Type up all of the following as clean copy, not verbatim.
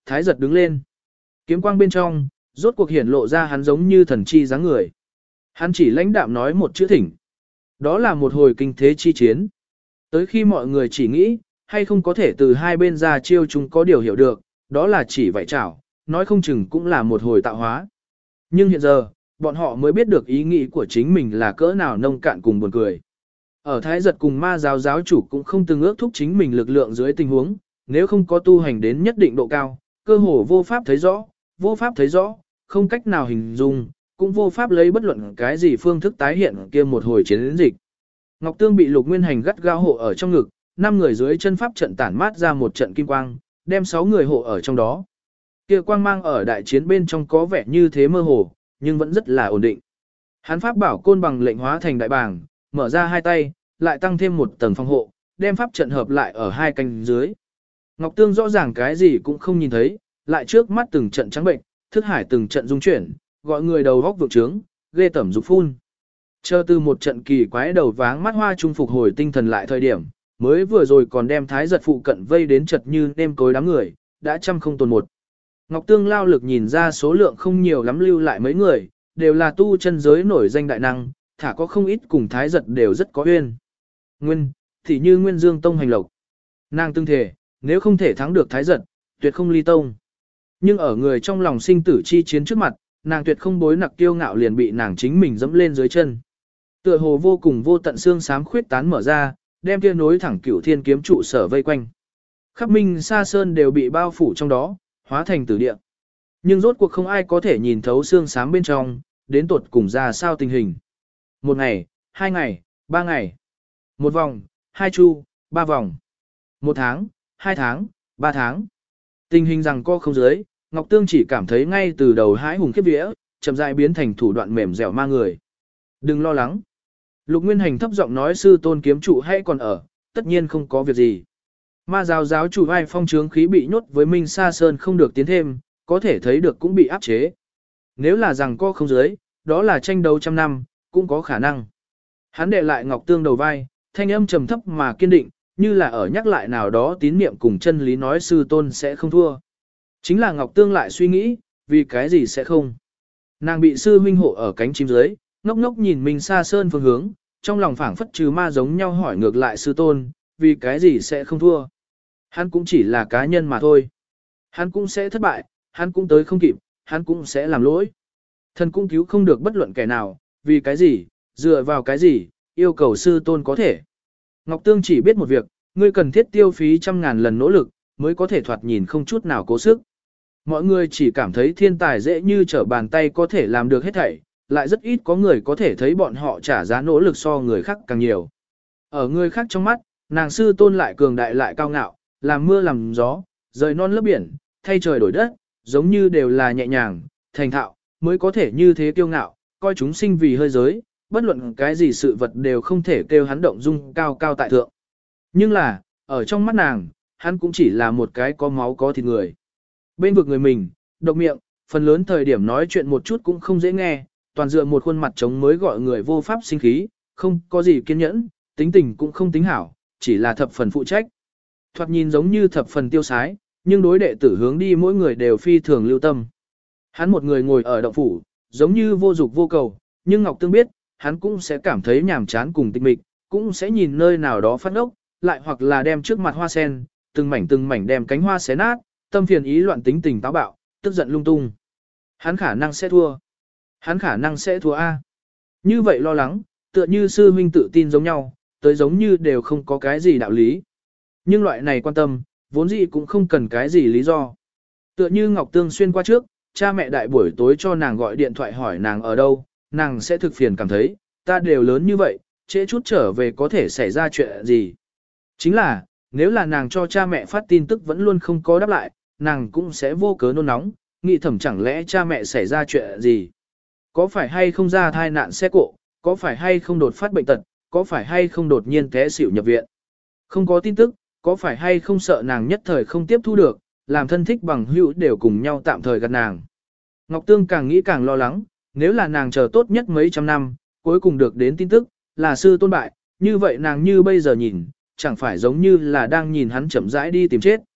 Thái giật đứng lên. Kiếm quang bên trong, rốt cuộc hiển lộ ra hắn giống như thần chi dáng người. Hắn chỉ lãnh đạm nói một chữ thỉnh. Đó là một hồi kinh thế chi chiến. Tới khi mọi người chỉ nghĩ, hay không có thể từ hai bên ra chiêu chúng có điều hiểu được, đó là chỉ vậy chảo, nói không chừng cũng là một hồi tạo hóa. Nhưng hiện giờ, bọn họ mới biết được ý nghĩ của chính mình là cỡ nào nông cạn cùng buồn cười. Ở Thái giật cùng ma giáo giáo chủ cũng không từng ước thúc chính mình lực lượng dưới tình huống, nếu không có tu hành đến nhất định độ cao, cơ hồ vô pháp thấy rõ, không cách nào hình dung, cũng vô pháp lấy bất luận cái gì phương thức tái hiện kia một hồi chiến dịch. Ngọc Tương bị Lục Nguyên Hành gắt gao hộ ở trong ngực, 5 người dưới chân pháp trận tản mát ra một trận kim quang, đem 6 người hộ ở trong đó. Kia quang mang ở đại chiến bên trong có vẻ như thế mơ hồ, nhưng vẫn rất là ổn định. Hắn pháp bảo côn bằng lệnh hóa thành đại bàng, mở ra hai tay, lại tăng thêm một tầng phòng hộ, đem pháp trận hợp lại ở hai cánh dưới. Ngọc Tương rõ ràng cái gì cũng không nhìn thấy, lại trước mắt từng trận trắng bệnh, thức hải từng trận rung chuyển, gọi người đầu góc vượng trướng, ghê tẩm dục phun. Chờ từ một trận kỳ quái đầu váng mắt hoa trung phục hồi tinh thần lại thời điểm, mới vừa rồi còn đem Thái giật phụ cận vây đến chật như nêm cối đám người, đã trăm không tồn một. Ngọc Tương lao lực nhìn ra số lượng không nhiều lắm lưu lại mấy người, đều là tu chân giới nổi danh đại năng, thả có không ít cùng Thái giật đều rất có uyên. Nguyên, thì như Nguyên Dương Tông hành lộc. Nàng tương thể, nếu không thể thắng được Thái giật, tuyệt không ly tông. Nhưng ở người trong lòng sinh tử chi chiến trước mặt, nàng tuyệt không bối nặc kiêu ngạo liền bị nàng chính mình dẫm lên dưới chân. Tựa hồ vô cùng vô tận xương xám khuyết tán mở ra, đem kia nối thẳng Cửu Thiên kiếm trụ sở vây quanh. Khắp Minh Sa Sơn đều bị bao phủ trong đó, hóa thành tử địa. Nhưng rốt cuộc không ai có thể nhìn thấu xương xám bên trong, đến tột cùng ra sao tình hình. 1 ngày, 2 ngày, 3 ngày. 1 vòng, 2 chu, 3 vòng. 1 tháng, 2 tháng, 3 tháng. Tình hình rằng co không dưới, Ngọc Tương chỉ cảm thấy ngay từ đầu hãi hùng khiếp vía, chậm rãi biến thành thủ đoạn mềm dẻo ma người. Đừng lo lắng. Lục Nguyên Hành thấp giọng nói sư tôn kiếm trụ hay còn ở, tất nhiên không có việc gì. Ma giáo giáo chủ vai phong trướng khí bị nhốt với Minh Sa Sơn không được tiến thêm, có thể thấy được cũng bị áp chế. Nếu là rằng co không dưới, đó là tranh đấu trăm năm, cũng có khả năng. Hắn để lại Ngọc Tương đầu vai, thanh âm trầm thấp mà kiên định, như là ở nhắc lại nào đó tín niệm cùng chân lý nói sư tôn sẽ không thua. Chính là Ngọc Tương lại suy nghĩ, vì cái gì sẽ không. Nàng bị sư huynh hộ ở cánh chim dưới, ngốc ngốc nhìn Minh Sa Sơn phương hướng, trong lòng phảng phất trừ ma giống nhau hỏi ngược lại sư tôn, vì cái gì sẽ không thua. Hắn cũng chỉ là cá nhân mà thôi. Hắn cũng sẽ thất bại, hắn cũng tới không kịp, hắn cũng sẽ làm lỗi. Thần cũng cứu không được bất luận kẻ nào, vì cái gì, dựa vào cái gì, yêu cầu sư tôn có thể. Ngọc Tương chỉ biết một việc, ngươi cần thiết tiêu phí 100.000 lần nỗ lực, mới có thể thoạt nhìn không chút nào cố sức. Mọi người chỉ cảm thấy thiên tài dễ như trở bàn tay có thể làm được hết thảy, lại rất ít có người có thể thấy bọn họ trả giá nỗ lực so người khác càng nhiều. Ở người khác trong mắt, nàng sư tôn lại cường đại lại cao ngạo, làm mưa làm gió, rời non lấp biển, thay trời đổi đất, giống như đều là nhẹ nhàng, thành thạo, mới có thể như thế kiêu ngạo, coi chúng sinh vì hơi giới, bất luận cái gì sự vật đều không thể kêu hắn động dung cao cao tại thượng. Nhưng là, ở trong mắt nàng, hắn cũng chỉ là một cái có máu có thịt người. Bên vực người mình, độc miệng, phần lớn thời điểm nói chuyện một chút cũng không dễ nghe, toàn dựa một khuôn mặt trống mới gọi người vô pháp sinh khí, không có gì kiên nhẫn, tính tình cũng không tính hảo, chỉ là thập phần phụ trách. Thoạt nhìn giống như thập phần tiêu sái, nhưng đối đệ tử hướng đi mỗi người đều phi thường lưu tâm. Hắn một người ngồi ở động phủ, giống như vô dục vô cầu, nhưng Ngọc Tương biết, hắn cũng sẽ cảm thấy nhàm chán cùng tịch mịch, cũng sẽ nhìn nơi nào đó phát ốc, lại hoặc là đem trước mặt hoa sen, từng mảnh đem cánh hoa xé nát, tâm phiền ý loạn tính tình táo bạo, tức giận lung tung. Hắn khả năng sẽ thua. Hắn khả năng sẽ thua A. Như vậy lo lắng, tựa như sư huynh tự tin giống nhau, tới giống như đều không có cái gì đạo lý. Nhưng loại này quan tâm, vốn dĩ cũng không cần cái gì lý do. Tựa như Ngọc Tương xuyên qua trước, cha mẹ đại buổi tối cho nàng gọi điện thoại hỏi nàng ở đâu, nàng sẽ thực phiền cảm thấy, ta đều lớn như vậy, trễ chút trở về có thể xảy ra chuyện gì. Chính là, nếu là nàng cho cha mẹ phát tin tức vẫn luôn không có đáp lại, nàng cũng sẽ vô cớ nôn nóng, nghĩ thầm chẳng lẽ cha mẹ xảy ra chuyện gì. Có phải hay không ra thai nạn xe cộ, có phải hay không đột phát bệnh tật, có phải hay không đột nhiên té xỉu nhập viện. Không có tin tức, có phải hay không sợ nàng nhất thời không tiếp thu được, làm thân thích bằng hữu đều cùng nhau tạm thời gạt nàng. Ngọc Tương càng nghĩ càng lo lắng, nếu là nàng chờ tốt nhất mấy trăm năm, cuối cùng được đến tin tức, là sư tôn bại, như vậy nàng như bây giờ nhìn, chẳng phải giống như là đang nhìn hắn chậm rãi đi tìm chết.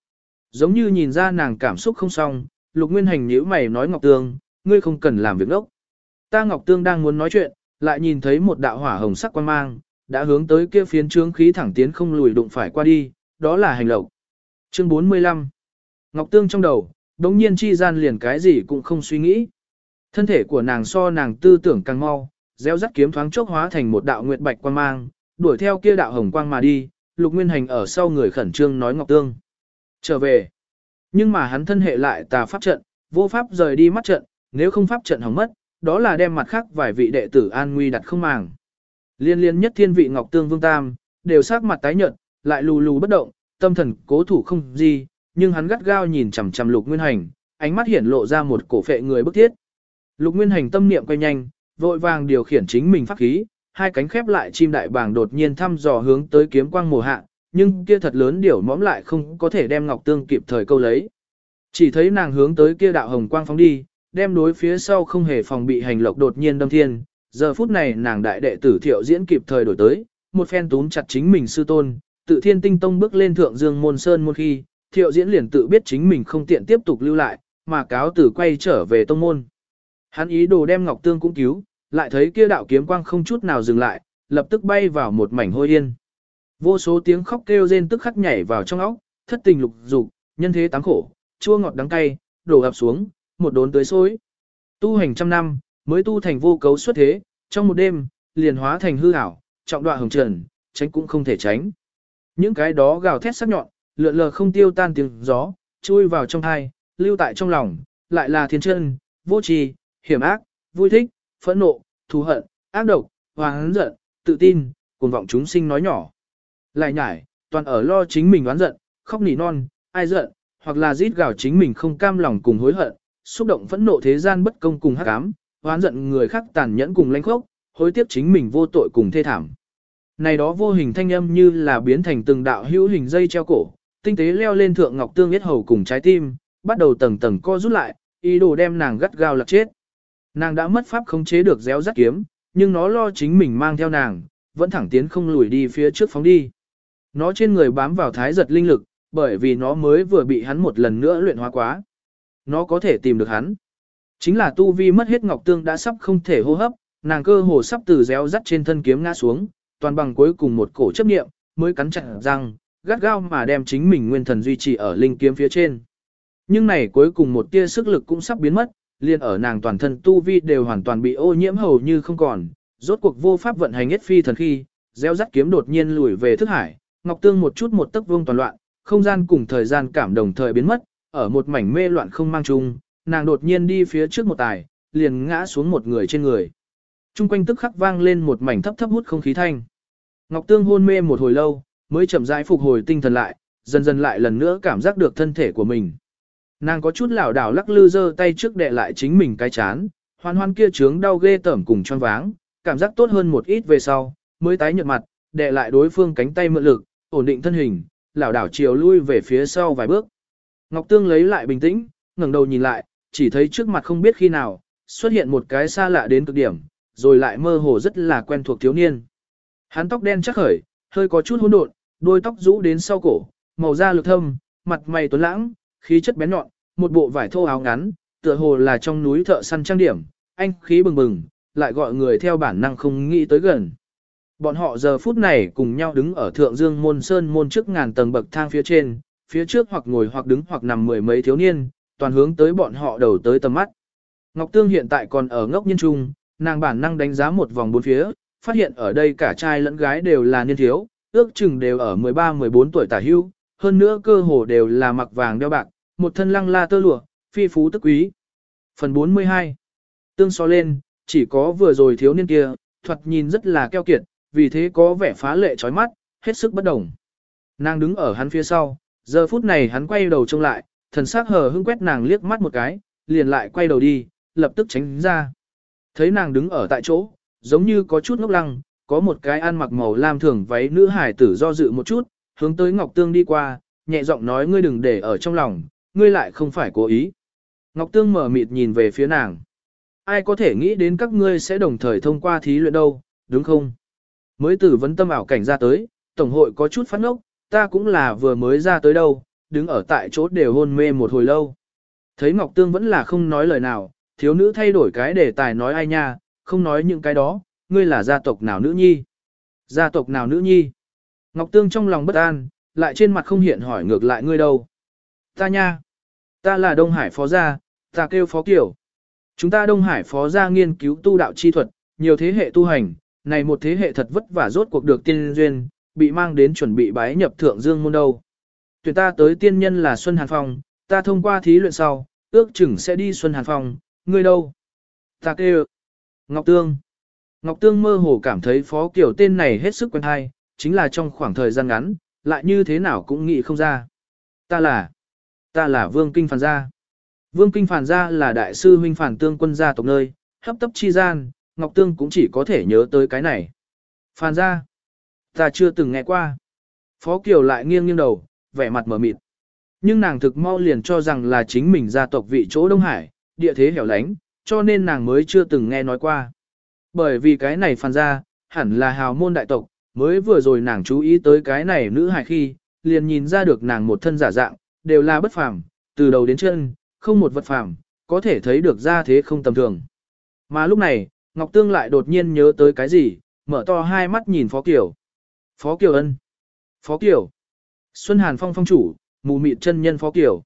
Giống như nhìn ra nàng cảm xúc không xong, Lục Nguyên Hành nhíu mày nói Ngọc Tương, ngươi không cần làm việc ngốc. Ta Ngọc Tương đang muốn nói chuyện, lại nhìn thấy một đạo hỏa hồng sắc quang mang, đã hướng tới kia phiến trướng khí thẳng tiến không lùi đụng phải qua đi, đó là hành lộc. Chương 45. Ngọc Tương trong đầu, đống nhiên chi gian liền cái gì cũng không suy nghĩ. Thân thể của nàng so nàng tư tưởng càng mau, réo rắt kiếm thoáng chốc hóa thành một đạo nguyệt bạch quang mang, đuổi theo kia đạo hồng quang mà đi, Lục Nguyên Hành ở sau người khẩn trương nói Ngọc Tương. Trở về. Nhưng mà hắn thân hệ lại tà pháp trận, vô pháp rời đi mắt trận, nếu không pháp trận hỏng mất, đó là đem mặt khác vài vị đệ tử an nguy đặt không màng. Liên liên nhất thiên vị Ngọc Tương Vương Tam, đều sắc mặt tái nhợt, lại lù lù bất động, tâm thần cố thủ không gì, nhưng hắn gắt gao nhìn chằm chằm Lục Nguyên Hành, ánh mắt hiển lộ ra một cổ phệ người bức thiết. Lục Nguyên Hành tâm niệm quay nhanh, vội vàng điều khiển chính mình pháp khí, hai cánh khép lại chim đại bàng đột nhiên thăm dò hướng tới kiếm quang mùa hạ, nhưng kia thật lớn điểu mõm lại không có thể đem Ngọc Tương kịp thời câu lấy. Chỉ thấy nàng hướng tới kia đạo hồng quang phóng đi, đem đối phía sau không hề phòng bị hành lộc đột nhiên đâm thiên. Giờ phút này nàng đại đệ tử Thiệu Diễn kịp thời đổi tới, một phen túm chặt chính mình sư tôn, tự Thiên Tinh Tông bước lên thượng dương môn sơn một khi, Thiệu Diễn liền tự biết chính mình không tiện tiếp tục lưu lại, mà cáo tử quay trở về tông môn. Hắn ý đồ đem Ngọc Tương cũng cứu, lại thấy kia đạo kiếm quang không chút nào dừng lại, lập tức bay vào một mảnh hôi yên. Vô số tiếng khóc kêu rên tức khắc nhảy vào trong óc, thất tình lục dục, nhân thế táng khổ, chua ngọt đắng cay, đổ ập xuống, một đốn tới xối. Tu hành trăm năm, mới tu thành vô cấu xuất thế, trong một đêm, liền hóa thành hư ảo, trọng đoạ hồng trần, tránh cũng không thể tránh. Những cái đó gào thét sắc nhọn, lượn lờ không tiêu tan tiếng gió, chui vào trong thai, lưu tại trong lòng, lại là thiên chân, vô tri, hiểm ác, vui thích, phẫn nộ, thù hận, ác độc, oán giận, tự tin, cuồng vọng chúng sinh nói nhỏ. Lại nhải, toàn ở lo chính mình oán giận, khóc nỉ non, ai giận, hoặc là rít gào chính mình không cam lòng cùng hối hận, xúc động phẫn nộ thế gian bất công cùng hắc ám, oán giận người khác tàn nhẫn cùng lanh khốc, hối tiếc chính mình vô tội cùng thê thảm. Này đó vô hình thanh âm như là biến thành từng đạo hữu hình dây treo cổ, tinh tế leo lên thượng Ngọc Tương yết hầu cùng trái tim, bắt đầu tầng tầng co rút lại, ý đồ đem nàng gắt gao lạc chết. Nàng đã mất pháp khống chế được réo rắt kiếm, nhưng nó lo chính mình mang theo nàng, vẫn thẳng tiến không lùi đi phía trước phóng đi. Nó trên người bám vào thái giật linh lực, bởi vì nó mới vừa bị hắn một lần nữa luyện hóa quá. Nó có thể tìm được hắn. Chính là tu vi mất hết Ngọc Tương đã sắp không thể hô hấp, nàng cơ hồ sắp từ réo rắt trên thân kiếm ngã xuống, toàn bằng cuối cùng một cổ chấp niệm, mới cắn chặt răng, gắt gao mà đem chính mình nguyên thần duy trì ở linh kiếm phía trên. Nhưng này cuối cùng một tia sức lực cũng sắp biến mất, liền ở nàng toàn thân tu vi đều hoàn toàn bị ô nhiễm hầu như không còn, rốt cuộc vô pháp vận hành nhất phi thần khi, réo rắt kiếm đột nhiên lùi về thức hải, Ngọc Tương một chút một tấc vương toàn loạn, không gian cùng thời gian cảm đồng thời biến mất, ở một mảnh mê loạn không mang chung, nàng đột nhiên đi phía trước một tài, liền ngã xuống một người trên người. Trung quanh tức khắc vang lên một mảnh thấp thấp hút không khí thanh. Ngọc Tương hôn mê một hồi lâu, mới chậm rãi phục hồi tinh thần lại, dần dần lại lần nữa cảm giác được thân thể của mình. Nàng có chút lảo đảo lắc lư giơ tay trước đè lại chính mình cái chán, hoan hoan kia trướng đau ghê tởm cùng choáng váng, cảm giác tốt hơn một ít về sau, mới tái nhợt mặt, đè lại đối phương cánh tay mượn lực, ổn định thân hình, lảo đảo chiều lui về phía sau vài bước. Ngọc Tương lấy lại bình tĩnh, ngẩng đầu nhìn lại, chỉ thấy trước mặt không biết khi nào, xuất hiện một cái xa lạ đến cực điểm, rồi lại mơ hồ rất là quen thuộc thiếu niên. Hắn tóc đen chắc khởi, hơi có chút hỗn độn, đuôi tóc rũ đến sau cổ, màu da lực thâm, mặt mày tuấn lãng, khí chất bén nhọn, một bộ vải thô áo ngắn, tựa hồ là trong núi thợ săn trang điểm, anh khí bừng bừng, lại gọi người theo bản năng không nghĩ tới gần. Bọn họ giờ phút này cùng nhau đứng ở thượng dương môn sơn môn trước ngàn tầng bậc thang phía trên, phía trước hoặc ngồi hoặc đứng hoặc nằm mười mấy thiếu niên, toàn hướng tới bọn họ đầu tới tầm mắt. Ngọc Tương hiện tại còn ở ngốc nhiên trung, nàng bản năng đánh giá một vòng bốn phía, phát hiện ở đây cả trai lẫn gái đều là niên thiếu, ước chừng đều ở 13-14 tuổi tả hưu, hơn nữa cơ hồ đều là mặc vàng đeo bạc, một thân lăng la tơ lụa, phi phú tức quý. Phần 42. Tương so lên, chỉ có vừa rồi thiếu niên kia, thoạt nhìn rất là keo kiệt, vì thế có vẻ phá lệ chói mắt, hết sức bất đồng. Nàng đứng ở hắn phía sau, giờ phút này hắn quay đầu trông lại, thần sắc hờ hững quét nàng liếc mắt một cái, liền lại quay đầu đi, lập tức tránh ra. Thấy nàng đứng ở tại chỗ, giống như có chút ngốc lăng, có một cái ăn mặc màu lam thường váy nữ hải tử do dự một chút, hướng tới Ngọc Tương đi qua, nhẹ giọng nói ngươi đừng để ở trong lòng, ngươi lại không phải cố ý. Ngọc Tương mở mịt nhìn về phía nàng. Ai có thể nghĩ đến các ngươi sẽ đồng thời thông qua thí luyện đâu, đúng không? Mới từ vấn tâm ảo cảnh ra tới, tổng hội có chút phát ngốc, ta cũng là vừa mới ra tới đâu, đứng ở tại chỗ đều hôn mê một hồi lâu. Thấy Ngọc Tương vẫn là không nói lời nào, thiếu nữ thay đổi cái đề tài nói ai nha, không nói những cái đó, ngươi là gia tộc nào nữ nhi? Gia tộc nào nữ nhi? Ngọc Tương trong lòng bất an, lại trên mặt không hiện hỏi ngược lại ngươi đâu? Ta nha! Ta là Đông Hải phó gia, ta kêu phó kiểu. Chúng ta Đông Hải phó gia nghiên cứu tu đạo chi thuật, nhiều thế hệ tu hành, này một thế hệ thật vất vả rốt cuộc được tiên duyên, bị mang đến chuẩn bị bái nhập thượng dương môn đâu. Tuyển ta tới tiên nhân là Xuân Hàn Phong, ta thông qua thí luyện sau, ước chừng sẽ đi Xuân Hàn Phong, ngươi đâu? Ta kêu Ngọc Tương. Ngọc Tương mơ hồ cảm thấy phó kiểu tên này hết sức quen hay, chính là trong khoảng thời gian ngắn, lại như thế nào cũng nghĩ không ra. Ta là Vương Kinh Phàn Gia. Vương Kinh Phàn Gia là đại sư huynh Phàn Tương quân gia tộc nơi, hấp tấp chi gian, Ngọc Tương cũng chỉ có thể nhớ tới cái này. Phàn Gia, ta chưa từng nghe qua. Phó Kiều lại nghiêng nghiêng đầu, vẻ mặt mờ mịt. Nhưng nàng thực mau liền cho rằng là chính mình gia tộc vị chỗ Đông Hải, địa thế hẻo lánh, cho nên nàng mới chưa từng nghe nói qua. Bởi vì cái này Phàn Gia, hẳn là hào môn đại tộc, mới vừa rồi nàng chú ý tới cái này nữ hài khi, liền nhìn ra được nàng một thân giả dạng, đều là bất phàm, từ đầu đến chân, không một vật phàm, có thể thấy được ra thế không tầm thường. Mà lúc này, Ngọc Tương lại đột nhiên nhớ tới cái gì, mở to hai mắt nhìn Phó Kiều. Phó Kiều ân. Phó Kiều. Xuân Hàn Phong phong chủ, mù mịt chân nhân Phó Kiều.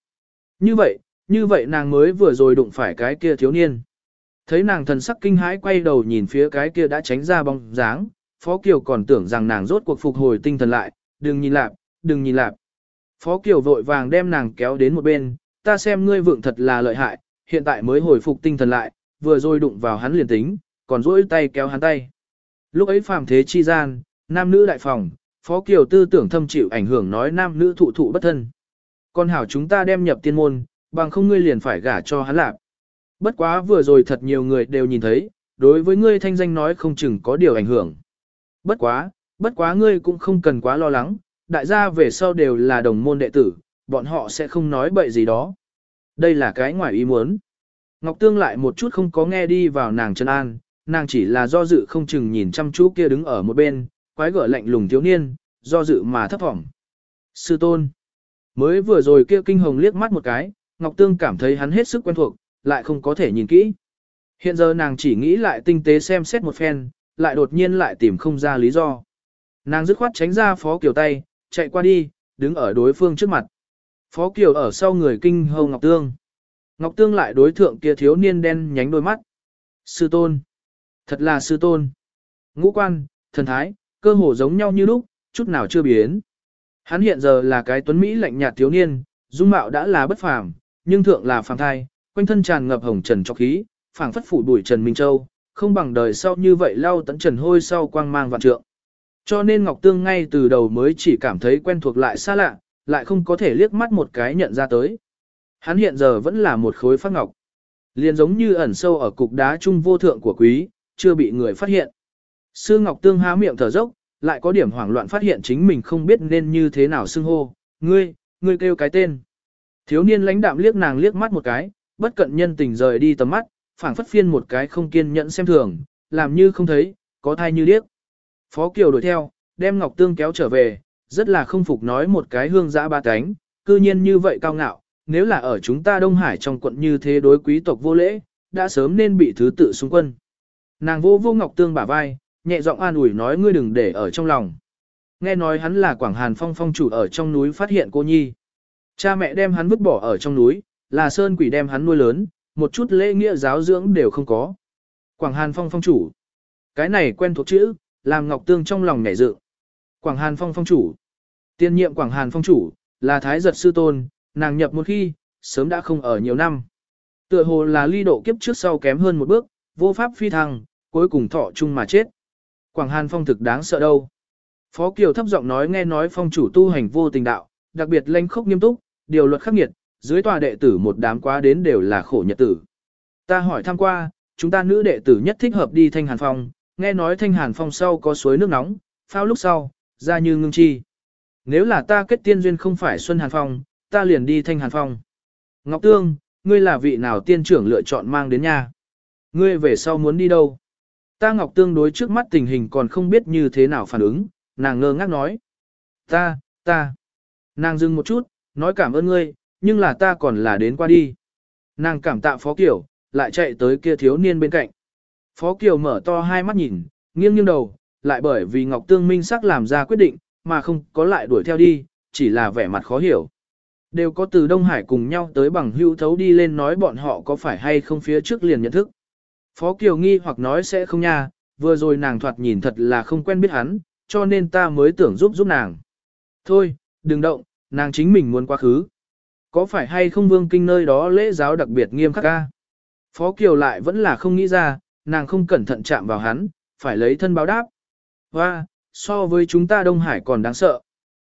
Như vậy nàng mới vừa rồi đụng phải cái kia thiếu niên. Thấy nàng thần sắc kinh hãi quay đầu nhìn phía cái kia đã tránh ra bóng dáng, Phó Kiều còn tưởng rằng nàng rốt cuộc phục hồi tinh thần lại, đừng nhìn lạp, đừng nhìn lạp. Phó Kiều vội vàng đem nàng kéo đến một bên, ta xem ngươi vượng thật là lợi hại, hiện tại mới hồi phục tinh thần lại, vừa rồi đụng vào hắn liền tính, còn duỗi tay kéo hắn tay. Lúc ấy phàm thế chi gian, nam nữ đại phòng, Phó Kiều tư tưởng thâm chịu ảnh hưởng nói nam nữ thụ thụ bất thân. Con hảo chúng ta đem nhập tiên môn, bằng không ngươi liền phải gả cho hắn lạp. Bất quá vừa rồi thật nhiều người đều nhìn thấy, đối với ngươi thanh danh nói không chừng có điều ảnh hưởng. Bất quá ngươi cũng không cần quá lo lắng, đại gia về sau đều là đồng môn đệ tử, bọn họ sẽ không nói bậy gì đó. Đây là cái ngoài ý muốn. Ngọc Tương lại một chút không có nghe đi vào nàng chân an, nàng chỉ là do dự không chừng nhìn chăm chú kia đứng ở một bên, quái gở lạnh lùng thiếu niên, do dự mà thấp thỏm. Sư tôn. Mới vừa rồi kia kinh hồng liếc mắt một cái, Ngọc Tương cảm thấy hắn hết sức quen thuộc, lại không có thể nhìn kỹ. Hiện giờ nàng chỉ nghĩ lại tinh tế xem xét một phen, lại đột nhiên lại tìm không ra lý do. Nàng dứt khoát tránh ra Phó Kiều tay, chạy qua đi, đứng ở đối phương trước mặt. Phó Kiều ở sau người kinh hồng Ngọc Tương. Ngọc Tương lại đối thượng kia thiếu niên đen nhánh đôi mắt. Sư tôn. Thật là sư tôn. Ngũ quan, thần thái, cơ hồ giống nhau như lúc, chút nào chưa biến. Hắn hiện giờ là cái tuấn Mỹ lạnh nhạt thiếu niên, dung mạo đã là bất phàm, nhưng thượng là phàm thai, quanh thân tràn ngập hồng trần trọc khí, phảng phất phủ bụi Trần Minh Châu, không bằng đời sau như vậy lau tận trần hôi sau quang mang vạn trượng. Cho nên Ngọc Tương ngay từ đầu mới chỉ cảm thấy quen thuộc lại xa lạ, lại không có thể liếc mắt một cái nhận ra tới. Hắn hiện giờ vẫn là một khối phát ngọc. Liền giống như ẩn sâu ở cục đá trung vô thượng của quý, chưa bị người phát hiện. Sư Ngọc Tương há miệng thở dốc, lại có điểm hoảng loạn phát hiện chính mình không biết nên như thế nào xưng hô. Ngươi kêu cái tên. Thiếu niên lãnh đạm liếc nàng liếc mắt một cái, bất cận nhân tình rời đi tầm mắt, phảng phất phiên một cái không kiên nhẫn xem thường, làm như không thấy, có thai như điếc. Phó Kiều đuổi theo, đem Ngọc Tương kéo trở về, rất là không phục nói một cái hương dã ba cánh, cư nhiên như vậy cao ngạo, nếu là ở chúng ta Đông Hải trong quận như thế đối quý tộc vô lễ, đã sớm nên bị thứ tự xung quân. Nàng vô Ngọc Tương bả vai, nhẹ giọng an ủi nói ngươi đừng để ở trong lòng. Nghe nói hắn là Quảng Hàn Phong phong chủ ở trong núi phát hiện cô nhi. Cha mẹ đem hắn vứt bỏ ở trong núi, là sơn quỷ đem hắn nuôi lớn, một chút lễ nghĩa giáo dưỡng đều không có. Quảng Hàn Phong phong chủ. Cái này quen thuộc chữ, làm Ngọc Tương trong lòng nhảy dựng. Quảng Hàn Phong phong chủ. Tiên nhiệm Quảng Hàn phong chủ, là Thái Giật sư tôn, nàng nhập một khi, sớm đã không ở nhiều năm. Tựa hồ là ly độ kiếp trước sau kém hơn một bước, vô pháp phi thăng, cuối cùng thọ chung mà chết. Quảng Hàn phong thực đáng sợ đâu. Phó Kiều thấp giọng nói nghe nói phong chủ tu hành vô tình đạo, đặc biệt lanh khốc nghiêm túc, điều luật khắc nghiệt, dưới tòa đệ tử một đám quá đến đều là khổ nhật tử. Ta hỏi thăm qua, chúng ta nữ đệ tử nhất thích hợp đi Thanh Hàn Phong, nghe nói Thanh Hàn Phong sau có suối nước nóng, phao lúc sau, ra như ngưng chi. Nếu là ta kết tiên duyên không phải Xuân Hàn Phong, ta liền đi Thanh Hàn Phong. Ngọc Tương, ngươi là vị nào tiên trưởng lựa chọn mang đến nhà? Ngươi về sau muốn đi đâu? Ta Ngọc Tương đối trước mắt tình hình còn không biết như thế nào phản ứng, nàng ngơ ngác nói. Ta. Nàng dừng một chút, nói cảm ơn ngươi, nhưng là ta còn là đến qua đi. Nàng cảm tạ Phó Kiều, lại chạy tới kia thiếu niên bên cạnh. Phó Kiều mở to hai mắt nhìn, nghiêng nghiêng đầu, lại bởi vì Ngọc Tương minh sắc làm ra quyết định, mà không có lại đuổi theo đi, chỉ là vẻ mặt khó hiểu. Đều có từ Đông Hải cùng nhau tới bằng hưu thấu đi lên nói bọn họ có phải hay không phía trước liền nhận thức. Phó Kiều nghi hoặc nói sẽ không nha, vừa rồi nàng thoạt nhìn thật là không quen biết hắn, cho nên ta mới tưởng giúp nàng. Thôi, đừng động, nàng chính mình muốn quá khứ. Có phải hay không Vương Kinh nơi đó lễ giáo đặc biệt nghiêm khắc ca? Phó Kiều lại vẫn là không nghĩ ra, nàng không cẩn thận chạm vào hắn, phải lấy thân báo đáp. Và, so với chúng ta Đông Hải còn đáng sợ.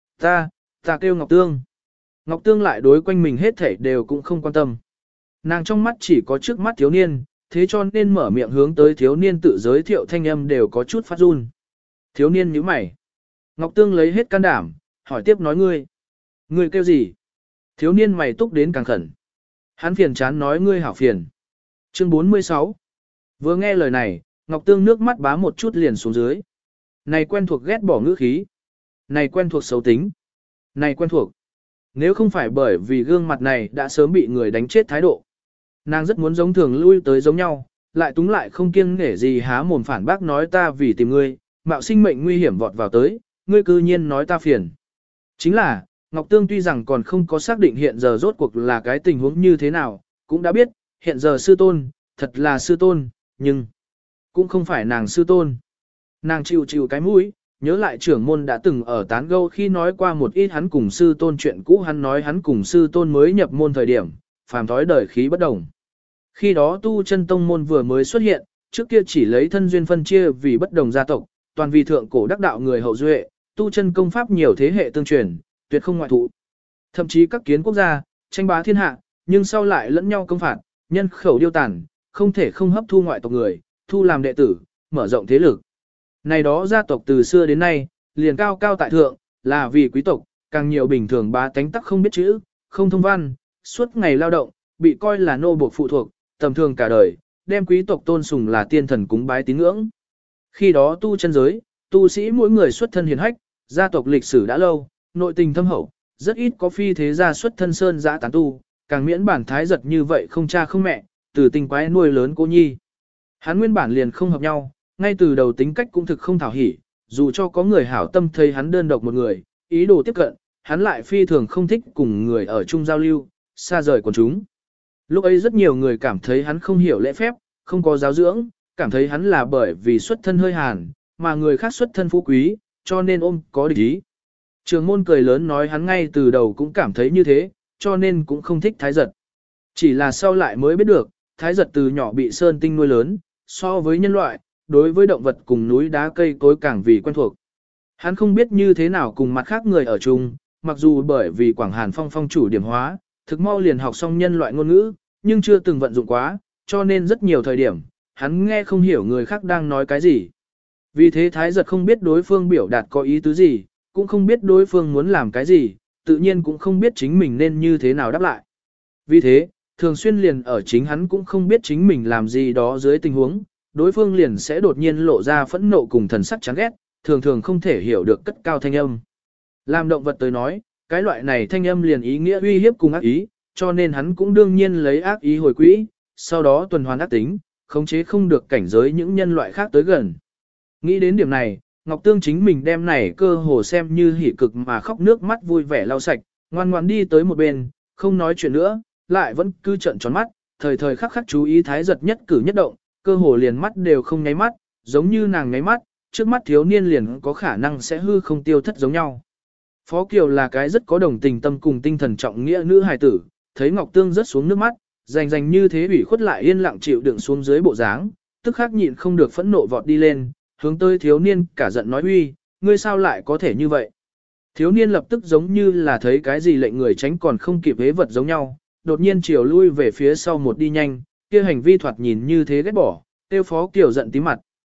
Ta kêu Ngọc Tương. Ngọc Tương lại đối quanh mình hết thảy đều cũng không quan tâm. Nàng trong mắt chỉ có trước mắt thiếu niên, thế cho nên mở miệng hướng tới thiếu niên tự giới thiệu thanh âm đều có chút phát run. Thiếu niên nhíu mày. Ngọc Tương lấy hết can đảm, hỏi tiếp nói ngươi. Ngươi kêu gì? Thiếu niên mày túc đến càng khẩn. Hắn phiền chán nói ngươi hảo phiền. Chương 46. Vừa nghe lời này, Ngọc Tương nước mắt bá một chút liền xuống dưới. Này quen thuộc ghét bỏ ngữ khí. Này quen thuộc xấu tính. Này quen thuộc. Nếu không phải bởi vì gương mặt này đã sớm bị người đánh chết thái độ. Nàng rất muốn giống thường lui tới giống nhau, lại túng lại không kiêng nể gì há mồm phản bác nói ta vì tìm ngươi, mạo sinh mệnh nguy hiểm vọt vào tới, ngươi cư nhiên nói ta phiền. Chính là, Ngọc Tương tuy rằng còn không có xác định hiện giờ rốt cuộc là cái tình huống như thế nào, cũng đã biết, hiện giờ sư tôn, thật là sư tôn, nhưng cũng không phải nàng sư tôn. Nàng chịu cái mũi, nhớ lại trưởng môn đã từng ở tán gẫu khi nói qua một ít hắn cùng sư tôn chuyện cũ, hắn nói hắn cùng sư tôn mới nhập môn thời điểm, phàm thói đời khí bất đồng. Khi đó tu chân tông môn vừa mới xuất hiện, trước kia chỉ lấy thân duyên phân chia vì bất đồng gia tộc, toàn vì thượng cổ đắc đạo người hậu duệ, tu chân công pháp nhiều thế hệ tương truyền, tuyệt không ngoại thụ. Thậm chí các kiến quốc gia, tranh bá thiên hạ, nhưng sau lại lẫn nhau công phạt, nhân khẩu điêu tàn, không thể không hấp thu ngoại tộc người, thu làm đệ tử, mở rộng thế lực. Này đó gia tộc từ xưa đến nay, liền cao cao tại thượng, là vì quý tộc, càng nhiều bình thường bá tánh tắc không biết chữ, không thông văn, suốt ngày lao động, bị coi là nô buộc phụ thuộc, tầm thường cả đời, đem quý tộc tôn sùng là tiên thần cúng bái tín ngưỡng. Khi đó tu chân giới, tu sĩ mỗi người xuất thân hiền hách, gia tộc lịch sử đã lâu, nội tình thâm hậu, rất ít có phi thế gia xuất thân sơn dã tán tu, càng miễn bản thái giật như vậy không cha không mẹ, từ tình quái nuôi lớn cô nhi. Hắn nguyên bản liền không hợp nhau, ngay từ đầu tính cách cũng thực không thảo hỉ, dù cho có người hảo tâm thấy hắn đơn độc một người, ý đồ tiếp cận, hắn lại phi thường không thích cùng người ở chung giao lưu, xa rời quần chúng. Lúc ấy rất nhiều người cảm thấy hắn không hiểu lễ phép, không có giáo dưỡng, cảm thấy hắn là bởi vì xuất thân hơi hàn, mà người khác xuất thân phú quý, cho nên ôm có địch ý. Trường môn cười lớn nói hắn ngay từ đầu cũng cảm thấy như thế, cho nên cũng không thích thái giật. Chỉ là sau lại mới biết được, thái giật từ nhỏ bị sơn tinh nuôi lớn, so với nhân loại, đối với động vật cùng núi đá cây cối càng vì quen thuộc. Hắn không biết như thế nào cùng mặt khác người ở chung, mặc dù bởi vì Quảng Hàn Phong phong chủ điểm hóa, thực mau liền học xong nhân loại ngôn ngữ, nhưng chưa từng vận dụng quá, cho nên rất nhiều thời điểm, hắn nghe không hiểu người khác đang nói cái gì. Vì thế thái giật không biết đối phương biểu đạt có ý tứ gì, cũng không biết đối phương muốn làm cái gì, tự nhiên cũng không biết chính mình nên như thế nào đáp lại. Vì thế, thường xuyên liền ở chính hắn cũng không biết chính mình làm gì đó dưới tình huống, đối phương liền sẽ đột nhiên lộ ra phẫn nộ cùng thần sắc chán ghét, thường thường không thể hiểu được cất cao thanh âm. Làm động vật tới nói, cái loại này thanh âm liền ý nghĩa uy hiếp cùng ác ý, cho nên hắn cũng đương nhiên lấy ác ý hồi quỹ, sau đó tuần hoàn ác tính, khống chế không được cảnh giới những nhân loại khác tới gần. Nghĩ đến điểm này, Ngọc Tương chính mình đem này cơ hồ xem như hỉ cực mà khóc nước mắt vui vẻ lau sạch, ngoan ngoãn đi tới một bên, không nói chuyện nữa, lại vẫn cứ trợn tròn mắt, thời thời khắc khắc chú ý thái giật nhất cử nhất động, cơ hồ liền mắt đều không nháy mắt, giống như nàng nháy mắt, trước mắt thiếu niên liền có khả năng sẽ hư không tiêu thất giống nhau. Phó Kiều là cái rất có đồng tình tâm cùng tinh thần trọng nghĩa nữ hài tử, thấy Ngọc Tương rớt xuống nước mắt, rành như thế ủy khuất lại yên lặng chịu đựng xuống dưới bộ dáng, tức khắc nhịn không được phẫn nộ vọt đi lên, hướng tới thiếu niên cả giận nói uy, ngươi sao lại có thể như vậy? Thiếu niên lập tức giống như là thấy cái gì lệnh người tránh còn không kịp hế vật giống nhau, đột nhiên chiều lui về phía sau một đi nhanh, kia hành vi thoạt nhìn như thế ghét bỏ, tiêu Phó Kiều giận tí mặt.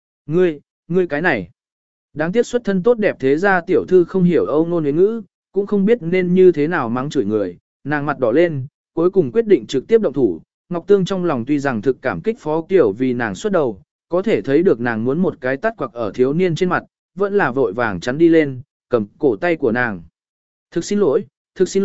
Ngươi cái này. Đáng tiếc xuất thân tốt đẹp thế ra tiểu thư không hiểu âu ngôn với ngữ, cũng không biết nên như thế nào mắng chửi người, nàng mặt đỏ lên, cuối cùng quyết định trực tiếp động thủ. Ngọc Tương trong lòng tuy rằng thực cảm kích Phó Kiều vì nàng xuất đầu, có thể thấy được nàng muốn một cái tát quặc ở thiếu niên trên mặt, vẫn là vội vàng chắn đi lên, cầm cổ tay của nàng. Thực xin lỗi,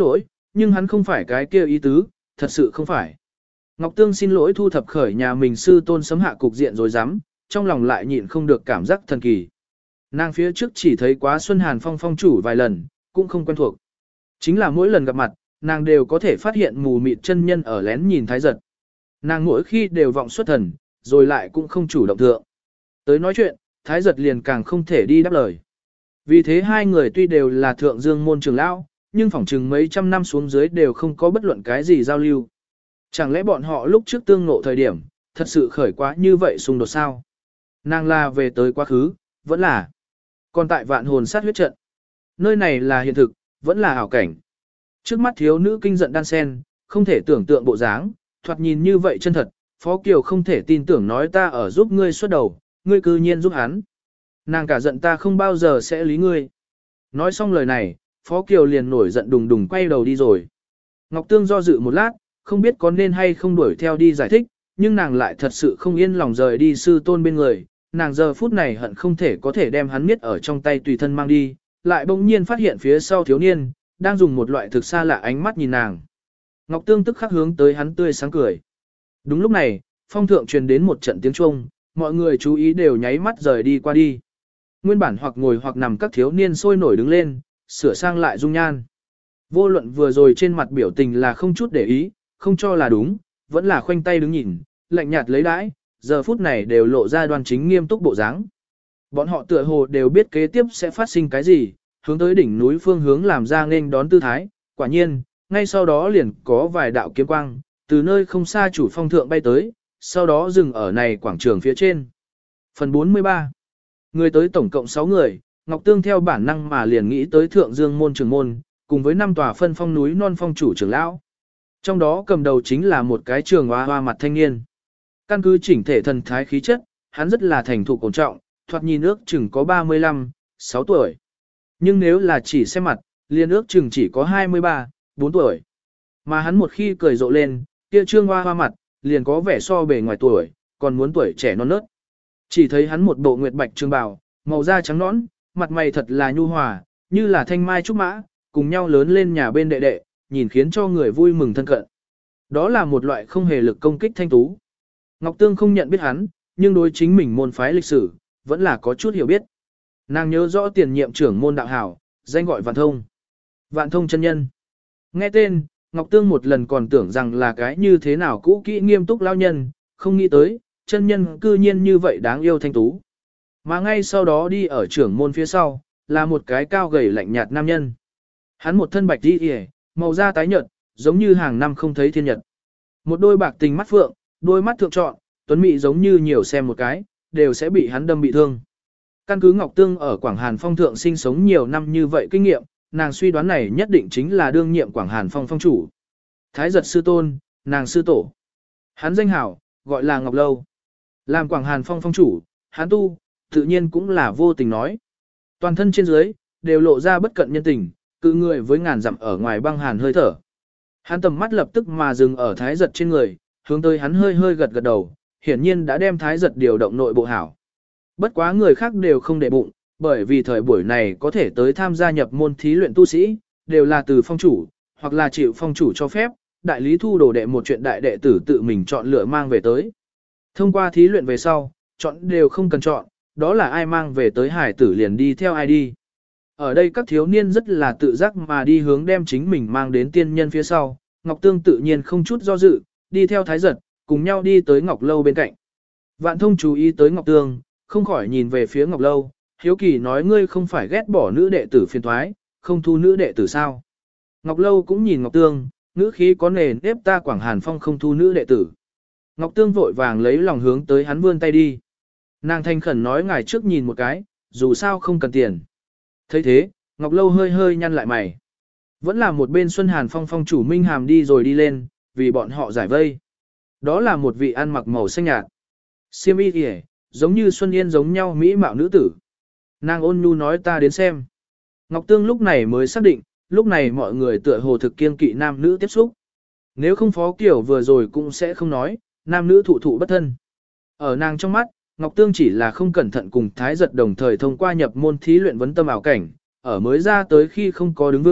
nhưng hắn không phải cái kia ý tứ, thật sự không phải. Ngọc Tương xin lỗi thu thập khởi nhà mình sư tôn sấm hạ cục diện rồi dám, trong lòng lại nhịn không được cảm giác thần kỳ. Nàng phía trước chỉ thấy quá Xuân Hàn Phong phong chủ vài lần, cũng không quen thuộc. Chính là mỗi lần gặp mặt, nàng đều có thể phát hiện mù mịt chân nhân ở lén nhìn Thái Giật. Nàng mỗi khi đều vọng xuất thần, rồi lại cũng không chủ động thượng. Tới nói chuyện, Thái Giật liền càng không thể đi đáp lời. Vì thế hai người tuy đều là thượng dương môn trường lão, nhưng phỏng chừng mấy trăm năm xuống dưới đều không có bất luận cái gì giao lưu. Chẳng lẽ bọn họ lúc trước tương ngộ thời điểm, thật sự khởi quá như vậy xung đột sao? Nàng là về tới quá khứ, vẫn là. Còn tại vạn hồn sát huyết trận, nơi này là hiện thực, vẫn là ảo cảnh. Trước mắt thiếu nữ kinh giận đan sen, không thể tưởng tượng bộ dáng, thoạt nhìn như vậy chân thật, Phó Kiều không thể tin tưởng nói ta ở giúp ngươi xuất đầu, ngươi cư nhiên giúp hắn. Nàng cả giận ta không bao giờ sẽ lý ngươi. Nói xong lời này, Phó Kiều liền nổi giận đùng đùng quay đầu đi rồi. Ngọc Tương do dự một lát, không biết có nên hay không đuổi theo đi giải thích, nhưng nàng lại thật sự không yên lòng rời đi sư tôn bên người. Nàng giờ phút này hận không thể có thể đem hắn miết ở trong tay tùy thân mang đi, lại bỗng nhiên phát hiện phía sau thiếu niên, đang dùng một loại thực xa lạ ánh mắt nhìn nàng. Ngọc Tương tức khắc hướng tới hắn tươi sáng cười. Đúng lúc này, phong thượng truyền đến một trận tiếng chuông, mọi người chú ý đều nháy mắt rời đi qua đi. Nguyên bản hoặc ngồi hoặc nằm các thiếu niên sôi nổi đứng lên, sửa sang lại dung nhan. Vô luận vừa rồi trên mặt biểu tình là không chút để ý, không cho là đúng, vẫn là khoanh tay đứng nhìn, lạnh nhạt lấy đãi, giờ phút này đều lộ ra đoan chính nghiêm túc bộ dáng. Bọn họ tựa hồ đều biết kế tiếp sẽ phát sinh cái gì, hướng tới đỉnh núi phương hướng làm ra nghênh đón tư thái, quả nhiên, ngay sau đó liền có vài đạo kiếm quang, từ nơi không xa chủ phong thượng bay tới, sau đó dừng ở này quảng trường phía trên. Phần 43. Người tới tổng cộng 6 người, Ngọc Tương theo bản năng mà liền nghĩ tới Thượng Dương môn trường môn, cùng với 5 tòa phân phong núi non phong chủ trưởng lão. Trong đó cầm đầu chính là một cái trường hoa hoa mặt thanh niên. Căn cứ chỉnh thể thần thái khí chất, hắn rất là thành thục ổn trọng, thoạt nhìn ước chừng có 35, 6 tuổi. Nhưng nếu là chỉ xem mặt, liền ước chừng chỉ có 23, 4 tuổi. Mà hắn một khi cười rộ lên, kia trương hoa hoa mặt, liền có vẻ so bề ngoài tuổi, còn muốn tuổi trẻ non nớt. Chỉ thấy hắn một bộ nguyệt bạch trường bào, màu da trắng nõn, mặt mày thật là nhu hòa, như là thanh mai trúc mã, cùng nhau lớn lên nhà bên đệ đệ, nhìn khiến cho người vui mừng thân cận. Đó là một loại không hề lực công kích thanh tú. Ngọc Tương không nhận biết hắn, nhưng đối chính mình môn phái lịch sử, vẫn là có chút hiểu biết. Nàng nhớ rõ tiền nhiệm trưởng môn đạo hảo, danh gọi Vạn Thông. Vạn Thông chân nhân. Nghe tên, Ngọc Tương một lần còn tưởng rằng là cái như thế nào cũ kỹ nghiêm túc lao nhân, không nghĩ tới, chân nhân cư nhiên như vậy đáng yêu thanh tú. Mà ngay sau đó đi ở trưởng môn phía sau, là một cái cao gầy lạnh nhạt nam nhân. Hắn một thân bạch đi kìa, màu da tái nhợt, giống như hàng năm không thấy thiên nhật. Một đôi bạc tình mắt phượng, đôi mắt thượng trọn, tuấn mỹ giống như nhiều xem một cái, đều sẽ bị hắn đâm bị thương. Căn cứ Ngọc Tương ở Quảng Hàn Phong thượng sinh sống nhiều năm như vậy kinh nghiệm, nàng suy đoán này nhất định chính là đương nhiệm Quảng Hàn Phong phong chủ. Thái Giật sư tôn, nàng sư tổ. Hắn danh hảo, gọi là Ngọc Lâu. Làm Quảng Hàn Phong phong chủ, hắn tu, tự nhiên cũng là vô tình nói. Toàn thân trên dưới, đều lộ ra bất cận nhân tình, cự người với ngàn dặm ở ngoài băng hàn hơi thở. Hắn tầm mắt lập tức mà dừng ở Thái Giật trên người, hướng tới hắn hơi hơi gật gật đầu, hiển nhiên đã đem Thái Giật điều động nội bộ hảo. Bất quá người khác đều không để bụng, bởi vì thời buổi này có thể tới tham gia nhập môn thí luyện tu sĩ, đều là từ phong chủ, hoặc là chịu phong chủ cho phép, đại lý thu đồ đệ một chuyện đại đệ tử tự mình chọn lựa mang về tới. Thông qua thí luyện về sau, chọn đều không cần chọn, đó là ai mang về tới hải tử liền đi theo ai đi. Ở đây các thiếu niên rất là tự giác mà đi hướng đem chính mình mang đến tiên nhân phía sau, Ngọc Tương tự nhiên không chút do dự, đi theo Thái Giật, cùng nhau đi tới Ngọc Lâu bên cạnh. Vạn Thông chú ý tới Ngọc Tương, không khỏi nhìn về phía Ngọc Lâu, hiếu kỳ nói ngươi không phải ghét bỏ nữ đệ tử phiền thoái, không thu nữ đệ tử sao. Ngọc Lâu cũng nhìn Ngọc Tương, ngữ khí có nề nếp ta Quảng Hàn Phong không thu nữ đệ tử. Ngọc Tương vội vàng lấy lòng hướng tới hắn vươn tay đi. Nàng thanh khẩn nói ngài trước nhìn một cái, dù sao không cần tiền. Thấy thế, Ngọc Lâu hơi hơi nhăn lại mày. Vẫn là một bên Xuân Hàn Phong phong chủ Minh Hàm đi rồi đi lên, vì bọn họ giải vây. Đó là một vị ăn mặc màu xanh nhạt. Xiêm y kìa, giống như Xuân Yên giống nhau mỹ mạo nữ tử. Nàng ôn nhu nói ta đến xem. Ngọc Tương lúc này mới xác định, lúc này mọi người tựa hồ thực kiên kỵ nam nữ tiếp xúc. Nếu không Phó Kiểu vừa rồi cũng sẽ không nói, nam nữ thụ thụ bất thân. Ở nàng trong mắt, Ngọc Tương chỉ là không cẩn thận cùng Thái Giật đồng thời thông qua nhập môn thí luyện vấn tâm ảo cảnh, ở mới ra tới khi không có đứng vững,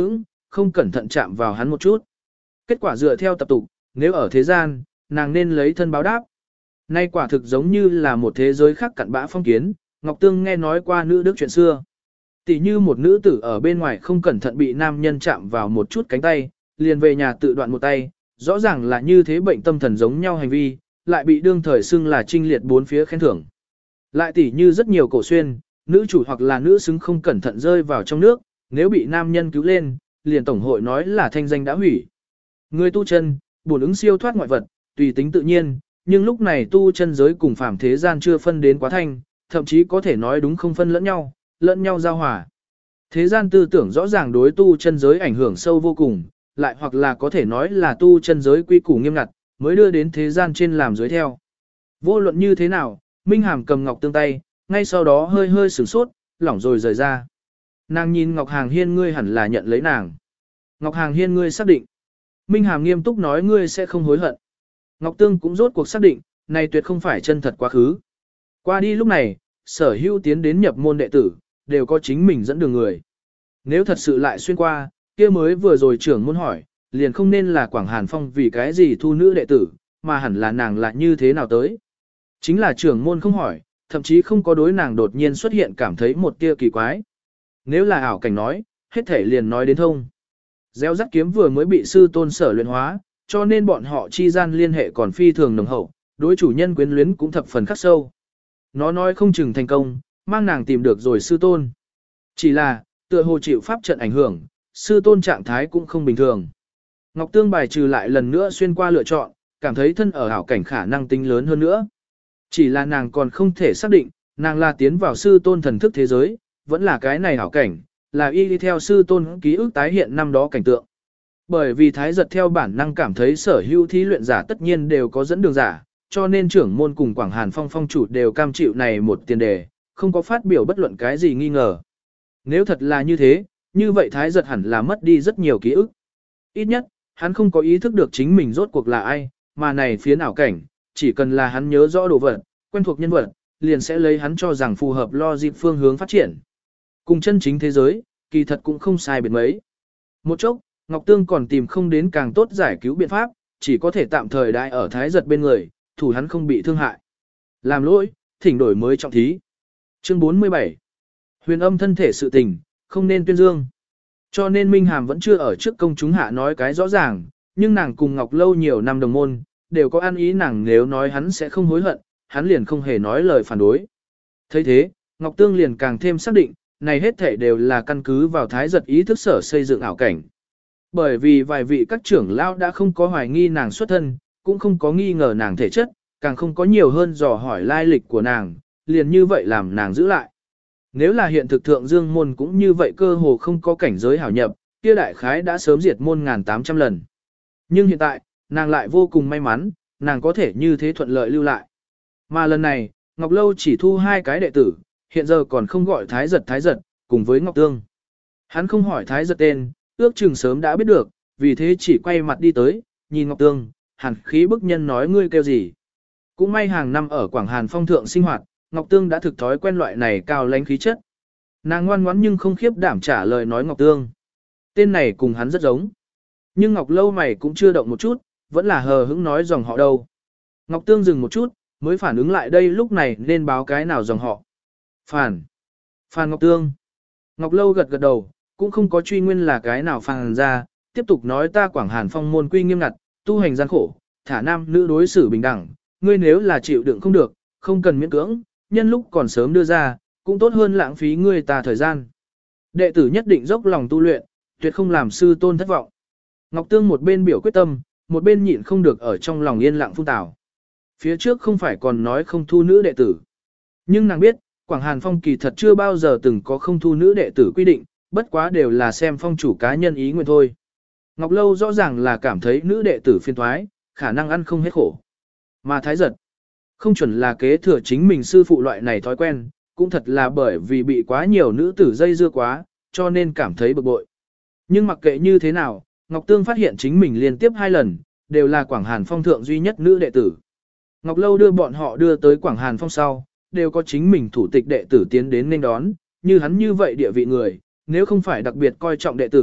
không cẩn thận chạm vào hắn một chút. Kết quả dựa theo tập tục, nếu ở thế gian, nàng nên lấy thân báo đáp. Nay quả thực giống như là một thế giới khác cặn bã phong kiến, Ngọc Tương nghe nói qua nữ đức chuyện xưa. Tỷ như một nữ tử ở bên ngoài không cẩn thận bị nam nhân chạm vào một chút cánh tay, liền về nhà tự đoạn một tay, rõ ràng là như thế bệnh tâm thần giống nhau hành vi, lại bị đương thời xưng là trinh liệt bốn phía khen thưởng. Lại tỷ như rất nhiều cổ xuyên, nữ chủ hoặc là nữ xứng không cẩn thận rơi vào trong nước, nếu bị nam nhân cứu lên, liền tổng hội nói là thanh danh đã hủy. Người tu chân, bổn ứng siêu thoát ngoại vật, tùy tính tự nhiên, nhưng lúc này tu chân giới cùng phàm thế gian chưa phân đến quá thanh, thậm chí có thể nói đúng không phân lẫn nhau giao hòa. Thế gian tư tưởng rõ ràng đối tu chân giới ảnh hưởng sâu vô cùng, lại hoặc là có thể nói là tu chân giới quy củ nghiêm ngặt, mới đưa đến thế gian trên làm giới theo. Vô luận như thế nào, Minh Hàm cầm Ngọc Tương tay, ngay sau đó hơi hơi sửng sốt, lỏng rồi rời ra. Nàng nhìn Ngọc Hàng Hiên ngươi hẳn là nhận lấy nàng. Ngọc Hàng Hiên ngươi xác định. Minh Hàm nghiêm túc nói ngươi sẽ không hối hận. Ngọc Tương cũng rốt cuộc xác định, này tuyệt không phải chân thật quá khứ. Qua đi lúc này, sở hữu tiến đến nhập môn đệ tử, đều có chính mình dẫn đường người. Nếu thật sự lại xuyên qua, kia mới vừa rồi trưởng môn hỏi, liền không nên là Quảng Hàn Phong vì cái gì thu nữ đệ tử, mà hẳn là nàng lại như thế nào tới. Chính là trưởng môn không hỏi, thậm chí không có đối nàng đột nhiên xuất hiện cảm thấy một tia kỳ quái. Nếu là ảo cảnh nói, hết thể liền nói đến thông. Gieo rắc kiếm vừa mới bị sư tôn sở luyện hóa, cho nên bọn họ chi gian liên hệ còn phi thường nồng hậu, đối chủ nhân quyến luyến cũng thập phần khắc sâu. Nó nói không chừng thành công, mang nàng tìm được rồi sư tôn. Chỉ là, tựa hồ chịu pháp trận ảnh hưởng, sư tôn trạng thái cũng không bình thường. Ngọc Tương bài trừ lại lần nữa xuyên qua lựa chọn, cảm thấy thân ở ảo cảnh khả năng tính lớn hơn nữa. Chỉ là nàng còn không thể xác định, nàng là tiến vào sư tôn thần thức thế giới, vẫn là cái này ảo cảnh, là y đi theo sư tôn ký ức tái hiện năm đó cảnh tượng. Bởi vì thái giật theo bản năng cảm thấy sở hữu thí luyện giả tất nhiên đều có dẫn đường giả, cho nên trưởng môn cùng Quảng Hàn Phong phong chủ đều cam chịu này một tiền đề, không có phát biểu bất luận cái gì nghi ngờ. Nếu thật là như thế, như vậy thái giật hẳn là mất đi rất nhiều ký ức. Ít nhất, hắn không có ý thức được chính mình rốt cuộc là ai, mà này phía ảo cảnh, chỉ cần là hắn nhớ rõ đồ vật, quen thuộc nhân vật, liền sẽ lấy hắn cho rằng phù hợp logic phương hướng phát triển. Cùng chân chính thế giới, kỳ thật cũng không sai biệt mấy. Một chốc, Ngọc Tương còn tìm không đến càng tốt giải cứu biện pháp, chỉ có thể tạm thời đại ở thái giật bên người, thủ hắn không bị thương hại. Làm lỗi, thỉnh đổi mới trọng thí. Chương 47. Huyền âm thân thể sự tình, không nên tuyên dương. Cho nên Minh Hàm vẫn chưa ở trước công chúng hạ nói cái rõ ràng, nhưng nàng cùng Ngọc Lâu nhiều năm đồng môn, đều có ăn ý nàng nếu nói hắn sẽ không hối hận, hắn liền không hề nói lời phản đối. thấy thế, Ngọc Tương liền càng thêm xác định, này hết thể đều là căn cứ vào thái giật ý thức sở xây dựng ảo cảnh. Bởi vì vài vị các trưởng lão đã không có hoài nghi nàng xuất thân, cũng không có nghi ngờ nàng thể chất, càng không có nhiều hơn dò hỏi lai lịch của nàng, liền như vậy làm nàng giữ lại. Nếu là hiện thực thượng dương môn cũng như vậy cơ hồ không có cảnh giới hảo nhập, kia đại khái đã sớm diệt môn 1800 lần. Nhưng hiện tại, nàng lại vô cùng may mắn, nàng có thể như thế thuận lợi lưu lại. Mà lần này, Ngọc Lâu chỉ thu 2 cái đệ tử, hiện giờ còn không gọi thái giật, cùng với Ngọc Tương. Hắn không hỏi thái giật tên, ước chừng sớm đã biết được, vì thế chỉ quay mặt đi tới, nhìn Ngọc Tương, hàn khí bức nhân nói ngươi kêu gì. Cũng may hàng năm ở Quảng Hàn Phong thượng sinh hoạt, Ngọc Tương đã thực thói quen loại này cao lãnh khí chất. Nàng ngoan ngoãn nhưng không khiếp đảm trả lời nói Ngọc Tương. Tên này cùng hắn rất giống. Nhưng Ngọc Lâu mày cũng chưa động một chút, vẫn là hờ hững nói dòng họ đâu. Ngọc Tương dừng một chút, mới phản ứng lại đây lúc này nên báo cái nào dòng họ. Phản Ngọc Tương. Ngọc Lâu gật gật đầu, cũng không có truy nguyên là cái nào phản ra, tiếp tục nói ta Quảng Hàn Phong môn quy nghiêm ngặt, tu hành gian khổ, thả nam nữ đối xử bình đẳng, ngươi nếu là chịu đựng không được, không cần miễn cưỡng, nhân lúc còn sớm đưa ra, cũng tốt hơn lãng phí ngươi ta thời gian. Đệ tử nhất định dốc lòng tu luyện, tuyệt không làm sư tôn thất vọng. Ngọc Tương một bên biểu quyết tâm, một bên nhịn không được ở trong lòng yên lặng phun tào. Phía trước không phải còn nói không thu nữ đệ tử. Nhưng nàng biết, Quảng Hàn Phong kỳ thật chưa bao giờ từng có không thu nữ đệ tử quy định, bất quá đều là xem phong chủ cá nhân ý nguyện thôi. Ngọc Lâu rõ ràng là cảm thấy nữ đệ tử phiền thoái, khả năng ăn không hết khổ. Mà thái giật, không chuẩn là kế thừa chính mình sư phụ loại này thói quen, cũng thật là bởi vì bị quá nhiều nữ tử dây dưa quá, cho nên cảm thấy bực bội. Nhưng mặc kệ như thế nào, Ngọc Tương phát hiện chính mình liên tiếp 2 lần, đều là Quảng Hàn Phong thượng duy nhất nữ đệ tử. Ngọc Lâu đưa bọn họ đưa tới Quảng Hàn Phong sau, đều có chính mình thủ tịch đệ tử tiến đến nên đón, như hắn như vậy địa vị người, nếu không phải đặc biệt coi trọng đệ tử,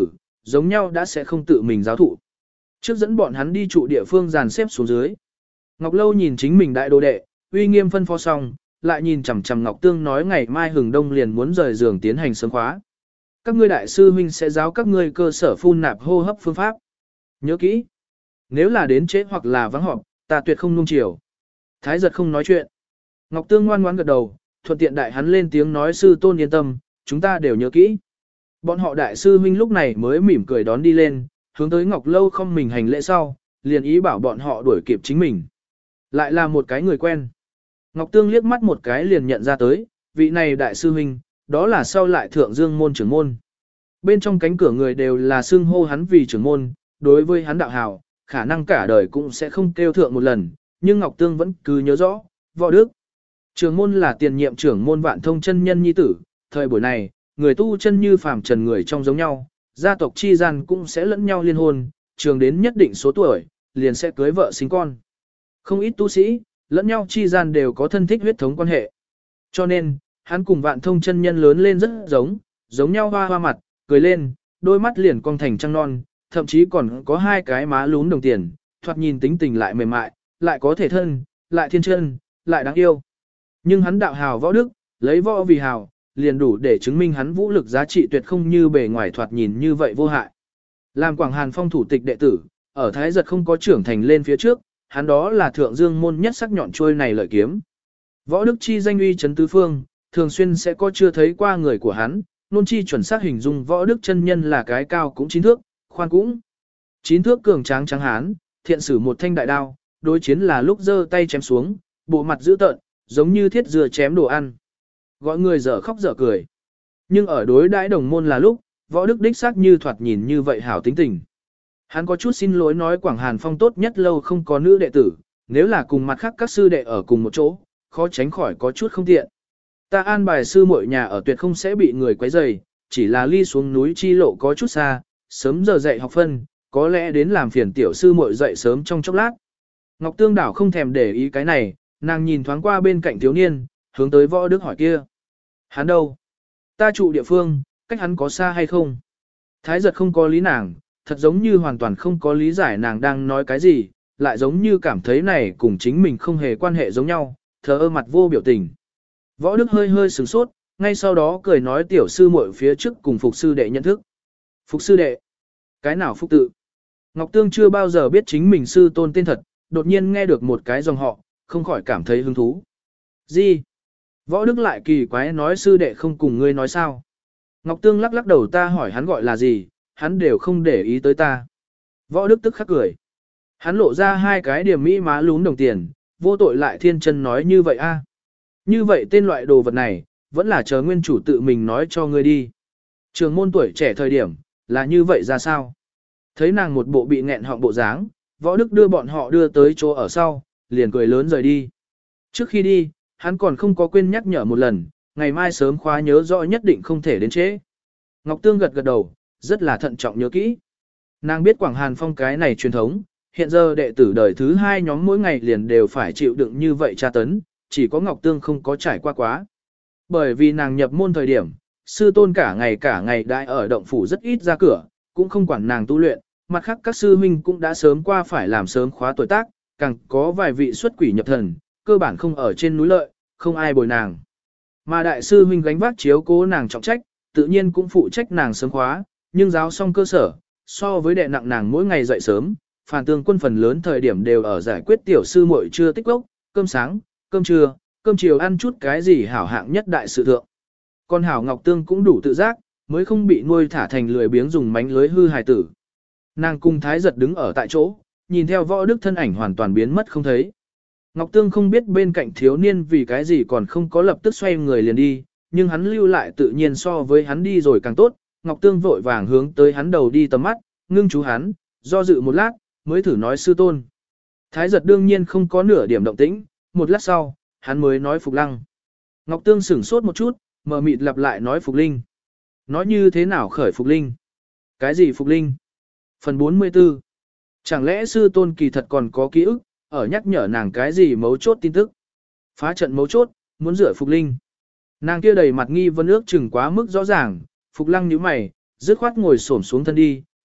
giống nhau đã sẽ không tự mình giáo thụ. Trước dẫn bọn hắn đi trụ địa phương dàn xếp xuống dưới. Ngọc Lâu nhìn chính mình đại đồ đệ, uy nghiêm phân phó xong, lại nhìn chằm chằm Ngọc Tương nói ngày mai hừng đông liền muốn rời giường tiến hành sớm khóa. Các ngươi đại sư huynh sẽ giáo các ngươi cơ sở phun nạp hô hấp phương pháp. Nhớ kỹ, nếu là đến trễ hoặc là vắng họp, ta tuyệt không nung chiều. Thái giật không nói chuyện. Ngọc Tương ngoan ngoãn gật đầu, thuận tiện đại hắn lên tiếng nói sư tôn yên tâm, chúng ta đều nhớ kỹ. Bọn họ đại sư huynh lúc này mới mỉm cười đón đi lên, hướng tới Ngọc Lâu không mình hành lễ sau, liền ý bảo bọn họ đuổi kịp chính mình. Lại là một cái người quen. Ngọc Tương liếc mắt một cái liền nhận ra tới, vị này đại sư huynh, đó là sau lại thượng dương môn trưởng môn. Bên trong cánh cửa người đều là xưng hô hắn vì trưởng môn, đối với hắn đạo hào, khả năng cả đời cũng sẽ không kêu thượng một lần, nhưng Ngọc Tương vẫn cứ nhớ rõ, Võ Đức. Trưởng môn là tiền nhiệm trưởng môn Vạn Thông chân nhân nhi tử, thời buổi này, người tu chân như phàm trần người trong giống nhau, gia tộc chi gian cũng sẽ lẫn nhau liên hôn, trường đến nhất định số tuổi, liền sẽ cưới vợ sinh con. Không ít tu sĩ, lẫn nhau chi gian đều có thân thích huyết thống quan hệ. Cho nên, hắn cùng Vạn Thông chân nhân lớn lên rất giống nhau hoa hoa mặt, cười lên, đôi mắt liền cong thành trăng non, thậm chí còn có hai cái má lún đồng tiền, thoạt nhìn tính tình lại mềm mại, lại có thể thân, lại thiên chân, lại đáng yêu. Nhưng hắn đạo hào võ đức, lấy võ vì hào, liền đủ để chứng minh hắn vũ lực giá trị tuyệt không như bề ngoài thoạt nhìn như vậy vô hại. Làm Quảng Hàn Phong thủ tịch đệ tử, ở Thái Giật không có trưởng thành lên phía trước, hắn đó là thượng dương môn nhất sắc nhọn trôi này lợi kiếm. Võ đức chi danh uy chấn tứ phương, thường xuyên sẽ có chưa thấy qua người của hắn, nôn chi chuẩn xác hình dung võ đức chân nhân là cái cao cũng 9 thước, khoan cũng 9 thước cường tráng trắng hán, thiện sử một thanh đại đao, đối chiến là lúc giơ tay chém xuống, bộ mặt dữ tợn, giống như thiết dừa chém đồ ăn. Gọi người dở khóc dở cười. Nhưng ở đối đãi đồng môn là lúc, võ đức đích xác như thoạt nhìn như vậy hảo tính tình. Hắn có chút xin lỗi nói Quảng Hàn Phong tốt nhất lâu không có nữ đệ tử, nếu là cùng mặt khác các sư đệ ở cùng một chỗ, khó tránh khỏi có chút không tiện. Ta an bài sư muội nhà ở tuyệt không sẽ bị người quấy rầy, chỉ là ly xuống núi chi lộ có chút xa, sớm giờ dạy học phân, có lẽ đến làm phiền tiểu sư muội dậy sớm trong chốc lát. Ngọc Tương đảo không thèm để ý cái này, nàng nhìn thoáng qua bên cạnh thiếu niên, hướng tới Võ Đức hỏi kia. Hắn đâu? Ta trụ địa phương, cách hắn có xa hay không? Thái giật không có lý nàng, thật giống như hoàn toàn không có lý giải nàng đang nói cái gì, lại giống như cảm thấy này cùng chính mình không hề quan hệ giống nhau, thờ ơ mặt vô biểu tình. Võ Đức hơi hơi sửng sốt, ngay sau đó cười nói tiểu sư muội phía trước cùng Phục sư đệ nhận thức. Phục sư đệ? Cái nào Phục tự? Ngọc Tương chưa bao giờ biết chính mình sư tôn tên thật, đột nhiên nghe được một cái dòng họ, không khỏi cảm thấy hứng thú. Gì? Võ Đức lại kỳ quái nói sư đệ không cùng ngươi nói sao? Ngọc Tương lắc lắc đầu ta hỏi hắn gọi là gì, hắn đều không để ý tới ta. Võ Đức tức khắc cười. Hắn lộ ra hai cái điểm mỹ má lún đồng tiền, vô tội lại thiên chân nói như vậy a. Như vậy tên loại đồ vật này, vẫn là chờ nguyên chủ tự mình nói cho ngươi đi. Trường môn tuổi trẻ thời điểm, là như vậy ra sao? Thấy nàng một bộ bị nghẹn họng bộ dáng, Võ Đức đưa bọn họ đưa tới chỗ ở sau, liền cười lớn rời đi. Trước khi đi, hắn còn không có quên nhắc nhở một lần, ngày mai sớm khóa nhớ rõ nhất định không thể đến trễ. Ngọc Tương gật gật đầu, rất là thận trọng nhớ kỹ. Nàng biết Quảng Hàn Phong cái này truyền thống, hiện giờ đệ tử đời thứ 2 nhóm mỗi ngày liền đều phải chịu đựng như vậy tra tấn, chỉ có Ngọc Tương không có trải qua quá. Bởi vì nàng nhập môn thời điểm, sư tôn cả ngày đại ở động phủ rất ít ra cửa, cũng không quản nàng tu luyện, mặt khác các sư huynh cũng đã sớm qua phải làm sớm khóa tuổi tác, càng có vài vị xuất quỷ nhập thần, cơ bản không ở trên núi lợi, không ai bồi nàng. Mà đại sư huynh gánh vác chiếu cố nàng trọng trách, tự nhiên cũng phụ trách nàng sớm khóa, nhưng giáo xong cơ sở, so với đệ nặng nàng mỗi ngày dậy sớm, Phàn Tương Quân phần lớn thời điểm đều ở giải quyết tiểu sư muội chưa tích lốc, cơm sáng, cơm trưa, cơm chiều ăn chút cái gì hảo hạng nhất đại sự thượng. Con Hảo Ngọc Tương cũng đủ tự giác, mới không bị nuôi thả thành lười biếng dùng mánh lưới hư hài tử. Nàng cùng Thái Giật đứng ở tại chỗ, nhìn theo Võ Đức thân ảnh hoàn toàn biến mất không thấy. Ngọc Tương không biết bên cạnh thiếu niên vì cái gì còn không có lập tức xoay người liền đi, nhưng hắn lưu lại tự nhiên so với hắn đi rồi càng tốt. Ngọc Tương vội vàng hướng tới hắn đầu đi tầm mắt, ngưng chú hắn, do dự một lát, mới thử nói sư tôn. Thái Giật đương nhiên không có nửa điểm động tĩnh, một lát sau, hắn mới nói Phục Lăng. Ngọc Tương sửng sốt một chút, mờ mịt lặp lại nói Phục Linh. Nói như thế nào khởi Phục Linh? Cái gì Phục Linh? Phần 44. Chẳng lẽ sư tôn kỳ thật còn có ký ức, ở nhắc nhở nàng cái gì mấu chốt tin tức? Phá trận mấu chốt, muốn rửa Phục Linh. Nàng kia đầy mặt nghi vấn ước chừng quá mức rõ ràng, Phục Lăng nhíu mày, dứt khoát ngồi xổm xuống thân đi,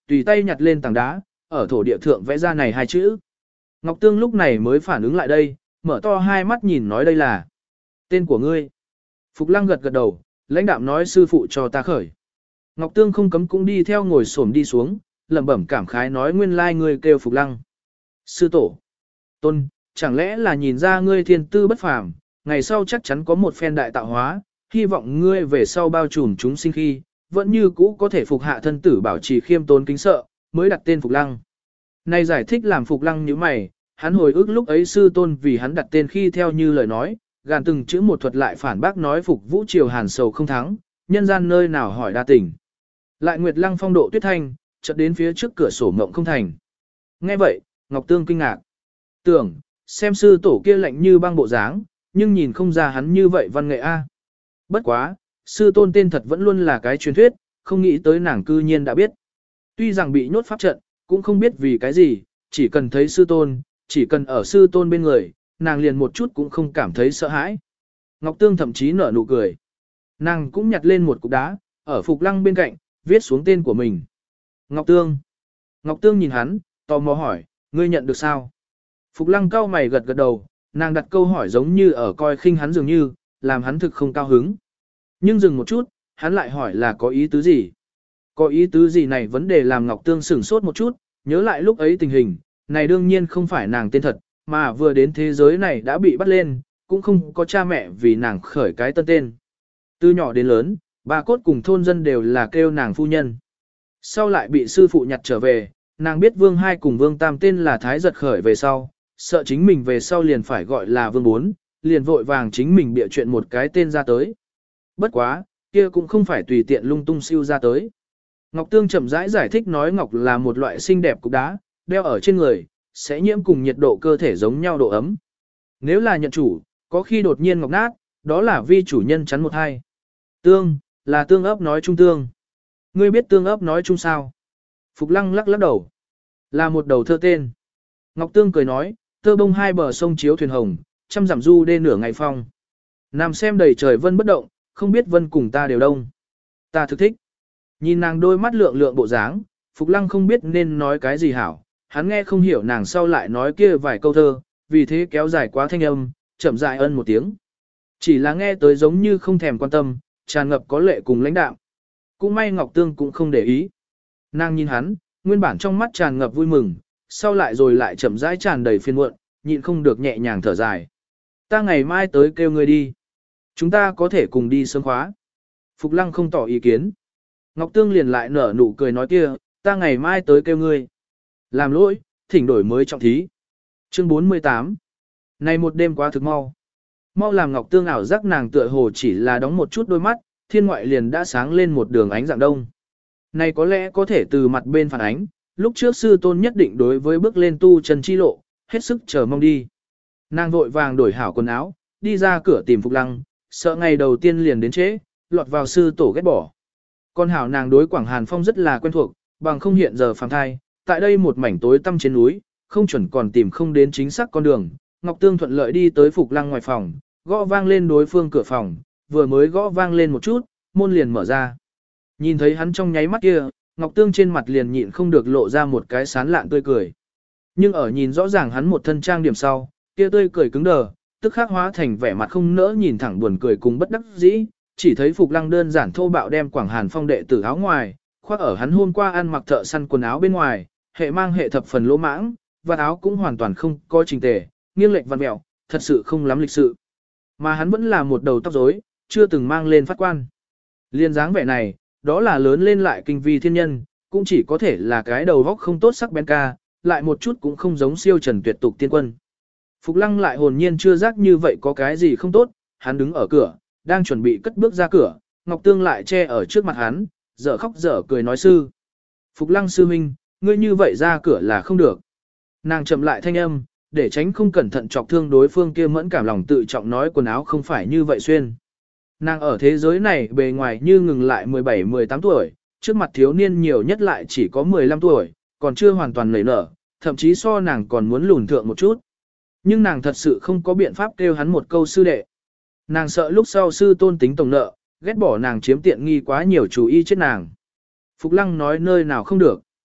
tùy tay nhặt lên tảng đá, ở thổ địa thượng vẽ ra này hai chữ. Ngọc Tương lúc này mới phản ứng lại đây, mở to hai mắt nhìn nói đây là tên của ngươi. Phục Lăng gật gật đầu, lãnh đạm nói sư phụ cho ta khởi. Ngọc Tương không cấm cũng đi theo ngồi xổm đi xuống, lẩm bẩm cảm khái nói nguyên lai ngươi kêu Phục Lăng. Sư tổ, tôn, chẳng lẽ là nhìn ra ngươi thiên tư bất phàm, ngày sau chắc chắn có một phen đại tạo hóa, hy vọng ngươi về sau bao trùm chúng sinh khi, vẫn như cũ có thể phục hạ thân tử bảo trì khiêm tốn kính sợ, mới đặt tên Phục Lăng. Này giải thích làm Phục Lăng như mày, hắn hồi ức lúc ấy sư tôn vì hắn đặt tên khi theo như lời nói, gàn từng chữ một thuật lại phản bác nói Phục Vũ Triều Hàn sầu không thắng, nhân gian nơi nào hỏi đa tình. Lại Nguyệt Lăng phong độ tuyết thanh, chợt đến phía trước cửa sổ ngộng không thành. Nghe vậy, Ngọc Tương kinh ngạc. Tưởng, xem sư tổ kia lạnh như băng bộ dáng, nhưng nhìn không ra hắn như vậy văn nghệ a. Bất quá, sư tôn tên thật vẫn luôn là cái truyền thuyết, không nghĩ tới nàng cư nhiên đã biết. Tuy rằng bị nhốt pháp trận, cũng không biết vì cái gì, chỉ cần thấy sư tôn, chỉ cần ở sư tôn bên người, nàng liền một chút cũng không cảm thấy sợ hãi. Ngọc Tương thậm chí nở nụ cười. Nàng cũng nhặt lên một cục đá, ở Phục Lăng bên cạnh, viết xuống tên của mình. Ngọc Tương. Ngọc Tương nhìn hắn, tò mò hỏi, ngươi nhận được sao? Phục Lăng cau mày gật gật đầu, nàng đặt câu hỏi giống như ở coi khinh hắn dường như, làm hắn thực không cao hứng. Nhưng dừng một chút, hắn lại hỏi là có ý tứ gì? Có ý tứ gì này vấn đề làm Ngọc Tương sửng sốt một chút, nhớ lại lúc ấy tình hình, này đương nhiên không phải nàng tên thật, mà vừa đến thế giới này đã bị bắt lên, cũng không có cha mẹ vì nàng khởi cái tân tên. Từ nhỏ đến lớn, bà cốt cùng thôn dân đều là kêu nàng phu nhân. Sau lại bị sư phụ nhặt trở về, nàng biết Vương Hai cùng Vương Tam tên là Thái Giật khởi về sau, sợ chính mình về sau liền phải gọi là Vương Bốn, liền vội vàng chính mình bịa chuyện một cái tên ra tới. Bất quá, kia cũng không phải tùy tiện lung tung siêu ra tới. Ngọc Tương chậm rãi giải thích nói ngọc là một loại xinh đẹp cục đá, đeo ở trên người, sẽ nhiễm cùng nhiệt độ cơ thể giống nhau độ ấm. Nếu là nhận chủ, có khi đột nhiên ngọc nát, đó là vi chủ nhân chắn một hai. Tương, là tương ấp nói chung tương. Ngươi biết tương ấp nói chung sao? Phục Lăng lắc lắc đầu. Là một đầu thơ tên. Ngọc Tương cười nói, thơ bông hai bờ sông chiếu thuyền hồng, trăm dặm du đê nửa ngày phong. Nằm xem đầy trời vân bất động, không biết vân cùng ta đều đông. Ta thực thích. Nhìn nàng đôi mắt lượng lượng bộ dáng, Phục Lăng không biết nên nói cái gì hảo. Hắn nghe không hiểu nàng sau lại nói kia vài câu thơ, vì thế kéo dài quá thanh âm, chậm rãi ân một tiếng. Chỉ là nghe tới giống như không thèm quan tâm, tràn ngập có lệ cùng lãnh đạm. Cũng may Ngọc Tương cũng không để ý. Nàng nhìn hắn, nguyên bản trong mắt tràn ngập vui mừng, sau lại rồi lại chậm rãi tràn đầy phiền muộn, nhịn không được nhẹ nhàng thở dài. Ta ngày mai tới kêu ngươi đi. Chúng ta có thể cùng đi sớm khóa. Phục Lăng không tỏ ý kiến. Ngọc Tương liền lại nở nụ cười nói kia, ta ngày mai tới kêu ngươi. Làm lỗi, thỉnh đổi mới trọng thí. Chương 48. Này một đêm quá thực mau. Mau làm Ngọc Tương ảo giác nàng tựa hồ chỉ là đóng một chút đôi mắt, thiên ngoại liền đã sáng lên một đường ánh dạng đông. Này có lẽ có thể từ mặt bên phản ánh, lúc trước sư tôn nhất định đối với bước lên tu chân chi lộ, hết sức chờ mong đi. Nàng vội vàng đổi hảo quần áo, đi ra cửa tìm Phục Lăng, sợ ngày đầu tiên liền đến trễ, lọt vào sư tổ ghét bỏ. Con hảo nàng đối Quảng Hàn Phong rất là quen thuộc, bằng không hiện giờ phàm thai, tại đây một mảnh tối tăm trên núi, không chuẩn còn tìm không đến chính xác con đường. Ngọc Tương thuận lợi đi tới Phục Lăng ngoài phòng, gõ vang lên đối phương cửa phòng, vừa mới gõ vang lên một chút, môn liền mở ra. Nhìn thấy hắn trong nháy mắt kia, Ngọc Tương trên mặt liền nhịn không được lộ ra một cái sán lạn tươi cười. Nhưng ở nhìn rõ ràng hắn một thân trang điểm sau, kia tươi cười cứng đờ, tức khắc hóa thành vẻ mặt không nỡ nhìn thẳng buồn cười cùng bất đắc dĩ, chỉ thấy Phục Lăng đơn giản thô bạo đem Quảng Hàn Phong đệ tử áo ngoài, khoác ở hắn hôm qua ăn mặc thợ săn quần áo bên ngoài, hệ mang hệ thập phần lỗ mãng, và áo cũng hoàn toàn không có chỉnh tề, nghiêng lệch vặn mẹo, thật sự không lắm lịch sự. Mà hắn vẫn là một đầu tóc rối, chưa từng mang lên phát quan. Liên dáng vẻ này, đó là lớn lên lại kinh vi thiên nhân, cũng chỉ có thể là cái đầu góc không tốt sắc bén ca, lại một chút cũng không giống siêu trần tuyệt tục tiên quân. Phục Lăng lại hồn nhiên chưa giác như vậy có cái gì không tốt, hắn đứng ở cửa, đang chuẩn bị cất bước ra cửa, Ngọc Tương lại che ở trước mặt hắn, dở khóc dở cười nói sư. Phục Lăng sư huynh, ngươi như vậy ra cửa là không được. Nàng chậm lại thanh âm, để tránh không cẩn thận chọc thương đối phương kia mẫn cảm lòng tự trọng nói quần áo không phải như vậy xuyên. Nàng ở thế giới này bề ngoài như ngừng lại 17-18 tuổi, trước mặt thiếu niên nhiều nhất lại chỉ có 15 tuổi, còn chưa hoàn toàn nảy nở, thậm chí so nàng còn muốn lùn thượng một chút. Nhưng nàng thật sự không có biện pháp kêu hắn một câu sư đệ. Nàng sợ lúc sau sư tôn tính tổng nợ, ghét bỏ nàng chiếm tiện nghi quá nhiều chú ý chết nàng. Phục Lăng nói nơi nào không được.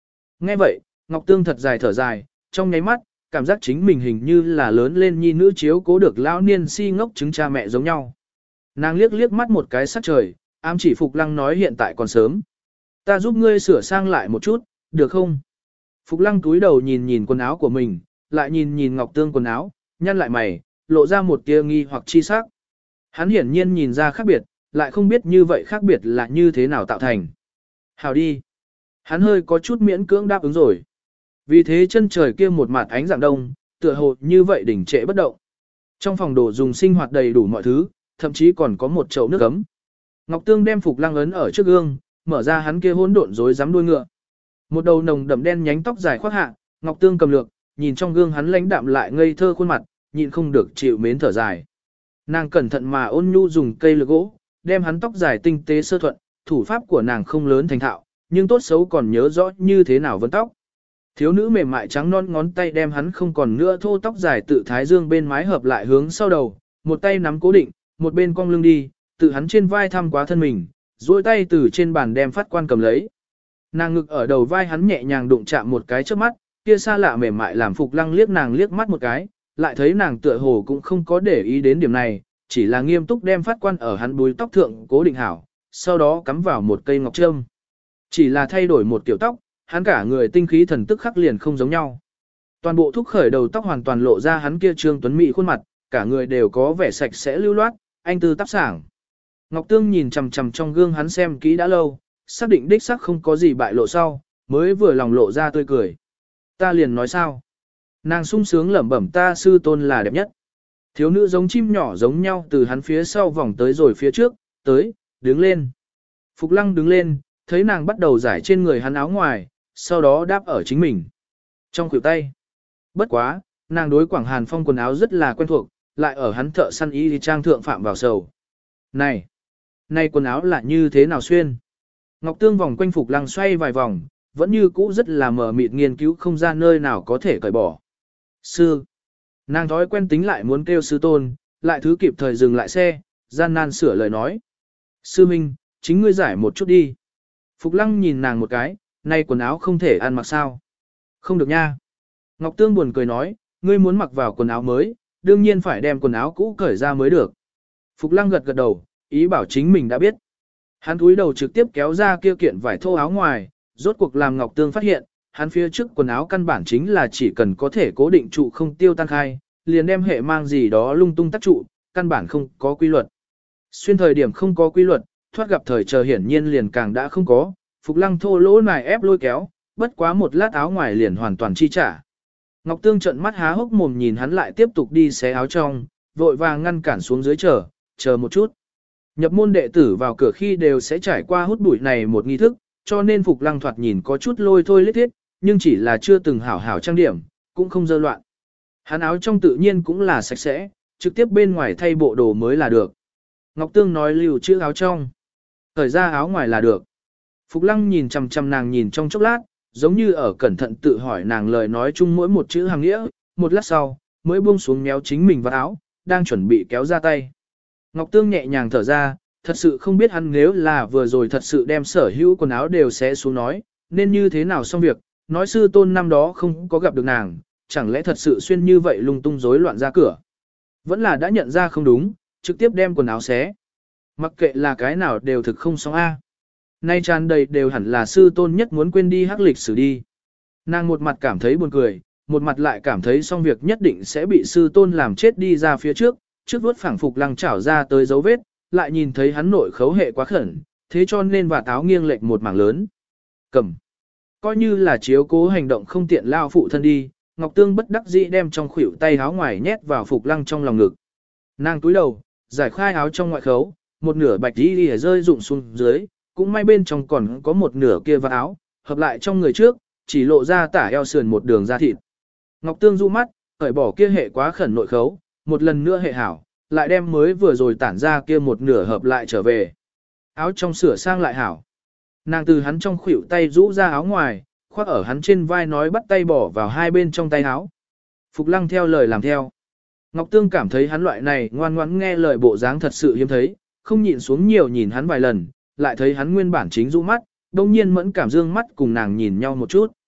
Nghe vậy, Ngọc Tương thật dài thở dài, trong nháy mắt, cảm giác chính mình hình như là lớn lên nhi nữ chiếu cố được lão niên si ngốc chứng cha mẹ giống nhau. Nàng liếc liếc mắt một cái sắc trời, ám chỉ Phục Lăng nói hiện tại còn sớm. Ta giúp ngươi sửa sang lại một chút, được không? Phục Lăng túi đầu nhìn nhìn quần áo của mình, lại nhìn nhìn Ngọc Tương quần áo, nhăn lại mày, lộ ra một tia nghi hoặc chi sắc. Hắn hiển nhiên nhìn ra khác biệt, lại không biết như vậy khác biệt là như thế nào tạo thành. Hào đi. Hắn hơi có chút miễn cưỡng đáp ứng rồi. Vì thế chân trời kia một mặt ánh dạng đông, tựa hồ như vậy đỉnh trệ bất động. Trong phòng đồ dùng sinh hoạt đầy đủ mọi thứ, thậm chí còn có một chậu nước ấm. Ngọc Tương đem Phục Lăng ấn ở trước gương, mở ra hắn kia hỗn độn rối rắm đuôi ngựa. Một đầu nồng đậm đen nhánh tóc dài khoác hạ, Ngọc Tương cầm lược, nhìn trong gương hắn lãnh đạm lại ngây thơ khuôn mặt, nhịn không được chịu mến thở dài. Nàng cẩn thận mà ôn nhu dùng cây lược gỗ, đem hắn tóc dài tinh tế sơ thuận, thủ pháp của nàng không lớn thành thạo, nhưng tốt xấu còn nhớ rõ như thế nào vấn tóc. Thiếu nữ mềm mại trắng non ngón tay đem hắn không còn nữa thô tóc dài tự thái dương bên mái hợp lại hướng sau đầu, một tay nắm cố định, một bên cong lưng đi, tự hắn trên vai thăm quá thân mình, duỗi tay từ trên bàn đem phát quan cầm lấy. Nàng ngực ở đầu vai hắn nhẹ nhàng đụng chạm một cái trước mắt, kia xa lạ mềm mại làm Phục Lăng liếc nàng liếc mắt một cái, lại thấy nàng tựa hồ cũng không có để ý đến điểm này, chỉ là nghiêm túc đem phát quan ở hắn búi tóc thượng cố định hảo, sau đó cắm vào một cây ngọc trâm. Chỉ là thay đổi một kiểu tóc, hắn cả người tinh khí thần tức khắc liền không giống nhau. Toàn bộ thúc khởi đầu tóc hoàn toàn lộ ra hắn kia trương tuấn mỹ khuôn mặt, cả người đều có vẻ sạch sẽ lưu loát, anh tư tắp sảng. Ngọc Tương nhìn chằm chằm trong gương hắn xem kỹ đã lâu, xác định đích xác không có gì bại lộ sau, mới vừa lòng lộ ra tươi cười. Ta liền nói sao? Nàng sung sướng lẩm bẩm ta sư tôn là đẹp nhất. Thiếu nữ giống chim nhỏ giống nhau từ hắn phía sau vòng tới rồi phía trước, tới, đứng lên. Phục Lăng đứng lên, thấy nàng bắt đầu giải trên người hắn áo ngoài, sau đó đáp ở chính mình. Trong khuỷu tay. Bất quá, nàng đối Quảng Hàn Phong quần áo rất là quen thuộc, lại ở hắn thợ săn y trang thượng phạm vào sầu. Này! Này quần áo là như thế nào xuyên? Ngọc Tương vòng quanh Phục Lăng xoay vài vòng, vẫn như cũ rất là mờ mịt nghiên cứu không ra nơi nào có thể cởi bỏ. Sư! Nàng thói quen tính lại muốn kêu sư tôn, lại thứ kịp thời dừng lại xe, gian nan sửa lời nói. Sư Minh, chính ngươi giải một chút đi. Phục Lăng nhìn nàng một cái, nay quần áo không thể ăn mặc sao? Không được nha. Ngọc Tương buồn cười nói, ngươi muốn mặc vào quần áo mới, đương nhiên phải đem quần áo cũ cởi ra mới được. Phục Lăng gật gật đầu, ý bảo chính mình đã biết. Hắn cúi đầu trực tiếp kéo ra kia kiện vải thô áo ngoài, rốt cuộc làm Ngọc Tương phát hiện, hắn phía trước quần áo căn bản chính là chỉ cần có thể cố định trụ không tiêu tan khai, liền đem hệ mang gì đó lung tung tắc trụ, căn bản không có quy luật. Xuyên thời điểm không có quy luật, thoát gặp thời chờ hiển nhiên liền càng đã không có, Phục Lăng thô lỗ nài ép lôi kéo, bất quá một lát áo ngoài liền hoàn toàn chi trả. Ngọc Tương trợn mắt há hốc mồm nhìn hắn lại tiếp tục đi xé áo trong, vội vàng ngăn cản xuống dưới chờ một chút. Nhập môn đệ tử vào cửa khi đều sẽ trải qua hút bụi này một nghi thức, cho nên Phục Lăng thoạt nhìn có chút lôi thôi lết thiết, nhưng chỉ là chưa từng hảo hảo trang điểm, cũng không dơ loạn. Hắn áo trong tự nhiên cũng là sạch sẽ, trực tiếp bên ngoài thay bộ đồ mới là được. Ngọc Tương nói lưu chữ áo trong, thời ra áo ngoài là được. Phục Lăng nhìn chằm chằm nàng nhìn trong chốc lát, giống như ở cẩn thận tự hỏi nàng lời nói chung mỗi một chữ hàng nghĩa, một lát sau, mới buông xuống méo chính mình vào áo, đang chuẩn bị kéo ra tay. Ngọc Tương nhẹ nhàng thở ra, thật sự không biết hắn nếu là vừa rồi thật sự đem sở hữu quần áo đều xé xuống nói, nên như thế nào xong việc, nói sư tôn năm đó không có gặp được nàng, chẳng lẽ thật sự xuyên như vậy lung tung rối loạn ra cửa. Vẫn là đã nhận ra không đúng, trực tiếp đem quần áo xé. Mặc kệ là cái nào đều thực không xong a. Nay tràn đầy đều hẳn là sư tôn nhất muốn quên đi hắc lịch sử đi. Nàng một mặt cảm thấy buồn cười, một mặt lại cảm thấy xong việc nhất định sẽ bị sư tôn làm chết đi ra phía trước vuốt phẳng Phục Lăng chảo ra tới dấu vết, lại nhìn thấy hắn nội khấu hệ quá khẩn, thế cho nên và táo nghiêng lệch một mảng lớn. Cầm. Coi như là chiếu cố hành động không tiện lao phụ thân đi, Ngọc Tương bất đắc dĩ đem trong khuỷu tay áo ngoài nhét vào Phục Lăng trong lòng ngực. Nàng túi đầu, giải khai áo trong ngoại khấu, một nửa bạch đi rơi rụng xuống dưới, cũng may bên trong còn có một nửa kia vào áo, hợp lại trong người trước, chỉ lộ ra tả eo sườn một đường da thịt. Ngọc Tương du mắt, cởi bỏ kia hệ quá khẩn nội khấu, một lần nữa hệ hảo, lại đem mới vừa rồi tản ra kia một nửa hợp lại trở về. Áo trong sửa sang lại hảo. Nàng từ hắn trong khuỷu tay rũ ra áo ngoài, khoác ở hắn trên vai nói bắt tay bỏ vào hai bên trong tay áo. Phục Lăng theo lời làm theo. Ngọc Tương cảm thấy hắn loại này ngoan ngoãn nghe lời bộ dáng thật sự hiếm thấy, không nhịn xuống nhiều nhìn hắn vài lần, lại thấy hắn nguyên bản chính rũ mắt, đồng nhiên mẫn cảm dương mắt cùng nàng nhìn nhau một chút.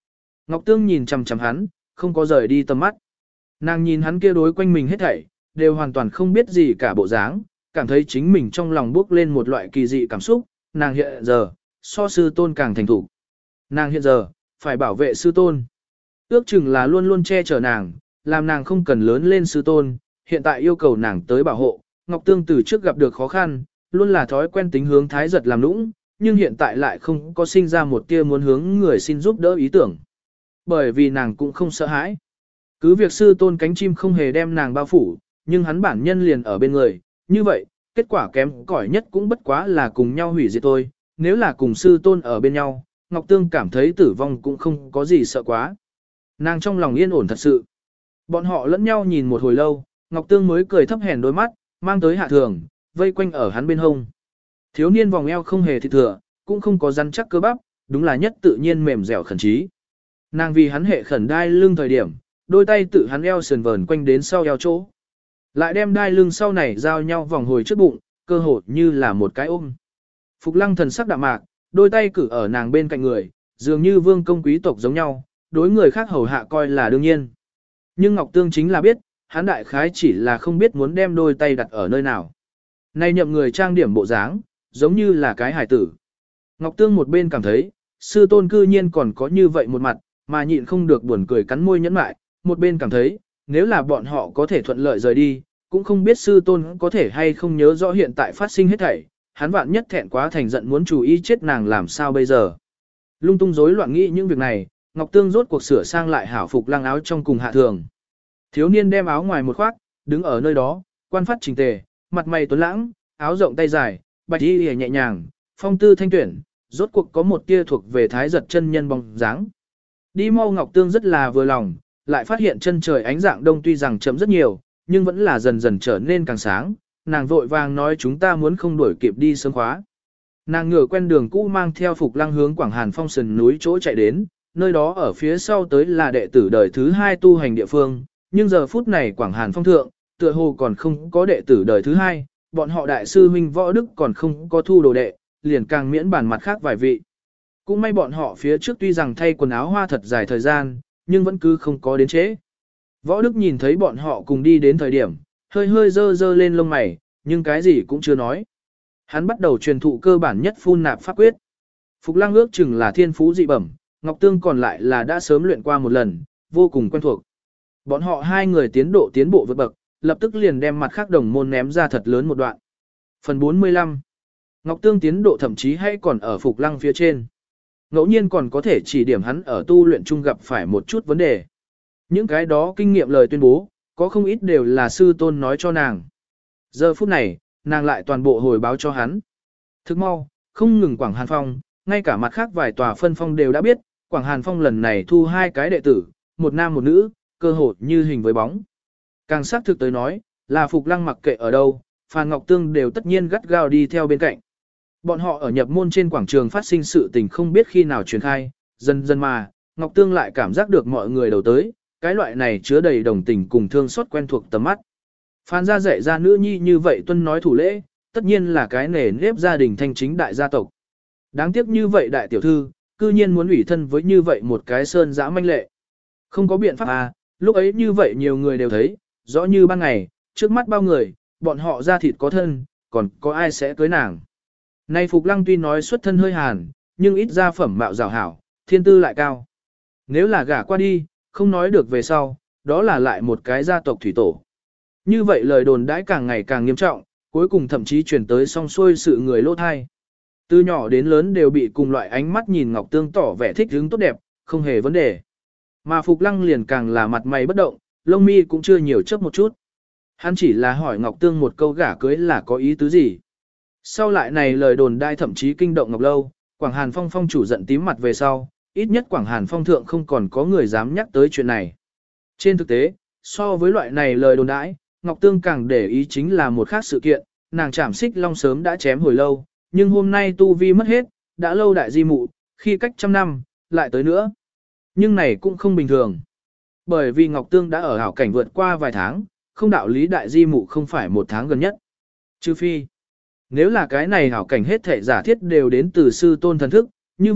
Ngọc Tương nhìn chằm chằm hắn, không có rời đi tầm mắt. Nàng nhìn hắn kia đối quanh mình hết thảy, đều hoàn toàn không biết gì cả bộ dáng, cảm thấy chính mình trong lòng bước lên một loại kỳ dị cảm xúc, nàng hiện giờ, so sư tôn càng thành thủ. Nàng hiện giờ, phải bảo vệ sư tôn. Ước chừng là luôn luôn che chở nàng, làm nàng không cần lớn lên sư tôn, hiện tại yêu cầu nàng tới bảo hộ. Ngọc Tương từ trước gặp được khó khăn, luôn là thói quen tính hướng thái giật làm nũng, nhưng hiện tại lại không có sinh ra một tia muốn hướng người xin giúp đỡ ý tưởng. Bởi vì nàng cũng không sợ hãi. Cứ việc sư tôn cánh chim không hề đem nàng bao phủ, nhưng hắn bản nhân liền ở bên người, như vậy, kết quả kém cỏi nhất cũng bất quá là cùng nhau hủy diệt thôi. Nếu là cùng sư tôn ở bên nhau, Ngọc Tương cảm thấy tử vong cũng không có gì sợ quá. Nàng trong lòng yên ổn thật sự. Bọn họ lẫn nhau nhìn một hồi lâu, Ngọc Tương mới cười thấp hèn đôi mắt, mang tới Hạ Thường, vây quanh ở hắn bên hông. Thiếu niên vòng eo không hề thịt thừa, cũng không có rắn chắc cơ bắp, đúng là nhất tự nhiên mềm dẻo khẩn trí. Nàng vì hắn hệ khẩn đai lưng thời điểm, đôi tay tự hắn eo sườn vờn quanh đến sau eo chỗ. Lại đem đai lưng sau này giao nhau vòng hồi trước bụng, cơ hội như là một cái ôm. Phục Lăng thần sắc đạm mạc, đôi tay cử ở nàng bên cạnh người, dường như vương công quý tộc giống nhau, đối người khác hầu hạ coi là đương nhiên. Nhưng Ngọc Tương chính là biết, hắn đại khái chỉ là không biết muốn đem đôi tay đặt ở nơi nào. Nay nhậm người trang điểm bộ dáng, giống như là cái hài tử. Ngọc Tương một bên cảm thấy, sư tôn cư nhiên còn có như vậy một mặt, mà nhịn không được buồn cười cắn môi nhẫn mại, một bên cảm thấy, nếu là bọn họ có thể thuận lợi rời đi, cũng không biết sư tôn có thể hay không nhớ rõ hiện tại phát sinh hết thảy, hắn vạn nhất thẹn quá thành giận muốn chủ ý chết nàng làm sao bây giờ. Lung tung rối loạn nghĩ những việc này, Ngọc Tương rốt cuộc sửa sang lại hảo phục lăng áo trong cùng Hạ Thường. Thiếu niên đem áo ngoài một khoác, đứng ở nơi đó, quan phát chỉnh tề, mặt mày tuấn lãng, áo rộng tay dài, bạch y nhẹ nhàng, phong tư thanh tuyển, rốt cuộc có một tia thuộc về thái giật chân nhân bóng dáng. Đi mau Ngọc Tương rất là vừa lòng, lại phát hiện chân trời ánh dạng đông tuy rằng chậm rất nhiều, nhưng vẫn là dần dần trở nên càng sáng, nàng vội vàng nói chúng ta muốn không đuổi kịp đi sớm khóa. Nàng ngửa quen đường cũ mang theo Phục Lăng hướng Quảng Hàn Phong sườn núi chỗ chạy đến, nơi đó ở phía sau tới là đệ tử đời thứ 2 tu hành địa phương, nhưng giờ phút này Quảng Hàn Phong thượng, tựa hồ còn không có đệ tử đời thứ 2, bọn họ đại sư huynh Võ Đức còn không có thu đồ đệ, liền càng miễn bàn mặt khác vài vị. Cũng may bọn họ phía trước tuy rằng thay quần áo hoa thật dài thời gian, nhưng vẫn cứ không có đến trễ. Võ Đức nhìn thấy bọn họ cùng đi đến thời điểm, hơi hơi dơ dơ lên lông mày, nhưng cái gì cũng chưa nói. Hắn bắt đầu truyền thụ cơ bản nhất phun nạp pháp quyết. Phục Lăng ước chừng là thiên phú dị bẩm, Ngọc Tương còn lại là đã sớm luyện qua một lần, vô cùng quen thuộc. Bọn họ hai người tiến bộ vượt bậc, lập tức liền đem mặt khác đồng môn ném ra thật lớn một đoạn. Phần 45. Ngọc Tương tiến độ thậm chí hay còn ở Phục Lăng phía trên. Ngẫu nhiên còn có thể chỉ điểm hắn ở tu luyện chung gặp phải một chút vấn đề. Những cái đó kinh nghiệm lời tuyên bố, có không ít đều là sư tôn nói cho nàng. Giờ phút này, nàng lại toàn bộ hồi báo cho hắn. Thức mau, không ngừng Quảng Hàn Phong, ngay cả mặt khác vài tòa phân phong đều đã biết, Quảng Hàn Phong lần này thu 2 cái đệ tử, một nam một nữ, cơ hội như hình với bóng. Càng xác thực tới nói, là Phục Lăng mặc kệ ở đâu, Phan Ngọc Tương đều tất nhiên gắt gao đi theo bên cạnh. Bọn họ ở nhập môn trên quảng trường phát sinh sự tình không biết khi nào truyền khai, dần dần mà, Ngọc Tương lại cảm giác được mọi người đầu tới, cái loại này chứa đầy đồng tình cùng thương xót quen thuộc tầm mắt. Phan gia dạy ra nữ nhi như vậy tuân nói thủ lễ, tất nhiên là cái nề nếp gia đình thanh chính đại gia tộc. Đáng tiếc như vậy đại tiểu thư, cư nhiên muốn ủy thân với như vậy một cái sơn dã manh lệ. Không có biện pháp à, lúc ấy như vậy nhiều người đều thấy, rõ như ban ngày, trước mắt bao người, bọn họ ra thịt có thân, còn có ai sẽ cưới nàng. Nay Phục Lăng tuy nói xuất thân hơi hàn, nhưng ít ra phẩm mạo rào hảo, thiên tư lại cao. Nếu là gả qua đi, không nói được về sau, đó là lại một cái gia tộc thủy tổ. Như vậy lời đồn đãi càng ngày càng nghiêm trọng, cuối cùng thậm chí truyền tới song xuôi sự người lỗ thai. Từ nhỏ đến lớn đều bị cùng loại ánh mắt nhìn Ngọc Tương tỏ vẻ thích hứng tốt đẹp, không hề vấn đề. Mà Phục Lăng liền càng là mặt mày bất động, lông mi cũng chưa nhiều chấp một chút. Hắn chỉ là hỏi Ngọc Tương một câu gả cưới là có ý tứ gì. Sau lại này lời đồn đai thậm chí kinh động Ngọc Lâu, Quảng Hàn Phong phong chủ giận tím mặt về sau, ít nhất Quảng Hàn Phong thượng không còn có người dám nhắc tới chuyện này. Trên thực tế, so với loại này lời đồn đãi, Ngọc Tương càng để ý chính là một khác sự kiện, nàng Trảm Xích Long sớm đã chém hồi lâu, nhưng hôm nay tu vi mất hết, đã lâu đại di mụ, khi cách trăm năm, lại tới nữa. Nhưng này cũng không bình thường. Bởi vì Ngọc Tương đã ở hảo cảnh vượt qua vài tháng, không đạo lý đại di mụ không phải một tháng gần nhất. Trừ phi, nếu là cái này hảo cảnh hết thể giả thiết đều đến từ sư tôn thần thức, như vậy,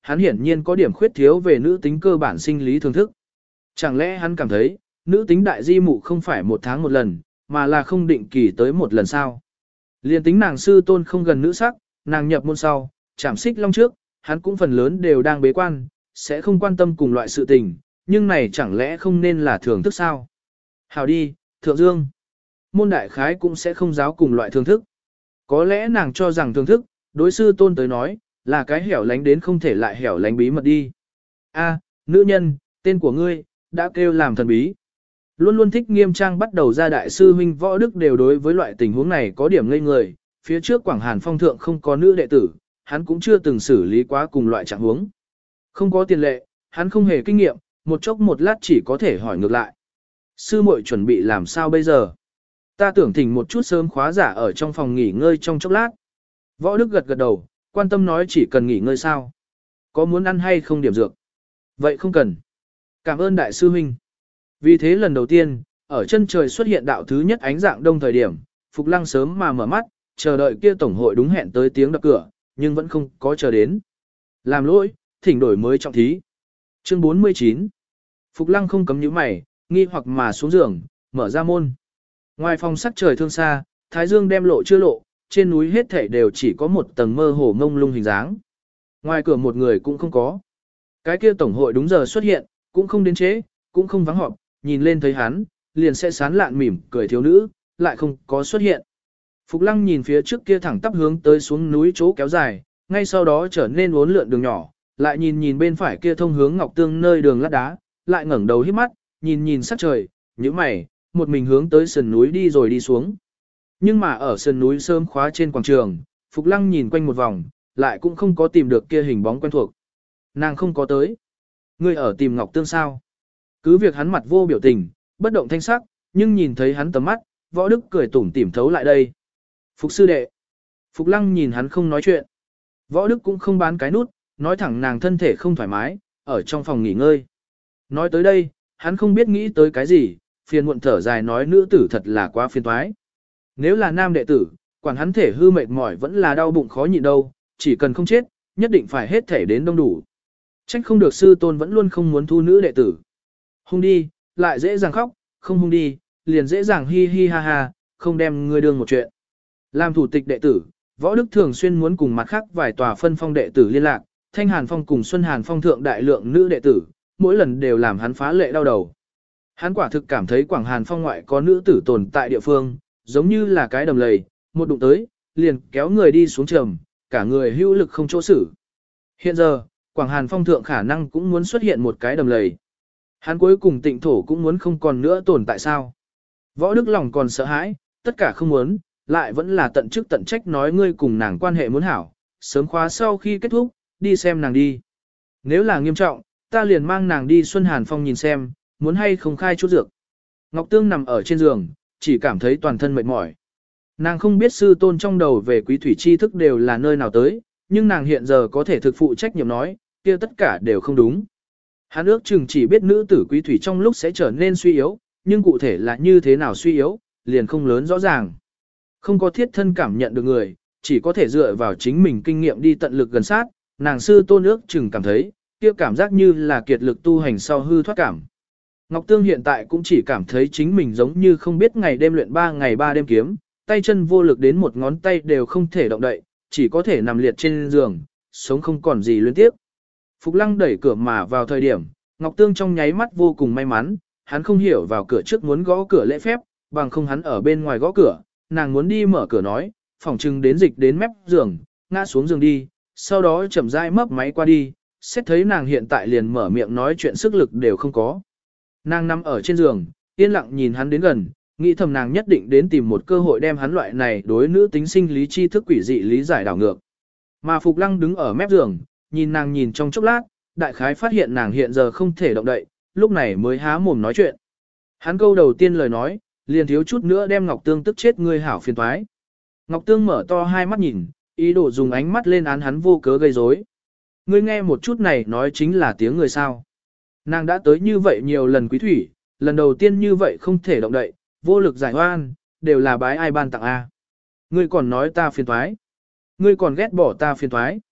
hắn hiển nhiên có điểm khuyết thiếu về nữ tính cơ bản sinh lý thưởng thức. Chẳng lẽ hắn cảm thấy, nữ tính đại di mụ không phải một tháng một lần, mà là không định kỳ tới một lần sao? Liên tính nàng sư tôn không gần nữ sắc, nàng nhập môn sau, chạm xích long trước, hắn cũng phần lớn đều đang bế quan, sẽ không quan tâm cùng loại sự tình, nhưng này chẳng lẽ không nên là thưởng thức sao? Hào đi, thượng dương. Môn đại khái cũng sẽ không giáo cùng loại thưởng thức. Có lẽ nàng cho rằng thưởng thức, đối sư tôn tới nói, là cái hẻo lánh đến không thể lại hẻo lánh bí mật đi. A, nữ nhân, tên của ngươi, đã kêu làm thần bí. Luôn luôn thích nghiêm trang bắt đầu ra đại sư huynh Võ Đức đều đối với loại tình huống này có điểm ngây người, phía trước Quảng Hàn Phong thượng không có nữ đệ tử, hắn cũng chưa từng xử lý quá cùng loại trạng huống. Không có tiền lệ, hắn không hề kinh nghiệm, một chốc một lát chỉ có thể hỏi ngược lại. Sư muội chuẩn bị làm sao bây giờ? Ta tưởng thỉnh một chút sớm khóa giả ở trong phòng nghỉ ngơi trong chốc lát. Võ Đức gật gật đầu, quan tâm nói chỉ cần nghỉ ngơi sao? Có muốn ăn hay không điểm dược? Vậy không cần. Cảm ơn đại sư huynh. Vì thế lần đầu tiên, ở chân trời xuất hiện đạo thứ nhất ánh dạng đông thời điểm, Phục Lăng sớm mà mở mắt, chờ đợi kia tổng hội đúng hẹn tới tiếng đập cửa, nhưng vẫn không có chờ đến. Làm lỗi, thỉnh đổi mới trọng thí. Chương 49. Phục Lăng không cấm nhíu mày, nghi hoặc mà xuống giường, mở ra môn. Ngoài phòng sắc trời thương xa, thái dương đem lộ chưa lộ, trên núi hết thảy đều chỉ có một tầng mơ hồ ngông lung hình dáng. Ngoài cửa một người cũng không có. Cái kia tổng hội đúng giờ xuất hiện, cũng không đến chế, cũng không vắng họp, nhìn lên thấy hắn, liền sẽ sán lạn mỉm cười thiếu nữ, lại không có xuất hiện. Phục Lăng nhìn phía trước kia thẳng tắp hướng tới xuống núi chỗ kéo dài, ngay sau đó trở nên uốn lượn đường nhỏ, lại nhìn bên phải kia thông hướng Ngọc Tương nơi đường lát đá, lại ngẩng đầu híp mắt, nhìn sắc trời, nhíu mày, một mình hướng tới sườn núi đi rồi đi xuống. Nhưng mà ở sườn núi sớm khóa trên quảng trường, Phục Lăng nhìn quanh một vòng, lại cũng không có tìm được kia hình bóng quen thuộc. Nàng không có tới. Ngươi ở tìm Ngọc Tương sao? Cứ việc hắn mặt vô biểu tình, bất động thanh sắc, nhưng nhìn thấy hắn tầm mắt, Võ Đức cười tủm tỉm thấu lại đây. Phục sư đệ. Phục Lăng nhìn hắn không nói chuyện. Võ Đức cũng không bán cái nút, nói thẳng nàng thân thể không thoải mái, ở trong phòng nghỉ ngơi. Nói tới đây, hắn không biết nghĩ tới cái gì, phiền muộn thở dài nói nữ tử thật là quá phiền toái. Nếu là nam đệ tử, quản hắn thể hư mệt mỏi vẫn là đau bụng khó nhịn đâu, chỉ cần không chết, nhất định phải hết thể đến đông đủ. Trách không được sư tôn vẫn luôn không muốn thu nữ đệ tử. Hung đi, lại dễ dàng khóc, không hung đi, liền dễ dàng hi hi ha ha, không đem ngươi đương một chuyện. Làm thủ tịch đệ tử, Võ Đức thường xuyên muốn cùng mặt khác vài tòa phân phong đệ tử liên lạc, Thanh Hàn Phong cùng Xuân Hàn Phong thượng đại lượng nữ đệ tử, mỗi lần đều làm hắn phá lệ đau đầu. Hắn quả thực cảm thấy Quảng Hàn Phong ngoại có nữ tử tồn tại địa phương, giống như là cái đầm lầy, một đụng tới, liền kéo người đi xuống trầm, cả người hữu lực không chỗ xử. Hiện giờ, Quảng Hàn Phong thượng khả năng cũng muốn xuất hiện một cái đầm lầy. Hắn cuối cùng Tịnh thổ cũng muốn không còn nữa tồn tại sao. Võ Đức lòng còn sợ hãi, tất cả không muốn, lại vẫn là tận chức tận trách nói ngươi cùng nàng quan hệ muốn hảo, sớm khóa sau khi kết thúc, đi xem nàng đi. Nếu là nghiêm trọng, ta liền mang nàng đi Xuân Hàn Phong nhìn xem, muốn hay không khai chút dược. Ngọc Tương nằm ở trên giường, chỉ cảm thấy toàn thân mệt mỏi. Nàng không biết sư tôn trong đầu về quý thủy tri thức đều là nơi nào tới, nhưng nàng hiện giờ có thể thực phụ trách nhiệm nói, kia tất cả đều không đúng. Hắn ước chừng chỉ biết nữ tử quý thủy trong lúc sẽ trở nên suy yếu, nhưng cụ thể là như thế nào suy yếu, liền không lớn rõ ràng. Không có thiết thân cảm nhận được người, chỉ có thể dựa vào chính mình kinh nghiệm đi tận lực gần sát, nàng sư tôn ước chừng cảm thấy, kia cảm giác như là kiệt lực tu hành sau hư thoát cảm. Ngọc Tương hiện tại cũng chỉ cảm thấy chính mình giống như không biết ngày đêm luyện 3 ngày 3 đêm kiếm, tay chân vô lực đến một ngón tay đều không thể động đậy, chỉ có thể nằm liệt trên giường, sống không còn gì luyến tiếp. Phục Lăng đẩy cửa mà vào thời điểm, Ngọc Tương trong nháy mắt vô cùng may mắn, hắn không hiểu vào cửa trước muốn gõ cửa lễ phép, bằng không hắn ở bên ngoài gõ cửa, nàng muốn đi mở cửa nói, phỏng chừng đến dịch đến mép giường, ngã xuống giường đi, sau đó chậm rãi mấp máy qua đi, xét thấy nàng hiện tại liền mở miệng nói chuyện sức lực đều không có. Nàng nằm ở trên giường, yên lặng nhìn hắn đến gần, nghĩ thầm nàng nhất định đến tìm một cơ hội đem hắn loại này đối nữ tính sinh lý tri thức quỷ dị lý giải đảo ngược. Mà Phục Lăng đứng ở mép giường, nhìn nàng nhìn trong chốc lát, đại khái phát hiện nàng hiện giờ không thể động đậy, lúc này mới há mồm nói chuyện. Hắn câu đầu tiên lời nói, liền thiếu chút nữa đem Ngọc Tương tức chết ngươi hảo phiền toái. Ngọc Tương mở to hai mắt nhìn, ý đồ dùng ánh mắt lên án hắn vô cớ gây rối. Ngươi nghe một chút này nói chính là tiếng người sao. Nàng đã tới như vậy nhiều lần quý thủy, lần đầu tiên như vậy không thể động đậy, vô lực giải oan, đều là bái ai ban tặng A. Ngươi còn nói ta phiền toái. Ngươi còn ghét bỏ ta phiền toái.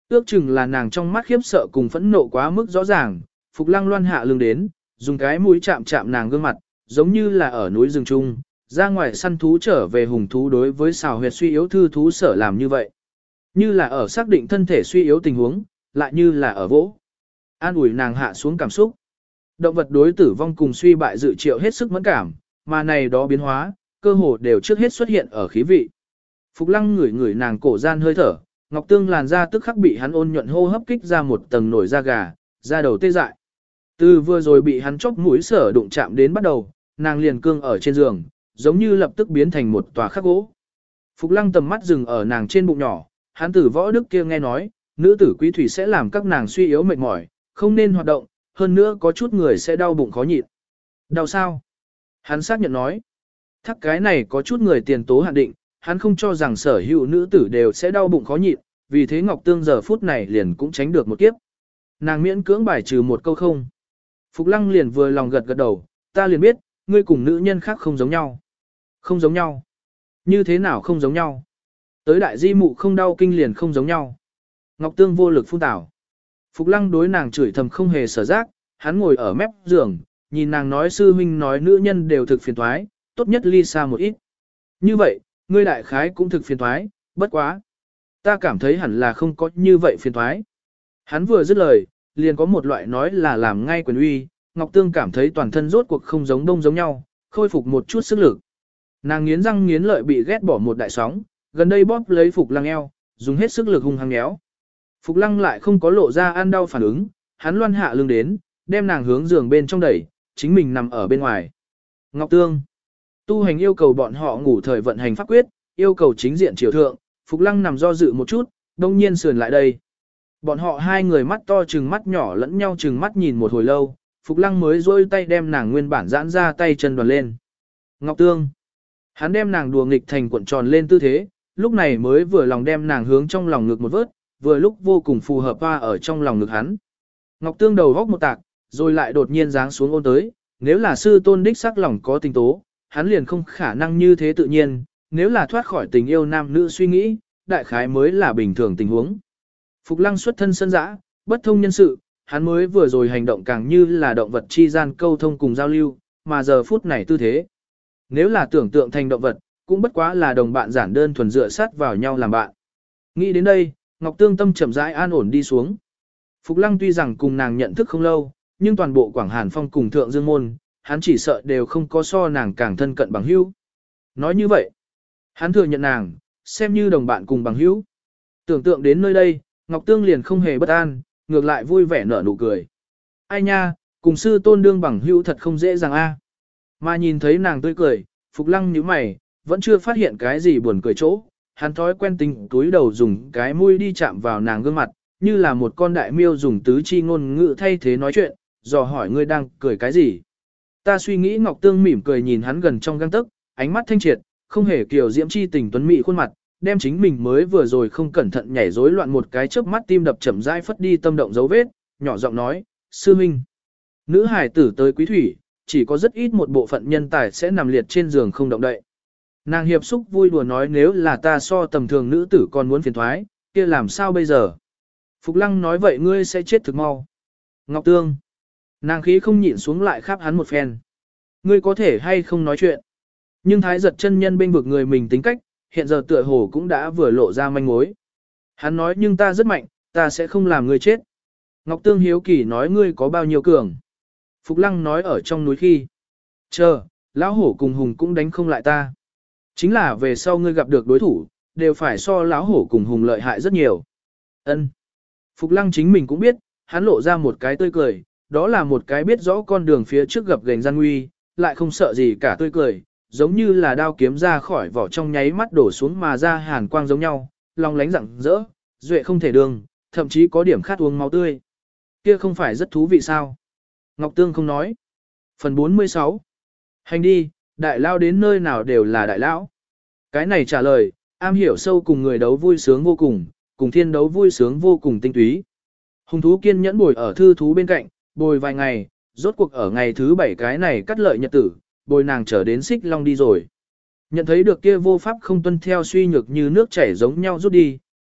Ước chừng là nàng trong mắt khiếp sợ cùng phẫn nộ quá mức rõ ràng, Phục Lăng loan hạ lưng đến, dùng cái mũi chạm chạm nàng gương mặt, giống như là ở núi rừng trung, ra ngoài săn thú trở về hùng thú đối với xào huyệt suy yếu thư thú sở làm như vậy. Như là ở xác định thân thể suy yếu tình huống, lại như là ở vỗ. An ủi nàng hạ xuống cảm xúc. Động vật đối tử vong cùng suy bại dự triệu hết sức mẫn cảm, mà này đó biến hóa, cơ hồ đều trước hết xuất hiện ở khí vị. Phục Lăng ngửi ngửi nàng cổ gian hơi thở, Ngọc Tương làn da tức khắc bị hắn ôn nhuận hô hấp kích ra một tầng nổi da gà, da đầu tê dại. Từ vừa rồi bị hắn chóp mũi sở đụng chạm đến bắt đầu, nàng liền cương ở trên giường, giống như lập tức biến thành một tòa khắc gỗ. Phục Lăng tầm mắt dừng ở nàng trên bụng nhỏ, hắn tử võ đức kia nghe nói, nữ tử quý thủy sẽ làm các nàng suy yếu mệt mỏi, không nên hoạt động, hơn nữa có chút người sẽ đau bụng khó nhịn. Đau sao? Hắn xác nhận nói. Thắc cái này có chút người tiền tố hạn định, hắn không cho rằng sở hữu nữ tử đều sẽ đau bụng khó nhịn, vì thế Ngọc Tương giờ phút này liền cũng tránh được một kiếp. Nàng miễn cưỡng bài trừ một câu không. Phục Lăng liền vừa lòng gật gật đầu, ta liền biết, ngươi cùng nữ nhân khác không giống nhau. Không giống nhau. Như thế nào không giống nhau? Tới đại di mụ không đau kinh liền không giống nhau. Ngọc Tương vô lực phun tảo. Phục Lăng đối nàng chửi thầm không hề sở giác, hắn ngồi ở mép giường, nhìn nàng nói sư huynh nói nữ nhân đều thực phiền toái, tốt nhất ly xa một ít. Như vậy, ngươi đại khái cũng thực phiền toái, bất quá. Ta cảm thấy hẳn là không có như vậy phiền toái. Hắn vừa dứt lời, liền có một loại nói là làm ngay quyền uy, Ngọc Tương cảm thấy toàn thân rốt cuộc không giống đông giống nhau, khôi phục một chút sức lực. Nàng nghiến răng nghiến lợi bị ghét bỏ một đại sóng, gần đây bóp lấy Phục Lăng eo, dùng hết sức lực hung hăng nhéo. Phục Lăng lại không có lộ ra ăn đau phản ứng, hắn loan hạ lưng đến, đem nàng hướng giường bên trong đẩy, chính mình nằm ở bên ngoài. Ngọc Tương, tu hành yêu cầu bọn họ ngủ thời vận hành pháp quyết, yêu cầu chính diện chiều thượng, Phục Lăng nằm do dự một chút, đông nhiên sườn lại đây. Bọn họ hai người mắt to trừng mắt nhỏ lẫn nhau trừng mắt nhìn một hồi lâu, Phục Lăng mới rôi tay đem nàng nguyên bản giãn ra tay chân đoàn lên. Ngọc Tương, hắn đem nàng đùa nghịch thành cuộn tròn lên tư thế, lúc này mới vừa lòng đem nàng hướng trong lòng ngực một vớt, vừa lúc vô cùng phù hợp hoa ở trong lòng ngực hắn. Ngọc Tương đầu góc một tạc, rồi lại đột nhiên giáng xuống ôn tới, nếu là sư tôn đích sắc lòng có tình tố, hắn liền không khả năng như thế tự nhiên, nếu là thoát khỏi tình yêu nam nữ suy nghĩ, đại khái mới là bình thường tình huống. Phục Lăng xuất thân sân dã, bất thông nhân sự, hắn mới vừa rồi hành động càng như là động vật chi gian câu thông cùng giao lưu, mà giờ phút này tư thế. Nếu là tưởng tượng thành động vật, cũng bất quá là đồng bạn giản đơn thuần dựa sát vào nhau làm bạn. Nghĩ đến đây, Ngọc Tương tâm chậm rãi an ổn đi xuống. Phục Lăng tuy rằng cùng nàng nhận thức không lâu, nhưng toàn bộ Quảng Hàn Phong cùng Thượng Dương Môn, hắn chỉ sợ đều không có so nàng càng thân cận bằng hữu. Nói như vậy, hắn thừa nhận nàng, xem như đồng bạn cùng bằng hữu. Tưởng tượng đến nơi đây, Ngọc Tương liền không hề bất an, ngược lại vui vẻ nở nụ cười. Ai nha, cùng sư tôn đương bằng hữu thật không dễ dàng a. Mà nhìn thấy nàng tươi cười, Phục Lăng nhíu mày, vẫn chưa phát hiện cái gì buồn cười chỗ. Hắn thói quen tính túi đầu dùng cái mũi đi chạm vào nàng gương mặt, như là một con đại miêu dùng tứ chi ngôn ngữ thay thế nói chuyện, dò hỏi ngươi đang cười cái gì. Ta suy nghĩ Ngọc Tương mỉm cười nhìn hắn gần trong gang tấc, ánh mắt thanh triệt, không hề kiều diễm chi tình tuấn mỹ khuôn mặt, đem chính mình mới vừa rồi không cẩn thận nhảy rối loạn một cái chớp mắt tim đập chậm rãi phất đi tâm động dấu vết, nhỏ giọng nói, sư minh. Nữ hải tử tới quý thủy, chỉ có rất ít một bộ phận nhân tài sẽ nằm liệt trên giường không động đậy. Nàng hiệp xúc vui đùa nói nếu là ta so tầm thường nữ tử còn muốn phiền thoái, kia làm sao bây giờ? Phục Lăng nói vậy ngươi sẽ chết thực mau. Ngọc Tương. Nàng khí không nhịn xuống lại khắp hắn một phen. Ngươi có thể hay không nói chuyện. Nhưng thái giật chân nhân bên vực người mình tính cách, hiện giờ tựa hồ cũng đã vừa lộ ra manh mối. Hắn nói nhưng ta rất mạnh, ta sẽ không làm ngươi chết. Ngọc Tương hiếu kỳ nói ngươi có bao nhiêu cường. Phục Lăng nói ở trong núi khi. Chờ, lão hổ cùng hùng cũng đánh không lại ta. Chính là về sau ngươi gặp được đối thủ, đều phải so lão hổ cùng hùng lợi hại rất nhiều. Ân. Phục Lăng chính mình cũng biết, hắn lộ ra một cái tươi cười, đó là một cái biết rõ con đường phía trước gặp gành gian nguy, lại không sợ gì cả tươi cười, giống như là đao kiếm ra khỏi vỏ trong nháy mắt đổ xuống mà ra hàn quang giống nhau, long lánh rạng rỡ, duệ không thể đường, thậm chí có điểm khát uống máu tươi. Kia không phải rất thú vị sao? Ngọc Tương không nói. Phần 46. Hành đi, đại lao đến nơi nào đều là đại lão. Cái này trả lời, am hiểu sâu cùng người đấu vui sướng vô cùng thiên đấu vui sướng vô cùng tinh túy. Hùng thú kiên nhẫn bồi ở thư thú bên cạnh, bồi vài ngày, rốt cuộc ở ngày thứ 7 cái này cắt lợi nhật tử, bồi nàng trở đến Xích Long đi rồi. Nhận thấy được kia vô pháp không tuân theo suy nhược như nước chảy giống nhau rút đi,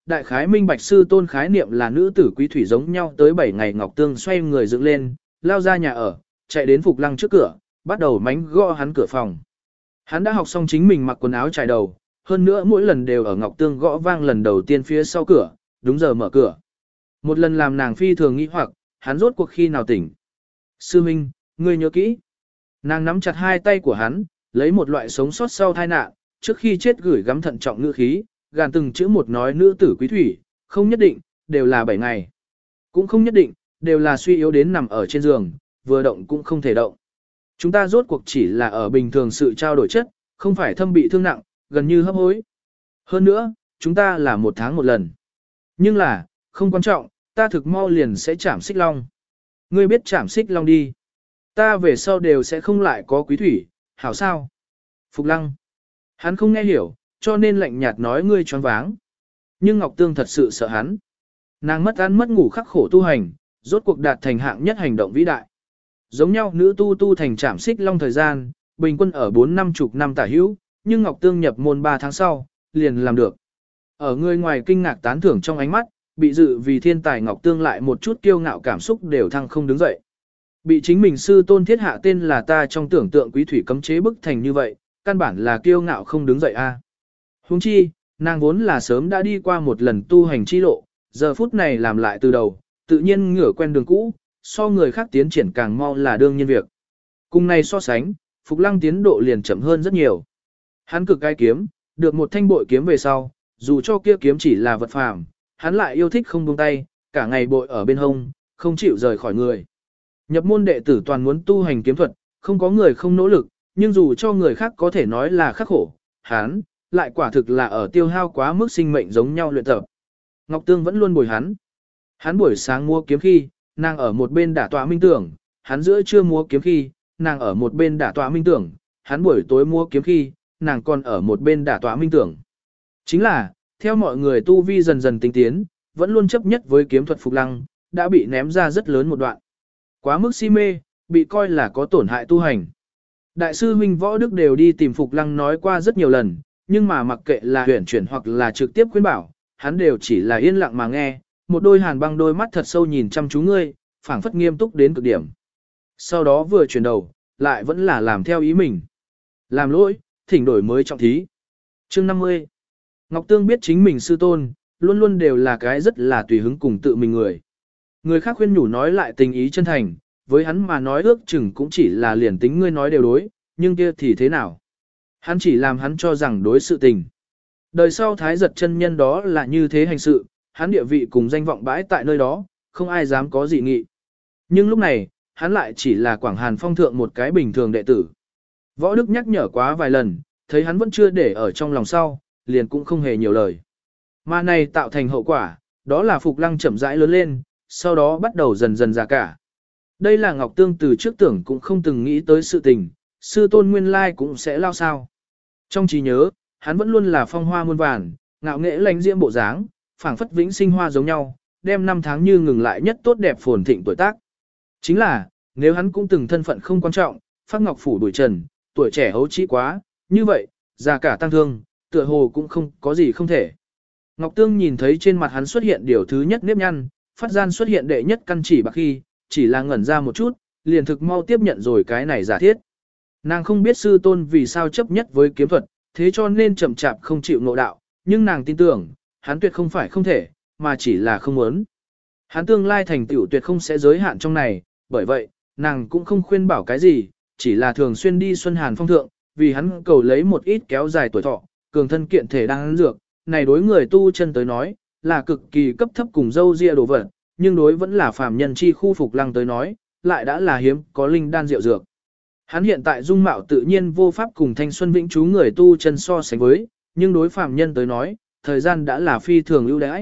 đại khái minh bạch sư tôn khái niệm là nữ tử quý thủy giống nhau tới 7 ngày Ngọc Tương xoay người dựng lên, lao ra nhà ở, chạy đến Phục Lăng trước cửa, bắt đầu mánh gõ hắn cửa phòng. Hắn đã học xong chính mình mặc quần áo trải đầu, hơn nữa mỗi lần đều ở Ngọc Tương gõ vang lần đầu tiên phía sau cửa, đúng giờ mở cửa. Một lần làm nàng phi thường nghĩ hoặc, hắn rốt cuộc khi nào tỉnh. Sư Minh, ngươi nhớ kỹ. Nàng nắm chặt hai tay của hắn, lấy một loại sống sót sau tai nạn, trước khi chết gửi gắm thận trọng ngữ khí, gàn từng chữ một nói nữ tử quý thủy, không nhất định, đều là 7 ngày. Cũng không nhất định, đều là suy yếu đến nằm ở trên giường, vừa động cũng không thể động. Chúng ta rốt cuộc chỉ là ở bình thường sự trao đổi chất, không phải thâm bị thương nặng, gần như hấp hối. Hơn nữa, chúng ta là 1 tháng một lần. Nhưng là, không quan trọng, ta thực mau liền sẽ chạm xích long. Ngươi biết chạm xích long đi. Ta về sau đều sẽ không lại có quý thủy, hảo sao? Phục Lăng. Hắn không nghe hiểu, cho nên lạnh nhạt nói ngươi choáng váng. Nhưng Ngọc Tương thật sự sợ hắn. Nàng mất ăn mất ngủ khắc khổ tu hành, rốt cuộc đạt thành hạng nhất hành động vĩ đại. Giống nhau nữ tu thành trảm xích long thời gian, bình quân ở 4-50 năm tả hữu, nhưng Ngọc Tương nhập môn 3 tháng sau, liền làm được. Ở người ngoài kinh ngạc tán thưởng trong ánh mắt, bị dự vì thiên tài Ngọc Tương lại một chút kiêu ngạo cảm xúc đều thăng không đứng dậy. Bị chính mình sư tôn thiết hạ tên là ta trong tưởng tượng quý thủy cấm chế bức thành như vậy, căn bản là kiêu ngạo không đứng dậy a. Huống chi, nàng vốn là sớm đã đi qua một lần tu hành chi lộ, giờ phút này làm lại từ đầu, tự nhiên ngửa quen đường cũ, so người khác tiến triển càng mau là đương nhiên việc. Cùng này so sánh, Phục Lăng tiến độ liền chậm hơn rất nhiều. Hắn cực cái kiếm, được một thanh bội kiếm về sau, dù cho kia kiếm chỉ là vật phàm, hắn lại yêu thích không buông tay, cả ngày bội ở bên hông, không chịu rời khỏi người. Nhập môn đệ tử toàn muốn tu hành kiếm thuật, không có người không nỗ lực, nhưng dù cho người khác có thể nói là khắc khổ, hắn lại quả thực là ở tiêu hao quá mức sinh mệnh giống nhau luyện tập. Ngọc Tương vẫn luôn bồi hắn. Hắn buổi sáng mua kiếm khi, nàng ở một bên đả tọa minh tưởng, hắn giữa trưa mua kiếm khi, nàng ở một bên đả tọa minh tưởng, hắn buổi tối mua kiếm khi, nàng còn ở một bên đả tọa minh tưởng. Chính là, theo mọi người tu vi dần dần tinh tiến, vẫn luôn chấp nhất với kiếm thuật Phục Lăng, đã bị ném ra rất lớn một đoạn. Quá mức si mê, bị coi là có tổn hại tu hành. Đại sư huynh Võ Đức đều đi tìm Phục Lăng nói qua rất nhiều lần, nhưng mà mặc kệ là huyển chuyển hoặc là trực tiếp khuyên bảo, hắn đều chỉ là yên lặng mà nghe, một đôi hàn băng đôi mắt thật sâu nhìn chăm chú ngươi, phảng phất nghiêm túc đến cực điểm. Sau đó vừa chuyển đầu, lại vẫn là làm theo ý mình. Làm lỗi, thỉnh đổi mới trọng thí. Chương 50. Ngọc Tương biết chính mình sư tôn, luôn luôn đều là cái rất là tùy hứng cùng tự mình người. Người khác khuyên nhủ nói lại tình ý chân thành, với hắn mà nói ước chừng cũng chỉ là liền tính ngươi nói đều đối, nhưng kia thì thế nào? Hắn chỉ làm hắn cho rằng đối sự tình. Đời sau thái giật chân nhân đó là như thế hành sự, hắn địa vị cùng danh vọng bãi tại nơi đó, không ai dám có dị nghị. Nhưng lúc này, hắn lại chỉ là Quảng Hàn Phong thượng một cái bình thường đệ tử. Võ Đức nhắc nhở quá vài lần, thấy hắn vẫn chưa để ở trong lòng sau, liền cũng không hề nhiều lời. Mà này tạo thành hậu quả, đó là Phục Lăng chậm rãi lớn lên, sau đó bắt đầu dần dần già cả. Đây là Ngọc Tương từ trước tưởng cũng không từng nghĩ tới sự tình, sư tôn nguyên lai cũng sẽ lao sao. Trong trí nhớ, hắn vẫn luôn là phong hoa muôn vàn, ngạo nghễ lãnh diễm bộ dáng, phảng phất vĩnh sinh hoa giống nhau, đem năm tháng như ngừng lại nhất tốt đẹp phồn thịnh tuổi tác. Chính là, nếu hắn cũng từng thân phận không quan trọng, phát ngọc phủ đuổi trần, tuổi trẻ hấu trĩ quá, như vậy, già cả tăng thương, tựa hồ cũng không có gì không thể. Ngọc Tương nhìn thấy trên mặt hắn xuất hiện điều thứ nhất nếp nhăn, phát gian xuất hiện đệ nhất căn chỉ bạc khi, chỉ là ngẩn ra một chút, liền thực mau tiếp nhận rồi cái này giả thiết. Nàng không biết sư tôn vì sao chấp nhất với kiếm thuật, thế cho nên chậm chạp không chịu ngộ đạo, nhưng nàng tin tưởng, hắn tuyệt không phải không thể, mà chỉ là không muốn. Hắn tương lai thành tựu tuyệt không sẽ giới hạn trong này, bởi vậy, nàng cũng không khuyên bảo cái gì, chỉ là thường xuyên đi Xuân Hàn Phong thượng, vì hắn cầu lấy một ít kéo dài tuổi thọ, cường thân kiện thể đang ăn dược, này đối người tu chân tới nói, là cực kỳ cấp thấp cùng dâu ria đồ vật, nhưng đối vẫn là phàm nhân chi khu Phục Lăng tới nói, lại đã là hiếm có linh đan rượu dược. Hắn hiện tại dung mạo tự nhiên vô pháp cùng thanh xuân vĩnh trú người tu chân so sánh với, nhưng đối phàm nhân tới nói, thời gian đã là phi thường ưu đãi.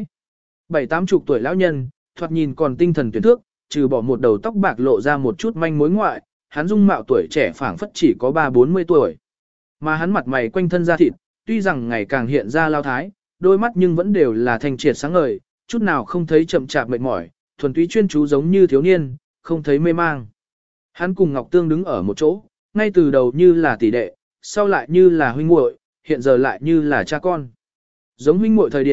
70-80 tuổi lão nhân, thoạt nhìn còn tinh thần tuyệt thước, trừ bỏ một đầu tóc bạc lộ ra một chút manh mối ngoại, hắn dung mạo tuổi trẻ phảng phất chỉ có 30-40 tuổi. Mà hắn mặt mày quanh thân da thịt, tuy rằng ngày càng hiện ra lao thái, đôi mắt nhưng vẫn đều là thanh triệt sáng ngời, chút nào không thấy chậm chạp mệt mỏi, thuần túy chuyên chú giống như thiếu niên, không thấy mê mang. Hắn cùng Ngọc Tương đứng ở một chỗ, ngay từ đầu như là tỷ đệ, sau lại như là huynh muội, hiện giờ lại như là cha con. Giống huynh muội thời điểm,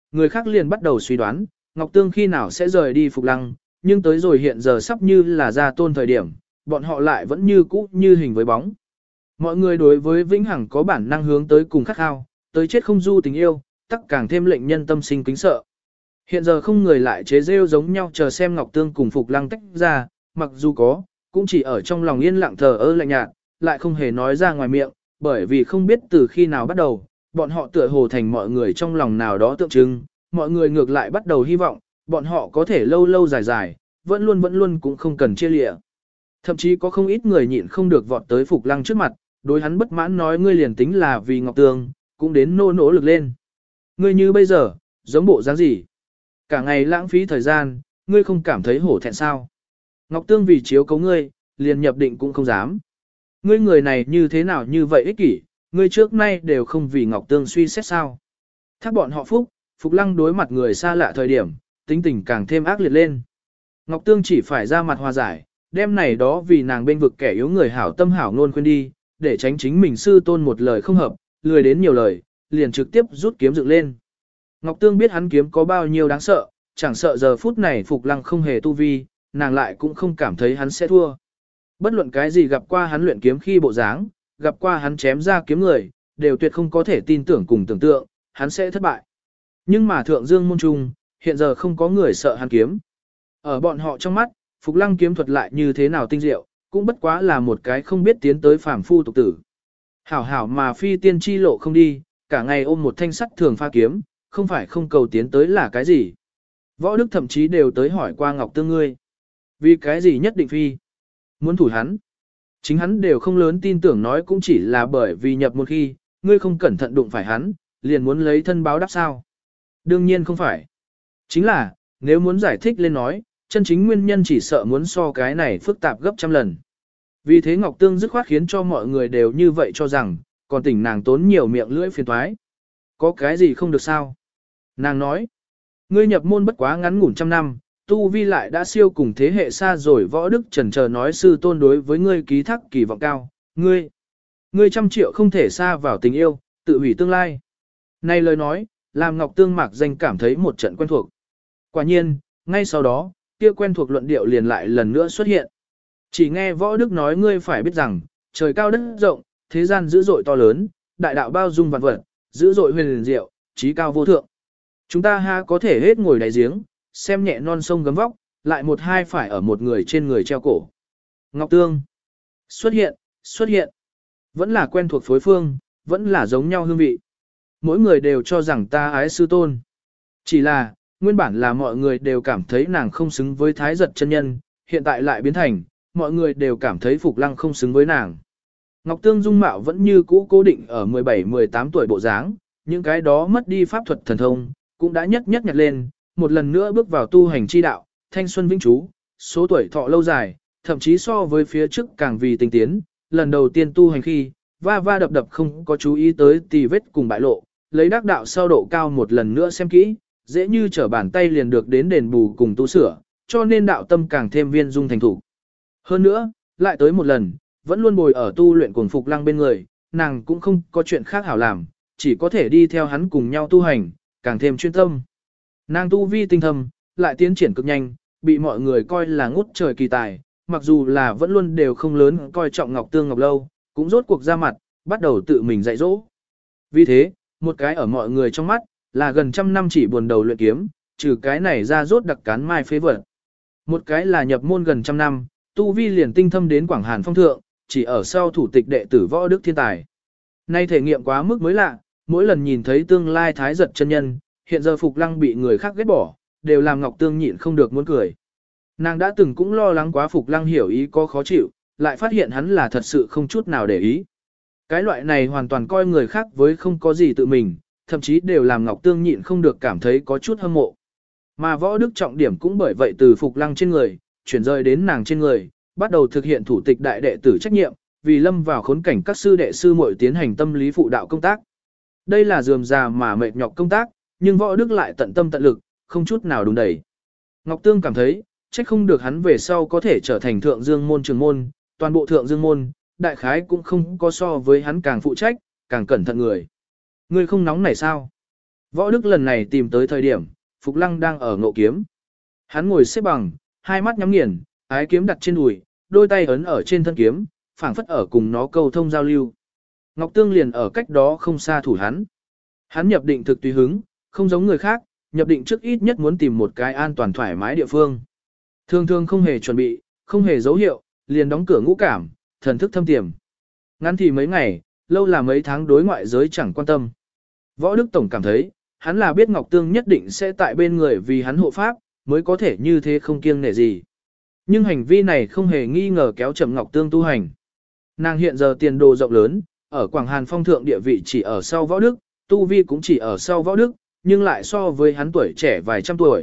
người khác liền bắt đầu suy đoán, Ngọc Tương khi nào sẽ rời đi Phục Lăng, nhưng tới rồi hiện giờ sắp như là ra tôn thời điểm, bọn họ lại vẫn như cũ như hình với bóng. Mọi người đối với Vĩnh Hằng có bản năng hướng tới cùng khát khao, tới chết không du tình yêu, tắc càng thêm lệnh nhân tâm sinh kính sợ. Hiện giờ không người lại chế rêu giống nhau chờ xem Ngọc Tương cùng Phục Lăng tách ra, mặc dù có, cũng chỉ ở trong lòng yên lặng thờ ơ lạnh nhạt, lại không hề nói ra ngoài miệng, bởi vì không biết từ khi nào bắt đầu, bọn họ tựa hồ thành mọi người trong lòng nào đó tượng trưng, mọi người ngược lại bắt đầu hy vọng, bọn họ có thể lâu lâu dài dài, vẫn luôn cũng không cần chia lịa. Thậm chí có không ít người nhịn không được vọt tới Phục Lăng trước mặt, đối hắn bất mãn nói ngươi liền tính là vì Ngọc Tương, cũng đến nỗ lực lên. Ngươi như bây giờ, giống bộ dáng gì? Cả ngày lãng phí thời gian, ngươi không cảm thấy hổ thẹn sao? Ngọc Tương vì chiếu cấu ngươi, liền nhập định cũng không dám. Ngươi người này như thế nào như vậy ích kỷ, ngươi trước nay đều không vì Ngọc Tương suy xét sao? Thác bọn họ phúc, Phục Lăng đối mặt người xa lạ thời điểm, tính tình càng thêm ác liệt lên. Ngọc Tương chỉ phải ra mặt hòa giải, đem này đó vì nàng bên vực kẻ yếu người hảo tâm hảo ngôn khuyên đi, để tránh chính mình sư tôn một lời không hợp, lười đến nhiều lời, liền trực tiếp rút kiếm dựng lên. Ngọc Tương biết hắn kiếm có bao nhiêu đáng sợ, chẳng sợ giờ phút này Phục Lăng không hề tu vi, nàng lại cũng không cảm thấy hắn sẽ thua. Bất luận cái gì gặp qua hắn luyện kiếm khi bộ dáng, gặp qua hắn chém ra kiếm người, đều tuyệt không có thể tin tưởng cùng tưởng tượng, hắn sẽ thất bại. Nhưng mà Thượng Dương môn trung, hiện giờ không có người sợ hắn kiếm. Ở bọn họ trong mắt, Phục Lăng kiếm thuật lại như thế nào tinh diệu, cũng bất quá là một cái không biết tiến tới phàm phu tục tử. Hảo hảo mà phi tiên chi lộ không đi, cả ngày ôm một thanh sắt thường pha kiếm, không phải không cầu tiến tới là cái gì. Võ Đức thậm chí đều tới hỏi qua Ngọc Tương ngươi. Vì cái gì nhất định phi? Muốn thủ hắn. Chính hắn đều không lớn tin tưởng nói cũng chỉ là bởi vì nhập một khi, ngươi không cẩn thận đụng phải hắn, liền muốn lấy thân báo đáp sao. Đương nhiên không phải. Chính là, nếu muốn giải thích lên nói, chân chính nguyên nhân chỉ sợ muốn so cái này phức tạp gấp trăm lần. Vì thế Ngọc Tương dứt khoát khiến cho mọi người đều như vậy cho rằng, còn tỉnh nàng tốn nhiều miệng lưỡi phiền toái. Có cái gì không được sao? Nàng nói, ngươi nhập môn bất quá ngắn ngủn trăm năm, tu vi lại đã siêu cùng thế hệ xa rồi. Võ Đức chần chờ nói sư tôn đối với ngươi ký thác kỳ vọng cao, ngươi 100 triệu không thể xa vào tình yêu, tự hủy tương lai. Này lời nói, làm Ngọc Tương mạc danh cảm thấy một trận quen thuộc. Quả nhiên, ngay sau đó, kia quen thuộc luận điệu liền lại lần nữa xuất hiện. Chỉ nghe Võ Đức nói ngươi phải biết rằng, trời cao đất rộng, thế gian dữ dội to lớn, đại đạo bao dung vạn vật, dữ dội huyền diệu, trí cao vô thượng. Chúng ta ha có thể hết ngồi đáy giếng, xem nhẹ non sông gấm vóc, lại một hai phải ở một người trên người treo cổ. Ngọc Tương xuất hiện, vẫn là quen thuộc phối phương, vẫn là giống nhau hương vị. Mỗi người đều cho rằng ta ái sư tôn. Chỉ là, nguyên bản là mọi người đều cảm thấy nàng không xứng với Thái Giật chân nhân, hiện tại lại biến thành, mọi người đều cảm thấy Phục Lăng không xứng với nàng. Ngọc Tương dung mạo vẫn như cũ cố định ở 17-18 tuổi bộ dáng, những cái đó mất đi pháp thuật thần thông, cũng đã nhất nhặt lên, một lần nữa bước vào tu hành chi đạo, thanh xuân vĩnh trú, số tuổi thọ lâu dài, thậm chí so với phía trước càng vì tinh tiến, lần đầu tiên tu hành khi, va đập không có chú ý tới tì vết cùng bại lộ, lấy đắc đạo sau độ cao một lần nữa xem kỹ, dễ như trở bàn tay liền được đến đền bù cùng tu sửa, cho nên đạo tâm càng thêm viên dung thành thủ. Hơn nữa, lại tới một lần, vẫn luôn bồi ở tu luyện cùng Phục Lăng bên người, nàng cũng không có chuyện khác hảo làm, chỉ có thể đi theo hắn cùng nhau tu hành, càng thêm chuyên tâm. Nàng tu vi tinh thâm, lại tiến triển cực nhanh, bị mọi người coi là ngút trời kỳ tài, mặc dù là vẫn luôn đều không lớn coi trọng Ngọc Tương Ngọc Lâu, cũng rốt cuộc ra mặt, bắt đầu tự mình dạy dỗ. Vì thế, một cái ở mọi người trong mắt, là gần trăm năm chỉ buồn đầu luyện kiếm, trừ cái này ra rốt đặc cán mai phế vật. Một cái là nhập môn gần trăm năm, tu vi liền tinh thâm đến Quảng Hàn phong thượng, chỉ ở sau thủ tịch đệ tử Võ Đức thiên tài. Nay thể nghiệm quá mức mới lạ, mỗi lần nhìn thấy tương lai Thái Giật chân nhân, hiện giờ Phục Lăng bị người khác ghét bỏ, đều làm Ngọc Tương nhịn không được muốn cười. Nàng đã từng cũng lo lắng quá Phục Lăng hiểu ý có khó chịu, lại phát hiện hắn là thật sự không chút nào để ý. Cái loại này hoàn toàn coi người khác với không có gì tự mình, thậm chí đều làm Ngọc Tương nhịn không được cảm thấy có chút hâm mộ. Mà Võ Đức trọng điểm cũng bởi vậy từ Phục Lăng trên người, chuyển rời đến nàng trên người, bắt đầu thực hiện thủ tịch đại đệ tử trách nhiệm, vì lâm vào khốn cảnh các sư đệ sư muội tiến hành tâm lý phụ đạo công tác. Đây là rườm rà mà mệt nhọc công tác, nhưng Võ Đức lại tận tâm tận lực, không chút nào đùn đẩy. Ngọc Tương cảm thấy, trách không được hắn về sau có thể trở thành Thượng Dương môn trường môn, toàn bộ Thượng Dương môn, đại khái cũng không có so với hắn càng phụ trách, càng cẩn thận người. Ngươi không nóng này sao? Võ Đức lần này tìm tới thời điểm, Phục Lăng đang ở ngộ kiếm. Hắn ngồi xếp bằng, hai mắt nhắm nghiền, ái kiếm đặt trên đùi, đôi tay ấn ở trên thân kiếm, phảng phất ở cùng nó câu thông giao lưu. Ngọc Tương liền ở cách đó không xa thủ hắn. Hắn nhập định thực tùy hứng, không giống người khác, nhập định trước ít nhất muốn tìm một cái an toàn thoải mái địa phương. Thường thường không hề chuẩn bị, không hề dấu hiệu, liền đóng cửa ngũ cảm, thần thức thâm tiềm. Ngắn thì mấy ngày, lâu là mấy tháng đối ngoại giới chẳng quan tâm. Võ Đức Tổng cảm thấy, hắn là biết Ngọc Tương nhất định sẽ tại bên người vì hắn hộ pháp, mới có thể như thế không kiêng nể gì. Nhưng hành vi này không hề nghi ngờ kéo chậm Ngọc Tương tu hành. Nàng hiện giờ tiền đồ rộng lớn, ở Quảng Hàn Phong thượng địa vị chỉ ở sau Võ Đức, tu vi cũng chỉ ở sau Võ Đức, nhưng lại so với hắn tuổi trẻ vài trăm tuổi.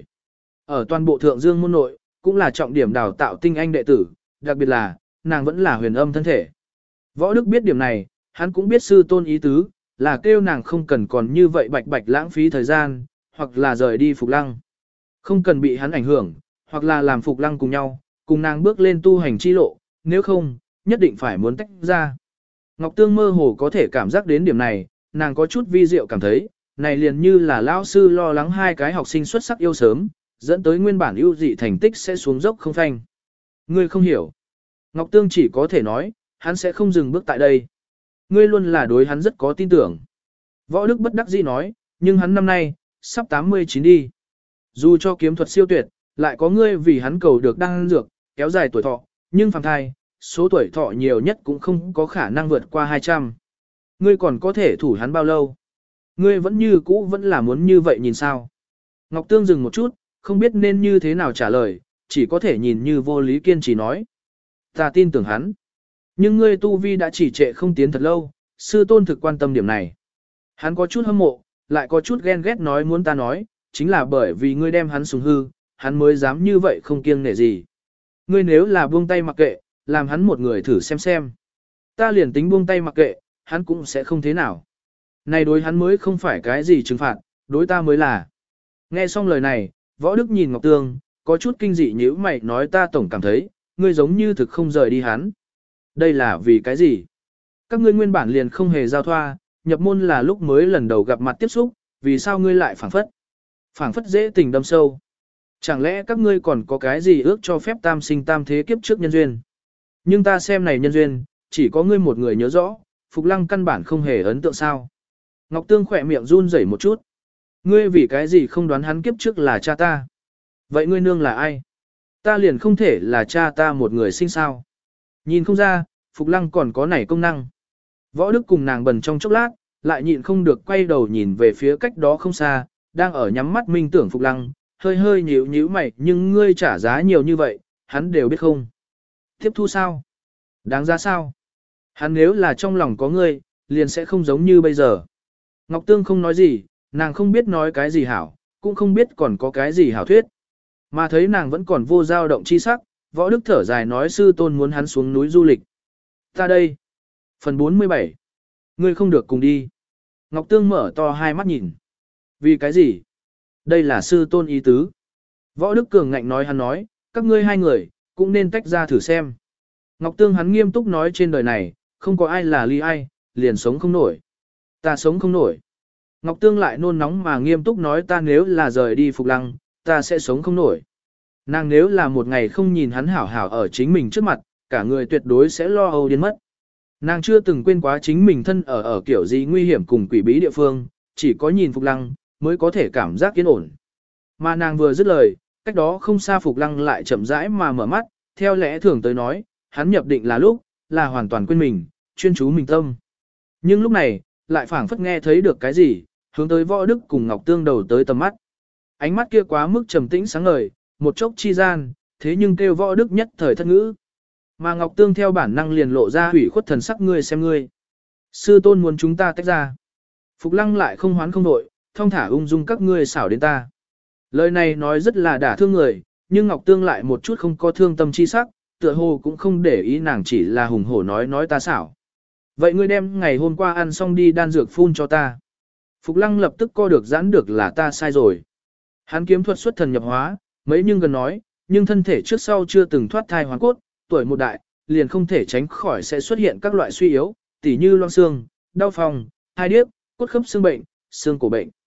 Ở toàn bộ thượng dương môn nội, cũng là trọng điểm đào tạo tinh anh đệ tử, đặc biệt là, nàng vẫn là huyền âm thân thể. Võ Đức biết điểm này, hắn cũng biết sư tôn ý tứ, là kêu nàng không cần còn như vậy bạch bạch lãng phí thời gian, hoặc là rời đi Phục Lăng. Không cần bị hắn ảnh hưởng, hoặc là làm Phục Lăng cùng nhau, cùng nàng bước lên tu hành chi lộ, nếu không, nhất định phải muốn tách ra. Ngọc Tương mơ hồ có thể cảm giác đến điểm này, nàng có chút vi diệu cảm thấy, này liền như là lão sư lo lắng hai cái học sinh xuất sắc yêu sớm, dẫn tới nguyên bản ưu dị thành tích sẽ xuống dốc không phanh. Ngươi không hiểu. Ngọc Tương chỉ có thể nói, hắn sẽ không dừng bước tại đây. Ngươi luôn là đối hắn rất có tin tưởng. Võ Đức bất đắc dĩ nói, nhưng hắn năm nay, sắp 89 đi. Dù cho kiếm thuật siêu tuyệt, lại có ngươi vì hắn cầu được đăng dược, kéo dài tuổi thọ, nhưng phàm thai, số tuổi thọ nhiều nhất cũng không có khả năng vượt qua 200. Ngươi còn có thể thủ hắn bao lâu? Ngươi vẫn như cũ vẫn là muốn như vậy nhìn sao? Ngọc Tương dừng một chút, không biết nên như thế nào trả lời, chỉ có thể nhìn như vô lý kiên trì nói. Ta tin tưởng hắn. Nhưng ngươi tu vi đã chỉ trệ không tiến thật lâu, sư tôn thực quan tâm điểm này. Hắn có chút hâm mộ, lại có chút ghen ghét nói muốn ta nói, chính là bởi vì ngươi đem hắn sủng hư, hắn mới dám như vậy không kiêng nể gì. Ngươi nếu là buông tay mặc kệ, làm hắn một người thử xem xem. Ta liền tính buông tay mặc kệ, hắn cũng sẽ không thế nào. Này đối hắn mới không phải cái gì trừng phạt, đối ta mới là. Nghe xong lời này, Võ Đức nhìn Ngọc Tương, có chút kinh dị nhíu mày nói ta tổng cảm thấy, ngươi giống như thực không rời đi hắn. Đây là vì cái gì? Các ngươi nguyên bản liền không hề giao thoa, nhập môn là lúc mới lần đầu gặp mặt tiếp xúc, vì sao ngươi lại phảng phất? Phảng phất dễ tình đâm sâu. Chẳng lẽ các ngươi còn có cái gì ước cho phép tam sinh tam thế kiếp trước nhân duyên? Nhưng ta xem này nhân duyên, chỉ có ngươi một người nhớ rõ, Phục Lăng căn bản không hề ấn tượng sao. Ngọc Tương khỏe miệng run rẩy một chút. Ngươi vì cái gì không đoán hắn kiếp trước là cha ta? Vậy ngươi nương là ai? Ta liền không thể là cha ta một người sinh sao? Nhìn không ra, Phục Lăng còn có nảy công năng. Võ Đức cùng nàng bần trong chốc lát, lại nhịn không được quay đầu nhìn về phía cách đó không xa, đang ở nhắm mắt minh tưởng Phục Lăng, hơi hơi nhíu nhíu mày, nhưng ngươi trả giá nhiều như vậy, hắn đều biết không? Tiếp thu sao? Đáng giá sao? Hắn nếu là trong lòng có ngươi, liền sẽ không giống như bây giờ. Ngọc Tương không nói gì, nàng không biết nói cái gì hảo, cũng không biết còn có cái gì hảo thuyết. Mà thấy nàng vẫn còn vô dao động chi sắc, Võ Đức thở dài nói sư tôn muốn hắn xuống núi du lịch. Ta đây. Phần 47. Ngươi không được cùng đi. Ngọc Tương mở to hai mắt nhìn. Vì cái gì? Đây là sư tôn ý tứ. Võ Đức cường ngạnh nói hắn nói, các ngươi hai người, cũng nên tách ra thử xem. Ngọc Tương hắn nghiêm túc nói trên đời này, không có ai là ly ai, liền sống không nổi. Ta sống không nổi. Ngọc Tương lại nôn nóng mà nghiêm túc nói ta nếu là rời đi Phục Lăng, ta sẽ sống không nổi. Nàng nếu là một ngày không nhìn hắn hảo hảo ở chính mình trước mặt, cả người tuyệt đối sẽ lo âu điên mất. Nàng chưa từng quên quá chính mình thân ở kiểu gì nguy hiểm cùng quỷ bí địa phương, chỉ có nhìn Phục Lăng, mới có thể cảm giác yên ổn. Mà nàng vừa dứt lời, cách đó không xa Phục Lăng lại chậm rãi mà mở mắt, theo lẽ thường tới nói, hắn nhập định là lúc, là hoàn toàn quên mình, chuyên chú mình tâm. Nhưng lúc này, lại phảng phất nghe thấy được cái gì, hướng tới Võ Đức cùng Ngọc Tương đầu tới tầm mắt. Ánh mắt kia quá mức trầm tĩnh sáng ngời, một chốc chi gian, thế nhưng kêu Võ Đức nhất thời thất ngữ. Mà Ngọc Tương theo bản năng liền lộ ra hủy khuất thần sắc ngươi xem ngươi. Sư tôn muốn chúng ta tách ra. Phục Lăng lại không hoán không đội, thong thả ung dung các ngươi xảo đến ta. Lời này nói rất là đả thương người, nhưng Ngọc Tương lại một chút không có thương tâm chi sắc, tựa hồ cũng không để ý nàng chỉ là hùng hổ nói ta xảo. Vậy ngươi đem ngày hôm qua ăn xong đi đan dược phun cho ta. Phục Lăng lập tức co được giãn được là ta sai rồi. Hắn kiếm thuật xuất thần nhập hóa, mấy nhưng gần nói, nhưng thân thể trước sau chưa từng thoát thai hoàn cốt, tuổi một đại, liền không thể tránh khỏi sẽ xuất hiện các loại suy yếu, tỉ như loang xương, đau phòng, hai điếc, cốt khớp xương bệnh, xương cổ bệnh.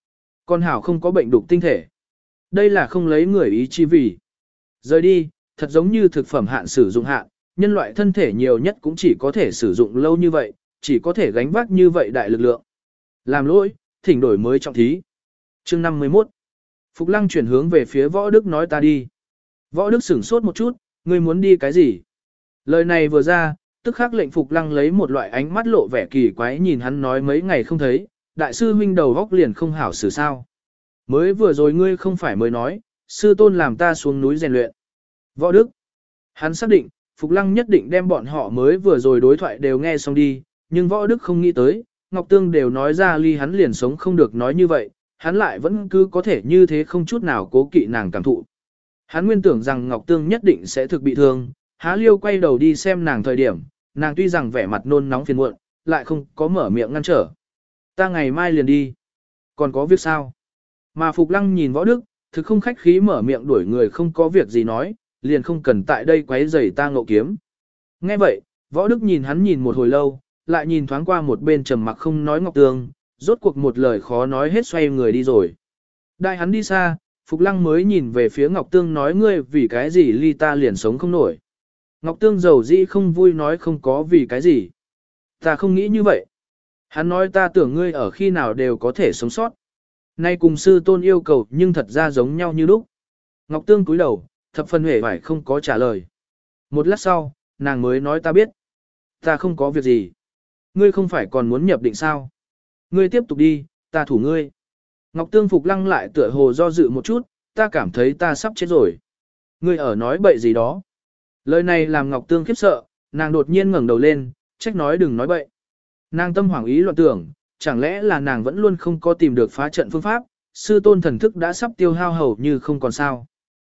Con hảo không có bệnh đục tinh thể. Đây là không lấy người ý chi vì. Rời đi, thật giống như thực phẩm hạn sử dụng hạn, nhân loại thân thể nhiều nhất cũng chỉ có thể sử dụng lâu như vậy, chỉ có thể gánh vác như vậy đại lực lượng. Làm lỗi, thỉnh đổi mới trọng thí. Chương 51. Phục Lăng chuyển hướng về phía Võ Đức nói ta đi. Võ Đức sửng sốt một chút, ngươi muốn đi cái gì? Lời này vừa ra, tức khắc lệnh Phục Lăng lấy một loại ánh mắt lộ vẻ kỳ quái nhìn hắn nói mấy ngày không thấy, đại sư huynh đầu góc liền không hảo xử sao. Mới vừa rồi ngươi không phải mới nói, sư tôn làm ta xuống núi rèn luyện. Võ Đức. Hắn xác định, Phục Lăng nhất định đem bọn họ mới vừa rồi đối thoại đều nghe xong đi, nhưng Võ Đức không nghĩ tới, Ngọc Tương đều nói ra ly hắn liền sống không được nói như vậy, hắn lại vẫn cứ có thể như thế không chút nào cố kỵ nàng cảm thụ. Hắn nguyên tưởng rằng Ngọc Tương nhất định sẽ thực bị thương, Há Liêu quay đầu đi xem nàng thời điểm, nàng tuy rằng vẻ mặt nôn nóng phiền muộn, lại không có mở miệng ngăn trở. Ta ngày mai liền đi. Còn có việc sao? Mà Phục Lăng nhìn Võ Đức, thực không khách khí mở miệng đuổi người không có việc gì nói, liền không cần tại đây quấy rầy ta Ngộ Kiếm. Nghe vậy, Võ Đức nhìn hắn nhìn một hồi lâu, lại nhìn thoáng qua một bên trầm mặc không nói Ngọc Tương, rốt cuộc một lời khó nói hết xoay người đi rồi. Đại hắn đi xa, Phục Lăng mới nhìn về phía Ngọc Tương nói ngươi vì cái gì ly ta liền sống không nổi. Ngọc Tương dầu dĩ không vui nói không có vì cái gì. Ta không nghĩ như vậy. Hắn nói ta tưởng ngươi ở khi nào đều có thể sống sót. Nay cùng sư tôn yêu cầu nhưng thật ra giống nhau như lúc. Ngọc Tương cúi đầu, thập phần hề phải không có trả lời. Một lát sau, nàng mới nói ta biết. Ta không có việc gì. Ngươi không phải còn muốn nhập định sao? Ngươi tiếp tục đi, ta thủ ngươi. Ngọc Tương Phục Lăng lại tựa hồ do dự một chút, ta cảm thấy ta sắp chết rồi. Ngươi ở nói bậy gì đó. Lời này làm Ngọc Tương khiếp sợ, nàng đột nhiên ngẩng đầu lên, trách nói đừng nói bậy. Nàng tâm hoảng ý loạn tưởng, chẳng lẽ là nàng vẫn luôn không có tìm được phá trận phương pháp, sư tôn thần thức đã sắp tiêu hao hầu như không còn sao.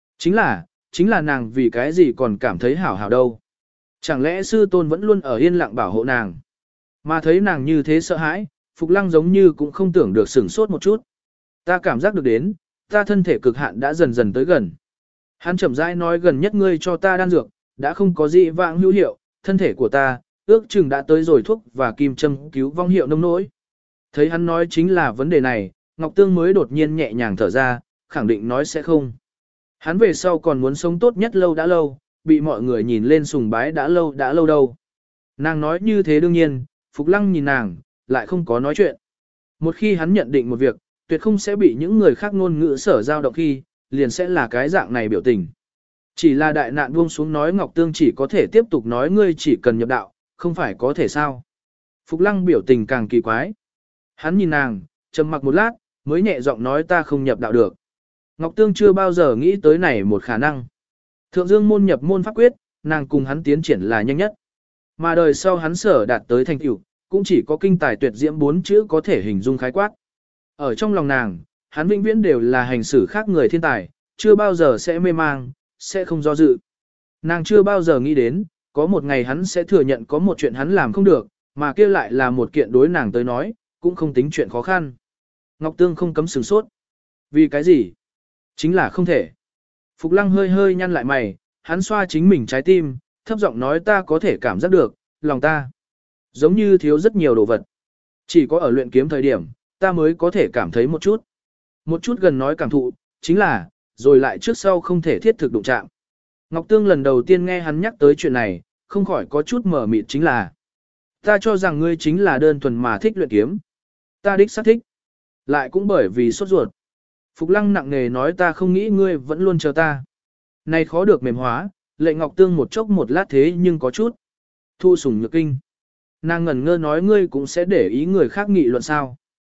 Chính là nàng vì cái gì còn cảm thấy hảo hảo đâu. Chẳng lẽ sư tôn vẫn luôn ở yên lặng bảo hộ nàng. Mà thấy nàng như thế sợ hãi, Phục Lăng giống như cũng không tưởng được sửng sốt một chút. Ta cảm giác được đến, ta thân thể cực hạn đã dần dần tới gần. Hắn chậm rãi nói gần nhất ngươi cho ta đan dược, đã không có gì vãng hữu hiệu, thân thể của ta, ước chừng đã tới rồi thuốc và kim châm cứu vong hiệu nông nỗi. Thấy hắn nói chính là vấn đề này, Ngọc Tương mới đột nhiên nhẹ nhàng thở ra, khẳng định nói sẽ không. Hắn về sau còn muốn sống tốt nhất lâu đã lâu, bị mọi người nhìn lên sùng bái đã lâu đâu. Nàng nói như thế đương nhiên, Phục Lăng nhìn nàng, lại không có nói chuyện. Một khi hắn nhận định một việc, tuyệt không sẽ bị những người khác ngôn ngữ sở giao động khi, liền sẽ là cái dạng này biểu tình. Chỉ là đại nạn buông xuống nói Ngọc Tương chỉ có thể tiếp tục nói ngươi chỉ cần nhập đạo, không phải có thể sao. Phục Lăng biểu tình càng kỳ quái. Hắn nhìn nàng, trầm mặc một lát, mới nhẹ giọng nói ta không nhập đạo được. Ngọc Tương chưa bao giờ nghĩ tới này một khả năng. Thượng Dương môn nhập môn pháp quyết, nàng cùng hắn tiến triển là nhanh nhất. Mà đời sau hắn sở đạt tới thành tựu, cũng chỉ có kinh tài tuyệt diễm 4 chữ có thể hình dung khái quát. Ở trong lòng nàng, hắn vĩnh viễn đều là hành xử khác người thiên tài, chưa bao giờ sẽ mê mang, sẽ không do dự. Nàng chưa bao giờ nghĩ đến, có một ngày hắn sẽ thừa nhận có một chuyện hắn làm không được, mà kia lại là một kiện đối nàng tới nói, cũng không tính chuyện khó khăn. Ngọc Tương không cấm sửng sốt. Vì cái gì? Chính là không thể. Phục Lăng hơi hơi nhăn lại mày, hắn xoa chính mình trái tim, thấp giọng nói ta có thể cảm giác được, lòng ta giống như thiếu rất nhiều đồ vật. Chỉ có ở luyện kiếm thời điểm, ta mới có thể cảm thấy một chút. Một chút gần nói cảm thụ, chính là, rồi lại trước sau không thể thiết thực đụng chạm. Ngọc Tương lần đầu tiên nghe hắn nhắc tới chuyện này, không khỏi có chút mở mịt chính là. Ta cho rằng ngươi chính là đơn thuần mà thích luyện kiếm. Ta đích xác thích. Lại cũng bởi vì sốt ruột. Phục Lăng nặng nề nói ta không nghĩ ngươi vẫn luôn chờ ta. Này khó được mềm hóa, lệ Ngọc Tương một chốc một lát thế nhưng có chút. Thu sủng nhược kinh. Nàng ngẩn ngơ nói ngươi cũng sẽ để ý người khác nghị luận sao.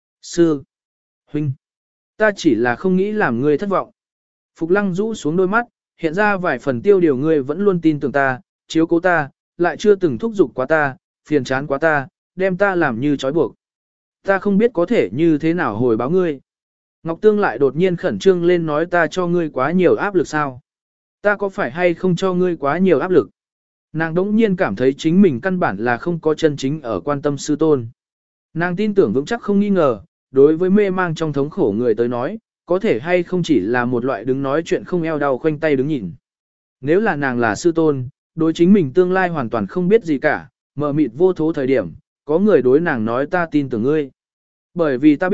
Sư. Huynh. Ta chỉ là không nghĩ làm ngươi thất vọng. Phục Lăng rũ xuống đôi mắt, hiện ra vài phần tiêu điều ngươi vẫn luôn tin tưởng ta, chiếu cố ta, lại chưa từng thúc giục quá ta, phiền chán quá ta, đem ta làm như trói buộc. Ta không biết có thể như thế nào hồi báo ngươi. Ngọc Tương lại đột nhiên khẩn trương lên nói ta cho ngươi quá nhiều áp lực sao? Ta có phải hay không cho ngươi quá nhiều áp lực? Nàng đống nhiên cảm thấy chính mình căn bản là không có chân chính ở quan tâm sư tôn. Nàng tin tưởng vững chắc không nghi ngờ, đối với mê mang trong thống khổ người tới nói, có thể hay không chỉ là một loại đứng nói chuyện không eo đau khoanh tay đứng nhìn. Nếu là nàng là sư tôn, đối chính mình tương lai hoàn toàn không biết gì cả, mờ mịt vô thố thời điểm, có người đối nàng nói ta tin tưởng ngươi. Bởi vì ta biết,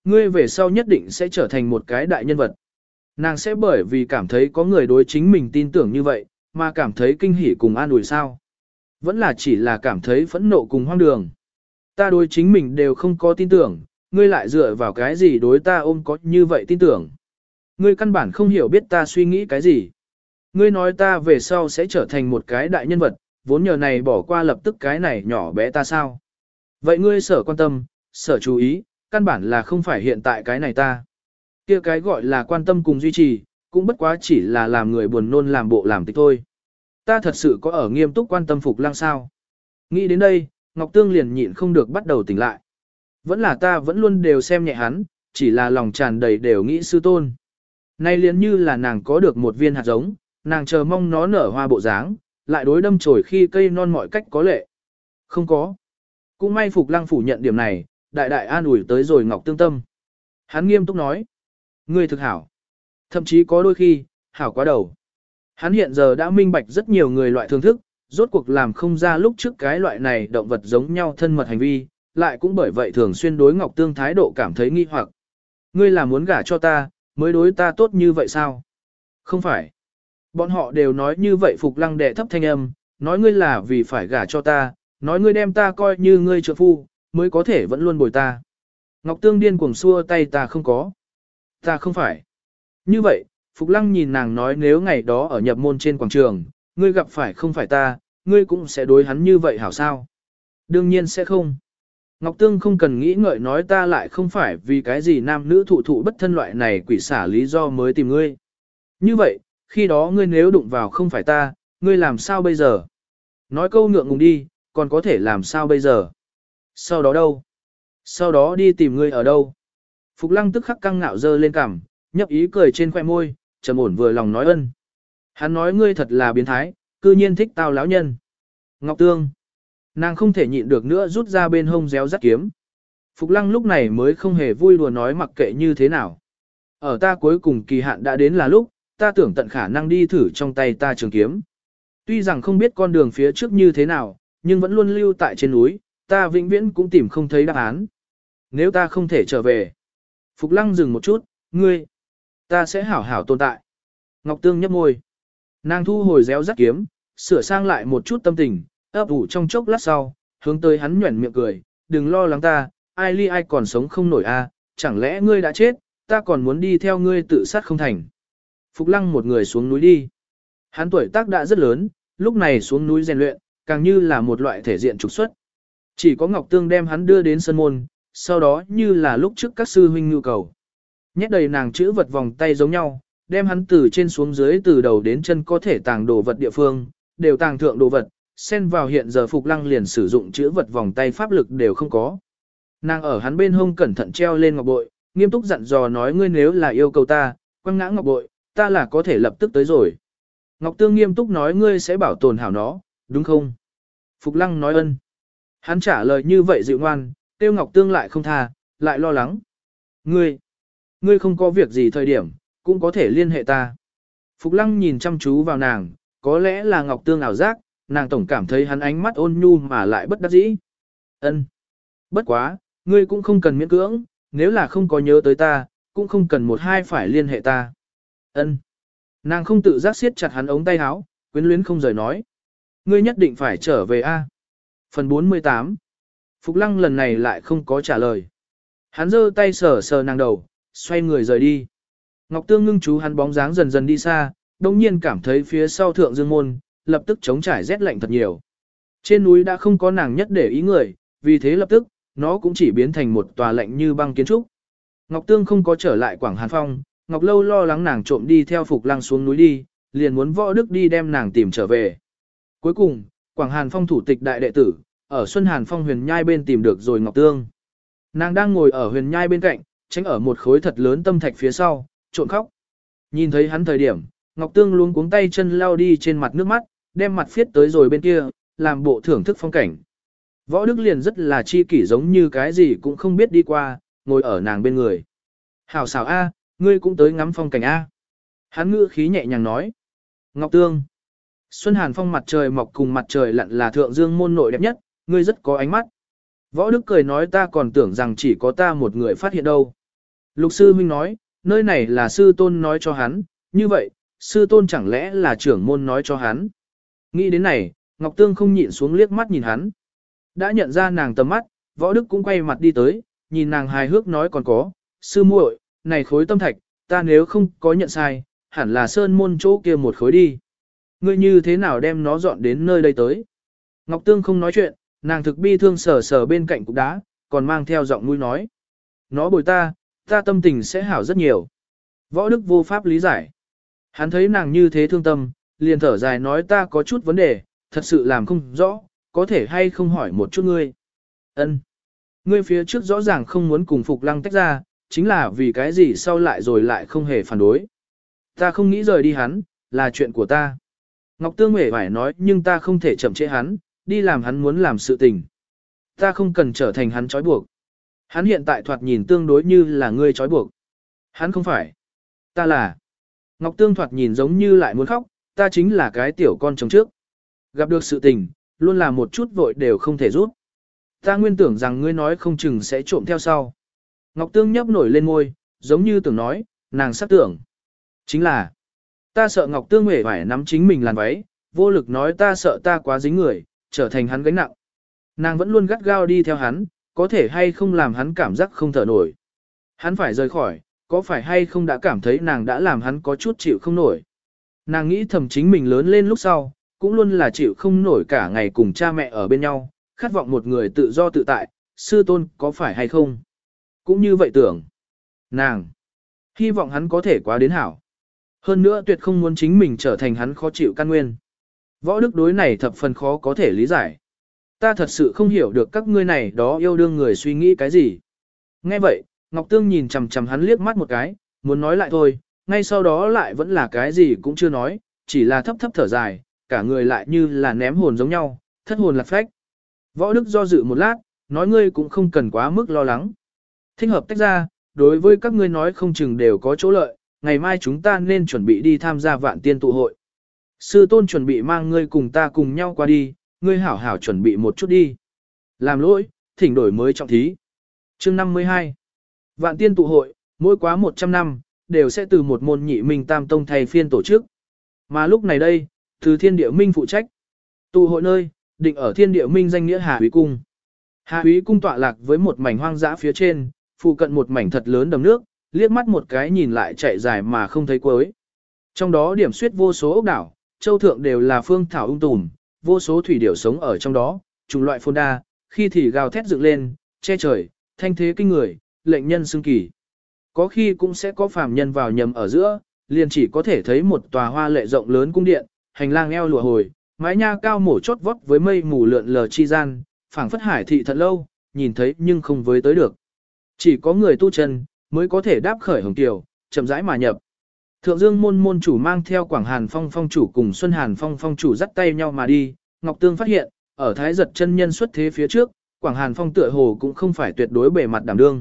Ngươi về sau nhất định sẽ trở thành một cái đại nhân vật. Nàng sẽ bởi vì cảm thấy có người đối chính mình tin tưởng như vậy, mà cảm thấy kinh hỉ cùng an ủi sao. Vẫn là chỉ là cảm thấy phẫn nộ cùng hoang đường. Ta đối chính mình đều không có tin tưởng, ngươi lại dựa vào cái gì đối ta ôm có như vậy tin tưởng. Ngươi căn bản không hiểu biết ta suy nghĩ cái gì. Ngươi nói ta về sau sẽ trở thành một cái đại nhân vật, vốn nhờ này bỏ qua lập tức cái này nhỏ bé ta sao. Vậy ngươi sở quan tâm, sở chú ý, căn bản là không phải hiện tại cái này ta. Kia cái gọi là quan tâm cùng duy trì, cũng bất quá chỉ là làm người buồn nôn làm bộ làm tịch thôi. Ta thật sự có ở nghiêm túc quan tâm Phục Lăng sao? Nghĩ đến đây, Ngọc Tương liền nhịn không được bắt đầu tỉnh lại. Vẫn là ta vẫn luôn đều xem nhẹ hắn, chỉ là lòng tràn đầy đều nghĩ sư tôn. Nay liền như là nàng có được một viên hạt giống, nàng chờ mong nó nở hoa bộ dáng, lại đối đâm chồi khi cây non mọi cách có lệ. Không có. Cũng may Phục Lăng phủ nhận điểm này, đại đại an ủi tới rồi Ngọc Tương tâm. Hắn nghiêm túc nói. Ngươi thực hảo. Thậm chí có đôi khi, hảo quá đầu. Hắn hiện giờ đã minh bạch rất nhiều người loại thương thức, rốt cuộc làm không ra lúc trước cái loại này động vật giống nhau thân mật hành vi, lại cũng bởi vậy thường xuyên đối Ngọc Tương thái độ cảm thấy nghi hoặc. Ngươi là muốn gả cho ta, mới đối ta tốt như vậy sao? Không phải. Bọn họ đều nói như vậy. Phục Lăng đệ thấp thanh âm, nói ngươi là vì phải gả cho ta, nói ngươi đem ta coi như ngươi trợ phu, mới có thể vẫn luôn bồi ta. Ngọc Tương điên cuồng xua tay, ta không có. Ta không phải. Như vậy, Phục Lăng nhìn nàng nói, nếu ngày đó ở nhập môn trên quảng trường, ngươi gặp phải không phải ta, ngươi cũng sẽ đối hắn như vậy hảo sao? Đương nhiên sẽ không. Ngọc Tương không cần nghĩ ngợi nói, ta lại không phải vì cái gì nam nữ thụ thụ bất thân loại này quỷ xả lý do mới tìm ngươi. Như vậy, khi đó ngươi nếu đụng vào không phải ta, ngươi làm sao bây giờ? Nói câu ngượng ngùng đi, còn có thể làm sao bây giờ? Sau đó đâu? Sau đó đi tìm ngươi ở đâu? Phục Lăng tức khắc căng ngạo dơ lên cằm, nhấp ý cười trên khoẻ môi, trầm ổn vừa lòng nói ân. Hắn nói ngươi thật là biến thái, cư nhiên thích tao lão nhân. Ngọc Tương. Nàng không thể nhịn được nữa, rút ra bên hông réo rắt kiếm. Phục Lăng lúc này mới không hề vui đùa nói, mặc kệ như thế nào. Ở ta cuối cùng kỳ hạn đã đến là lúc, ta tưởng tận khả năng đi thử trong tay ta trường kiếm. Tuy rằng không biết con đường phía trước như thế nào, nhưng vẫn luôn lưu tại trên núi, ta vĩnh viễn cũng tìm không thấy đáp án. Nếu ta không thể trở về. Phục Lăng dừng một chút, ngươi, ta sẽ hảo hảo tồn tại. Ngọc Tương nhấp môi. Nàng thu hồi réo rắt kiếm, sửa sang lại một chút tâm tình, ấp ủ trong chốc lát sau, hướng tới hắn nhuẩn miệng cười, đừng lo lắng ta, ai ly ai còn sống không nổi a, chẳng lẽ ngươi đã chết, ta còn muốn đi theo ngươi tự sát không thành. Phục Lăng một người xuống núi đi. Hắn tuổi tác đã rất lớn, lúc này xuống núi rèn luyện, càng như là một loại thể diện trục xuất. Chỉ có Ngọc Tương đem hắn đưa đến sân môn, sau đó như là lúc trước các sư huynh nhu cầu. Nhét đầy nàng chữ vật vòng tay giống nhau, đem hắn từ trên xuống dưới từ đầu đến chân có thể tàng đồ vật địa phương, đều tàng thượng đồ vật, xen vào hiện giờ Phục Lăng liền sử dụng chữ vật vòng tay pháp lực đều không có. Nàng ở hắn bên hông cẩn thận treo lên ngọc bội, nghiêm túc dặn dò nói, ngươi nếu là yêu cầu ta, quăng ngã ngọc bội, ta là có thể lập tức tới rồi. Ngọc Tương nghiêm túc nói, ngươi sẽ bảo tồn hảo nó, đúng không? Phục Lăng nói ân. Hắn trả lời như vậy dịu ngoan, tiêu Ngọc Tương lại không tha, lại lo lắng. Ngươi không có việc gì thời điểm, cũng có thể liên hệ ta. Phục Lăng nhìn chăm chú vào nàng, có lẽ là Ngọc Tương ảo giác, nàng tổng cảm thấy hắn ánh mắt ôn nhu mà lại bất đắc dĩ. Ân. Bất quá, ngươi cũng không cần miễn cưỡng, nếu là không có nhớ tới ta, cũng không cần một hai phải liên hệ ta. Ân. Nàng không tự giác siết chặt hắn ống tay áo, quyến luyến không rời nói. Ngươi nhất định phải trở về a. Phần 48. Phục Lăng lần này lại không có trả lời. Hắn giơ tay sờ sờ nàng đầu, xoay người rời đi. Ngọc Tương ngưng chú hắn bóng dáng dần dần đi xa, đồng nhiên cảm thấy phía sau thượng dương môn, lập tức chống trải rét lạnh thật nhiều. Trên núi đã không có nàng nhất để ý người, vì thế lập tức, nó cũng chỉ biến thành một tòa lạnh như băng kiến trúc. Ngọc Tương không có trở lại Quảng Hàn Phong, Ngọc Lâu lo lắng nàng trộm đi theo Phục Lăng xuống núi đi, liền muốn Võ Đức đi đem nàng tìm trở về. Cuối cùng, Quảng Hàn Phong thủ tịch đại đệ tử, ở Xuân Hàn Phong huyền nhai bên tìm được rồi Ngọc Tương. Nàng đang ngồi ở huyền nhai bên cạnh, tránh ở một khối thật lớn tâm thạch phía sau, trộn khóc. Nhìn thấy hắn thời điểm, Ngọc Tương luống cuống tay chân lao đi trên mặt nước mắt, đem mặt phiết tới rồi bên kia, làm bộ thưởng thức phong cảnh. Võ Đức liền rất là chi kỷ, giống như cái gì cũng không biết đi qua, ngồi ở nàng bên người. Hảo xảo A, ngươi cũng tới ngắm phong cảnh A. Hắn ngữ khí nhẹ nhàng nói. Ngọc Tương. Xuân Hàn Phong mặt trời mọc cùng mặt trời lặn là thượng dương môn nội đẹp nhất, ngươi rất có ánh mắt. Võ Đức cười nói, ta còn tưởng rằng chỉ có ta một người phát hiện đâu. Lục sư huynh nói, nơi này là sư tôn nói cho hắn, như vậy, sư tôn chẳng lẽ là trưởng môn nói cho hắn. Nghĩ đến này, Ngọc Tương không nhịn xuống liếc mắt nhìn hắn. Đã nhận ra nàng tầm mắt, Võ Đức cũng quay mặt đi tới, nhìn nàng hài hước nói còn có, sư muội, này khối tâm thạch, ta nếu không có nhận sai, hẳn là sơn môn chỗ kia một khối đi. Ngươi như thế nào đem nó dọn đến nơi đây tới? Ngọc Tương không nói chuyện, nàng thực bi thương sờ sờ bên cạnh cục đá, còn mang theo giọng mũi nói. Nó bồi ta tâm tình sẽ hảo rất nhiều. Võ Đức vô pháp lý giải. Hắn thấy nàng như thế thương tâm, liền thở dài nói ta có chút vấn đề, thật sự làm không rõ, có thể hay không hỏi một chút ngươi. Ân, ngươi phía trước rõ ràng không muốn cùng Phục Lăng tách ra, chính là vì cái gì sau lại rồi lại không hề phản đối. Ta không nghĩ rời đi hắn, là chuyện của ta. Ngọc Tương Huệ phải nói nhưng ta không thể chậm trễ hắn, đi làm hắn muốn làm sự tình. Ta không cần trở thành hắn trói buộc. Hắn hiện tại thoạt nhìn tương đối như là ngươi trói buộc. Hắn không phải. Ta là. Ngọc Tương thoạt nhìn giống như lại muốn khóc, ta chính là cái tiểu con chồng trước. Gặp được sự tình, luôn là một chút vội đều không thể rút. Ta nguyên tưởng rằng ngươi nói không chừng sẽ trộm theo sau. Ngọc Tương nhấp nổi lên môi, giống như tưởng nói, nàng sắp tưởng. Chính là, ta sợ Ngọc Tương Huệ phải nắm chính mình làn váy, vô lực nói ta sợ ta quá dính người, trở thành hắn gánh nặng. Nàng vẫn luôn gắt gao đi theo hắn, có thể hay không làm hắn cảm giác không thở nổi. Hắn phải rời khỏi, có phải hay không đã cảm thấy nàng đã làm hắn có chút chịu không nổi. Nàng nghĩ thầm chính mình lớn lên lúc sau, cũng luôn là chịu không nổi cả ngày cùng cha mẹ ở bên nhau, khát vọng một người tự do tự tại, sư tôn có phải hay không. Cũng như vậy tưởng. Nàng hy vọng hắn có thể quá đến hảo. Hơn nữa tuyệt không muốn chính mình trở thành hắn khó chịu căn nguyên. Võ Đức đối này thập phần khó có thể lý giải. Ta thật sự không hiểu được các ngươi này đó yêu đương người suy nghĩ cái gì. Nghe vậy, Ngọc Tương nhìn chằm chằm hắn liếc mắt một cái, muốn nói lại thôi, ngay sau đó lại vẫn là cái gì cũng chưa nói, chỉ là thấp thấp thở dài, cả người lại như là ném hồn giống nhau, thất hồn lạc phách. Võ Đức do dự một lát, nói ngươi cũng không cần quá mức lo lắng. Thích hợp tách ra, đối với các ngươi nói không chừng đều có chỗ lợi, ngày mai chúng ta nên chuẩn bị đi tham gia vạn tiên tụ hội. Sư tôn chuẩn bị mang ngươi cùng ta cùng nhau qua đi, ngươi hảo hảo chuẩn bị một chút đi. Làm lỗi, thỉnh đổi mới trọng thí. Chương 52. Vạn tiên tụ hội, mỗi quá 100 năm, đều sẽ từ một môn nhị minh tam tông thay phiên tổ chức. Mà lúc này đây, từ thiên địa minh phụ trách. Tụ hội nơi, định ở thiên địa minh danh nghĩa Hà Húy Cung. Hà Húy Cung tọa lạc với một mảnh hoang dã phía trên, phụ cận một mảnh thật lớn đầm nước, liếc mắt một cái nhìn lại chạy dài mà không thấy cuối. Trong đó điểm suyết vô số ốc đảo, châu thượng đều là phương thảo tùm, vô số thủy điểu sống ở trong đó, chủng loại phồn đa, khi thì gào thét dựng lên, che trời, thanh thế kinh người, lệnh nhân xưng kỳ. Có khi cũng sẽ có phàm nhân vào nhầm ở giữa, liền chỉ có thể thấy một tòa hoa lệ rộng lớn cung điện, hành lang eo lụa hồi, mái nha cao mổ chót vót với mây mù lượn lờ chi gian, phảng phất hải thị thật lâu, nhìn thấy nhưng không với tới được. Chỉ có người tu chân mới có thể đáp khởi hồng tiểu, chậm rãi mà nhập. Thượng Dương môn môn chủ mang theo Quảng Hàn Phong phong chủ cùng Xuân Hàn Phong phong chủ dắt tay nhau mà đi, Ngọc Tương phát hiện, ở Thái Giật chân nhân xuất thế phía trước, Quảng Hàn Phong tựa hồ cũng không phải tuyệt đối bề mặt đảm đương.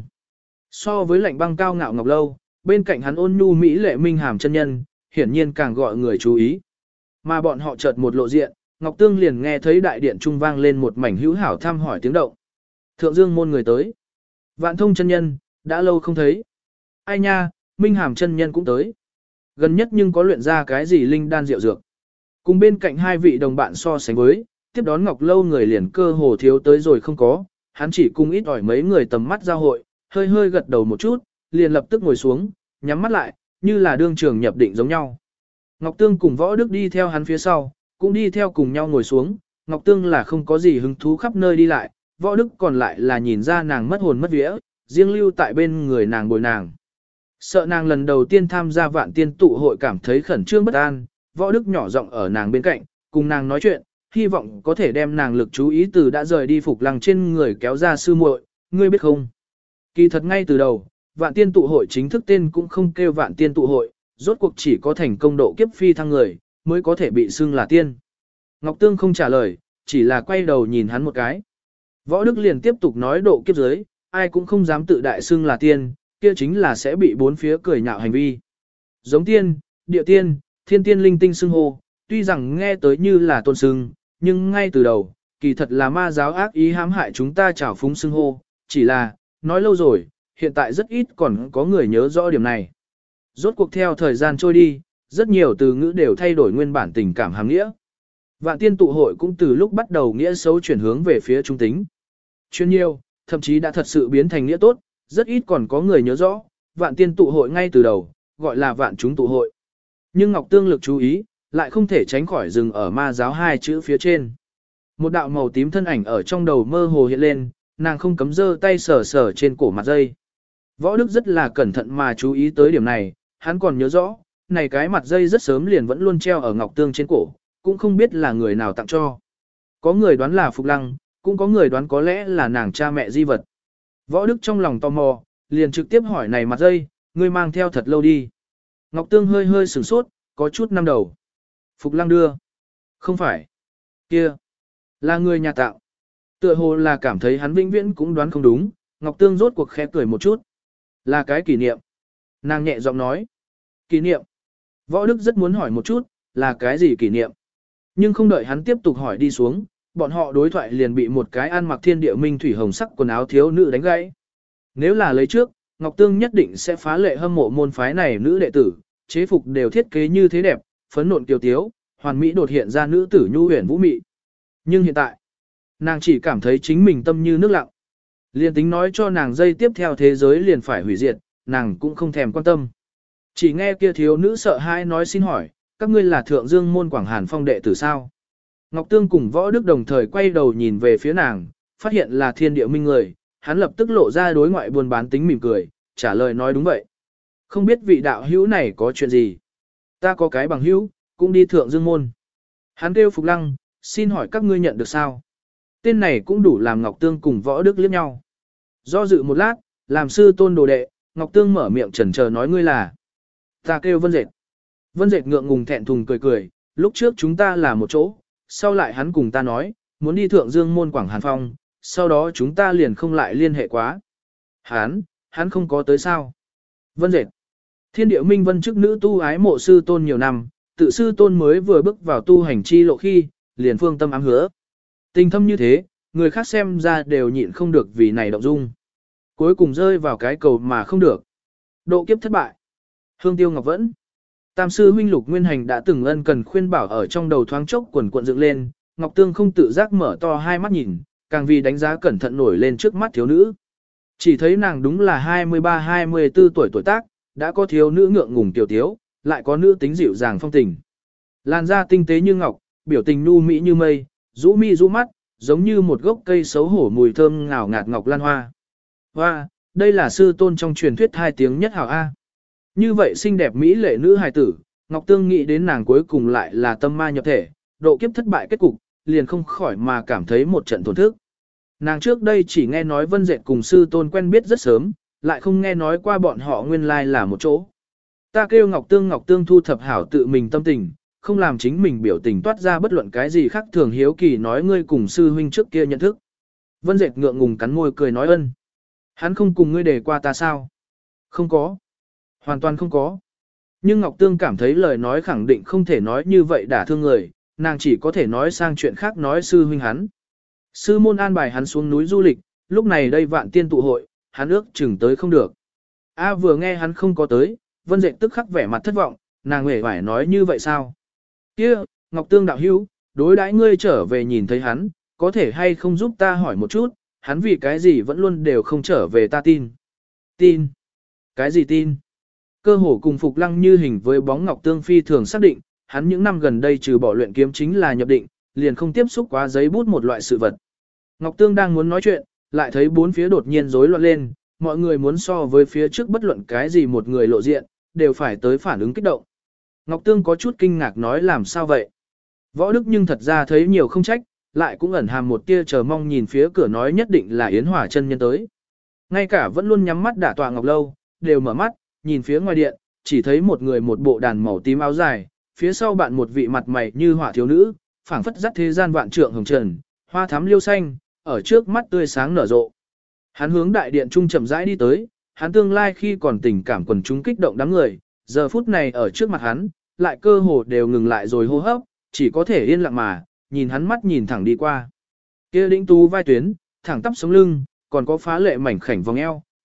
So với lạnh băng cao ngạo ngọc lâu, bên cạnh hắn ôn nhu mỹ lệ minh hàm chân nhân, hiển nhiên càng gọi người chú ý. Mà bọn họ chợt một lộ diện, Ngọc Tương liền nghe thấy đại điện trung vang lên một mảnh hữu hảo thăm hỏi tiếng động. Thượng Dương môn người tới. Vạn Thông chân nhân, đã lâu không thấy. Ai nha, minh hàm chân nhân cũng tới. Gần nhất nhưng có luyện ra cái gì linh đan rượu dược. Cùng bên cạnh hai vị đồng bạn so sánh với, tiếp đón Ngọc Lâu người liền cơ hồ thiếu tới rồi không có, hắn chỉ cung ít ỏi mấy người tầm mắt giao hội, hơi hơi gật đầu một chút, liền lập tức ngồi xuống, nhắm mắt lại, như là đương trường nhập định giống nhau. Ngọc Tương cùng Võ Đức đi theo hắn phía sau, cũng đi theo cùng nhau ngồi xuống, Ngọc Tương là không có gì hứng thú khắp nơi đi lại, Võ Đức còn lại là nhìn ra nàng mất hồn mất vía, riêng lưu tại bên người nàng bồi nàng. Sợ nàng lần đầu tiên tham gia vạn tiên tụ hội cảm thấy khẩn trương bất an, Võ Đức nhỏ giọng ở nàng bên cạnh, cùng nàng nói chuyện, hy vọng có thể đem nàng lực chú ý từ đã rời đi Phục Lăng trên người kéo ra sư muội, ngươi biết không? Kỳ thật ngay từ đầu, vạn tiên tụ hội chính thức tên cũng không kêu vạn tiên tụ hội, rốt cuộc chỉ có thành công độ kiếp phi thăng người, mới có thể bị xưng là tiên. Ngọc Tương không trả lời, chỉ là quay đầu nhìn hắn một cái. Võ Đức liền tiếp tục nói độ kiếp giới, ai cũng không dám tự đại xưng là tiên, kia chính là sẽ bị bốn phía cười nhạo hành vi. Giống tiên, địa tiên, thiên tiên linh tinh xưng hô, tuy rằng nghe tới như là tôn xưng, nhưng ngay từ đầu, kỳ thật là ma giáo ác ý hãm hại chúng ta trảo phúng xưng hô, chỉ là, nói lâu rồi, hiện tại rất ít còn có người nhớ rõ điểm này. Rốt cuộc theo thời gian trôi đi, rất nhiều từ ngữ đều thay đổi nguyên bản tình cảm hàm nghĩa. Vạn tiên tụ hội cũng từ lúc bắt đầu nghĩa xấu chuyển hướng về phía trung tính. Chuyên nhiều, thậm chí đã thật sự biến thành nghĩa tốt, rất ít còn có người nhớ rõ, vạn tiên tụ hội ngay từ đầu, gọi là vạn chúng tụ hội. Nhưng Ngọc Tương lực chú ý, lại không thể tránh khỏi dừng ở ma giáo hai chữ phía trên. Một đạo màu tím thân ảnh ở trong đầu mơ hồ hiện lên, nàng không cấm giơ tay sờ sờ trên cổ mặt dây. Võ Đức rất là cẩn thận mà chú ý tới điểm này, hắn còn nhớ rõ, này cái mặt dây rất sớm liền vẫn luôn treo ở Ngọc Tương trên cổ, cũng không biết là người nào tặng cho. Có người đoán là Phục Lăng, cũng có người đoán có lẽ là nàng cha mẹ di vật. Võ Đức trong lòng tò mò, liền trực tiếp hỏi này mặt dây, ngươi mang theo thật lâu đi. Ngọc Tương hơi hơi sửng sốt, có chút năm đầu. Phục Lăng đưa. Không phải. Kia. Là người nhà tạo. Tựa hồ là cảm thấy hắn vĩnh viễn cũng đoán không đúng, Ngọc Tương rốt cuộc khẽ cười một chút. Là cái kỷ niệm. Nàng nhẹ giọng nói. Kỷ niệm. Võ Đức rất muốn hỏi một chút, là cái gì kỷ niệm. Nhưng không đợi hắn tiếp tục hỏi đi xuống, bọn họ đối thoại liền bị một cái ăn mặc thiên địa minh thủy hồng sắc quần áo thiếu nữ đánh gãy. Nếu là lấy trước, Ngọc Tương nhất định sẽ phá lệ hâm mộ môn phái này nữ đệ tử, chế phục đều thiết kế như thế đẹp, phấn nộn kiều tiếu, hoàn mỹ đột hiện ra nữ tử nhu huyền vũ mị. Nhưng hiện tại, nàng chỉ cảm thấy chính mình tâm như nước lặng. Liền tính nói cho nàng dây tiếp theo thế giới liền phải hủy diệt, nàng cũng không thèm quan tâm. Chỉ nghe kia thiếu nữ sợ hãi nói xin hỏi, các ngươi là thượng dương môn Quảng Hàn Phong đệ tử sao? Ngọc Tương cùng Võ Đức đồng thời quay đầu nhìn về phía nàng, phát hiện là thiên địa minh người, hắn lập tức lộ ra đối ngoại buồn bán tính mỉm cười, trả lời nói đúng vậy. Không biết vị đạo hữu này có chuyện gì? Ta có cái bằng hữu, cũng đi thượng dương môn. Hắn kêu Phục Lăng, xin hỏi các ngươi nhận được sao? Tên này cũng đủ làm Ngọc Tương cùng Võ Đức liếc nhau. Do dự một lát, làm sư tôn đồ đệ, Ngọc Tương mở miệng chần chờ nói ngươi là. Ta kêu Vân Dệt. Vân Dệt ngượng ngùng thẹn thùng cười cười, lúc trước chúng ta là một chỗ, sau lại hắn cùng ta nói, muốn đi thượng dương môn Quảng Hàn Phong, sau đó chúng ta liền không lại liên hệ quá. Hắn không có tới sao? Vân Dệt. Thiên địa minh vân chức nữ tu ái mộ sư tôn nhiều năm, tự sư tôn mới vừa bước vào tu hành chi lộ khi, liền phương tâm ám hứa. Tình thâm như thế, người khác xem ra đều nhịn không được vì này động dung. Cuối cùng rơi vào cái cầu mà không được. Độ kiếp thất bại. Hương tiêu ngọc vẫn. Tam sư huynh Lục Nguyên Hành đã từng ân cần khuyên bảo ở trong đầu thoáng chốc quần cuộn dựng lên, Ngọc Tương không tự giác mở to hai mắt nhìn, càng vì đánh giá cẩn thận nổi lên trước mắt thiếu nữ. Chỉ thấy nàng đúng là 23-24 tuổi tác, đã có thiếu nữ ngượng ngùng tiểu tiếu, lại có nữ tính dịu dàng phong tình. Làn da tinh tế như ngọc, biểu tình nhu mỹ như mây, rũ mi rũ mắt, giống như một gốc cây xấu hổ mùi thơm ngào ngạt ngọc lan hoa. Hoa, đây là sư tôn trong truyền thuyết hai tiếng nhất hảo A. Như vậy xinh đẹp mỹ lệ nữ hài tử, Ngọc Tương nghĩ đến nàng cuối cùng lại là tâm ma nhập thể, độ kiếp thất bại kết cục, liền không khỏi mà cảm thấy một trận tổn thức. Nàng trước đây chỉ nghe nói Vân Dệt cùng sư tôn quen biết rất sớm, lại không nghe nói qua bọn họ nguyên lai là một chỗ. Ta kêu Ngọc Tương thu thập hảo tự mình tâm tình, không làm chính mình biểu tình toát ra bất luận cái gì khác thường hiếu kỳ nói ngươi cùng sư huynh trước kia nhận thức. Vân Dệt ngượng ngùng cắn môi cười nói ân. Hắn không cùng ngươi để qua ta sao? Không có. Hoàn toàn không có. Nhưng Ngọc Tương cảm thấy lời nói khẳng định không thể nói như vậy đả thương người, nàng chỉ có thể nói sang chuyện khác nói sư huynh hắn. Sư môn an bài hắn xuống núi du lịch, lúc này đây vạn tiên tụ hội, hắn ước chừng tới không được. A vừa nghe hắn không có tới, Vân Dệt tức khắc vẻ mặt thất vọng, nàng hề phải nói như vậy sao? Kia, Ngọc Tương đạo hữu, đối đãi ngươi trở về nhìn thấy hắn, có thể hay không giúp ta hỏi một chút, hắn vì cái gì vẫn luôn đều không trở về ta tin. Tin? Cái gì tin? Cơ hồ cùng Phục Lăng như hình với bóng Ngọc Tương phi thường xác định, hắn những năm gần đây trừ bỏ luyện kiếm chính là nhập định, liền không tiếp xúc quá giấy bút một loại sự vật. Ngọc Tương đang muốn nói chuyện, lại thấy bốn phía đột nhiên rối loạn lên, mọi người muốn so với phía trước bất luận cái gì một người lộ diện, đều phải tới phản ứng kích động. Ngọc Tương có chút kinh ngạc nói làm sao vậy? Võ Đức nhưng thật ra thấy nhiều không trách, lại cũng ẩn hàm một tia chờ mong nhìn phía cửa nói nhất định là Yến Hòa chân nhân tới. Ngay cả vẫn luôn nhắm mắt đả tọa Ngọc Lâu, đều mở mắt, nhìn phía ngoài điện, chỉ thấy một người một bộ đàn màu tím áo dài, phía sau bạn một vị mặt mày như họa thiếu nữ, phảng phất dắt thế gian vạn trượng hồng trần, hoa thắm liêu xanh, ở trước mắt tươi sáng nở rộ. Hắn hướng đại điện trung chậm rãi đi tới, hắn tương lai khi còn tình cảm quần chúng kích động đám người, giờ phút này ở trước mặt hắn, lại cơ hồ đều ngừng lại rồi hô hấp, chỉ có thể yên lặng mà, nhìn hắn mắt nhìn thẳng đi qua. Kia đĩnh tú vai tuyến, thẳng tắp sống lưng, còn có phá lệ mảnh khảnh vòng eo,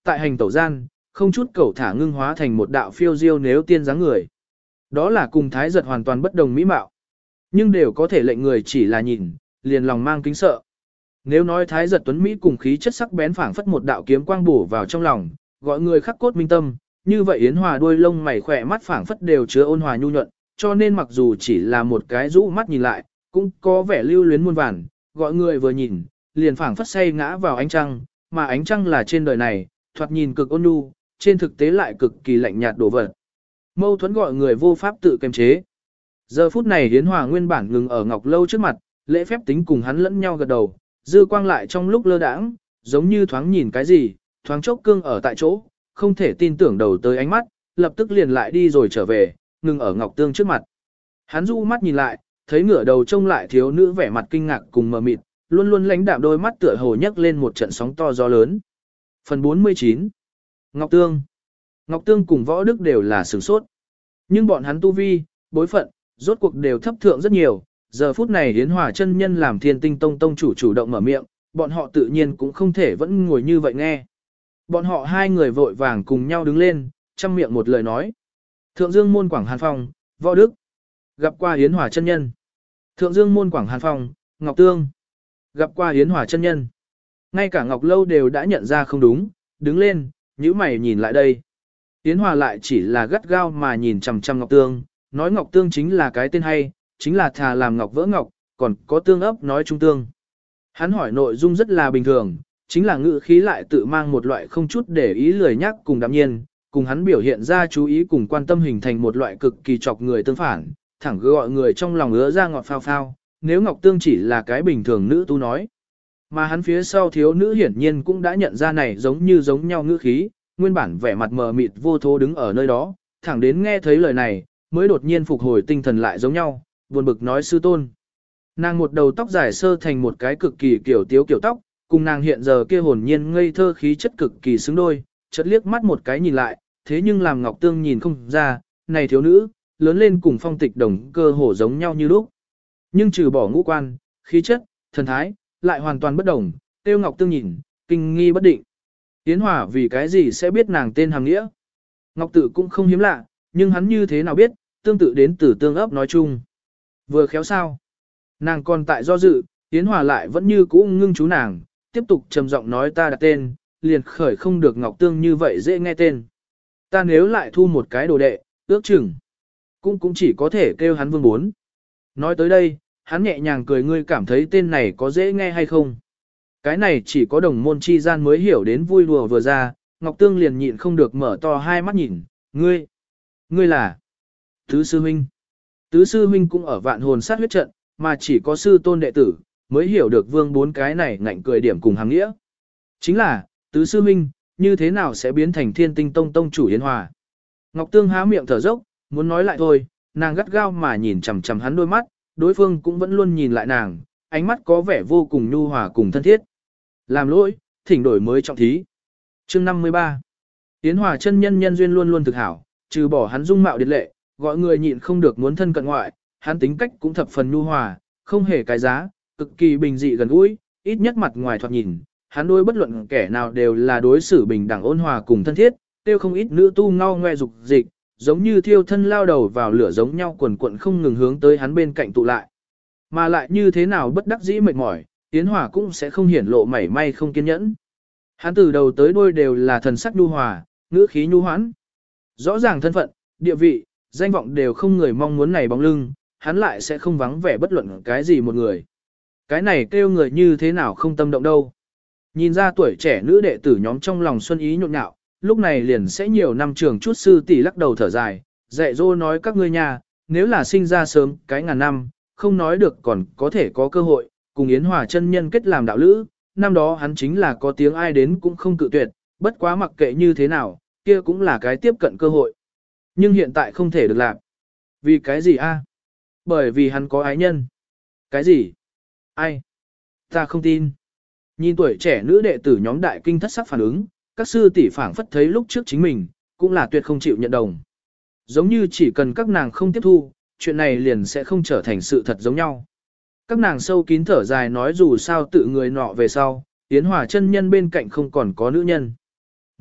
tại hành tẩu gian, không chút cẩu thả ngưng hóa thành một đạo phiêu diêu nếu tiên dáng người. Đó là cùng thái giật hoàn toàn bất đồng mỹ mạo. Nhưng đều có thể lệnh người chỉ là nhìn, liền lòng mang kính sợ. Nếu nói thái giật tuấn Mỹ cùng khí chất sắc bén phảng phất một đạo kiếm quang bổ vào trong lòng, gọi người khắc cốt minh tâm, như vậy Yến Hòa đuôi lông mày khỏe mắt phảng phất đều chứa ôn hòa nhu nhuận, cho nên mặc dù chỉ là một cái rũ mắt nhìn lại, cũng có vẻ lưu luyến muôn vàn, gọi người vừa nhìn, liền phảng phất say ngã vào ánh trăng, mà ánh trăng là trên đời này, thoạt nhìn cực ôn nhu, trên thực tế lại cực kỳ lạnh nhạt đổ vật. Mâu thuẫn gọi người vô pháp tự kiềm chế. Giờ phút này Yến Hòa nguyên bản ngừng ở Ngọc Lâu trước mặt, lễ phép tính cùng hắn lẫn nhau gật đầu, dư quang lại trong lúc lơ đãng, giống như thoáng nhìn cái gì, thoáng chốc cương ở tại chỗ, không thể tin tưởng đầu tới ánh mắt, lập tức liền lại đi rồi trở về, ngừng ở Ngọc Tương trước mặt. Hắn du mắt nhìn lại, thấy ngửa đầu trông lại thiếu nữ vẻ mặt kinh ngạc cùng mờ mịt, luôn luôn lãnh đạm đôi mắt tựa hồ nhấc lên một trận sóng to gió lớn. Phần 49 Ngọc Tương Ngọc Tương cùng Võ Đức đều là sửng sốt. Nhưng bọn hắn tu vi, bối phận, rốt cuộc đều thấp thượng rất nhiều. Giờ phút này Yến Hòa chân nhân làm Thiên Tinh Tông tông chủ động mở miệng, bọn họ tự nhiên cũng không thể vẫn ngồi như vậy nghe. Bọn họ hai người vội vàng cùng nhau đứng lên, chăm miệng một lời nói. Thượng Dương môn Quảng Hàn Phong, Võ Đức. Gặp qua Yến Hòa chân nhân. Thượng Dương môn Quảng Hàn Phong, Ngọc Tương. Gặp qua Yến Hòa chân nhân. Ngay cả Ngọc Lâu đều đã nhận ra không đúng, đứng lên, nhíu mày nhìn lại đây. Yến Hòa lại chỉ là gắt gao mà nhìn chằm chằm Ngọc Tương, nói Ngọc Tương chính là cái tên hay, chính là thà làm ngọc vỡ ngọc, còn có tương ấp nói trung tương. Hắn hỏi nội dung rất là bình thường, chính là ngữ khí lại tự mang một loại không chút để ý lười nhắc cùng đạm nhiên, cùng hắn biểu hiện ra chú ý cùng quan tâm hình thành một loại cực kỳ chọc người tương phản, thẳng gọi người trong lòng ứa ra ngọt phao phao, nếu Ngọc Tương chỉ là cái bình thường nữ tu nói. Mà hắn phía sau thiếu nữ hiển nhiên cũng đã nhận ra này giống nhau ngữ khí, nguyên bản vẻ mặt mờ mịt vô thố đứng ở nơi đó, thẳng đến nghe thấy lời này, mới đột nhiên phục hồi tinh thần lại giống nhau, buồn bực nói sư tôn. Nàng một đầu tóc dài sơ thành một cái cực kỳ kiểu tiếu kiểu tóc, cùng nàng hiện giờ kia hồn nhiên ngây thơ khí chất cực kỳ xứng đôi, chợt liếc mắt một cái nhìn lại, thế nhưng làm Ngọc Tương nhìn không ra, này thiếu nữ, lớn lên cùng Phong Tịch Đồng cơ hồ giống nhau như lúc. Nhưng trừ bỏ ngũ quan, khí chất, thần thái, lại hoàn toàn bất đồng, tiêu Ngọc Tương nhìn, kinh nghi bất định. Yến Hòa vì cái gì sẽ biết nàng tên hàng nghĩa? Ngọc Tự cũng không hiếm lạ, nhưng hắn như thế nào biết, tương tự đến từ tương ấp nói chung. Vừa khéo sao? Nàng còn tại do dự, Yến Hòa lại vẫn như cũ ngưng chú nàng, tiếp tục trầm giọng nói ta đặt tên, liền khởi không được Ngọc Tương như vậy dễ nghe tên. Ta nếu lại thu một cái đồ đệ, ước chừng, cũng chỉ có thể kêu hắn Vương Bốn. Nói tới đây, hắn nhẹ nhàng cười ngươi cảm thấy tên này có dễ nghe hay không? Cái này chỉ có đồng môn chi gian mới hiểu đến vui đùa vừa ra, Ngọc Tương liền nhịn không được mở to hai mắt nhìn, ngươi là Tứ Sư Huynh. Tứ Sư Huynh cũng ở vạn hồn sát huyết trận, mà chỉ có sư tôn đệ tử, mới hiểu được Vương Bốn cái này ngạnh cười điểm cùng hàng nghĩa. Chính là, Tứ Sư Huynh, như thế nào sẽ biến thành Thiên Tinh Tông tông chủ Yến Hòa? Ngọc Tương há miệng thở dốc, muốn nói lại thôi, nàng gắt gao mà nhìn chằm chằm hắn đôi mắt, đối phương cũng vẫn luôn nhìn lại nàng, ánh mắt có vẻ vô cùng nhu hòa cùng thân thiết. Làm lỗi, thỉnh đổi mới trọng thí. Chương 53 Yến Hòa chân nhân nhân duyên luôn luôn thực hảo, trừ bỏ hắn dung mạo điệt lệ, gọi người nhịn không được muốn thân cận ngoại, hắn tính cách cũng thập phần nhu hòa, không hề cái giá, cực kỳ bình dị gần gũi, ít nhất mặt ngoài thoạt nhìn, hắn đối bất luận kẻ nào đều là đối xử bình đẳng ôn hòa cùng thân thiết, tiêu không ít nữ tu ngao ngoe dục dịch, giống như thiêu thân lao đầu vào lửa giống nhau quần quận không ngừng hướng tới hắn bên cạnh tụ lại. Mà lại như thế nào bất đắc dĩ mệt mỏi, Yến Hòa cũng sẽ không hiển lộ mảy may không kiên nhẫn. Hắn từ đầu tới đuôi đều là thần sắc nhu hòa, ngữ khí nhu hoãn. Rõ ràng thân phận, địa vị, danh vọng đều không người mong muốn này bóng lưng, hắn lại sẽ không vắng vẻ bất luận cái gì một người. Cái này kêu người như thế nào không tâm động đâu. Nhìn ra tuổi trẻ nữ đệ tử nhóm trong lòng xuân ý nhộn nhạo, lúc này liền sẽ nhiều năm trường chút sư tỷ lắc đầu thở dài, dạy dỗ nói các ngươi nhà, nếu là sinh ra sớm cái ngàn năm, không nói được còn có thể có cơ hội, cùng Yến Hòa chân nhân kết làm đạo lữ, năm đó hắn chính là có tiếng ai đến cũng không cự tuyệt, bất quá mặc kệ như thế nào, kia cũng là cái tiếp cận cơ hội. Nhưng hiện tại không thể được làm. Vì cái gì a? Bởi vì hắn có ái nhân. Cái gì? Ai? Ta không tin. Nhìn tuổi trẻ nữ đệ tử nhóm đại kinh thất sắc phản ứng, các sư tỷ phảng phất thấy lúc trước chính mình, cũng là tuyệt không chịu nhận đồng. Giống như chỉ cần các nàng không tiếp thu, chuyện này liền sẽ không trở thành sự thật giống nhau. Các nàng sâu kín thở dài nói dù sao tự người nọ về sau, Yến Hòa chân nhân bên cạnh không còn có nữ nhân.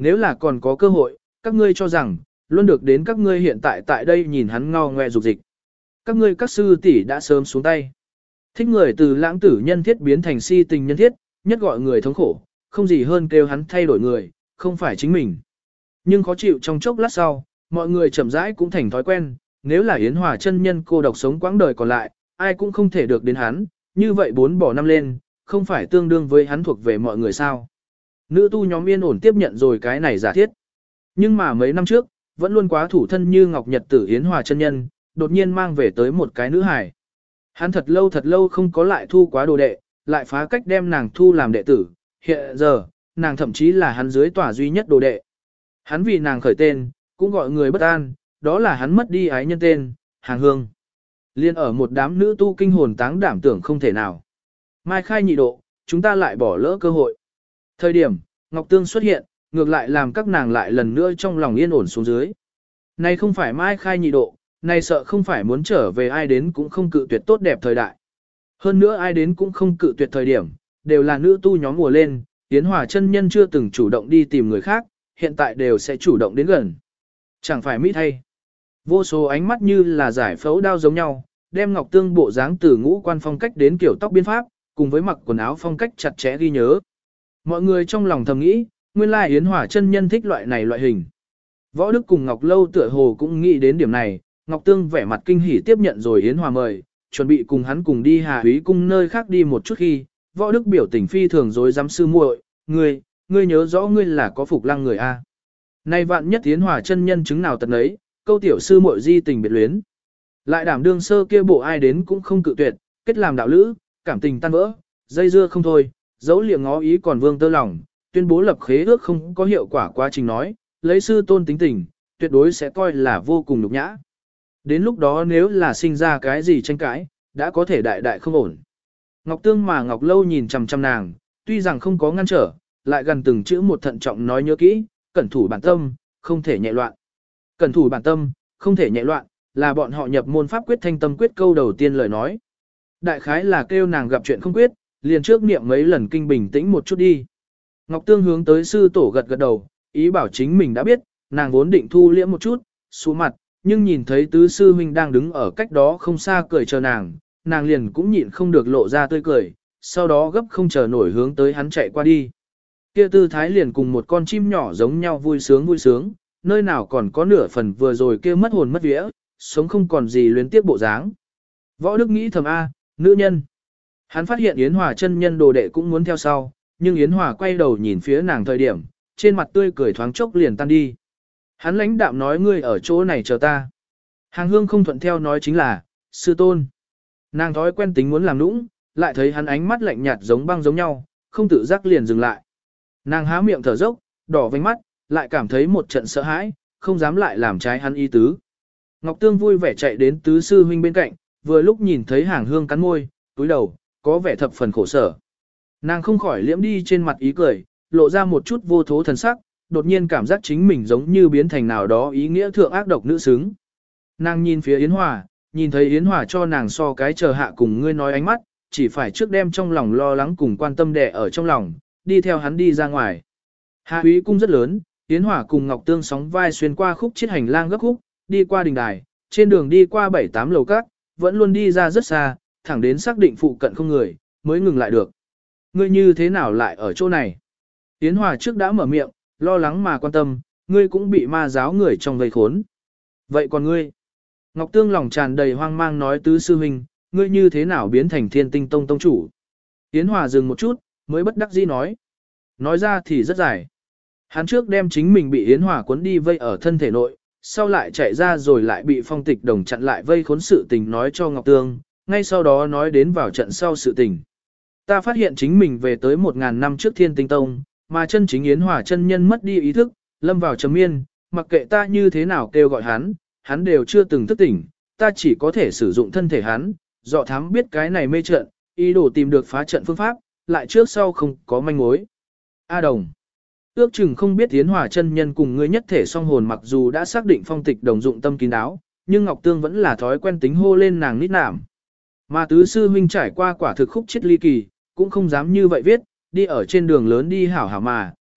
nếu là còn có cơ hội, các ngươi cho rằng, luôn được đến các ngươi hiện tại tại đây nhìn hắn ngao ngoe dục dịch. Các ngươi các sư tỷ đã sớm xuống tay. Thích người từ lãng tử nhân thiết biến thành si tình nhân thiết, nhất gọi người thống khổ, không gì hơn kêu hắn thay đổi người, không phải chính mình. Nhưng khó chịu trong chốc lát sau, mọi người chậm rãi cũng thành thói quen, nếu là Yến Hòa chân nhân cô độc sống quãng đời còn lại, ai cũng không thể được đến hắn, như vậy 4 bỏ 5 lên, không phải tương đương với hắn thuộc về mọi người sao. Nữ tu nhóm yên ổn tiếp nhận rồi cái này giả thiết. Nhưng mà mấy năm trước, vẫn luôn quá thủ thân như Ngọc Nhật Tử Yến Hòa chân nhân, đột nhiên mang về tới một cái nữ hài. Hắn thật lâu không có lại thu quá đồ đệ, lại phá cách đem nàng thu làm đệ tử, hiện giờ, nàng thậm chí là hắn dưới tòa duy nhất đồ đệ. Hắn vì nàng khởi tên, cũng gọi người bất an, đó là hắn mất đi ái nhân tên, Hàng Hương. Liên ở một đám nữ tu kinh hồn táng đảm tưởng không thể nào. Mai khai nhị độ, chúng ta lại bỏ lỡ cơ hội. Thời điểm, Ngọc Tương xuất hiện, ngược lại làm các nàng lại lần nữa trong lòng yên ổn xuống dưới. Này không phải mai khai nhị độ, này sợ không phải muốn trở về ai đến cũng không cự tuyệt tốt đẹp thời đại. Hơn nữa ai đến cũng không cự tuyệt thời điểm, đều là nữ tu nhóm mùa lên, Yến Hòa chân nhân chưa từng chủ động đi tìm người khác, hiện tại đều sẽ chủ động đến gần. Chẳng phải mỹ thay. Vô số ánh mắt như là giải phẫu đao giống nhau, đem Ngọc Tương bộ dáng từ ngũ quan phong cách đến kiểu tóc biên pháp, cùng với mặc quần áo phong cách chặt chẽ ghi nhớ. Mọi người trong lòng thầm nghĩ, nguyên lai Yến Hòa chân nhân thích loại này loại hình. Võ Đức cùng Ngọc Lâu tựa hồ cũng nghĩ đến điểm này, Ngọc Tương vẻ mặt kinh hỉ tiếp nhận rồi Yến Hòa mời, chuẩn bị cùng hắn cùng đi Hà Úy cung nơi khác đi một chút khi, Võ Đức biểu tình phi thường dối dám sư muội, ngươi nhớ rõ ngươi là có Phục Lăng người a. Nay vạn nhất Yến Hòa chân nhân chứng nào tận ấy, câu tiểu sư muội di tình biệt luyến. Lại đảm đương sơ kia bộ ai đến cũng không cự tuyệt, kết làm đạo lữ, cảm tình tan vỡ, dây dưa không thôi, dấu liệng ngó ý còn vương tơ lòng, tuyên bố lập khế ước không có hiệu quả quá trình nói, lấy sư tôn tính tình, tuyệt đối sẽ coi là vô cùng nhục nhã. Đến lúc đó nếu là sinh ra cái gì tranh cãi, đã có thể đại đại không ổn. Ngọc Tương mà Ngọc Lâu nhìn chằm chằm nàng, tuy rằng không có ngăn trở, lại gần từng chữ một thận trọng nói nhớ kỹ, cẩn thủ bản tâm, không thể nhẹ loạn. Cẩn thủ bản tâm, không thể nhẹ loạn, là bọn họ nhập môn pháp quyết thanh tâm quyết câu đầu tiên lời nói. Đại khái là kêu nàng gặp chuyện không quyết, liền trước niệm mấy lần kinh bình tĩnh một chút đi. Ngọc Tương hướng tới sư tổ gật gật đầu, ý bảo chính mình đã biết, nàng vốn định thu liễm một chút, xuống mặt, nhưng nhìn thấy tứ sư huynh đang đứng ở cách đó không xa cười chờ nàng liền cũng nhịn không được lộ ra tươi cười, sau đó gấp không chờ nổi hướng tới hắn chạy qua đi. Kia tư thái liền cùng một con chim nhỏ giống nhau vui sướng, nơi nào còn có nửa phần vừa rồi kia mất hồn mất vía, sống không còn gì luyến tiếc bộ dáng. Võ Đức nghĩ thầm nữ nhân. Hắn phát hiện Yến Hòa chân nhân đồ đệ cũng muốn theo sau, nhưng Yến Hòa quay đầu nhìn phía nàng thời điểm, trên mặt tươi cười thoáng chốc liền tan đi. Hắn lãnh đạm nói ngươi ở chỗ này chờ ta. Hàng Hương không thuận theo nói chính là, sư tôn. Nàng thói quen tính muốn làm nũng, lại thấy hắn ánh mắt lạnh nhạt giống băng giống nhau, không tự giác liền dừng lại. Nàng há miệng thở dốc, đỏ vành mắt, lại cảm thấy một trận sợ hãi, không dám lại làm trái hắn ý tứ. Ngọc Tương vui vẻ chạy đến tứ sư huynh bên cạnh, vừa lúc nhìn thấy Hàng Hương cắn môi, túi đầu, có vẻ thập phần khổ sở. Nàng không khỏi liễm đi trên mặt ý cười, lộ ra một chút vô thố thần sắc, đột nhiên cảm giác chính mình giống như biến thành nào đó ý nghĩa thượng ác độc nữ xứng. Nàng nhìn phía Yến Hòa, nhìn thấy Yến Hòa cho nàng so cái chờ hạ cùng ngươi nói ánh mắt, chỉ phải trước đem trong lòng lo lắng cùng quan tâm đè ở trong lòng, đi theo hắn đi ra ngoài. Hà Úy cung rất lớn, Yến Hòa cùng Ngọc Tương sóng vai xuyên qua khúc chiết hành lang gấp khúc, đi qua đình đài, trên đường đi qua 7-8 lầu các, vẫn luôn đi ra rất xa, thẳng đến xác định phụ cận không người, mới ngừng lại được. Ngươi như thế nào lại ở chỗ này? Yến Hòa trước đã mở miệng, lo lắng mà quan tâm, ngươi cũng bị ma giáo người trong vây khốn. Vậy còn ngươi? Ngọc Tương lòng tràn đầy hoang mang nói tứ sư huynh, ngươi như thế nào biến thành Thiên Tinh Tông tông chủ? Yến Hòa dừng một chút, mới bất đắc dĩ nói. Nói ra thì rất dài. Hắn trước đem chính mình bị Yến Hòa cuốn đi vây ở thân thể nội, sau lại chạy ra rồi lại bị Phong Tịch Đồng chặn lại vây khốn sự tình nói cho Ngọc Tương, ngay sau đó nói đến vào trận sau sự tình. Ta phát hiện chính mình về tới 1000 năm trước Thiên Tinh Tông, mà chân chính Yến Hòa chân nhân mất đi ý thức, lâm vào trầm miên, mặc kệ ta như thế nào kêu gọi hắn đều chưa từng thức tỉnh, ta chỉ có thể sử dụng thân thể hắn, dọ thám biết cái này mê trận, ý đồ tìm được phá trận phương pháp, lại trước sau không có manh mối. A Đồng, ước chừng không biết Yến Hòa chân nhân cùng ngươi nhất thể song hồn mặc dù đã xác định Phong Tịch Đồng dụng tâm kín đáo, nhưng Ngọc Tương vẫn là thói quen tính hô lên nàng nít nảm. Mà tứ sư huynh trải qua quả thực khúc chết ly kỳ, cũng không dám như vậy viết, đi ở trên đường lớn đi hảo hảo mà,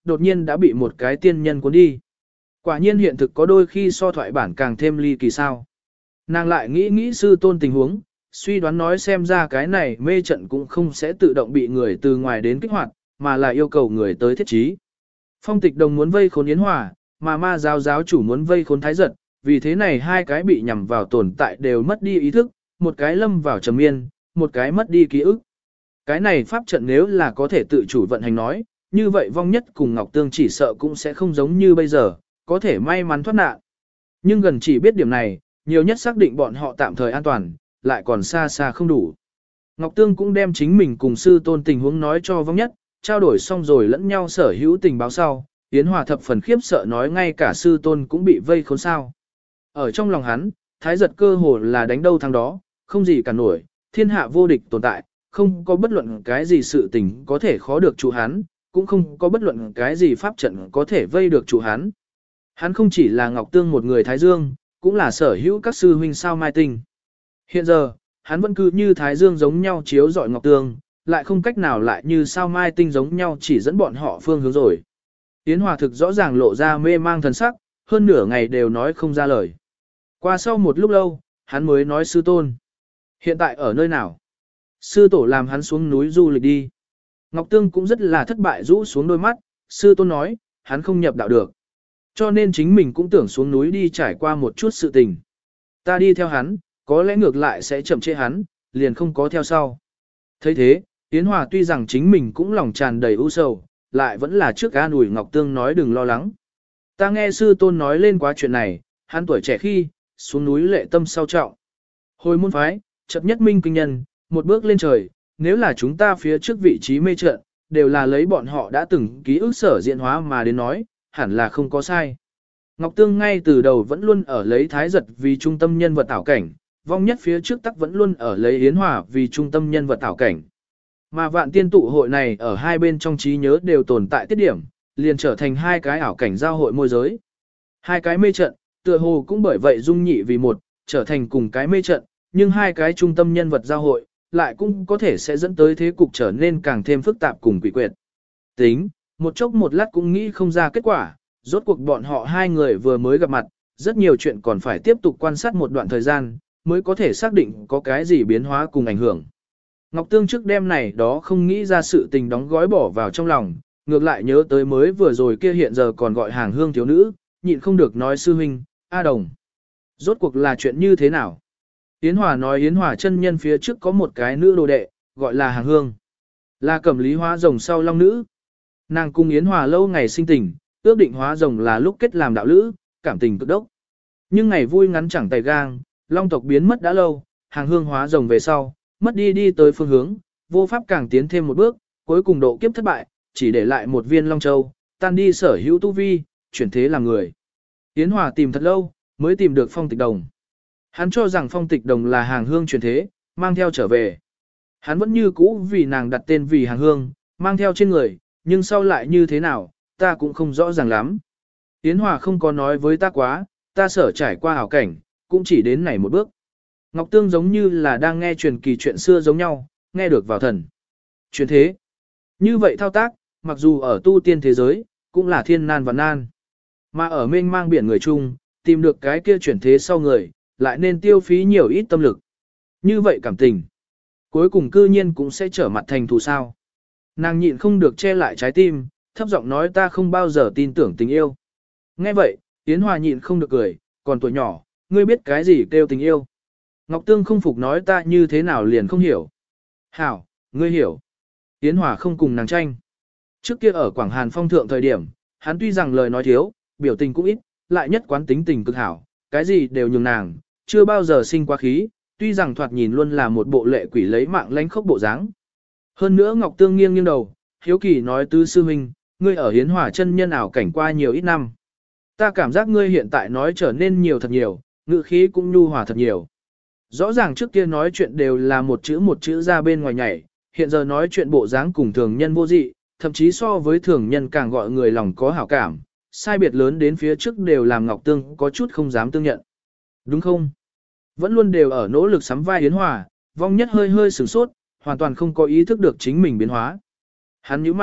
đột nhiên đã bị một cái tiên nhân cuốn đi. Quả nhiên hiện thực có đôi khi so thoại bản càng thêm ly kỳ sao. Nàng lại nghĩ sư tôn tình huống, suy đoán nói xem ra cái này mê trận cũng không sẽ tự động bị người từ ngoài đến kích hoạt, mà là yêu cầu người tới thiết trí. Phong Tịch Đồng muốn vây khốn Yến Hòa, mà ma giáo giáo chủ muốn vây khốn Thái Giật, vì thế này hai cái bị nhằm vào tồn tại đều mất đi ý thức, một cái lâm vào trầm miên, một cái mất đi ký ức. Cái này pháp trận nếu là có thể tự chủ vận hành nói, như vậy vong nhất cùng Ngọc Tương chỉ sợ cũng sẽ không giống như bây giờ, có thể may mắn thoát nạn. Nhưng gần chỉ biết điểm này, nhiều nhất xác định bọn họ tạm thời an toàn, lại còn xa xa không đủ. Ngọc Tương cũng đem chính mình cùng sư tôn tình huống nói cho vong nhất, trao đổi xong rồi lẫn nhau sở hữu tình báo sau, Yến Hòa thập phần khiếp sợ nói ngay cả sư tôn cũng bị vây khốn sao. Ở trong lòng hắn, Thái Giật cơ hồ là đánh đâu thắng đó, không gì cả nổi, thiên hạ vô địch tồn tại, không có bất luận cái gì sự tình có thể khó được chủ hắn, cũng không có bất luận cái gì pháp trận có thể vây được chủ hắn. Hắn không chỉ là Ngọc Tương một người Thái Dương, cũng là sở hữu các sư huynh sao mai tinh. Hiện giờ, hắn vẫn cứ như Thái Dương giống nhau chiếu rọi Ngọc Tương, lại không cách nào lại như sao mai tinh giống nhau chỉ dẫn bọn họ phương hướng rồi. Yến Hòa thực rõ ràng lộ ra mê mang thần sắc, hơn nửa ngày đều nói không ra lời. Qua sau một lúc lâu, hắn mới nói sư tôn. Hiện tại ở nơi nào? Sư tổ làm hắn xuống núi du lịch đi. Ngọc Tương cũng rất là thất bại rũ xuống đôi mắt, sư tôn nói, hắn không nhập đạo được. Cho nên chính mình cũng tưởng xuống núi đi trải qua một chút sự tình. Ta đi theo hắn, có lẽ ngược lại sẽ chậm trễ hắn, liền không có theo sau. thấy thế, Yến Hòa tuy rằng chính mình cũng lòng tràn đầy ưu sầu, lại vẫn là trước an ủi Ngọc Tương nói đừng lo lắng. Ta nghe sư tôn nói lên quá chuyện này, hắn tuổi trẻ khi, xuống núi lệ tâm sau trọng. Hồi môn phái, chậm nhất minh kinh nhân, một bước lên trời, nếu là chúng ta phía trước vị trí mê trận, đều là lấy bọn họ đã từng ký ức sở diện hóa mà đến nói, hẳn là không có sai. Ngọc Tương ngay từ đầu vẫn luôn ở lấy Thái Giật vì trung tâm nhân vật ảo cảnh, vong nhất phía trước tắc vẫn luôn ở lấy Yến Hòa vì trung tâm nhân vật ảo cảnh. Mà vạn tiên tụ hội này ở hai bên trong trí nhớ đều tồn tại tiết điểm, liền trở thành hai cái ảo cảnh giao hội môi giới. Hai cái mê trận, tựa hồ cũng bởi vậy dung nhị vì một, trở thành cùng cái mê trận, nhưng hai cái trung tâm nhân vật giao hội, lại cũng có thể sẽ dẫn tới thế cục trở nên càng thêm phức tạp cùng quỷ quyệt. Tính, một chốc một lát cũng nghĩ không ra kết quả, rốt cuộc bọn họ hai người vừa mới gặp mặt, rất nhiều chuyện còn phải tiếp tục quan sát một đoạn thời gian, mới có thể xác định có cái gì biến hóa cùng ảnh hưởng. Ngọc Tương trước đêm này đó không nghĩ ra sự tình đóng gói bỏ vào trong lòng, ngược lại nhớ tới mới vừa rồi kia hiện giờ còn gọi hàng hương thiếu nữ, nhịn không được nói sư huynh, A Đồng. Rốt cuộc là chuyện như thế nào? Yến Hòa nói Yến Hòa chân nhân phía trước có một cái nữ đồ đệ, gọi là hàng hương. Là cẩm lý hóa rồng sau long nữ. Nàng cùng Yến Hòa lâu ngày sinh tình, ước định hóa rồng là lúc kết làm đạo lữ, cảm tình cực đốc. Nhưng ngày vui ngắn chẳng tay gang, long tộc biến mất đã lâu, hàng hương hóa rồng về sau, mất đi tới phương hướng, vô pháp càng tiến thêm một bước, cuối cùng độ kiếp thất bại, chỉ để lại một viên long châu, tan đi sở hữu tu vi, chuyển thế làm người. Yến Hòa tìm thật lâu, mới tìm được Phong Tịch Đồng. Hắn cho rằng Phong Tịch Đồng là hàng hương chuyển thế, mang theo trở về. Hắn vẫn như cũ vì nàng đặt tên vì hàng hương, mang theo trên người, nhưng sau lại như thế nào, ta cũng không rõ ràng lắm. Yến Hòa không có nói với ta quá, ta sở trải qua ảo cảnh, cũng chỉ đến này một bước. Ngọc Tương giống như là đang nghe truyền kỳ chuyện xưa giống nhau, nghe được vào thần. Chuyển thế. Như vậy thao tác, mặc dù ở tu tiên thế giới, cũng là thiên nan và nan. Mà ở mênh mang biển người chung, tìm được cái kia chuyển thế sau người, lại nên tiêu phí nhiều ít tâm lực. Như vậy cảm tình. Cuối cùng cư nhiên cũng sẽ trở mặt thành thù sao. Nàng nhịn không được che lại trái tim, thấp giọng nói ta không bao giờ tin tưởng tình yêu. Nghe vậy, Yến Hòa nhịn không được cười, còn tuổi nhỏ, ngươi biết cái gì kêu tình yêu. Ngọc Tương không phục nói ta như thế nào liền không hiểu. Hảo, ngươi hiểu. Yến Hòa không cùng nàng tranh. Trước kia ở Quảng Hàn Phong thượng thời điểm, hắn tuy rằng lời nói thiếu, biểu tình cũng ít, lại nhất quán tính tình cực hảo, cái gì đều nhường nàng, chưa bao giờ sinh quá khí, tuy rằng thoạt nhìn luôn là một bộ lệ quỷ lấy mạng lánh khốc bộ dáng. Hơn nữa Ngọc Tương nghiêng nghiêng đầu, hiếu kỳ nói tứ sư huynh, ngươi ở Hiến Hòa chân nhân ảo cảnh qua nhiều ít năm. Ta cảm giác ngươi hiện tại nói trở nên nhiều thật nhiều, ngữ khí cũng nhu hòa thật nhiều. Rõ ràng trước kia nói chuyện đều là một chữ ra bên ngoài nhảy, hiện giờ nói chuyện bộ dáng cùng thường nhân vô dị, thậm chí so với thường nhân càng gọi người lòng có hảo cảm, sai biệt lớn đến phía trước đều làm Ngọc Tương có chút không dám tương nhận. Đúng không? Vẫn luôn đều ở nỗ lực sắm vai Yến Hòa, vong nhất hơi hơi sửng sốt, hoàn toàn không có ý thức được chính mình biến hóa. Hắn nhíu mày,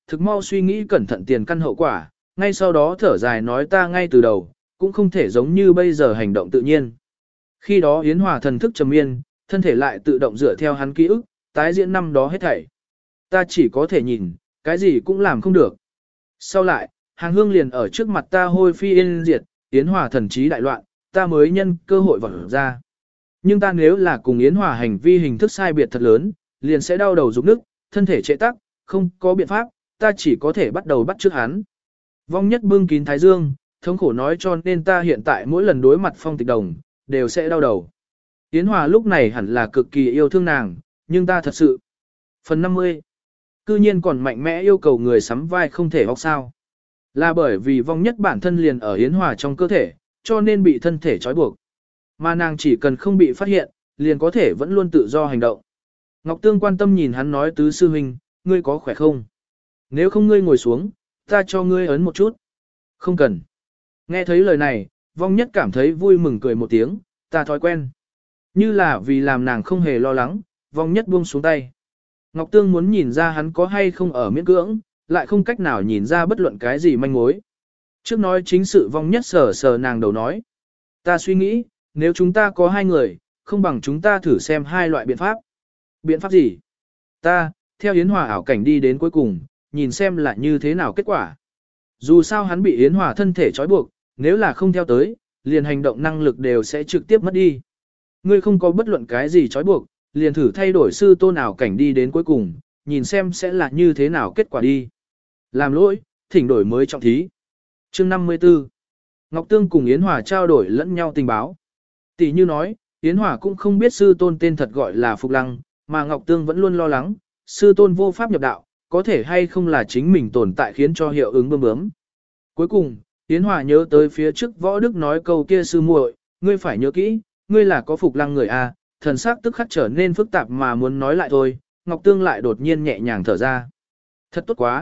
thực mau suy nghĩ cẩn thận tiền căn hậu quả, ngay sau đó thở dài nói ta ngay từ đầu, cũng không thể giống như bây giờ hành động tự nhiên. Khi đó Yến Hòa thần thức trầm miên, thân thể lại tự động dựa theo hắn ký ức, tái diễn năm đó hết thảy. Ta chỉ có thể nhìn, cái gì cũng làm không được. Sau lại, Hàng Hương liền ở trước mặt ta hôi phi yên diệt, Yến Hòa thần trí đại loạn, ta mới nhân cơ hội vọt ra. Nhưng ta nếu là cùng Yến Hòa hành vi hình thức sai biệt thật lớn, liền sẽ đau đầu rụng nức, thân thể trệ tắc, không có biện pháp, ta chỉ có thể bắt đầu bắt trước hắn. Vong Nhất bưng kín thái dương, thống khổ nói cho nên ta hiện tại mỗi lần đối mặt Phong Tịch Đồng, đều sẽ đau đầu. Yến Hòa lúc này hẳn là cực kỳ yêu thương nàng, nhưng ta thật sự. Phần 50. Cư nhiên còn mạnh mẽ yêu cầu người sắm vai không thể học sao. Là bởi vì Vong Nhất bản thân liền ở Yến Hòa trong cơ thể, cho nên bị thân thể trói buộc. Mà nàng chỉ cần không bị phát hiện, liền có thể vẫn luôn tự do hành động. Ngọc Tương quan tâm nhìn hắn nói tứ sư huynh, ngươi có khỏe không? Nếu không ngươi ngồi xuống, ta cho ngươi ấn một chút. Không cần. Nghe thấy lời này, Vong Nhất cảm thấy vui mừng cười một tiếng, ta thói quen. Như là vì làm nàng không hề lo lắng, Vong Nhất buông xuống tay. Ngọc Tương muốn nhìn ra hắn có hay không ở miễn cưỡng, lại không cách nào nhìn ra bất luận cái gì manh mối. Trước nói chính sự Vong Nhất sờ sờ nàng đầu nói. Ta suy nghĩ, nếu chúng ta có hai người, không bằng chúng ta thử xem hai loại biện pháp. Biện pháp gì? Ta, theo Yến Hòa ảo cảnh đi đến cuối cùng, nhìn xem là như thế nào kết quả. Dù sao hắn bị Yến Hòa thân thể trói buộc, nếu là không theo tới, liền hành động năng lực đều sẽ trực tiếp mất đi. Ngươi không có bất luận cái gì trói buộc, liền thử thay đổi sư tôn ảo cảnh đi đến cuối cùng, nhìn xem sẽ là như thế nào kết quả đi. Làm lỗi, thỉnh đổi mới trọng thí. Chương 54. Ngọc Tương cùng Yến Hòa trao đổi lẫn nhau tình báo. Tỷ như nói, Yến Hòa cũng không biết sư tôn tên thật gọi là Phục Lăng, mà Ngọc Tương vẫn luôn lo lắng, sư tôn vô pháp nhập đạo, có thể hay không là chính mình tồn tại khiến cho hiệu ứng bơm bướm. Cuối cùng, Yến Hòa nhớ tới phía trước Võ Đức nói câu kia sư muội, ngươi phải nhớ kỹ, ngươi là có Phục Lăng người a, thần sắc tức khắc trở nên phức tạp mà muốn nói lại thôi, Ngọc Tương lại đột nhiên nhẹ nhàng thở ra. Thật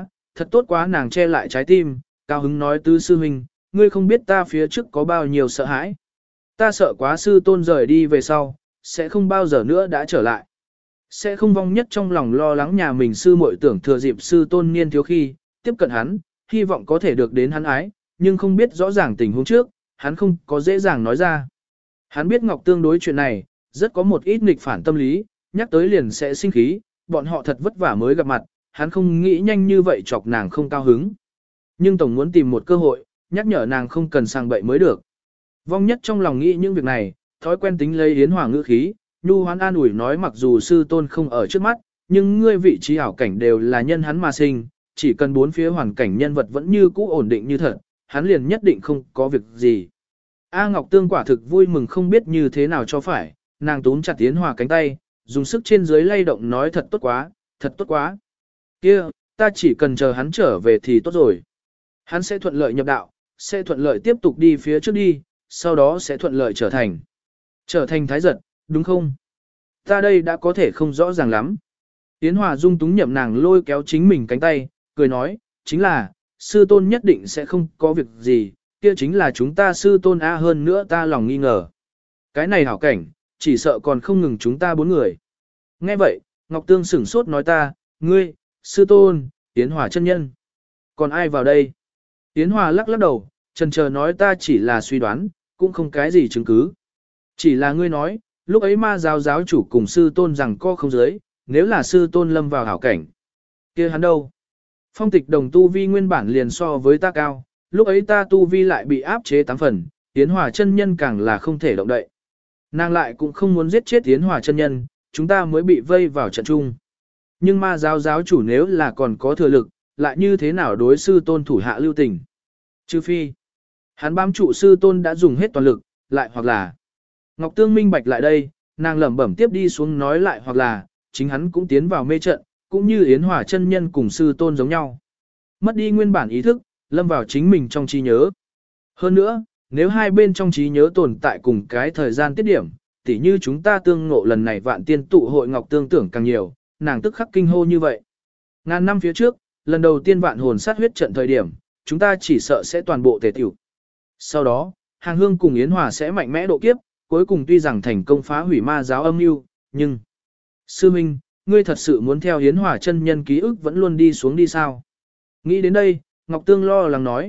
tốt quá nàng che lại trái tim, cao hứng nói tứ sư huynh, ngươi không biết ta phía trước có bao nhiêu sợ hãi. Ta sợ quá sư tôn rời đi về sau, sẽ không bao giờ nữa đã trở lại. Sẽ không Vong Nhất trong lòng lo lắng nhà mình sư muội tưởng thừa dịp sư tôn niên thiếu khi, tiếp cận hắn, hy vọng có thể được đến hắn ái, nhưng không biết rõ ràng tình huống trước, hắn không có dễ dàng nói ra. Hắn biết Ngọc Tương đối chuyện này, rất có một ít nghịch phản tâm lý, nhắc tới liền sẽ sinh khí, bọn họ thật vất vả mới gặp mặt, hắn không nghĩ nhanh như vậy chọc nàng không cao hứng. Nhưng tổng muốn tìm một cơ hội, nhắc nhở nàng không cần sang bậy mới được. Vong Nhất trong lòng nghĩ những việc này, thói quen tính lấy Yến Hòa ngữ khí, nhu hoán an ủi nói mặc dù sư tôn không ở trước mắt, nhưng ngươi vị trí ảo cảnh đều là nhân hắn mà sinh, chỉ cần bốn phía hoàn cảnh nhân vật vẫn như cũ ổn định như thật, hắn liền nhất định không có việc gì. A Ngọc Tương quả thực vui mừng không biết như thế nào cho phải, nàng túm chặt Yến Hòa cánh tay, dùng sức trên dưới lay động nói thật tốt quá, thật tốt quá. Kia, ta chỉ cần chờ hắn trở về thì tốt rồi. Hắn sẽ thuận lợi nhập đạo, sẽ thuận lợi tiếp tục đi phía trước đi, sau đó sẽ thuận lợi trở thành thái giật, đúng không? Ta đây đã có thể không rõ ràng lắm. Yến Hòa dung túng nhậm nàng lôi kéo chính mình cánh tay, cười nói, chính là, sư tôn nhất định sẽ không có việc gì, kia chính là chúng ta sư tôn A hơn nữa ta lòng nghi ngờ. Cái này hảo cảnh, chỉ sợ còn không ngừng chúng ta bốn người. Nghe vậy, Ngọc Tương sửng sốt nói ta, ngươi, sư tôn, Yến Hòa chân nhân. Còn ai vào đây? Yến Hòa lắc lắc đầu, chần chờ nói ta chỉ là suy đoán, cũng không cái gì chứng cứ. Chỉ là ngươi nói, lúc ấy ma giáo giáo chủ cùng sư tôn rằng co không giới, nếu là sư tôn lâm vào hảo cảnh. Kia hắn đâu? Phong Tịch Đồng tu vi nguyên bản liền so với ta cao, lúc ấy ta tu vi lại bị áp chế 8 phần, Yến Hòa chân nhân càng là không thể động đậy. Nàng lại cũng không muốn giết chết Yến Hòa chân nhân, chúng ta mới bị vây vào trận chung. Nhưng ma giáo giáo chủ nếu là còn có thừa lực, lại như thế nào đối sư tôn thủ hạ lưu tình? Trừ phi, hắn bám trụ sư tôn đã dùng hết toàn lực, lại hoặc là Ngọc Tương minh bạch lại đây, nàng lẩm bẩm tiếp đi xuống nói lại hoặc là chính hắn cũng tiến vào mê trận, cũng như Yến Hòa chân nhân cùng sư tôn giống nhau. Mất đi nguyên bản ý thức, lâm vào chính mình trong trí nhớ. Hơn nữa, nếu hai bên trong trí nhớ tồn tại cùng cái thời gian tiết điểm, tỉ như chúng ta tương ngộ lần này vạn tiên tụ hội Ngọc Tương tưởng càng nhiều, nàng tức khắc kinh hô như vậy. Ngàn năm phía trước, lần đầu tiên vạn hồn sát huyết trận thời điểm, chúng ta chỉ sợ sẽ toàn bộ tề tiểu. Sau đó, Hàng Hương cùng Yến Hòa sẽ mạnh mẽ độ kiếp, cuối cùng tuy rằng thành công phá hủy ma giáo âm mưu, nhưng sư minh, ngươi thật sự muốn theo Yến Hòa chân nhân ký ức vẫn luôn đi xuống đi sao? Nghĩ đến đây, Ngọc Tương lo lắng nói,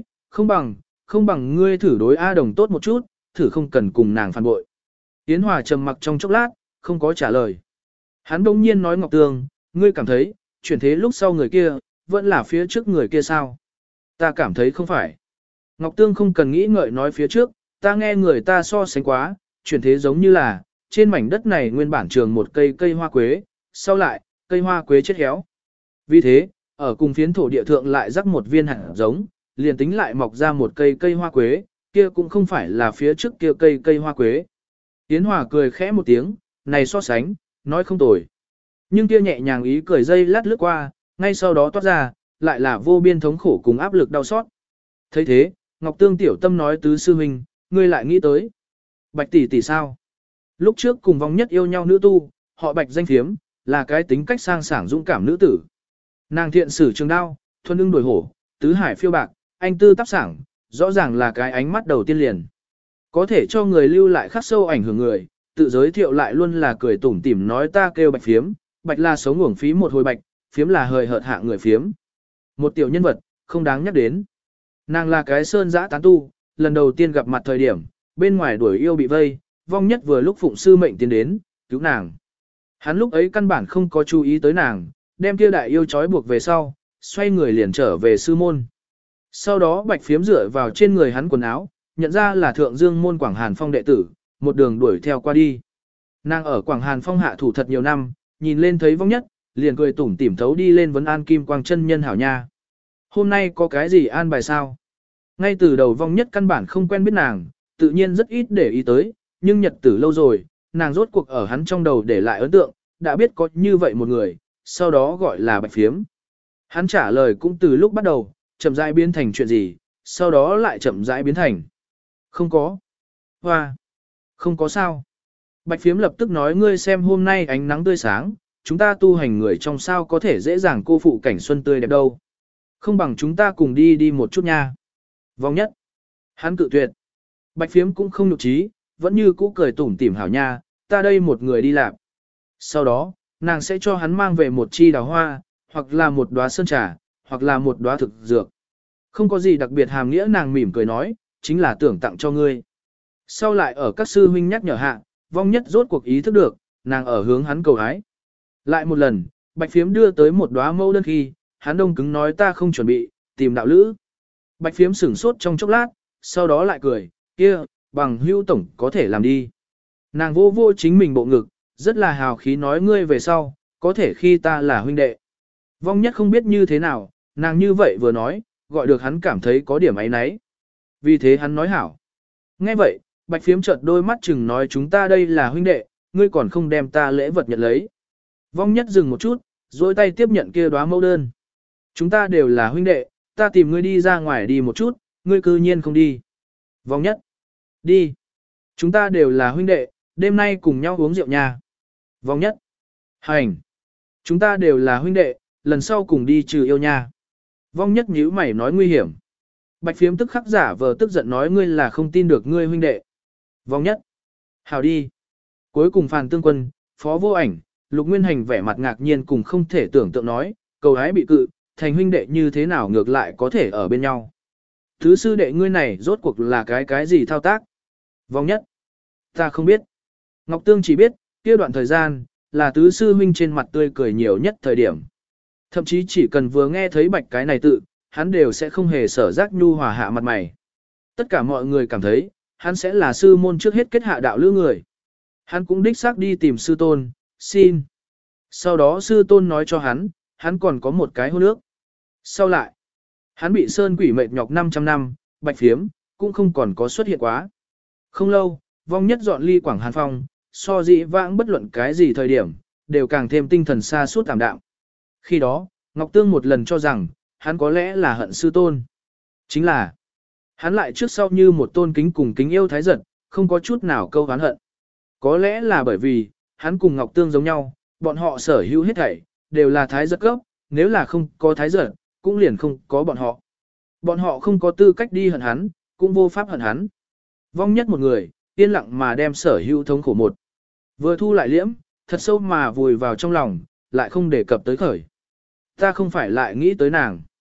không bằng ngươi thử đối A Đồng tốt một chút, thử không cần cùng nàng phản bội. Yến Hòa trầm mặc trong chốc lát, không có trả lời. Hắn đông nhiên nói Ngọc Tương, ngươi cảm thấy, chuyển thế lúc sau người kia, vẫn là phía trước người kia sao? Ta cảm thấy không phải. Ngọc Tương không cần nghĩ ngợi nói phía trước, ta nghe người ta so sánh quá, chuyển thế giống như là, trên mảnh đất này nguyên bản trường một cây hoa quế, sau lại, cây hoa quế chết héo. Vì thế, ở cùng phiến thổ địa thượng lại rắc một viên hạt giống, liền tính lại mọc ra một cây hoa quế, kia cũng không phải là phía trước kia cây hoa quế. Yến Hòa cười khẽ một tiếng, này so sánh, nói không tồi. Nhưng kia nhẹ nhàng ý cười dây lát lướt qua, ngay sau đó toát ra, lại là vô biên thống khổ cùng áp lực đau xót. thấy thế, Ngọc Tương tiểu tâm nói tứ sư huynh, ngươi lại nghĩ tới. Bạch tỷ tỷ sao? Lúc trước cùng vong nhất yêu nhau nữ tu, họ Bạch danh phiếm, là cái tính cách sang sảng dũng cảm nữ tử. Nàng thiện sử trường đao, thuần ưng đổi hổ, tứ hải phiêu bạc, anh tư tác sảng, rõ ràng là cái ánh mắt đầu tiên liền. Có thể cho người lưu lại khắc sâu ảnh hưởng người, tự giới thiệu lại luôn là cười tủm tỉm nói ta kêu Bạch phiếm, Bạch là sống uổng phí một hồi bạch, phiếm là hời hợt hạ người phiếm. Một tiểu nhân vật, không đáng nhắc đến. Nàng là cái sơn giã tán tu, lần đầu tiên gặp mặt thời điểm, bên ngoài đuổi yêu bị vây, vong nhất vừa lúc phụng sư mệnh tiến đến, cứu nàng. Hắn lúc ấy căn bản không có chú ý tới nàng, đem kia đại yêu trói buộc về sau, xoay người liền trở về sư môn. Sau đó Bạch phiếm dựa vào trên người hắn quần áo, nhận ra là thượng dương môn Quảng Hàn Phong đệ tử, một đường đuổi theo qua đi. Nàng ở Quảng Hàn Phong hạ thủ thật nhiều năm, nhìn lên thấy vong nhất, liền cười tủm tỉm thấu đi lên vấn an Kim Quang chân nhân hảo nha. Hôm nay có cái gì an bài sao? Ngay từ đầu vong nhất căn bản không quen biết nàng, tự nhiên rất ít để ý tới, nhưng nhật tử lâu rồi, nàng rốt cuộc ở hắn trong đầu để lại ấn tượng, đã biết có như vậy một người, sau đó gọi là Bạch phiếm. Hắn trả lời cũng từ lúc bắt đầu, chậm rãi biến thành chuyện gì, sau đó lại chậm rãi biến thành. Không có. Hoa. Không có sao. Bạch phiếm lập tức nói ngươi xem hôm nay ánh nắng tươi sáng, chúng ta tu hành người trong sao có thể dễ dàng cô phụ cảnh xuân tươi đẹp đâu. Không bằng chúng ta cùng đi một chút nha. Vong nhất. Hắn cự tuyệt. Bạch phiếm cũng không nhục trí, vẫn như cũ cười tủm tỉm hảo nha, ta đây một người đi làm. Sau đó, nàng sẽ cho hắn mang về một chi đào hoa, hoặc là một đóa sơn trà, hoặc là một đóa thực dược. Không có gì đặc biệt hàm nghĩa nàng mỉm cười nói, chính là tưởng tặng cho ngươi. Sau lại ở các sư huynh nhắc nhở hạ, vong nhất rốt cuộc ý thức được, nàng ở hướng hắn cầu hái. Lại một lần, Bạch phiếm đưa tới một đóa mẫu đơn khi, hắn đông cứng nói ta không chuẩn bị, tìm đạo lữ. Bạch phiếm sửng sốt trong chốc lát, sau đó lại cười, kia, bằng hữu tổng có thể làm đi. Nàng vô vô chính mình bộ ngực, rất là hào khí nói ngươi về sau, có thể khi ta là huynh đệ. Vong nhất không biết như thế nào, nàng như vậy vừa nói, gọi được hắn cảm thấy có điểm áy náy. Vì thế hắn nói hảo. Nghe vậy, Bạch phiếm chợt đôi mắt chừng nói chúng ta đây là huynh đệ, ngươi còn không đem ta lễ vật nhận lấy. Vong nhất dừng một chút, dối tay tiếp nhận kia đóa mẫu đơn. Chúng ta đều là huynh đệ, ta tìm ngươi đi ra ngoài đi một chút, ngươi cư nhiên không đi. Vong nhất. Đi. Chúng ta đều là huynh đệ, đêm nay cùng nhau uống rượu nha. Vong nhất. Hành. Chúng ta đều là huynh đệ, lần sau cùng đi trừ yêu nha. Vong nhất nhíu mày nói nguy hiểm. Bạch phiếm tức khắc giả vờ tức giận nói ngươi là không tin được ngươi huynh đệ. Vong nhất. Hào đi. Cuối cùng Phàn Tương Quân, Phó Vô Ảnh, Lục Nguyên Hành vẻ mặt ngạc nhiên cùng không thể tưởng tượng nói, cầu hái bị cự, thành huynh đệ như thế nào ngược lại có thể ở bên nhau. Thứ sư đệ ngươi này rốt cuộc là cái gì thao tác? Vong nhất. Ta không biết. Ngọc Tương chỉ biết, kia đoạn thời gian, là tứ sư huynh trên mặt tươi cười nhiều nhất thời điểm. Thậm chí chỉ cần vừa nghe thấy bạch cái này tự, hắn đều sẽ không hề sở giác nhu hòa hạ mặt mày. Tất cả mọi người cảm thấy, hắn sẽ là sư môn trước hết kết hạ đạo lữ người. Hắn cũng đích xác đi tìm sư tôn, xin. Sau đó sư tôn nói cho hắn còn có một cái hôn ước. Sau lại, hắn bị sơn quỷ mệt nhọc 500 năm, Bạch phiếm, cũng không còn có xuất hiện quá. Không lâu, vong nhất dọn ly Quảng Hàn Phong, so dĩ vãng bất luận cái gì thời điểm, đều càng thêm tinh thần xa suốt tạm đạm. Khi đó, Ngọc Tương một lần cho rằng, hắn có lẽ là hận sư tôn. Chính là, hắn lại trước sau như một tôn kính cùng kính yêu thái giật, không có chút nào câu oán hận. Có lẽ là bởi vì, hắn cùng Ngọc Tương giống nhau, bọn họ sở hữu hết thảy, đều là thái giật cấp, nếu là không có thái giật, cũng liền không có bọn họ. Bọn họ không có tư cách đi hận hắn, cũng vô pháp hận hắn. Vong nhất một người, yên lặng mà đem sở hữu thống khổ một. Vừa thu lại liễm, thật sâu mà vùi vào trong lòng, lại không đề cập tới khởi. Ta không phải lại nghĩ tới nàng.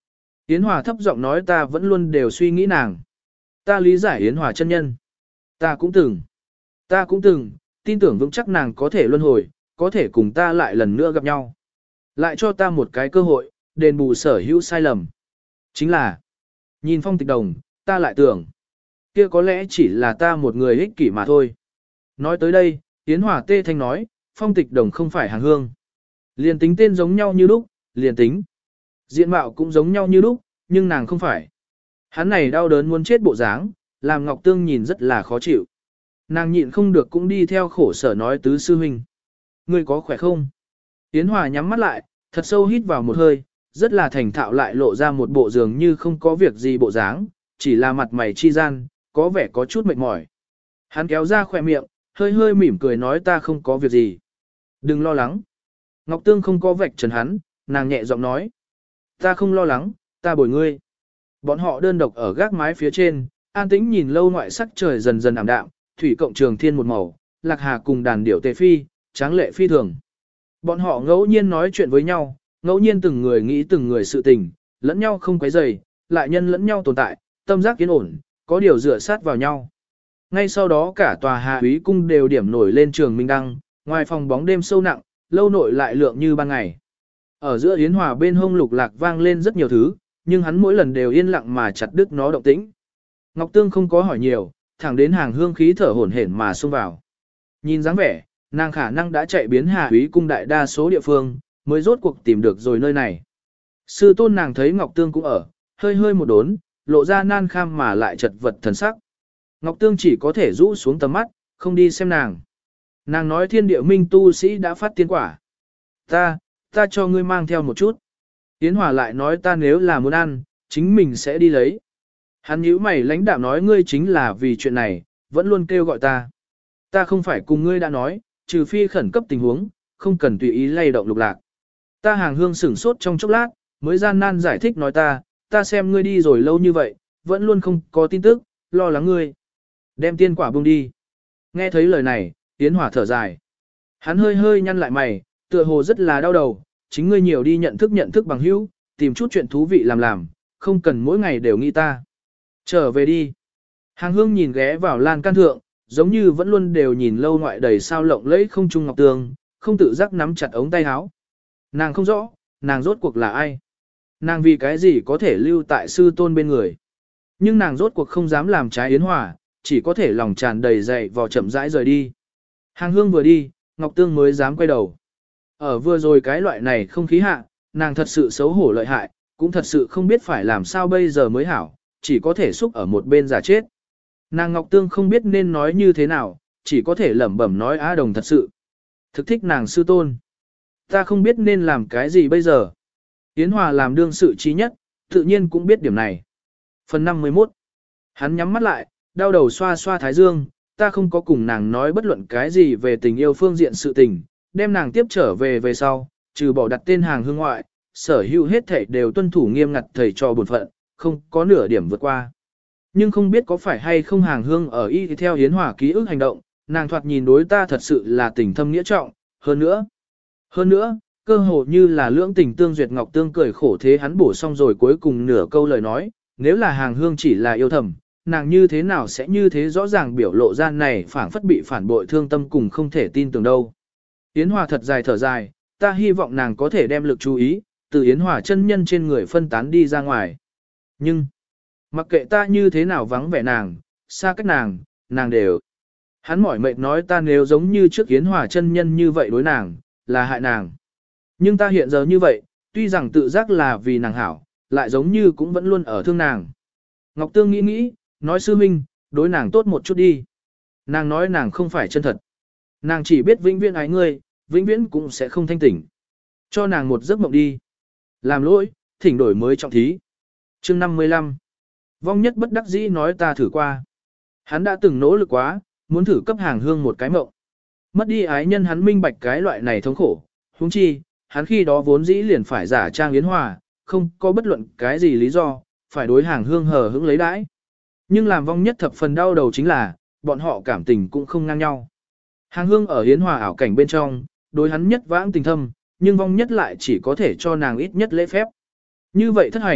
Yến Hòa thấp giọng nói ta vẫn luôn đều suy nghĩ nàng. Ta lý giải Yến Hòa chân nhân. Ta cũng từng, tin tưởng vững chắc nàng có thể luân hồi, có thể cùng ta lại lần nữa gặp nhau. Lại cho ta một cái cơ hội, đền bù sở hữu sai lầm. Chính là, nhìn Phong Tịch Đồng, ta lại tưởng, kia có lẽ chỉ là ta một người ích kỷ mà thôi. Nói tới đây, Yến Hòa tê thanh nói, Phong Tịch Đồng không phải Hàng Hương. Liền tính tên giống nhau như lúc, liền tính. Diện mạo cũng giống nhau như lúc, nhưng nàng không phải. Hắn này đau đớn muốn chết bộ dáng, làm Ngọc Tương nhìn rất là khó chịu. Nàng nhịn không được cũng đi theo khổ sở nói tứ sư huynh. Ngươi có khỏe không? Yến Hòa nhắm mắt lại, thật sâu hít vào một hơi, rất là thành thạo lại lộ ra một bộ dường như không có việc gì bộ dáng, chỉ là mặt mày chi gian, có vẻ có chút mệt mỏi. Hắn kéo ra khỏe miệng, hơi hơi mỉm cười nói ta không có việc gì. Đừng lo lắng. Ngọc Tương không có vạch trần hắn, nàng nhẹ giọng nói. Ta không lo lắng, ta bồi ngươi. Bọn họ đơn độc ở gác mái phía trên, an tĩnh nhìn lâu ngoại sắc trời dần dần ảm đạm, thủy cộng trường thiên một màu, lạc hà cùng đàn điểu tề phi, tráng lệ phi thường. Bọn họ ngẫu nhiên nói chuyện với nhau, ngẫu nhiên từng người nghĩ từng người sự tình, lẫn nhau không quấy rầy, lại nhân lẫn nhau tồn tại, tâm giác yên ổn, có điều dựa sát vào nhau. Ngay sau đó cả tòa Hà Úy cung đều điểm nổi lên trường minh đăng, ngoài phòng bóng đêm sâu nặng, lâu nội lại lượng như ban ngày. Ở giữa Yến Hòa bên hông lục lạc vang lên rất nhiều thứ, nhưng hắn mỗi lần đều yên lặng mà chặt đứt nó động tĩnh. Ngọc Tương không có hỏi nhiều, thẳng đến Hàng Hương khí thở hổn hển mà xông vào. Nhìn dáng vẻ, nàng khả năng đã chạy biến Hà Úy cung đại đa số địa phương, mới rốt cuộc tìm được rồi nơi này. Sư tôn nàng thấy Ngọc Tương cũng ở, hơi hơi một đốn, lộ ra nan kham mà lại chật vật thần sắc. Ngọc Tương chỉ có thể rũ xuống tầm mắt, không đi xem nàng. Nàng nói thiên địa minh tu sĩ đã phát tiên quả. Ta cho ngươi mang theo một chút. Yến Hòa lại nói ta nếu là muốn ăn, chính mình sẽ đi lấy. Hắn nhíu mày lãnh đạm nói ngươi chính là vì chuyện này, vẫn luôn kêu gọi ta. Ta không phải cùng ngươi đã nói, trừ phi khẩn cấp tình huống, không cần tùy ý lay động lục lạc. Ta Hàng Hương sửng sốt trong chốc lát, mới gian nan giải thích nói ta xem ngươi đi rồi lâu như vậy, vẫn luôn không có tin tức, lo lắng ngươi. Đem tiên quả buông đi. Nghe thấy lời này, Yến Hòa thở dài. Hắn hơi hơi nhăn lại mày, tựa hồ rất là đau đầu, chính ngươi nhiều đi nhận thức bằng hữu, tìm chút chuyện thú vị làm, không cần mỗi ngày đều nghĩ ta. Trở về đi. Hàng Hương nhìn ghé vào lan can thượng, giống như vẫn luôn đều nhìn lâu ngoại đầy sao lộng lẫy không trung ngọc tường, không tự giác nắm chặt ống tay áo. Nàng không rõ, nàng rốt cuộc là ai. Nàng vì cái gì có thể lưu tại sư tôn bên người. Nhưng nàng rốt cuộc không dám làm trái Yến Hòa, chỉ có thể lòng tràn đầy dậy vò chậm rãi rời đi. Hàng Hương vừa đi, Ngọc Tương mới dám quay đầu. Ở vừa rồi cái loại này không khí hạ, nàng thật sự xấu hổ lợi hại, cũng thật sự không biết phải làm sao bây giờ mới hảo, chỉ có thể xúc ở một bên giả chết. Nàng Ngọc Tương không biết nên nói như thế nào, chỉ có thể lẩm bẩm nói Á Đồng thật sự. Thực thích nàng sư tôn. Ta không biết nên làm cái gì bây giờ. Yến Hòa làm đương sự trí nhất, tự nhiên cũng biết điểm này. Phần 51. Hắn nhắm mắt lại, đau đầu xoa xoa thái dương, ta không có cùng nàng nói bất luận cái gì về tình yêu phương diện sự tình, đem nàng tiếp trở về sau, trừ bỏ đặt tên Hàng Hương ngoại, sở hữu hết thảy đều tuân thủ nghiêm ngặt thầy trò bổn phận, không có nửa điểm vượt qua. Nhưng không biết có phải hay không Hàng Hương ở y theo Yến Hòa ký ức hành động, nàng thoạt nhìn đối ta thật sự là tình thâm nghĩa trọng, hơn nữa, cơ hồ như là lưỡng tình tương duyệt. Ngọc Tương cười khổ thế hắn bổ xong rồi cuối cùng nửa câu lời nói, nếu là Hàng Hương chỉ là yêu thầm, nàng như thế nào sẽ như thế rõ ràng biểu lộ ra này phảng phất bị phản bội thương tâm cùng không thể tin tưởng đâu. Yến Hòa thật dài thở dài, ta hy vọng nàng có thể đem lực chú ý, từ Yến Hòa chân nhân trên người phân tán đi ra ngoài. Nhưng, mặc kệ ta như thế nào vắng vẻ nàng, xa cách nàng đều. Hắn mỏi mệt nói ta nếu giống như trước Yến Hòa chân nhân như vậy đối nàng, là hại nàng. Nhưng ta hiện giờ như vậy, tuy rằng tự giác là vì nàng hảo, lại giống như cũng vẫn luôn ở thương nàng. Ngọc Tương nghĩ, nói sư minh, đối nàng tốt một chút đi. Nàng nói nàng không phải chân thật. Nàng chỉ biết vĩnh viễn ái ngươi, vĩnh viễn cũng sẽ không thanh tỉnh. Cho nàng một giấc mộng đi. Làm lỗi, thỉnh đổi mới trọng thí. Chương 55. Vong Nhất bất đắc dĩ nói ta thử qua. Hắn đã từng nỗ lực quá, muốn thử cấp Hàng Hương một cái mộng. Mất đi ái nhân hắn minh bạch cái loại này thống khổ. Huống chi, hắn khi đó vốn dĩ liền phải giả trang Yến Hòa, không có bất luận cái gì lý do, phải đối Hàng Hương hờ hững lấy đãi. Nhưng làm Vong Nhất thập phần đau đầu chính là, bọn họ cảm tình cũng không ngang nhau. Hàng Hương ở Yến Hòa ảo cảnh bên trong, đối hắn nhất vãng tình thâm, nhưng Vong Nhất lại chỉ có thể cho nàng ít nhất lễ phép. Như vậy thất hành,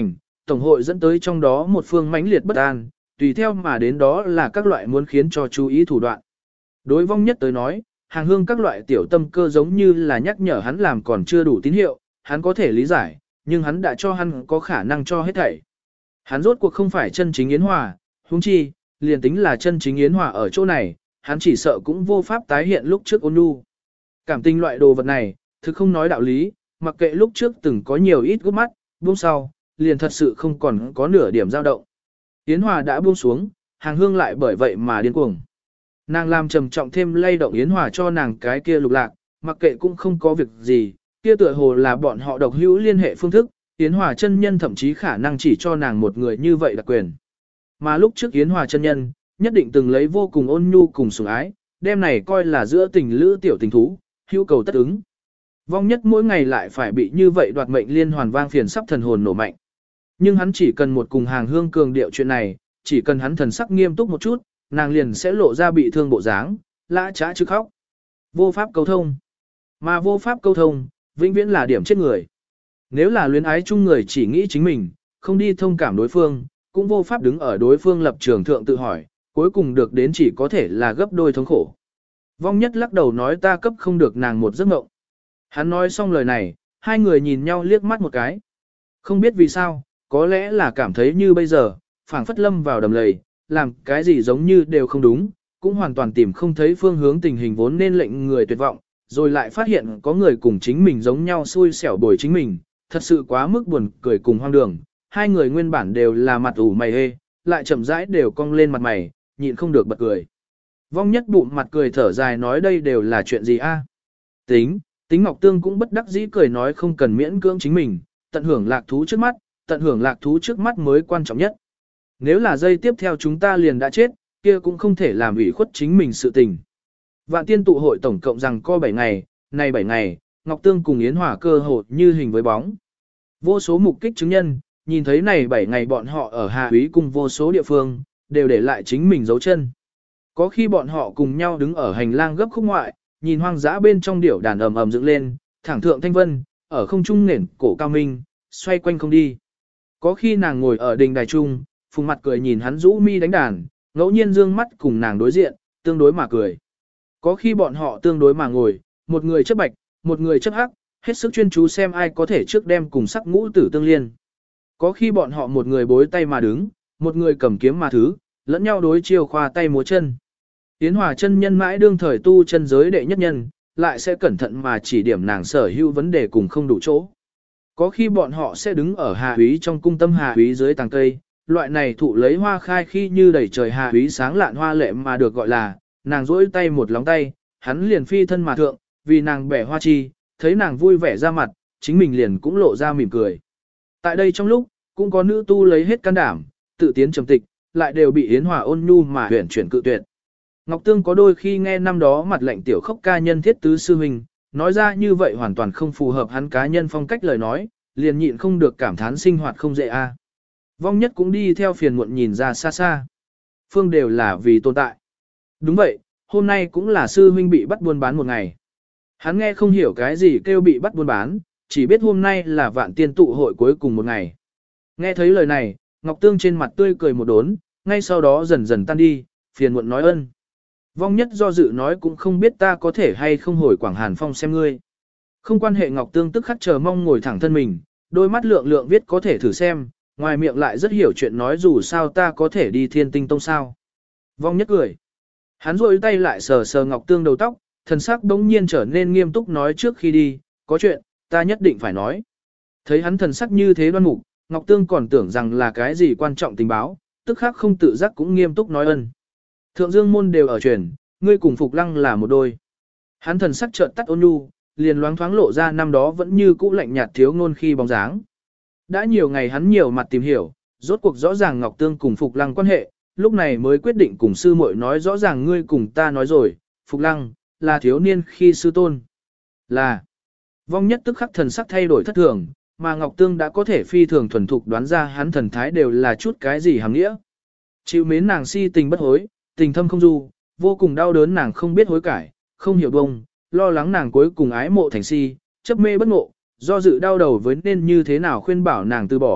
Tổng hội dẫn tới trong đó một phương mãnh liệt bất an, tùy theo mà đến đó là các loại muốn khiến cho chú ý thủ đoạn. Đối vong nhất tới nói, hàng hương các loại tiểu tâm cơ giống như là nhắc nhở hắn làm còn chưa đủ tín hiệu, hắn có thể lý giải, nhưng hắn đã cho hắn có khả năng cho hết thảy. Hắn rốt cuộc không phải chân chính Yến Hòa, huống chi, liền tính là chân chính Yến Hòa ở chỗ này, hắn chỉ sợ cũng vô pháp tái hiện lúc trước ôn nhu. Cảm tình loại đồ vật này, thực không nói đạo lý, mặc kệ lúc trước từng có nhiều ít gút mắt, buông sau, liền thật sự không còn có nửa điểm dao động. Yến Hòa đã buông xuống, hàng hương lại bởi vậy mà điên cuồng. Nàng làm trầm trọng thêm lay động Yến Hòa cho nàng cái kia lục lạc, mặc kệ cũng không có việc gì, kia tựa hồ là bọn họ độc hữu liên hệ phương thức, Yến Hòa chân nhân thậm chí khả năng chỉ cho nàng một người như vậy đặc quyền. Mà lúc trước Yến Hòa chân nhân, nhất định từng lấy vô cùng ôn nhu cùng sủng ái, đem này coi là giữa tình lữ tiểu tình thú, hữu cầu tất ứng. Vong nhất mỗi ngày lại phải bị như vậy đoạt mệnh liên hoàn vang phiền sắp thần hồn nổ mạnh. Nhưng hắn chỉ cần một cùng hàng hương cường điệu chuyện này, chỉ cần hắn thần sắc nghiêm túc một chút, nàng liền sẽ lộ ra bị thương bộ dáng, lã trá chứ khóc. Vô pháp câu thông. Mà vô pháp câu thông, vĩnh viễn là điểm chết người. Nếu là luyến ái chung người chỉ nghĩ chính mình, không đi thông cảm đối phương, cũng vô pháp đứng ở đối phương lập trường thượng tự hỏi, cuối cùng được đến chỉ có thể là gấp đôi thống khổ. Vong nhất lắc đầu nói ta cấp không được nàng một giấc mộng. Hắn nói xong lời này, hai người nhìn nhau liếc mắt một cái. Không biết vì sao, có lẽ là cảm thấy như bây giờ, phảng phất lâm vào đầm lầy, làm cái gì giống như đều không đúng, cũng hoàn toàn tìm không thấy phương hướng tình hình vốn nên lệnh người tuyệt vọng, rồi lại phát hiện có người cùng chính mình giống nhau xui xẻo bồi chính mình, thật sự quá mức buồn cười cùng hoang đường. Hai người nguyên bản đều là mặt ủ mày hê, lại chậm rãi đều cong lên mặt mày, nhịn không được bật cười. Vong nhất bụng mặt cười thở dài nói đây đều là chuyện gì a? Tính Ngọc Tương cũng bất đắc dĩ cười nói không cần miễn cưỡng chính mình, tận hưởng lạc thú trước mắt, tận hưởng lạc thú trước mắt mới quan trọng nhất. Nếu là giây tiếp theo chúng ta liền đã chết, kia cũng không thể làm ủy khuất chính mình sự tình. Vạn tiên tụ hội tổng cộng rằng có 7 ngày, này 7 ngày, Ngọc Tương cùng Yến Hòa cơ hồ như hình với bóng. Vô số mục kích chứng nhân, nhìn thấy này 7 ngày bọn họ ở Hà Úy cùng vô số địa phương, đều để lại chính mình dấu chân. Có khi bọn họ cùng nhau đứng ở hành lang gấp khúc ngoại, nhìn hoang dã bên trong điểu đàn ầm ầm dựng lên, thẳng thượng thanh vân, ở không trung nền cổ cao minh, xoay quanh không đi. Có khi nàng ngồi ở đình đài trung, phùng mặt cười nhìn hắn rũ mi đánh đàn, ngẫu nhiên dương mắt cùng nàng đối diện, tương đối mà cười. Có khi bọn họ tương đối mà ngồi, một người chấp bạch, một người chấp hắc, hết sức chuyên chú xem ai có thể trước đem cùng sắc ngũ tử tương liên. Có khi bọn họ một người bối tay mà đứng, một người cầm kiếm mà thứ, lẫn nhau đối chiêu khoa tay múa chân. Yến Hòa chân nhân mãi đương thời tu chân giới đệ nhất nhân, lại sẽ cẩn thận mà chỉ điểm nàng sở hữu vấn đề cùng không đủ chỗ. Có khi bọn họ sẽ đứng ở Hà Úy trong cung tâm Hà Úy dưới tàng cây, loại này thụ lấy hoa khai khi như đầy trời Hà Úy sáng lạn hoa lệ mà được gọi là, nàng duỗi tay một lóng tay, hắn liền phi thân mà thượng, vì nàng bẻ hoa chi, thấy nàng vui vẻ ra mặt, chính mình liền cũng lộ ra mỉm cười. Tại đây trong lúc, cũng có nữ tu lấy hết can đảm, tự tiến trầm tịch, lại đều bị Yến Hòa ôn nhu mà huyền chuyển cự tuyệt. Ngọc Tương có đôi khi nghe năm đó mặt lệnh tiểu khốc ca nhân thiết tứ sư huynh, nói ra như vậy hoàn toàn không phù hợp hắn cá nhân phong cách lời nói, liền nhịn không được cảm thán sinh hoạt không dễ a. Vong nhất cũng đi theo phiền muộn nhìn ra xa xa. Phương đều là vì tồn tại. Đúng vậy, hôm nay cũng là sư huynh bị bắt buôn bán một ngày. Hắn nghe không hiểu cái gì kêu bị bắt buôn bán, chỉ biết hôm nay là vạn tiên tụ hội cuối cùng một ngày. Nghe thấy lời này, Ngọc Tương trên mặt tươi cười một đốn, ngay sau đó dần dần tan đi, phiền muộn nói ân. Vong nhất do dự nói cũng không biết ta có thể hay không hồi Quảng Hàn Phong xem ngươi. Không quan hệ Ngọc Tương tức khắc chờ mong ngồi thẳng thân mình, đôi mắt lượng lượng viết có thể thử xem, ngoài miệng lại rất hiểu chuyện nói dù sao ta có thể đi Thiên Tinh Tông sao. Vong nhất cười. Hắn rôi tay lại sờ sờ Ngọc Tương đầu tóc, thần sắc đống nhiên trở nên nghiêm túc nói trước khi đi, có chuyện, ta nhất định phải nói. Thấy hắn thần sắc như thế đoan mục, Ngọc Tương còn tưởng rằng là cái gì quan trọng tình báo, tức khắc không tự giác cũng nghiêm túc nói ân. Thượng Dương môn đều ở truyền, ngươi cùng Phục Lăng là một đôi. Hắn thần sắc chợt tắt ôn nhu, liền loáng thoáng lộ ra năm đó vẫn như cũ lạnh nhạt thiếu ngôn khi bóng dáng. Đã nhiều ngày hắn nhiều mặt tìm hiểu, rốt cuộc rõ ràng Ngọc Tương cùng Phục Lăng quan hệ, lúc này mới quyết định cùng sư muội nói rõ ràng ngươi cùng ta nói rồi, Phục Lăng, là thiếu niên khi sư tôn. Là, vong nhất tức khắc thần sắc thay đổi thất thường, mà Ngọc Tương đã có thể phi thường thuần thục đoán ra hắn thần thái đều là chút cái gì hàm nghĩa. Chịu mến nàng si tình bất hối, tình thâm không du, vô cùng đau đớn nàng không biết hối cải, không hiểu bông, lo lắng nàng cuối cùng ái mộ thành si, chấp mê bất ngộ, do dự đau đầu với nên như thế nào khuyên bảo nàng từ bỏ,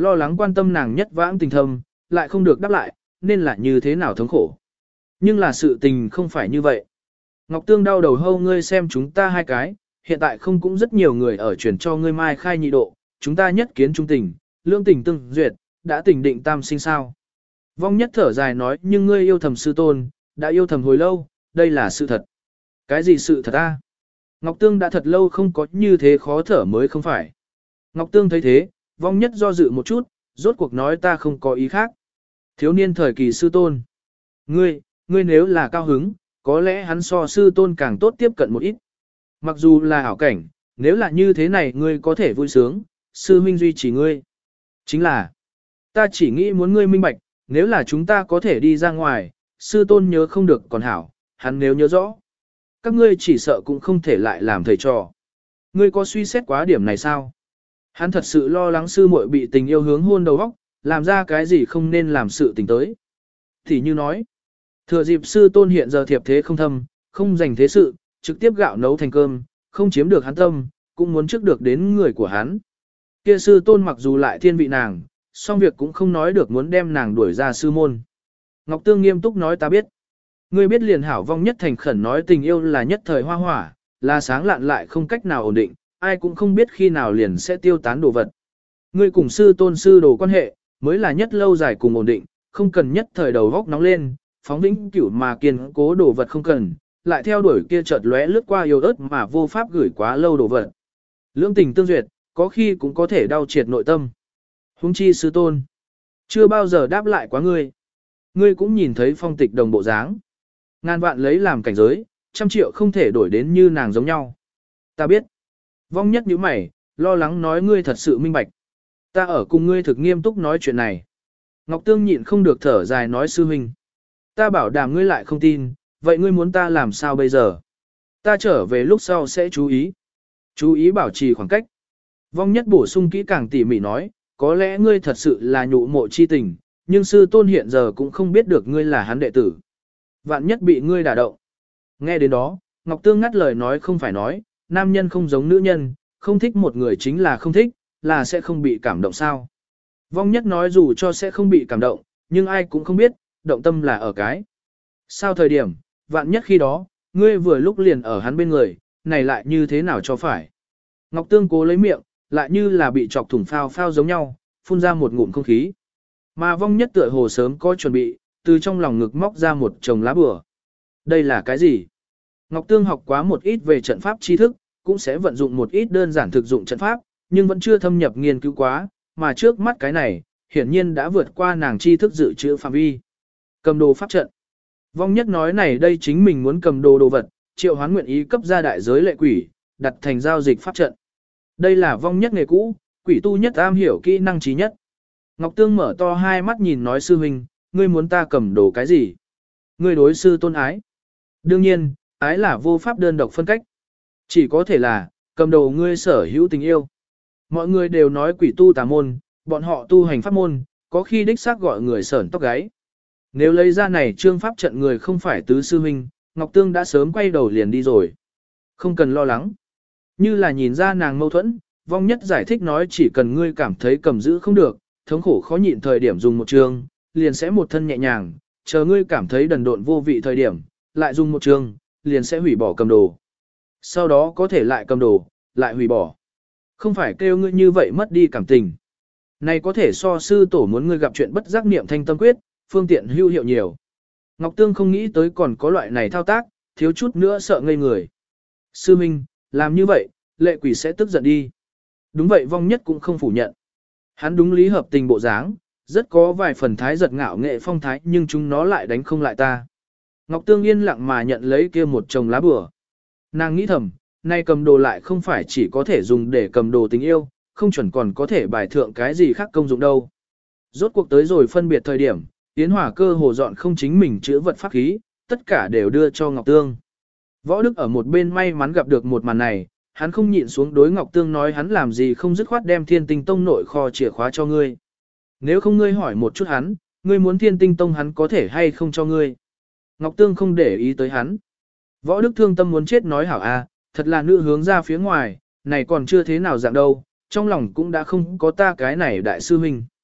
lo lắng quan tâm nàng nhất vãng tình thâm, lại không được đáp lại, nên là như thế nào thống khổ. Nhưng là sự tình không phải như vậy. Ngọc Tương đau đầu hâu ngươi xem chúng ta hai cái, hiện tại không cũng rất nhiều người ở truyền cho ngươi mai khai nhị độ, chúng ta nhất kiến trung tình, lương tình tương duyệt, đã tình định tam sinh sao. Vong Nhất thở dài nói nhưng ngươi yêu thầm sư tôn, đã yêu thầm hồi lâu, đây là sự thật. Cái gì sự thật a? Ngọc Tương đã thật lâu không có như thế khó thở mới không phải. Ngọc Tương thấy thế, Vong Nhất do dự một chút, rốt cuộc nói ta không có ý khác. Thiếu niên thời kỳ sư tôn. Ngươi nếu là cao hứng, có lẽ hắn so sư tôn càng tốt tiếp cận một ít. Mặc dù là ảo cảnh, nếu là như thế này ngươi có thể vui sướng, sư huynh duy trì ngươi. Chính là, ta chỉ nghĩ muốn ngươi minh bạch, nếu là chúng ta có thể đi ra ngoài, sư tôn nhớ không được còn hảo, hắn nếu nhớ rõ. Các ngươi chỉ sợ cũng không thể lại làm thầy trò. Ngươi có suy xét quá điểm này sao? Hắn thật sự lo lắng sư muội bị tình yêu hướng hôn đầu óc, làm ra cái gì không nên làm sự tình tới. Thì như nói, thừa dịp sư tôn hiện giờ thiệp thế không thâm, không dành thế sự, trực tiếp gạo nấu thành cơm, không chiếm được hắn tâm, cũng muốn trước được đến người của hắn. Kia sư tôn mặc dù lại thiên vị nàng, song việc cũng không nói được muốn đem nàng đuổi ra sư môn. Ngọc Tương nghiêm túc nói ta biết. Ngươi biết liền hảo Vong Nhất thành khẩn nói tình yêu là nhất thời hoa hỏa, là sáng lạn lại không cách nào ổn định, ai cũng không biết khi nào liền sẽ tiêu tán đồ vật. Ngươi cùng sư tôn sư đồ quan hệ, mới là nhất lâu dài cùng ổn định, không cần nhất thời đầu góc nóng lên, phóng vĩnh cửu mà kiên cố đồ vật không cần, lại theo đuổi kia chợt lóe lướt qua yêu ớt mà vô pháp gửi quá lâu đồ vật. Lưỡng tình tương duyệt, có khi cũng có thể đau triệt nội tâm. Huống chi sư tôn, chưa bao giờ đáp lại quá ngươi. Ngươi cũng nhìn thấy phong tịch đồng bộ dáng. Ngàn vạn lấy làm cảnh giới, 100 triệu không thể đổi đến như nàng giống nhau. Ta biết. Vong Nhất nhíu mày, lo lắng nói ngươi thật sự minh bạch. Ta ở cùng ngươi thực nghiêm túc nói chuyện này. Ngọc Tương nhịn không được thở dài nói sư huynh. Ta bảo đảm ngươi lại không tin, vậy ngươi muốn ta làm sao bây giờ? Ta trở về lúc sau sẽ chú ý. Chú ý bảo trì khoảng cách. Vong Nhất bổ sung kỹ càng tỉ mỉ nói, có lẽ ngươi thật sự là nhụ mộ chi tình, nhưng sư tôn hiện giờ cũng không biết được ngươi là hắn đệ tử. Vạn nhất bị ngươi đả động. Nghe đến đó, Ngọc Tương ngắt lời nói không phải nói, nam nhân không giống nữ nhân, không thích một người chính là không thích, là sẽ không bị cảm động sao. Vong Nhất nói dù cho sẽ không bị cảm động, nhưng ai cũng không biết, động tâm là ở cái. Sao thời điểm, vạn nhất khi đó, ngươi vừa lúc liền ở hắn bên người, này lại như thế nào cho phải. Ngọc Tương cố lấy miệng, lại như là bị chọc thủng phao phao giống nhau, phun ra một ngụm không khí. Mà Vong Nhất tựa hồ sớm có chuẩn bị, từ trong lòng ngực móc ra một chồng lá bùa. Đây là cái gì? Ngọc Tương học quá một ít về trận pháp tri thức, cũng sẽ vận dụng một ít đơn giản thực dụng trận pháp, nhưng vẫn chưa thâm nhập nghiên cứu quá, mà trước mắt cái này, hiển nhiên đã vượt qua nàng tri thức dự trữ phạm vi. Cầm đồ pháp trận. Vong Nhất nói này đây chính mình muốn cầm đồ đồ vật, Triệu Hoán nguyện ý cấp ra đại giới lệ quỷ, đặt thành giao dịch pháp trận. Đây là Vong Nhất nghề cũ, quỷ tu nhất am hiểu kỹ năng trí nhất. Ngọc Tương mở to hai mắt nhìn nói sư huynh, ngươi muốn ta cầm đồ cái gì? Ngươi đối sư tôn ái. Đương nhiên, ái là vô pháp đơn độc phân cách. Chỉ có thể là, cầm đồ ngươi sở hữu tình yêu. Mọi người đều nói quỷ tu tà môn, bọn họ tu hành pháp môn, có khi đích xác gọi người sởn tóc gáy. Nếu lấy ra này trương pháp trận người không phải tứ sư huynh, Ngọc Tương đã sớm quay đầu liền đi rồi. Không cần lo lắng. Như là nhìn ra nàng mâu thuẫn, Vong Nhất giải thích nói chỉ cần ngươi cảm thấy cầm giữ không được, thống khổ khó nhịn thời điểm dùng một trường, liền sẽ một thân nhẹ nhàng, chờ ngươi cảm thấy đần độn vô vị thời điểm, lại dùng một trường, liền sẽ hủy bỏ cầm đồ. Sau đó có thể lại cầm đồ, lại hủy bỏ. Không phải kêu ngươi như vậy mất đi cảm tình. Này có thể so sư tổ muốn ngươi gặp chuyện bất giác niệm thanh tâm quyết, phương tiện hữu hiệu nhiều. Ngọc Tương không nghĩ tới còn có loại này thao tác, thiếu chút nữa sợ ngây người. Sư Minh, làm như vậy, lệ quỷ sẽ tức giận đi. Đúng vậy Vong Nhất cũng không phủ nhận. Hắn đúng lý hợp tình bộ dáng, rất có vài phần thái giật ngạo nghệ phong thái nhưng chúng nó lại đánh không lại ta. Ngọc Tương yên lặng mà nhận lấy kia một chồng lá bùa. Nàng nghĩ thầm, nay cầm đồ lại không phải chỉ có thể dùng để cầm đồ tình yêu, không chuẩn còn có thể bài thượng cái gì khác công dụng đâu. Rốt cuộc tới rồi phân biệt thời điểm, Yến Hòa cơ hồ dọn không chính mình chữa vật pháp khí, tất cả đều đưa cho Ngọc Tương. Võ Đức ở một bên may mắn gặp được một màn này, hắn không nhịn xuống đối Ngọc Tương nói hắn làm gì không dứt khoát đem Thiên Tinh Tông nội kho chìa khóa cho ngươi. Nếu không ngươi hỏi một chút hắn, ngươi muốn Thiên Tinh Tông hắn có thể hay không cho ngươi. Ngọc Tương không để ý tới hắn. Võ Đức thương tâm muốn chết nói hảo a, thật là nữ hướng ra phía ngoài, này còn chưa thế nào dạng đâu, trong lòng cũng đã không có ta cái này đại sư huynh.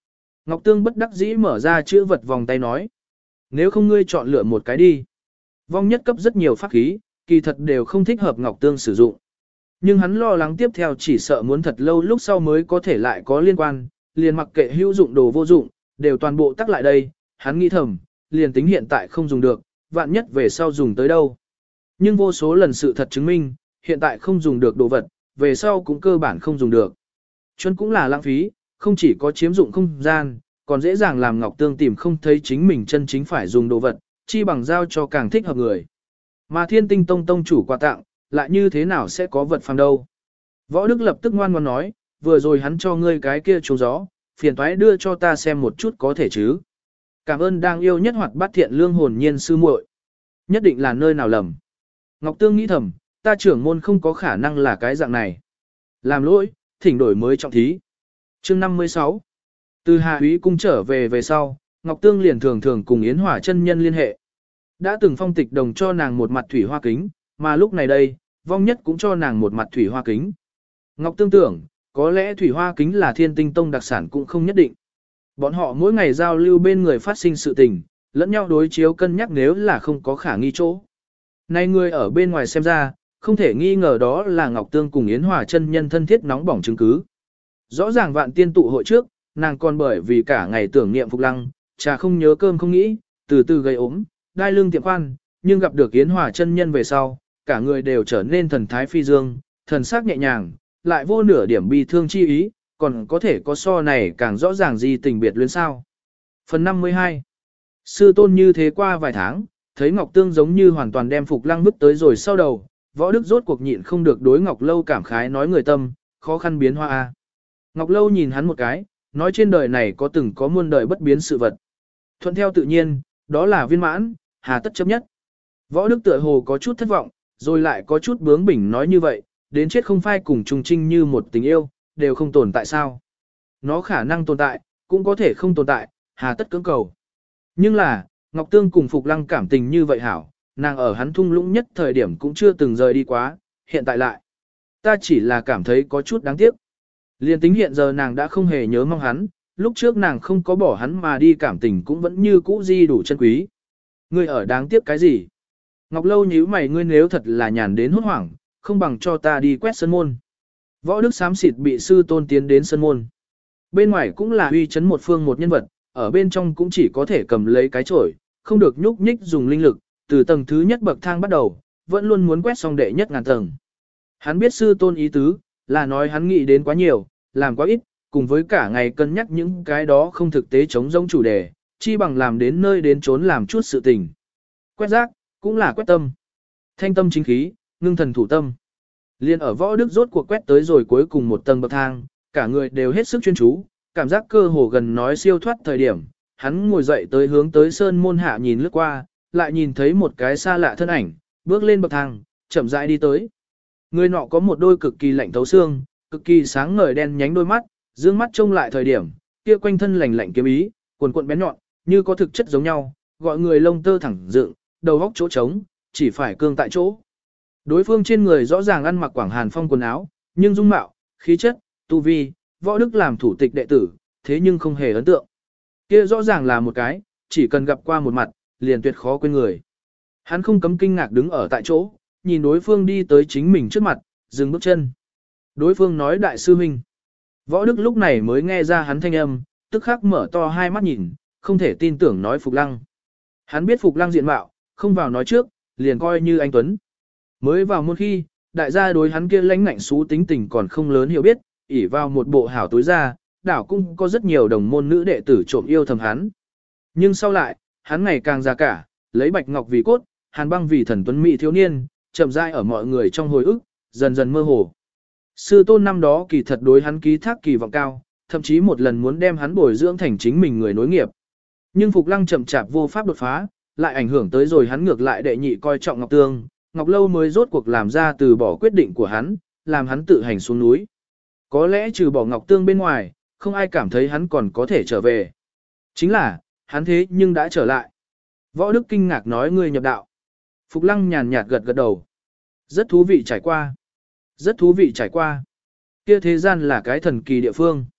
Ngọc Tương bất đắc dĩ mở ra chữ vật vòng tay nói. Nếu không ngươi chọn lựa một cái đi. Vong nhất cấp rất nhiều pháp khí, kỳ thật đều không thích hợp Ngọc Tương sử dụng. Nhưng hắn lo lắng tiếp theo chỉ sợ muốn thật lâu lúc sau mới có thể lại có liên quan, liền mặc kệ hữu dụng đồ vô dụng, đều toàn bộ tắc lại đây, hắn nghĩ thầm, liền tính hiện tại không dùng được, vạn nhất về sau dùng tới đâu. Nhưng vô số lần sự thật chứng minh, hiện tại không dùng được đồ vật, về sau cũng cơ bản không dùng được. Chuân cũng là lãng phí, không chỉ có chiếm dụng không gian, còn dễ dàng làm Ngọc Tương tìm không thấy chính mình chân chính phải dùng đồ vật, chi bằng giao cho càng thích hợp người. Mà Thiên Tinh Tông tông chủ quà tặng, lại như thế nào sẽ có vật phàm đâu. Võ Đức lập tức ngoan ngoãn nói, vừa rồi hắn cho ngươi cái kia trúng gió, phiền toái đưa cho ta xem một chút có thể chứ. Cảm ơn đang yêu nhất hoạt bát thiện lương hồn nhiên sư muội. Nhất định là nơi nào lầm. Ngọc Tương nghĩ thầm, ta trưởng môn không có khả năng là cái dạng này. Làm lỗi, thỉnh đổi mới trọng thí. Chương 56. Từ Hà Úy cung trở về sau, Ngọc Tương liền thường thường cùng Yến Hỏa chân nhân liên hệ. Đã từng phong tịch đồng cho nàng một mặt thủy hoa kính, mà lúc này đây, vong nhất cũng cho nàng một mặt thủy hoa kính. Ngọc Tương tưởng, có lẽ thủy hoa kính là Thiên Tinh Tông đặc sản cũng không nhất định. Bọn họ mỗi ngày giao lưu bên người phát sinh sự tình, lẫn nhau đối chiếu cân nhắc nếu là không có khả nghi chỗ. Nay người ở bên ngoài xem ra, không thể nghi ngờ đó là Ngọc Tương cùng Yến Hòa chân nhân thân thiết nóng bỏng chứng cứ. Rõ ràng vạn tiên tụ hội trước, nàng còn bởi vì cả ngày tưởng niệm Phục Lăng, trà không nhớ cơm không nghĩ, từ từ gây ốm, đai lưng tiệm khoan, nhưng gặp được Yến Hòa chân nhân về sau, cả người đều trở nên thần thái phi dương, thần sắc nhẹ nhàng, lại vô nửa điểm bi thương chi ý, còn có thể có so này càng rõ ràng gì tình biệt luyến sao. Phần 52. Sư tôn như thế qua vài tháng, thấy Ngọc Tương giống như hoàn toàn đem Phục Lăng bức tới rồi sau đầu, Võ Đức rốt cuộc nhịn không được đối Ngọc Lâu cảm khái nói người tâm, khó khăn biến hoa a. Ngọc Lâu nhìn hắn một cái, nói trên đời này có từng có muôn đời bất biến sự vật. Thuận theo tự nhiên, đó là viên mãn, hà tất chấp nhất. Võ Đức tựa hồ có chút thất vọng, rồi lại có chút bướng bỉnh nói như vậy, đến chết không phai cùng trùng trinh như một tình yêu, đều không tồn tại sao. Nó khả năng tồn tại, cũng có thể không tồn tại, hà tất cưỡng cầu. Nhưng là, Ngọc Tương cùng Phục Lăng cảm tình như vậy hảo, nàng ở hắn thung lũng nhất thời điểm cũng chưa từng rời đi quá, hiện tại lại. Ta chỉ là cảm thấy có chút đáng tiếc. Liên tính hiện giờ nàng đã không hề nhớ mong hắn, lúc trước nàng không có bỏ hắn mà đi cảm tình cũng vẫn như cũ di đủ chân quý. Ngươi ở đáng tiếc cái gì? Ngọc Lâu nhíu mày, ngươi nếu thật là nhàn đến hốt hoảng, không bằng cho ta đi quét sân môn. Võ Đức xám xịt bị sư tôn tiến đến sân môn. Bên ngoài cũng là uy chấn một phương một nhân vật, ở bên trong cũng chỉ có thể cầm lấy cái chổi, không được nhúc nhích dùng linh lực, từ tầng thứ nhất bậc thang bắt đầu, vẫn luôn muốn quét xong đệ nhất ngàn tầng. Hắn biết sư tôn ý tứ, là nói hắn nghĩ đến quá nhiều, làm quá ít, cùng với cả ngày cân nhắc những cái đó không thực tế chống giống chủ đề, chi bằng làm đến nơi đến trốn làm chút sự tình. Quét rác, cũng là quét tâm. Thanh tâm chính khí, ngưng thần thủ tâm. Liên ở Võ Đức rốt cuộc quét tới rồi cuối cùng một tầng bậc thang, cả người đều hết sức chuyên chú, cảm giác cơ hồ gần nói siêu thoát thời điểm, hắn ngồi dậy tới hướng tới sơn môn hạ nhìn lướt qua, lại nhìn thấy một cái xa lạ thân ảnh, bước lên bậc thang, chậm rãi đi tới. Người nọ có một đôi cực kỳ lạnh thấu xương, cực kỳ sáng ngời đen nhánh đôi mắt, dương mắt trông lại thời điểm, kia quanh thân lạnh lạnh kiếm ý, cuồn cuộn bén nhọn, như có thực chất giống nhau, gọi người lông tơ thẳng dựng, đầu góc chỗ trống, chỉ phải cương tại chỗ. Đối phương trên người rõ ràng ăn mặc Quảng Hàn Phong quần áo, nhưng dung mạo, khí chất, tu vi, Võ Đức làm thủ tịch đệ tử, thế nhưng không hề ấn tượng. Kia rõ ràng là một cái, chỉ cần gặp qua một mặt, liền tuyệt khó quên người. Hắn không cấm kinh ngạc đứng ở tại chỗ, nhìn đối phương đi tới chính mình trước mặt, dừng bước chân. Đối phương nói đại sư huynh. Võ Đức lúc này mới nghe ra hắn thanh âm, tức khắc mở to hai mắt nhìn, không thể tin tưởng nói Phục Lăng. Hắn biết Phục Lăng diện mạo, không vào nói trước, liền coi như anh Tuấn. Mới vào một khi, đại gia đối hắn kia lãnh ngạnh xú tính tình còn không lớn hiểu biết, ỉ vào một bộ hảo tối ra, đảo cũng có rất nhiều đồng môn nữ đệ tử trộm yêu thầm hắn. Nhưng sau lại, hắn ngày càng già cả, lấy bạch ngọc vì cốt, hàn băng vì thần tuấn mỹ thiếu niên, chậm rãi ở mọi người trong hồi ức, dần dần mơ hồ. Sư tôn năm đó kỳ thật đối hắn ký thác kỳ vọng cao, thậm chí một lần muốn đem hắn bồi dưỡng thành chính mình người nối nghiệp. Nhưng Phục Lăng chậm chạp vô pháp đột phá, lại ảnh hưởng tới rồi hắn ngược lại đệ nhị coi trọng Ngọc Tương, Ngọc Lâu mới rốt cuộc làm ra từ bỏ quyết định của hắn, làm hắn tự hành xuống núi. Có lẽ trừ bỏ Ngọc Tương bên ngoài, không ai cảm thấy hắn còn có thể trở về. Chính là, hắn thế nhưng đã trở lại. Võ Đức kinh ngạc nói ngươi nhập đạo. Phục Lăng nhàn nhạt gật gật đầu. Rất thú vị trải qua. Rất thú vị trải qua. Kia thế gian là cái thần kỳ địa phương.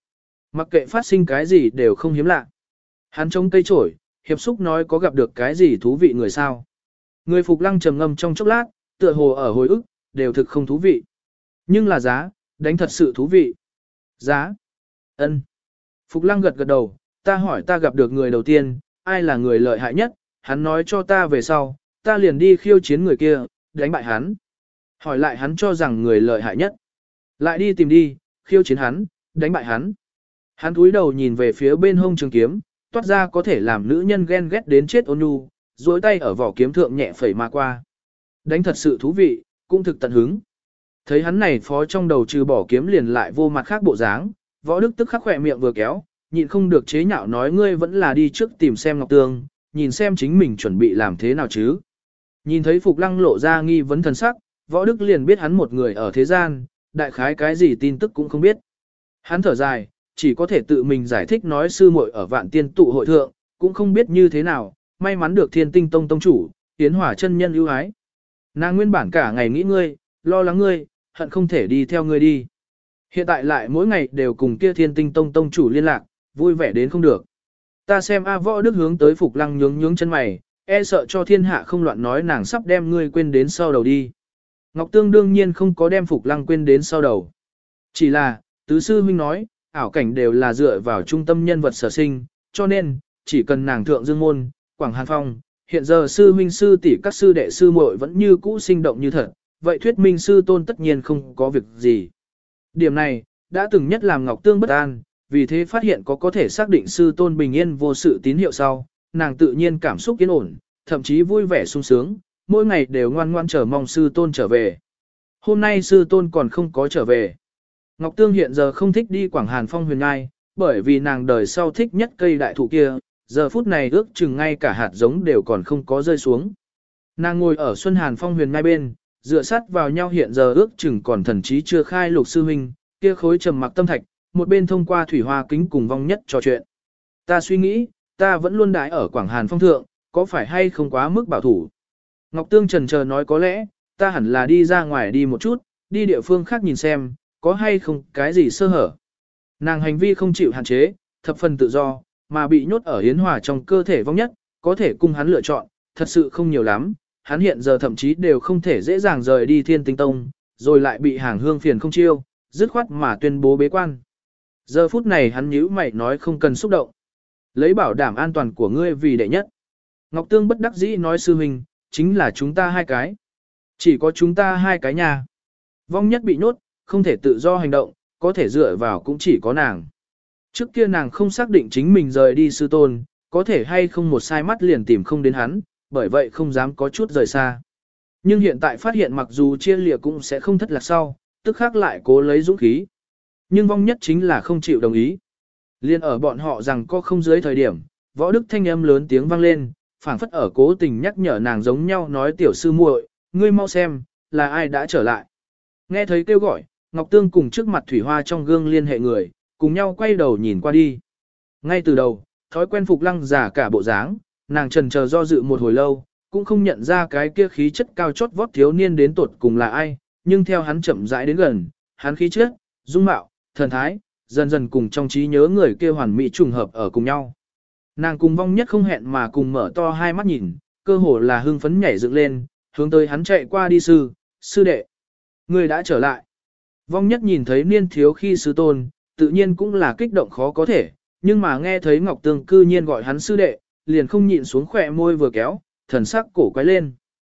Mặc kệ phát sinh cái gì đều không hiếm lạ. Hắn chống cây trổi, hiệp xúc nói có gặp được cái gì thú vị người sao. Người Phục Lăng trầm ngâm trong chốc lát, tựa hồ ở hồi ức, đều thực không thú vị. Nhưng là giá, đánh thật sự thú vị. Giá. Ân. Phục Lăng gật gật đầu, ta hỏi ta gặp được người đầu tiên, ai là người lợi hại nhất, hắn nói cho ta về sau, ta liền đi khiêu chiến người kia, đánh bại hắn. Hỏi lại hắn cho rằng người lợi hại nhất. Lại đi tìm đi, khiêu chiến hắn, đánh bại hắn. Hắn cúi đầu nhìn về phía bên hông trường kiếm, toát ra có thể làm nữ nhân ghen ghét đến chết ôn nhu, duỗi tay ở vỏ kiếm thượng nhẹ phẩy mà qua. Đánh thật sự thú vị, cũng thực tận hứng. Thấy hắn này phó trong đầu trừ bỏ kiếm liền lại vô mặt khác bộ dáng, Võ Đức tức khắc khỏe miệng vừa kéo, nhịn không được chế nhạo nói ngươi vẫn là đi trước tìm xem Ngọc Tương, nhìn xem chính mình chuẩn bị làm thế nào chứ. Nhìn thấy Phục Lăng lộ ra nghi vấn thần sắc, Võ Đức liền biết hắn một người ở thế gian, đại khái cái gì tin tức cũng không biết. Hắn thở dài, chỉ có thể tự mình giải thích nói sư muội ở Vạn Tiên tụ hội thượng, cũng không biết như thế nào, may mắn được Thiên Tinh Tông tông chủ, Yến Hỏa chân nhân ưu ái. Nàng nguyên bản cả ngày nghĩ ngươi, lo lắng ngươi, hận không thể đi theo ngươi đi. Hiện tại lại mỗi ngày đều cùng kia Thiên Tinh Tông tông chủ liên lạc, vui vẻ đến không được. Ta xem A Võ Đức hướng tới Phục Lăng nhướng nhướng chân mày, e sợ cho thiên hạ không loạn nói nàng sắp đem ngươi quên đến sau đầu đi. Ngọc Tương đương nhiên không có đem Phục Lăng quên đến sau đầu. Chỉ là, tứ sư huynh nói, ảo cảnh đều là dựa vào trung tâm nhân vật sở sinh, cho nên, chỉ cần nàng thượng dương môn, Quảng Hàn Phong, hiện giờ sư huynh sư tỷ các sư đệ sư muội vẫn như cũ sinh động như thật, vậy thuyết minh sư tôn tất nhiên không có việc gì. Điểm này, đã từng nhất làm Ngọc Tương bất an, vì thế phát hiện có thể xác định sư tôn bình yên vô sự tín hiệu sau, nàng tự nhiên cảm xúc yên ổn, thậm chí vui vẻ sung sướng, mỗi ngày đều ngoan ngoan chờ mong sư tôn trở về. Hôm nay sư tôn còn không có trở về. Ngọc Tương hiện giờ không thích đi Quảng Hàn Phong huyền ngai, bởi vì nàng đời sau thích nhất cây đại thụ kia, giờ phút này ước chừng ngay cả hạt giống đều còn không có rơi xuống. Nàng ngồi ở Xuân Hàn Phong huyền ngai bên, dựa sát vào nhau hiện giờ ước chừng còn thần trí chưa khai Lục sư huynh, kia khối trầm mặc tâm thạch, một bên thông qua thủy hoa kính cùng Vong Nhất trò chuyện. Ta suy nghĩ, ta vẫn luôn đãi ở Quảng Hàn Phong thượng, có phải hay không quá mức bảo thủ. Ngọc Tương trần chờ nói có lẽ, ta hẳn là đi ra ngoài đi một chút, đi địa phương khác nhìn xem, có hay không cái gì sơ hở. Nàng hành vi không chịu hạn chế, thập phần tự do, mà bị nhốt ở hiến hòa trong cơ thể Vong Nhất, có thể cung hắn lựa chọn, thật sự không nhiều lắm, hắn hiện giờ thậm chí đều không thể dễ dàng rời đi Thiên Tinh Tông, rồi lại bị hàng hương phiền không chiêu, dứt khoát mà tuyên bố bế quan. Giờ phút này hắn nhíu mày nói không cần xúc động. Lấy bảo đảm an toàn của ngươi vì đệ nhất. Ngọc Tương bất đắc dĩ nói sư huynh, chính là chúng ta hai cái. Chỉ có chúng ta hai cái nhà. Vong Nhất bị nhốt, không thể tự do hành động, có thể dựa vào cũng chỉ có nàng. Trước kia nàng không xác định chính mình rời đi sư tôn, có thể hay không một sai mắt liền tìm không đến hắn, bởi vậy không dám có chút rời xa. Nhưng hiện tại phát hiện mặc dù chia lìa cũng sẽ không thất lạc sau, tức khác lại cố lấy dũng khí. Nhưng Vong Nhất chính là không chịu đồng ý. Liên ở bọn họ rằng có không dưới thời điểm, Võ Đức thanh âm lớn tiếng vang lên, phảng phất ở cố tình nhắc nhở nàng giống nhau nói tiểu sư muội, ngươi mau xem, là ai đã trở lại. Nghe thấy kêu gọi, Ngọc Tương cùng trước mặt thủy hoa trong gương liên hệ người, cùng nhau quay đầu nhìn qua đi. Ngay từ đầu, thói quen Phục Lăng giả cả bộ dáng, nàng trần chờ do dự một hồi lâu, cũng không nhận ra cái kia khí chất cao chót vót thiếu niên đến tột cùng là ai, nhưng theo hắn chậm rãi đến gần, hắn khí chất, dung mạo, thần thái, dần dần cùng trong trí nhớ người kia hoàn mỹ trùng hợp ở cùng nhau. Nàng cùng Vong Nhất không hẹn mà cùng mở to hai mắt nhìn, cơ hồ là hưng phấn nhảy dựng lên, hướng tới hắn chạy qua đi sư đệ. Người đã trở lại. Vong Nhất nhìn thấy niên thiếu khi sư tôn, tự nhiên cũng là kích động khó có thể, nhưng mà nghe thấy Ngọc Tương cư nhiên gọi hắn sư đệ, liền không nhịn xuống khỏe môi vừa kéo, thần sắc cổ quái lên.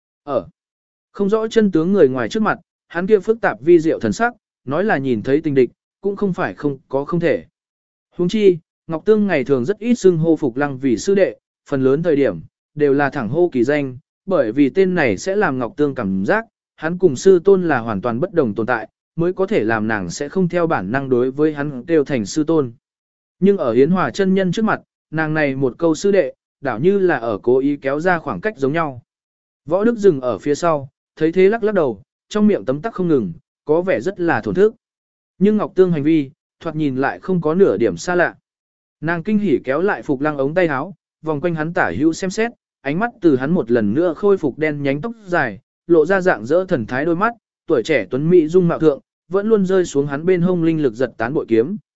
Không rõ chân tướng người ngoài trước mặt, hắn kia phức tạp vi diệu thần sắc, nói là nhìn thấy tình địch, cũng không phải không có không thể. Huống chi, Ngọc Tương ngày thường rất ít xưng hô Phục Lăng vì sư đệ, phần lớn thời điểm, đều là thẳng hô kỳ danh, bởi vì tên này sẽ làm Ngọc Tương cảm giác, hắn cùng sư tôn là hoàn toàn bất đồng tồn tại, mới có thể làm nàng sẽ không theo bản năng đối với hắn kêu thành sư tôn. Nhưng ở Hiến Hòa chân nhân trước mặt, nàng này một câu sư đệ, đảo như là ở cố ý kéo ra khoảng cách giống nhau. Võ Đức dừng ở phía sau, thấy thế lắc lắc đầu, trong miệng tấm tắc không ngừng, có vẻ rất là thổn thức. Nhưng Ngọc Tương hành vi, thoạt nhìn lại không có nửa điểm xa lạ. Nàng kinh hỉ kéo lại Phục Lăng ống tay áo, vòng quanh hắn tả hữu xem xét, ánh mắt từ hắn một lần nữa khôi phục đen nhánh tóc dài, lộ ra dạng dỡ thần thái đôi mắt, tuổi trẻ tuấn mỹ dung mạo thượng, vẫn luôn rơi xuống hắn bên hông linh lực giật tán bội kiếm,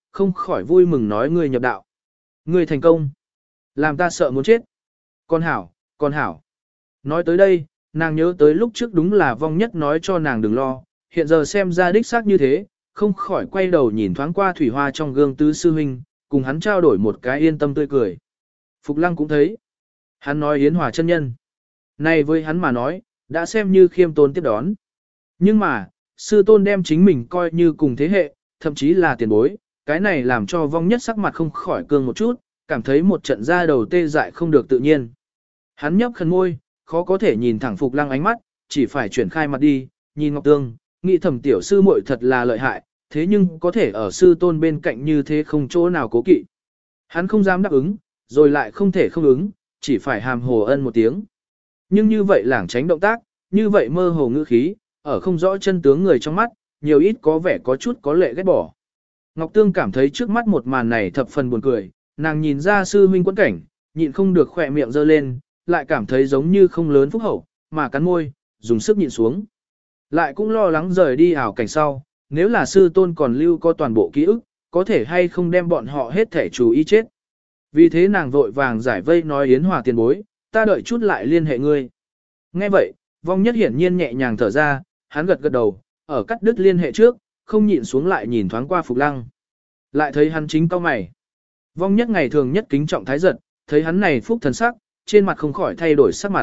không khỏi vui mừng nói ngươi nhập đạo. Ngươi thành công. Làm ta sợ muốn chết. Con hảo, con hảo. Nói tới đây, nàng nhớ tới lúc trước đúng là vong nhất nói cho nàng đừng lo, hiện giờ xem ra đích xác như thế, không khỏi quay đầu nhìn thoáng qua thủy hoa trong gương tứ sư huynh, cùng hắn trao đổi một cái yên tâm tươi cười. Phục Lăng cũng thấy. Hắn nói Yến Hòa chân nhân. Này với hắn mà nói, đã xem như khiêm tốn tiếp đón. Nhưng mà, sư tôn đem chính mình coi như cùng thế hệ, thậm chí là tiền bối, cái này làm cho vong nhất sắc mặt không khỏi cương một chút, cảm thấy một trận ra đầu tê dại không được tự nhiên. Hắn nhấp khẩn môi, khó có thể nhìn thẳng Phục Lăng ánh mắt, chỉ phải chuyển khai mặt đi, nhìn Ngọc Tương, nghĩ thầm tiểu sư muội thật là lợi hại, thế nhưng có thể ở sư tôn bên cạnh như thế không chỗ nào cố kỵ. Hắn không dám đáp ứng, rồi lại không thể không ứng, chỉ phải hàm hồ ân một tiếng. Nhưng như vậy lảng tránh động tác, như vậy mơ hồ ngữ khí, ở không rõ chân tướng người trong mắt, nhiều ít có vẻ có chút có lệ ghét bỏ. Ngọc Tương cảm thấy trước mắt một màn này thập phần buồn cười, nàng nhìn ra sư huynh quẫn cảnh, nhịn không được khỏe miệng giơ lên, lại cảm thấy giống như không lớn phúc hậu, mà cắn môi, dùng sức nhịn xuống. Lại cũng lo lắng rời đi ảo cảnh sau, nếu là sư tôn còn lưu có toàn bộ ký ức, có thể hay không đem bọn họ hết thể chú ý chết. Vì thế nàng vội vàng giải vây nói Yến Hòa tiền bối, ta đợi chút lại liên hệ ngươi. Nghe vậy, vong nhất hiển nhiên nhẹ nhàng thở ra, hắn gật gật đầu, ở cắt đứt liên hệ trước, không nhịn xuống lại nhìn thoáng qua Phục Lăng. Lại thấy hắn chính cau mày. Vong nhất ngày thường nhất kính trọng thái giật, thấy hắn này phúc thần sắc, trên mặt không khỏi thay đổi sắc mặt.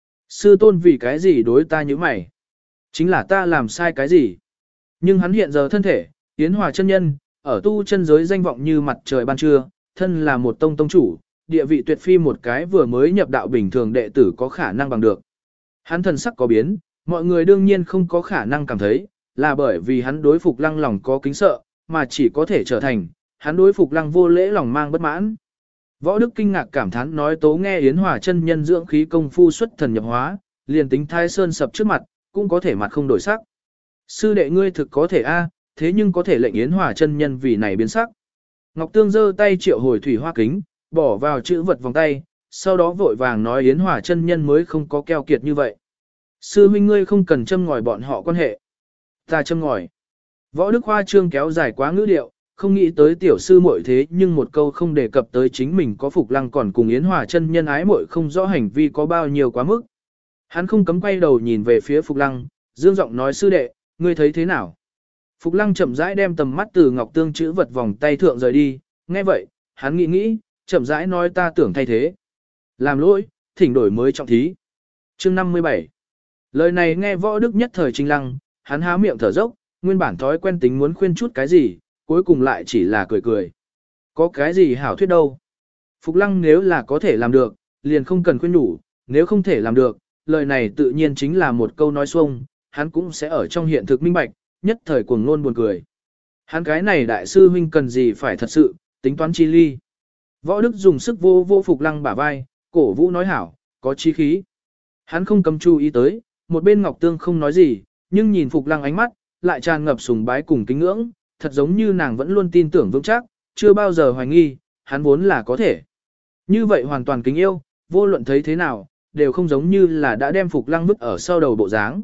Sư tôn vì cái gì đối ta như mày? Chính là ta làm sai cái gì? Nhưng hắn hiện giờ thân thể, Yến Hòa chân nhân, ở tu chân giới danh vọng như mặt trời ban trưa, thân là một tông chủ, địa vị tuyệt phi một cái vừa mới nhập đạo bình thường đệ tử có khả năng bằng được. Hắn thần sắc có biến, mọi người đương nhiên không có khả năng cảm thấy, là bởi vì hắn đối Phục Lăng lòng có kính sợ, mà chỉ có thể trở thành, hắn đối Phục Lăng vô lễ lòng mang bất mãn. Võ Đức kinh ngạc cảm thán nói tố nghe Yến Hòa chân nhân dưỡng khí công phu xuất thần nhập hóa, liền tính Thái Sơn sập trước mặt, cũng có thể mặt không đổi sắc. Sư đệ ngươi thực có thể a, thế nhưng có thể lệnh Yến Hòa chân nhân vì này biến sắc. Ngọc Tương giơ tay triệu hồi thủy hoa kính, bỏ vào chữ vật vòng tay, sau đó vội vàng nói Yến Hòa chân nhân mới không có keo kiệt như vậy. Sư huynh ngươi không cần châm ngòi bọn họ quan hệ. Ta châm ngòi. Võ Đức Hoa trương kéo dài quá ngữ điệu, không nghĩ tới tiểu sư muội thế nhưng một câu không đề cập tới chính mình có Phục Lăng còn cùng Yến Hòa chân nhân ái muội không rõ hành vi có bao nhiêu quá mức. Hắn không cấm quay đầu nhìn về phía Phục Lăng, dương giọng nói sư đệ, ngươi thấy thế nào? Phục Lăng chậm rãi đem tầm mắt từ Ngọc Tương chữ vật vòng tay thượng rời đi, nghe vậy, hắn nghĩ, chậm rãi nói ta tưởng thay thế. Làm lỗi, thỉnh đổi mới trọng thí. Chương 57. Lời này nghe Võ Đức nhất thời trinh lăng, hắn há miệng thở dốc, nguyên bản thói quen tính muốn khuyên chút cái gì, cuối cùng lại chỉ là cười cười. Có cái gì hảo thuyết đâu. Phục Lăng nếu là có thể làm được, liền không cần khuyên nhủ, nếu không thể làm được, lời này tự nhiên chính là một câu nói xuông, hắn cũng sẽ ở trong hiện thực minh bạch, nhất thời cuồng ngôn buồn cười. Hắn cái này đại sư huynh cần gì phải thật sự, tính toán chi ly. Võ Đức dùng sức vô Phục Lăng bả vai, cổ vũ nói hảo, có chí khí. Hắn không cầm chú ý tới, một bên Ngọc Tương không nói gì, nhưng nhìn Phục Lăng ánh mắt, lại tràn ngập sùng bái cùng kính ngưỡng, thật giống như nàng vẫn luôn tin tưởng vững chắc, chưa bao giờ hoài nghi, hắn vốn là có thể. Như vậy hoàn toàn kính yêu, vô luận thấy thế nào, đều không giống như là đã đem Phục Lăng vứt ở sau đầu bộ dáng.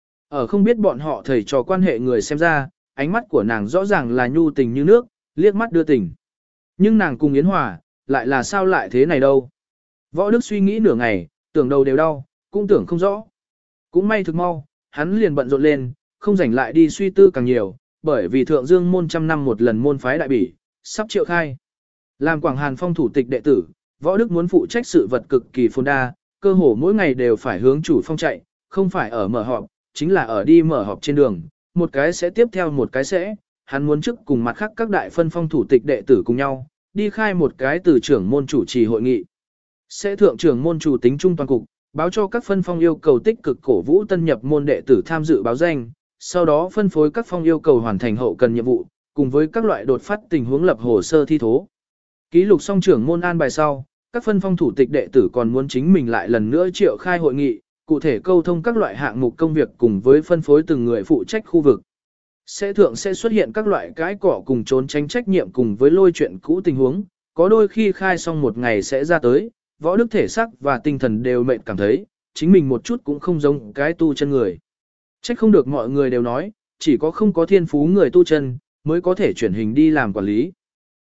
Ở không biết bọn họ thầy trò quan hệ người xem ra, ánh mắt của nàng rõ ràng là nhu tình như nước, liếc mắt đưa tình. Nhưng nàng cùng Yến Hòa, lại là sao lại thế này đâu. Võ Đức suy nghĩ nửa ngày, tưởng đầu đều đau, cũng tưởng không rõ. Cũng may thực mau, hắn liền bận rộn lên, không rảnh lại đi suy tư càng nhiều, bởi vì Thượng Dương môn trăm năm một lần môn phái đại bỉ, sắp triệu khai. Làm Quảng Hàn Phong thủ tịch đệ tử, Võ Đức muốn phụ trách sự vật cực kỳ phồn đa, cơ hồ mỗi ngày đều phải hướng chủ phong chạy, không phải ở mở họp, chính là ở đi mở họp trên đường, một cái sẽ tiếp theo một cái sẽ, hắn muốn trước cùng mặt khác các đại phân phong thủ tịch đệ tử cùng nhau, đi khai một cái từ trưởng môn chủ trì hội nghị. Sẽ thượng trưởng môn chủ tính trung toàn cục, báo cho các phân phong yêu cầu tích cực cổ vũ tân nhập môn đệ tử tham dự báo danh, sau đó phân phối các phong yêu cầu hoàn thành hậu cần nhiệm vụ, cùng với các loại đột phát tình huống lập hồ sơ thi thố. Ký lục xong trưởng môn an bài sau, các phân phong thủ tịch đệ tử còn muốn chính mình lại lần nữa triệu khai hội nghị, cụ thể câu thông các loại hạng mục công việc cùng với phân phối từng người phụ trách khu vực. Sẽ thượng sẽ xuất hiện các loại cái cỏ cùng trốn tránh trách nhiệm cùng với lôi chuyện cũ tình huống, có đôi khi khai xong một ngày sẽ ra tới, Võ Đức thể sắc và tinh thần đều mệt cảm thấy, chính mình một chút cũng không giống cái tu chân người. Trách không được mọi người đều nói, chỉ có không có thiên phú người tu chân, mới có thể chuyển hình đi làm quản lý.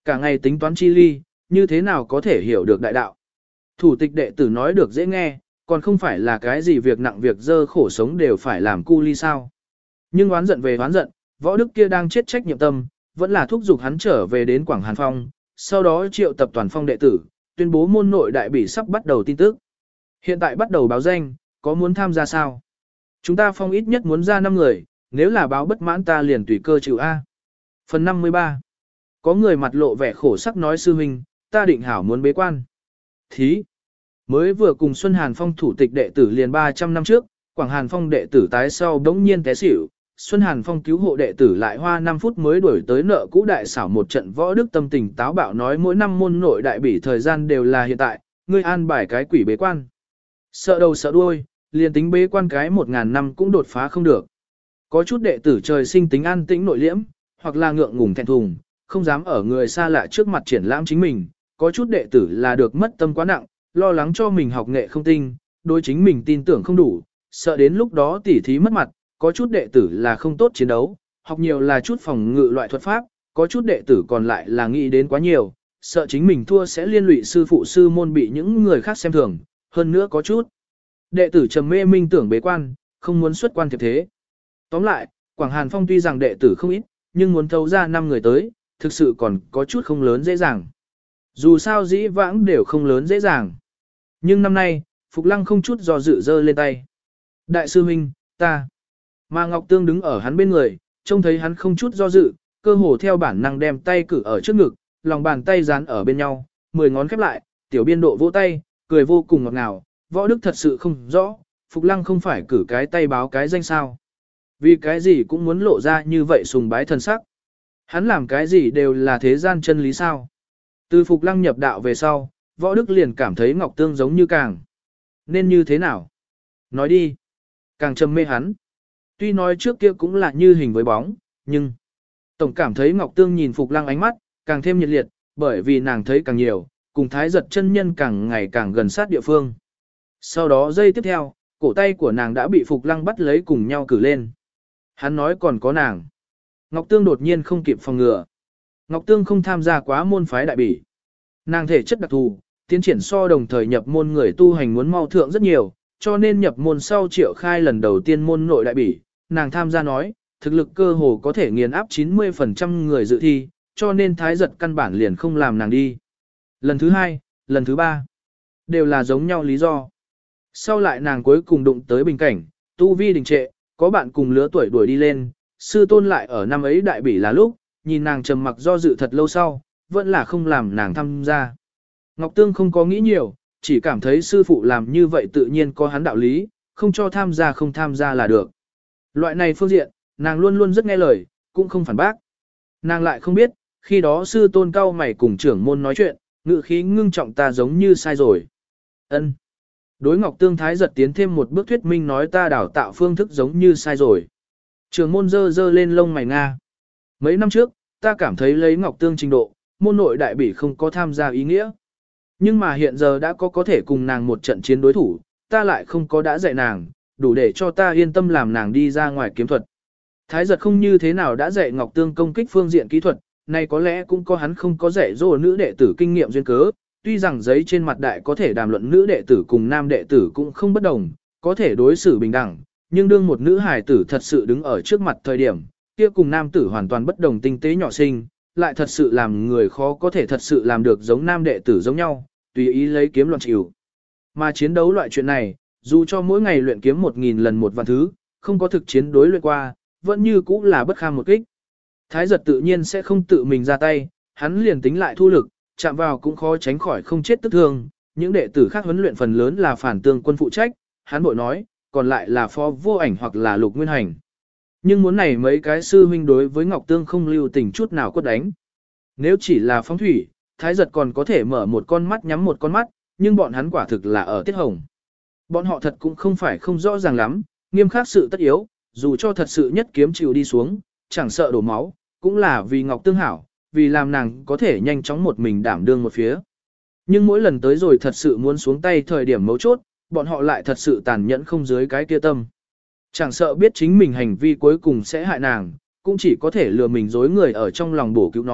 Cả ngày tính toán chi ly, như thế nào có thể hiểu được đại đạo. Thủ tịch đệ tử nói được dễ nghe, còn không phải là cái gì việc nặng việc dơ khổ sống đều phải làm cu ly sao. Nhưng oán giận về oán giận, võ đức kia đang chết trách nhiệm tâm, vẫn là thúc giục hắn trở về đến Quảng Hàn Phong, sau đó triệu tập toàn phong đệ tử, tuyên bố môn nội đại bỉ sắp bắt đầu tin tức. Hiện tại bắt đầu báo danh, có muốn tham gia sao? Chúng ta phong ít nhất muốn ra 5 người, nếu là báo bất mãn ta liền tùy cơ chịu A. Phần 53. Có người mặt lộ vẻ khổ sắc nói sư huynh, ta định hảo muốn bế quan. Thí. Mới vừa cùng Xuân Hàn Phong thủ tịch đệ tử liền 300 năm trước, Quảng Hàn Phong đệ tử tái sau đống nhiên té xỉu. Xuân Hàn Phong cứu hộ đệ tử lại hoa 5 phút mới đuổi tới nợ cũ đại xảo một trận võ đức tâm tình táo bạo nói mỗi năm môn nội đại bỉ thời gian đều là hiện tại, ngươi an bài cái quỷ bế quan. Sợ đầu sợ đuôi, liền tính bế quan cái 1000 năm cũng đột phá không được. Có chút đệ tử trời sinh tính an tĩnh nội liễm, hoặc là ngượng ngùng thẹn thùng, không dám ở người xa lạ trước mặt triển lãm chính mình. Có chút đệ tử là được mất tâm quá nặng, lo lắng cho mình học nghệ không tinh, đối chính mình tin tưởng không đủ, sợ đến lúc đó tỉ thí mất mặt. Có chút đệ tử là không tốt chiến đấu, học nhiều là chút phòng ngự loại thuật pháp, có chút đệ tử còn lại là nghĩ đến quá nhiều, sợ chính mình thua sẽ liên lụy sư phụ sư môn bị những người khác xem thường, hơn nữa có chút. Đệ tử trầm mê minh tưởng bế quan, không muốn xuất quan thiệp thế. Tóm lại, Quảng Hàn Phong tuy rằng đệ tử không ít, nhưng muốn thấu ra 5 người tới, thực sự còn có chút không lớn dễ dàng. Dù sao dĩ vãng đều không lớn dễ dàng. Nhưng năm nay, Phục Lăng không chút do dự giơ lên tay. Đại sư huynh, ta. Mà Ngọc Tương đứng ở hắn bên người, trông thấy hắn không chút do dự, cơ hồ theo bản năng đem tay cử ở trước ngực, lòng bàn tay dán ở bên nhau, 10 ngón khép lại, tiểu biên độ vỗ tay, cười vô cùng ngọt ngào. Võ đức thật sự không rõ, Phục Lăng không phải cử cái tay báo cái danh sao. Vì cái gì cũng muốn lộ ra như vậy sùng bái thần sắc. Hắn làm cái gì đều là thế gian chân lý sao. Từ Phục Lăng nhập đạo về sau, Võ Đức liền cảm thấy Ngọc Tương giống như càng. Nên như thế nào? Nói đi. Càng trầm mê hắn. Tuy nói trước kia cũng là như hình với bóng, nhưng tổng cảm thấy Ngọc Tương nhìn Phục Lăng ánh mắt, càng thêm nhiệt liệt, bởi vì nàng thấy càng nhiều, cùng Thái Giật chân nhân càng ngày càng gần sát địa phương. Sau đó giây tiếp theo, cổ tay của nàng đã bị Phục Lăng bắt lấy cùng nhau cử lên. Hắn nói còn có nàng. Ngọc Tương đột nhiên không kịp phòng ngừa. Ngọc Tương không tham gia quá môn phái đại bỉ. Nàng thể chất đặc thù, tiến triển so đồng thời nhập môn người tu hành muốn mau thượng rất nhiều, cho nên nhập môn sau Triệu Khai lần đầu tiên môn nội đại bỉ, nàng tham gia nói, thực lực cơ hồ có thể nghiền áp 90% người dự thi, cho nên Thái Giật căn bản liền không làm nàng đi. Lần thứ 2, lần thứ 3, đều là giống nhau lý do. Sau lại nàng cuối cùng đụng tới bình cảnh, tu vi đình trệ, có bạn cùng lứa tuổi đuổi đi lên, sư tôn lại ở năm ấy đại bỉ là lúc, nhìn nàng trầm mặc do dự thật lâu sau, vẫn là không làm nàng tham gia. Ngọc Tương không có nghĩ nhiều, chỉ cảm thấy sư phụ làm như vậy tự nhiên có hắn đạo lý, không cho tham gia không tham gia là được. Loại này phương diện, nàng luôn luôn rất nghe lời, cũng không phản bác. Nàng lại không biết, khi đó sư tôn cao mày cùng trưởng môn nói chuyện, ngữ khí ngưng trọng ta giống như sai rồi. Ân. Đối Ngọc Tương Thái Giật tiến thêm một bước thuyết minh nói ta đào tạo phương thức giống như sai rồi. Trưởng môn dơ lên lông mày Nga. Mấy năm trước, ta cảm thấy lấy Ngọc Tương trình độ, môn nội đại bỉ không có tham gia ý nghĩa. Nhưng mà hiện giờ đã có thể cùng nàng một trận chiến đối thủ, ta lại không có đã dạy nàng, đủ để cho ta yên tâm làm nàng đi ra ngoài kiếm thuật. Thái Giật không như thế nào đã dạy Ngọc Tương công kích phương diện kỹ thuật, này có lẽ cũng có hắn không có dạy dỗ nữ đệ tử kinh nghiệm duyên cớ, tuy rằng giấy trên mặt đại có thể đàm luận nữ đệ tử cùng nam đệ tử cũng không bất đồng, có thể đối xử bình đẳng, nhưng đương một nữ hài tử thật sự đứng ở trước mặt thời điểm, kia cùng nam tử hoàn toàn bất đồng tinh tế nhỏ sinh, lại thật sự làm người khó có thể thật sự làm được giống nam đệ tử giống nhau, tùy ý lấy kiếm loạn chịu. Mà chiến đấu loại chuyện này, dù cho mỗi ngày luyện kiếm 1000 lần một vạn thứ, không có thực chiến đối luyện qua, vẫn như cũ là bất kham một kích. Thái Giật tự nhiên sẽ không tự mình ra tay, hắn liền tính lại thu lực, chạm vào cũng khó tránh khỏi không chết tức thương, những đệ tử khác huấn luyện phần lớn là phản tương quân phụ trách, hắn bội nói, còn lại là Phó Vô Ảnh hoặc là Lục Nguyên Hành. Nhưng muốn này mấy cái sư huynh đối với Ngọc Tương không lưu tình chút nào quất đánh. Nếu chỉ là phong thủy, Thái Giật còn có thể mở một con mắt nhắm một con mắt, nhưng bọn hắn quả thực là ở tiết hồng. Bọn họ thật cũng không phải không rõ ràng lắm, nghiêm khắc sự tất yếu, dù cho thật sự nhất kiếm chịu đi xuống, chẳng sợ đổ máu, cũng là vì Ngọc Tương hảo, vì làm nàng có thể nhanh chóng một mình đảm đương một phía. Nhưng mỗi lần tới rồi thật sự muốn xuống tay thời điểm mấu chốt, bọn họ lại thật sự tàn nhẫn không dưới cái kia tâm. Chẳng sợ biết chính mình hành vi cuối cùng sẽ hại nàng, cũng chỉ có thể lừa mình dối người ở trong lòng bổ cứu nói,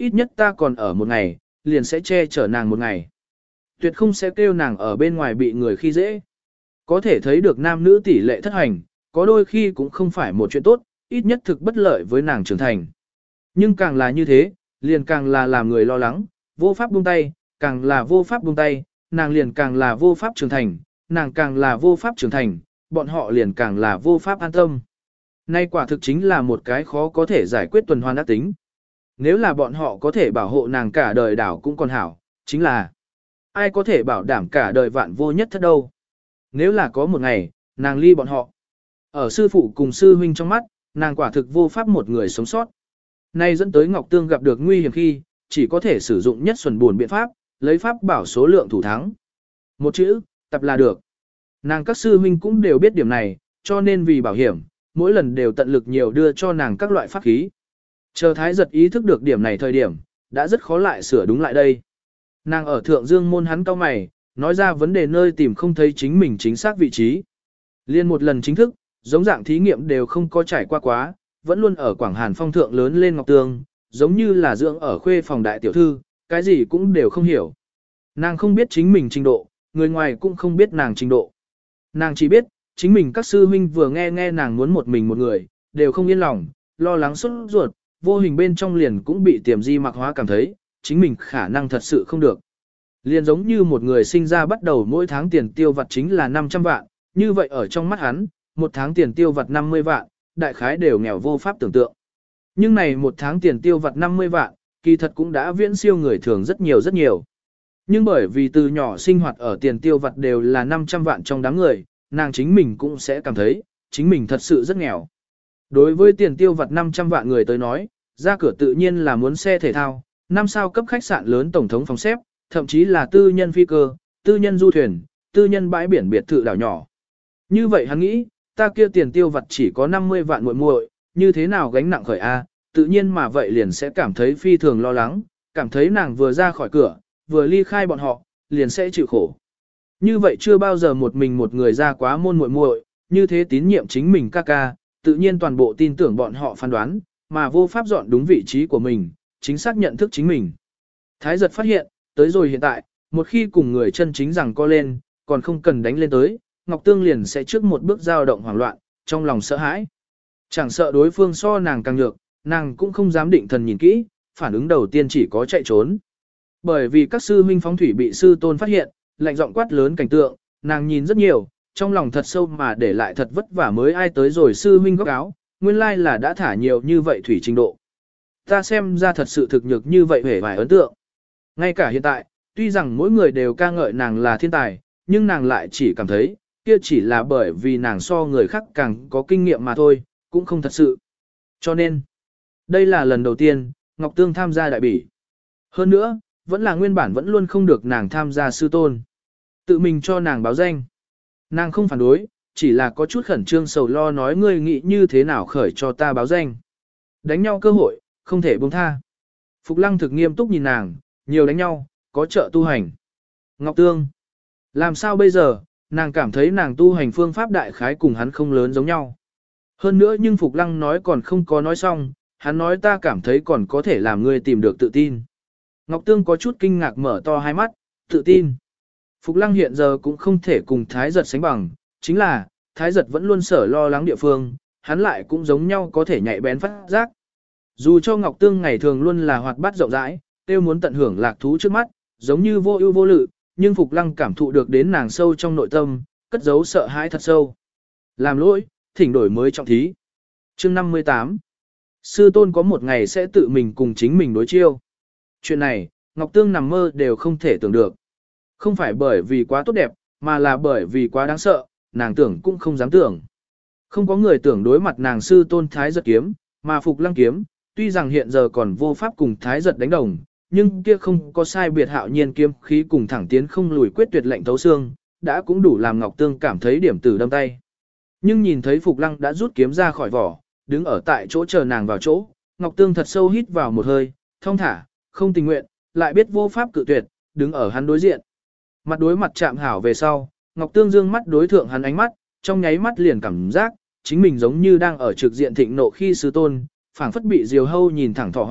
ít nhất ta còn ở một ngày, liền sẽ che chở nàng một ngày. Tuyệt không sẽ kêu nàng ở bên ngoài bị người khi dễ. Có thể thấy được nam nữ tỷ lệ thất hành, có đôi khi cũng không phải một chuyện tốt, ít nhất thực bất lợi với nàng trưởng thành. Nhưng càng là như thế, liền càng là làm người lo lắng, vô pháp buông tay, càng là vô pháp buông tay, nàng liền càng là vô pháp trưởng thành, nàng càng là vô pháp trưởng thành, bọn họ liền càng là vô pháp an tâm. Nay quả thực chính là một cái khó có thể giải quyết tuần hoàn ác tính. Nếu là bọn họ có thể bảo hộ nàng cả đời đảo cũng còn hảo, chính là ai có thể bảo đảm cả đời vạn vô nhất thất đâu. Nếu là có một ngày, nàng ly bọn họ. Ở sư phụ cùng sư huynh trong mắt, nàng quả thực vô pháp một người sống sót. Nay dẫn tới Ngọc Tương gặp được nguy hiểm khi, chỉ có thể sử dụng nhất xuẩn buồn biện pháp, lấy pháp bảo số lượng thủ thắng. Một chữ, tập là được. Nàng các sư huynh cũng đều biết điểm này, cho nên vì bảo hiểm, mỗi lần đều tận lực nhiều đưa cho nàng các loại pháp khí. Chờ Thái Giật ý thức được điểm này thời điểm, đã rất khó lại sửa đúng lại đây. Nàng ở Thượng Dương môn hắn cao mày, nói ra vấn đề nơi tìm không thấy chính mình chính xác vị trí. Liên một lần chính thức, giống dạng thí nghiệm đều không có trải qua quá, vẫn luôn ở Quảng Hàn phong thượng lớn lên Ngọc Tương, giống như là dưỡng ở khuê phòng đại tiểu thư, cái gì cũng đều không hiểu. Nàng không biết chính mình trình độ, người ngoài cũng không biết nàng trình độ. Nàng chỉ biết, chính mình các sư huynh vừa nghe nàng muốn một mình một người, đều không yên lòng, lo lắng sốt ruột, vô hình bên trong liền cũng bị tiềm di mặc hóa cảm thấy, chính mình khả năng thật sự không được. Liền giống như một người sinh ra bắt đầu mỗi tháng tiền tiêu vặt chính là 500 vạn, như vậy ở trong mắt hắn, một tháng tiền tiêu vặt 50 vạn, đại khái đều nghèo vô pháp tưởng tượng. Nhưng này một tháng tiền tiêu vặt 50 vạn, kỳ thật cũng đã viễn siêu người thường rất nhiều rất nhiều. Nhưng bởi vì từ nhỏ sinh hoạt ở tiền tiêu vặt đều là 500 vạn trong đám người, nàng chính mình cũng sẽ cảm thấy, chính mình thật sự rất nghèo. Đối với tiền tiêu vặt 500 vạn người tới nói, ra cửa tự nhiên là muốn xe thể thao, 5 sao cấp khách sạn lớn tổng thống phòng xếp, thậm chí là tư nhân phi cơ, tư nhân du thuyền, tư nhân bãi biển biệt thự đảo nhỏ. Như vậy hắn nghĩ, ta kia tiền tiêu vặt chỉ có 50 vạn muội muội, như thế nào gánh nặng khởi A, tự nhiên mà vậy liền sẽ cảm thấy phi thường lo lắng, cảm thấy nàng vừa ra khỏi cửa, vừa ly khai bọn họ, liền sẽ chịu khổ. Như vậy chưa bao giờ một mình một người ra quá môn muội muội, như thế tín nhiệm chính mình ca ca, tự nhiên toàn bộ tin tưởng bọn họ phán đoán, mà vô pháp dọn đúng vị trí của mình, chính xác nhận thức chính mình. Thái Giật phát hiện, tới rồi hiện tại, một khi cùng người chân chính rằng co lên, còn không cần đánh lên tới, Ngọc Tương liền sẽ trước một bước dao động hoảng loạn, trong lòng sợ hãi. Chẳng sợ đối phương so nàng càng nhược, nàng cũng không dám định thần nhìn kỹ, phản ứng đầu tiên chỉ có chạy trốn. Bởi vì các sư huynh phóng thủy bị sư tôn phát hiện, lạnh giọng quát lớn cảnh tượng, nàng nhìn rất nhiều, trong lòng thật sâu mà để lại thật vất vả mới ai tới rồi sư huynh góc áo, nguyên lai là đã thả nhiều như vậy thủy trình độ. Ta xem ra thật sự thực nhược như vậy hề vài ấn tượng. Ngay cả hiện tại, tuy rằng mỗi người đều ca ngợi nàng là thiên tài, nhưng nàng lại chỉ cảm thấy, kia chỉ là bởi vì nàng so người khác càng có kinh nghiệm mà thôi, cũng không thật sự. Cho nên, đây là lần đầu tiên, Ngọc Tương tham gia đại bỉ. Hơn nữa, vẫn là nguyên bản vẫn luôn không được nàng tham gia sư tôn. Tự mình cho nàng báo danh. Nàng không phản đối, chỉ là có chút khẩn trương sầu lo nói ngươi nghĩ như thế nào khởi cho ta báo danh. Đánh nhau cơ hội, không thể buông tha. Phục Lăng thực nghiêm túc nhìn nàng, nhiều đánh nhau, có trợ tu hành. Ngọc Tương, làm sao bây giờ, nàng cảm thấy nàng tu hành phương pháp đại khái cùng hắn không lớn giống nhau. Hơn nữa nhưng Phục Lăng nói còn không có nói xong, hắn nói ta cảm thấy còn có thể làm ngươi tìm được tự tin. Ngọc Tương có chút kinh ngạc mở to hai mắt, tự tin. Phục Lăng hiện giờ cũng không thể cùng Thái Giật sánh bằng, chính là, Thái Giật vẫn luôn sở lo lắng địa phương, hắn lại cũng giống nhau có thể nhạy bén phát giác. Dù cho Ngọc Tương ngày thường luôn là hoạt bát rộng rãi, tiêu muốn tận hưởng lạc thú trước mắt, giống như vô ưu vô lự, nhưng Phục Lăng cảm thụ được đến nàng sâu trong nội tâm, cất giấu sợ hãi thật sâu. Làm lỗi, thỉnh đổi mới trọng thí. Chương 58. Sư tôn có một ngày sẽ tự mình cùng chính mình đối chiêu. Chuyện này, Ngọc Tương nằm mơ đều không thể tưởng được. Không phải bởi vì quá tốt đẹp, mà là bởi vì quá đáng sợ, nàng tưởng cũng không dám tưởng. Không có người tưởng đối mặt nàng sư tôn Thái Giật kiếm, mà Phục Lăng kiếm, tuy rằng hiện giờ còn vô pháp cùng Thái Giật đánh đồng, nhưng kia không có sai biệt hạo nhiên kiếm khí cùng thẳng tiến không lùi quyết tuyệt lệnh thấu xương, đã cũng đủ làm Ngọc Tương cảm thấy điểm tử đâm tay. Nhưng nhìn thấy Phục Lăng đã rút kiếm ra khỏi vỏ, đứng ở tại chỗ chờ nàng vào chỗ, Ngọc Tương thật sâu hít vào một hơi, thong thả, không tình nguyện, lại biết vô pháp cự tuyệt, đứng ở hắn đối diện. Mặt đối mặt chạm hảo về sau, Ngọc Tương dương mắt đối thượng hắn ánh mắt, trong nháy mắt liền cảm giác, chính mình giống như đang ở trực diện thịnh nộ khi sư tôn, phảng phất bị diều hâu nhìn thẳng thỏ hoang,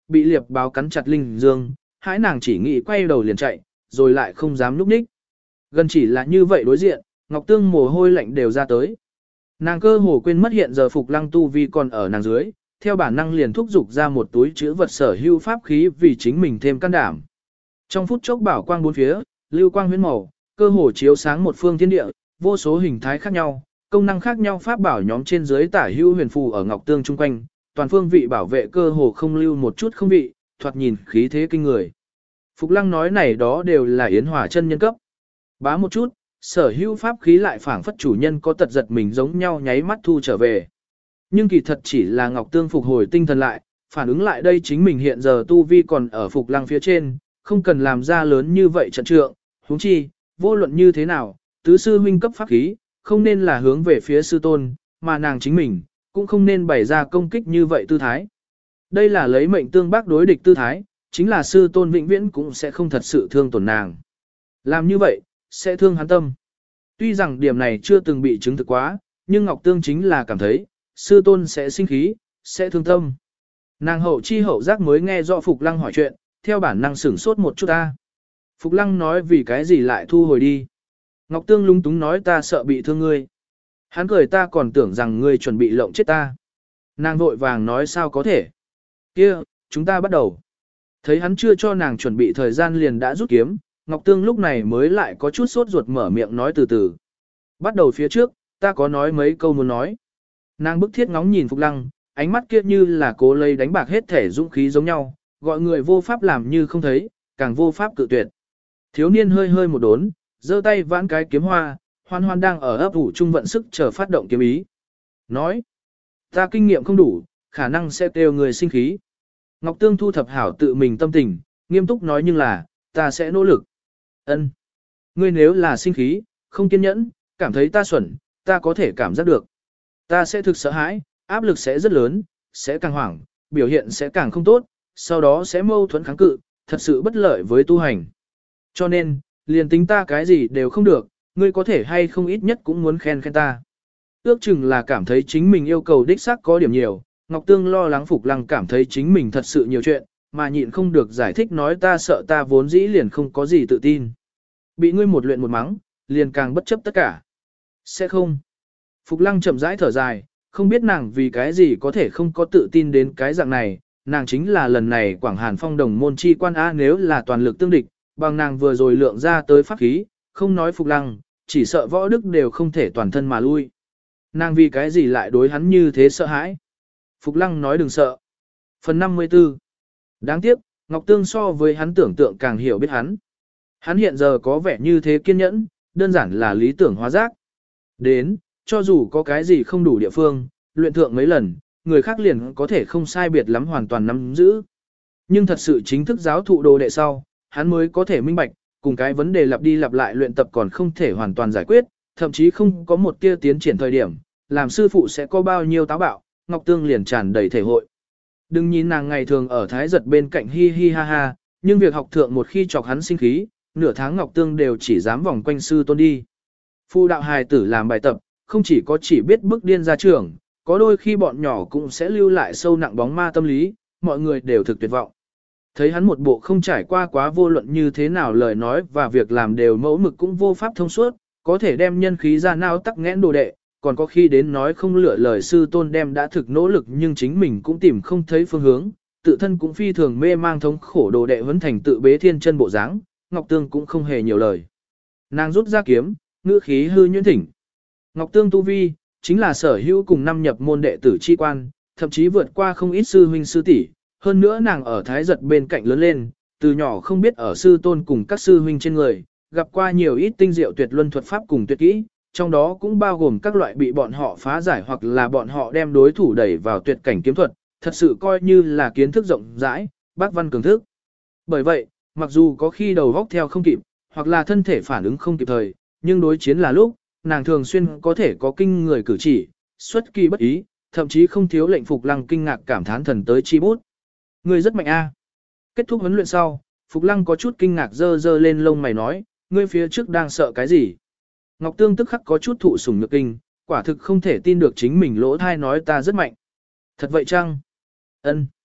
bị liệp báo cắn chặt linh dương, hãi nàng chỉ nghĩ quay đầu liền chạy, rồi lại không dám núp ních. Gần chỉ là như vậy đối diện, Ngọc Tương mồ hôi lạnh đều ra tới. Nàng cơ hồ quên mất hiện giờ Phục Lăng tu vi còn ở nàng dưới, theo bản năng liền thúc giục ra một túi chứa vật sở hữu pháp khí vì chính mình thêm can đảm. Trong phút chốc bảo quang bốn phía, lưu quang huyễn màu, cơ hồ chiếu sáng một phương thiên địa, vô số hình thái khác nhau, công năng khác nhau pháp bảo nhóm trên dưới tả hữu huyền phù ở Ngọc Tương chung quanh, toàn phương vị bảo vệ cơ hồ không lưu một chút không vị, thoạt nhìn khí thế kinh người. Phục Lăng nói này đó đều là yến hỏa chân nhân cấp. Bá một chút, sở hữu pháp khí lại phảng phất chủ nhân có tật giật mình giống nhau nháy mắt thu trở về. Nhưng kỳ thật chỉ là Ngọc Tương phục hồi tinh thần lại, phản ứng lại đây chính mình hiện giờ tu vi còn ở Phục Lăng phía trên, không cần làm ra lớn như vậy trận trượng, huống chi, vô luận như thế nào, tứ sư huynh cấp pháp khí, không nên là hướng về phía sư tôn, mà nàng chính mình, cũng không nên bày ra công kích như vậy tư thái. Đây là lấy mệnh tương bác đối địch tư thái, chính là sư tôn vĩnh viễn cũng sẽ không thật sự thương tổn nàng. Làm như vậy, sẽ thương hắn tâm. Tuy rằng điểm này chưa từng bị chứng thực quá, nhưng Ngọc Tương chính là cảm thấy, sư tôn sẽ sinh khí, sẽ thương tâm. Nàng hậu chi hậu giác mới nghe rõ Phục Lăng hỏi chuyện, theo bản năng sửng sốt một chút ta. Phục Lăng nói vì cái gì lại thu hồi đi. Ngọc Tương lung túng nói ta sợ bị thương ngươi. Hắn cười ta còn tưởng rằng ngươi chuẩn bị lộng chết ta. Nàng vội vàng nói sao có thể. Kia, chúng ta bắt đầu. Thấy hắn chưa cho nàng chuẩn bị thời gian liền đã rút kiếm, Ngọc Tương lúc này mới lại có chút sốt ruột mở miệng nói từ từ. Bắt đầu phía trước, ta có nói mấy câu muốn nói. Nàng bức thiết ngóng nhìn Phục Lăng, ánh mắt kia như là cố lấy đánh bạc hết thể dũng khí giống nhau, gọi người vô pháp làm như không thấy, càng vô pháp cự tuyệt. Thiếu niên hơi hơi một đốn, giơ tay vãn cái kiếm hoa, hoan hoan đang ở ấp ủ trung vận sức chờ phát động kiếm ý. Nói, ta kinh nghiệm không đủ, khả năng sẽ kêu người sinh khí. Ngọc Tương thu thập hảo tự mình tâm tình, nghiêm túc nói nhưng là, ta sẽ nỗ lực. Ân, ngươi nếu là sinh khí, không kiên nhẫn, cảm thấy ta xuẩn, ta có thể cảm giác được. Ta sẽ thực sợ hãi, áp lực sẽ rất lớn, sẽ càng hoảng, biểu hiện sẽ càng không tốt, sau đó sẽ mâu thuẫn kháng cự, thật sự bất lợi với tu hành. Cho nên, liền tính ta cái gì đều không được, ngươi có thể hay không ít nhất cũng muốn khen khen ta. Ước chừng là cảm thấy chính mình yêu cầu đích xác có điểm nhiều, Ngọc Tương lo lắng Phục Lăng cảm thấy chính mình thật sự nhiều chuyện, mà nhịn không được giải thích nói ta sợ ta vốn dĩ liền không có gì tự tin. Bị ngươi một luyện một mắng, liền càng bất chấp tất cả. Sẽ không. Phục Lăng chậm rãi thở dài, không biết nàng vì cái gì có thể không có tự tin đến cái dạng này, nàng chính là lần này Quảng Hàn Phong đồng môn chi quan A nếu là toàn lực tương địch, bằng nàng vừa rồi lượng ra tới pháp khí, không nói Phục Lăng, chỉ sợ võ đức đều không thể toàn thân mà lui. Nàng vì cái gì lại đối hắn như thế sợ hãi. Phục Lăng nói đừng sợ. Phần 54. Đáng tiếc, Ngọc Tương so với hắn tưởng tượng càng hiểu biết hắn. Hắn hiện giờ có vẻ như thế kiên nhẫn, đơn giản là lý tưởng hóa giác. Đến, cho dù có cái gì không đủ địa phương, luyện thượng mấy lần, người khác liền có thể không sai biệt lắm hoàn toàn nắm giữ. Nhưng thật sự chính thức giáo thụ đồ đệ sau, hắn mới có thể minh bạch, cùng cái vấn đề lặp đi lặp lại luyện tập còn không thể hoàn toàn giải quyết, thậm chí không có một tia tiến triển thời điểm, làm sư phụ sẽ có bao nhiêu táo bạo, Ngọc Tương liền tràn đầy thể hội. Đừng nhìn nàng ngày thường ở thái giật bên cạnh hi hi ha ha, nhưng việc học thượng một khi chọc hắn sinh khí, nửa tháng Ngọc Tương đều chỉ dám vòng quanh sư tôn đi. Phu đạo hài tử làm bài tập, không chỉ có chỉ biết bức điên ra trường, có đôi khi bọn nhỏ cũng sẽ lưu lại sâu nặng bóng ma tâm lý, mọi người đều thực tuyệt vọng. Thấy hắn một bộ không trải qua quá vô luận như thế nào lời nói và việc làm đều mẫu mực cũng vô pháp thông suốt, có thể đem nhân khí ra nao tắc nghẽn đồ đệ, còn có khi đến nói không lựa lời sư tôn đem đã thực nỗ lực nhưng chính mình cũng tìm không thấy phương hướng, tự thân cũng phi thường mê mang thống khổ đồ đệ huấn thành tự bế thiên chân bộ dáng, Ngọc Tương cũng không hề nhiều lời. Nàng rút ra kiếm, ngữ khí hư nhuyễn thỉnh. Ngọc Tương tu vi, chính là sở hữu cùng năm nhập môn đệ tử chi quan, thậm chí vượt qua không ít sư huynh sư tỷ. Hơn nữa nàng ở thái giật bên cạnh lớn lên, từ nhỏ không biết ở sư tôn cùng các sư huynh trên người, gặp qua nhiều ít tinh diệu tuyệt luân thuật pháp cùng tuyệt kỹ, trong đó cũng bao gồm các loại bị bọn họ phá giải hoặc là bọn họ đem đối thủ đẩy vào tuyệt cảnh kiếm thuật, thật sự coi như là kiến thức rộng rãi, bác văn cường thức. Bởi vậy, mặc dù có khi đầu góc theo không kịp, hoặc là thân thể phản ứng không kịp thời, nhưng đối chiến là lúc, nàng thường xuyên có thể có kinh người cử chỉ, xuất kỳ bất ý, thậm chí không thiếu lệnh Phục Lăng kinh ngạc cảm thán thần tới chi bút. Ngươi rất mạnh a. Kết thúc huấn luyện sau, Phục Lăng có chút kinh ngạc dơ dơ lên lông mày nói, ngươi phía trước đang sợ cái gì? Ngọc Tương tức khắc có chút thụ sủng nhược kinh, quả thực không thể tin được chính mình lỗ thai nói ta rất mạnh. Thật vậy chăng? Ân.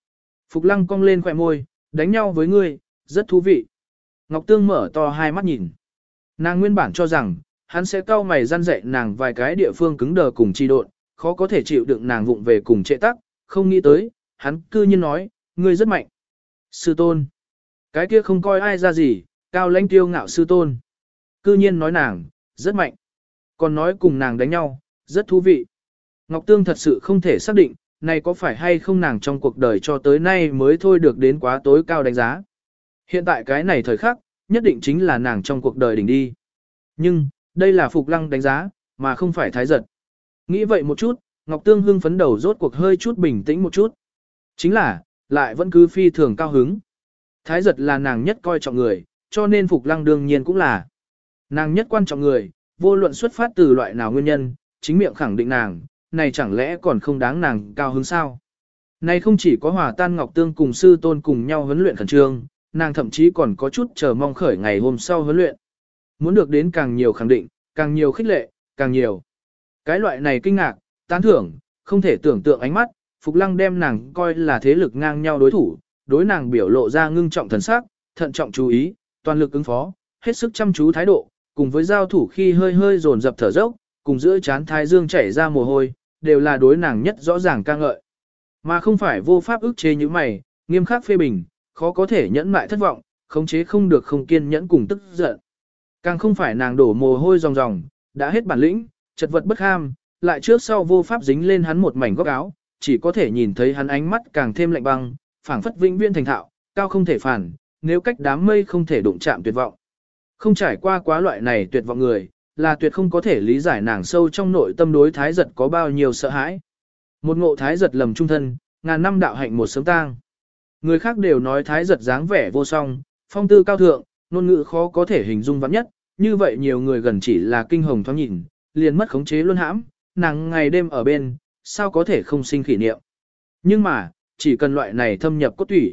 Phục Lăng cong lên khỏe môi, đánh nhau với ngươi, rất thú vị. Ngọc Tương mở to hai mắt nhìn. Nàng nguyên bản cho rằng, hắn sẽ cau mày răn dạy nàng vài cái địa phương cứng đờ cùng chi độn, khó có thể chịu đựng nàng vụng về cùng trệ tắc, không nghĩ tới, hắn cư nhiên nói, ngươi rất mạnh. Sư tôn. Cái kia không coi ai ra gì, cao lãnh tiêu ngạo sư tôn. Cư nhiên nói nàng, rất mạnh. Còn nói cùng nàng đánh nhau, rất thú vị. Ngọc Tương thật sự không thể xác định, này có phải hay không nàng trong cuộc đời cho tới nay mới thôi được đến quá tối cao đánh giá. Hiện tại cái này thời khắc, nhất định chính là nàng trong cuộc đời đỉnh đi. Nhưng, đây là Phục Lăng đánh giá, mà không phải thái giật. Nghĩ vậy một chút, Ngọc Tương hưng phấn đầu rốt cuộc hơi chút bình tĩnh một chút. Chính là, lại vẫn cứ phi thường cao hứng. Thái giật là nàng nhất coi trọng người, cho nên Phục Lăng đương nhiên cũng là. Nàng nhất quan trọng người, vô luận xuất phát từ loại nào nguyên nhân, chính miệng khẳng định nàng, này chẳng lẽ còn không đáng nàng cao hứng sao? Này không chỉ có Hòa Tan Ngọc Tương cùng sư tôn cùng nhau huấn luyện khẩn trương, nàng thậm chí còn có chút chờ mong khởi ngày hôm sau huấn luyện. Muốn được đến càng nhiều khẳng định, càng nhiều khích lệ, càng nhiều. Cái loại này kinh ngạc, tán thưởng, không thể tưởng tượng ánh mắt, Phục Lăng đem nàng coi là thế lực ngang nhau đối thủ, đối nàng biểu lộ ra ngưng trọng thần sắc, thận trọng chú ý, toàn lực ứng phó, hết sức chăm chú thái độ, cùng với giao thủ khi hơi hơi dồn dập thở dốc, cùng giữa chán thái dương chảy ra mồ hôi, đều là đối nàng nhất rõ ràng ca ngợi. Mà không phải vô pháp ức chế như mày, nghiêm khắc phê bình, khó có thể nhẫn mại thất vọng, khống chế không được không kiên nhẫn cùng tức giận. Càng không phải nàng đổ mồ hôi ròng ròng, đã hết bản lĩnh, chật vật bất ham, lại trước sau vô pháp dính lên hắn một mảnh góc áo, chỉ có thể nhìn thấy hắn ánh mắt càng thêm lạnh băng, phảng phất vĩnh viễn thành thạo, cao không thể phản, nếu cách đám mây không thể đụng chạm tuyệt vọng. Không trải qua quá loại này tuyệt vọng người, là tuyệt không có thể lý giải nàng sâu trong nội tâm đối thái giật có bao nhiêu sợ hãi. Một ngộ thái giật lầm trung thân, ngàn năm đạo hạnh một sớm tang. Người khác đều nói thái giật dáng vẻ vô song, phong tư cao thượng, ngôn ngữ khó có thể hình dung vắn nhất, như vậy nhiều người gần chỉ là kinh hồng thoáng nhìn, liền mất khống chế luôn hãm, nàng ngày đêm ở bên, sao có thể không sinh kỷ niệm. Nhưng mà, chỉ cần loại này thâm nhập cốt tủy.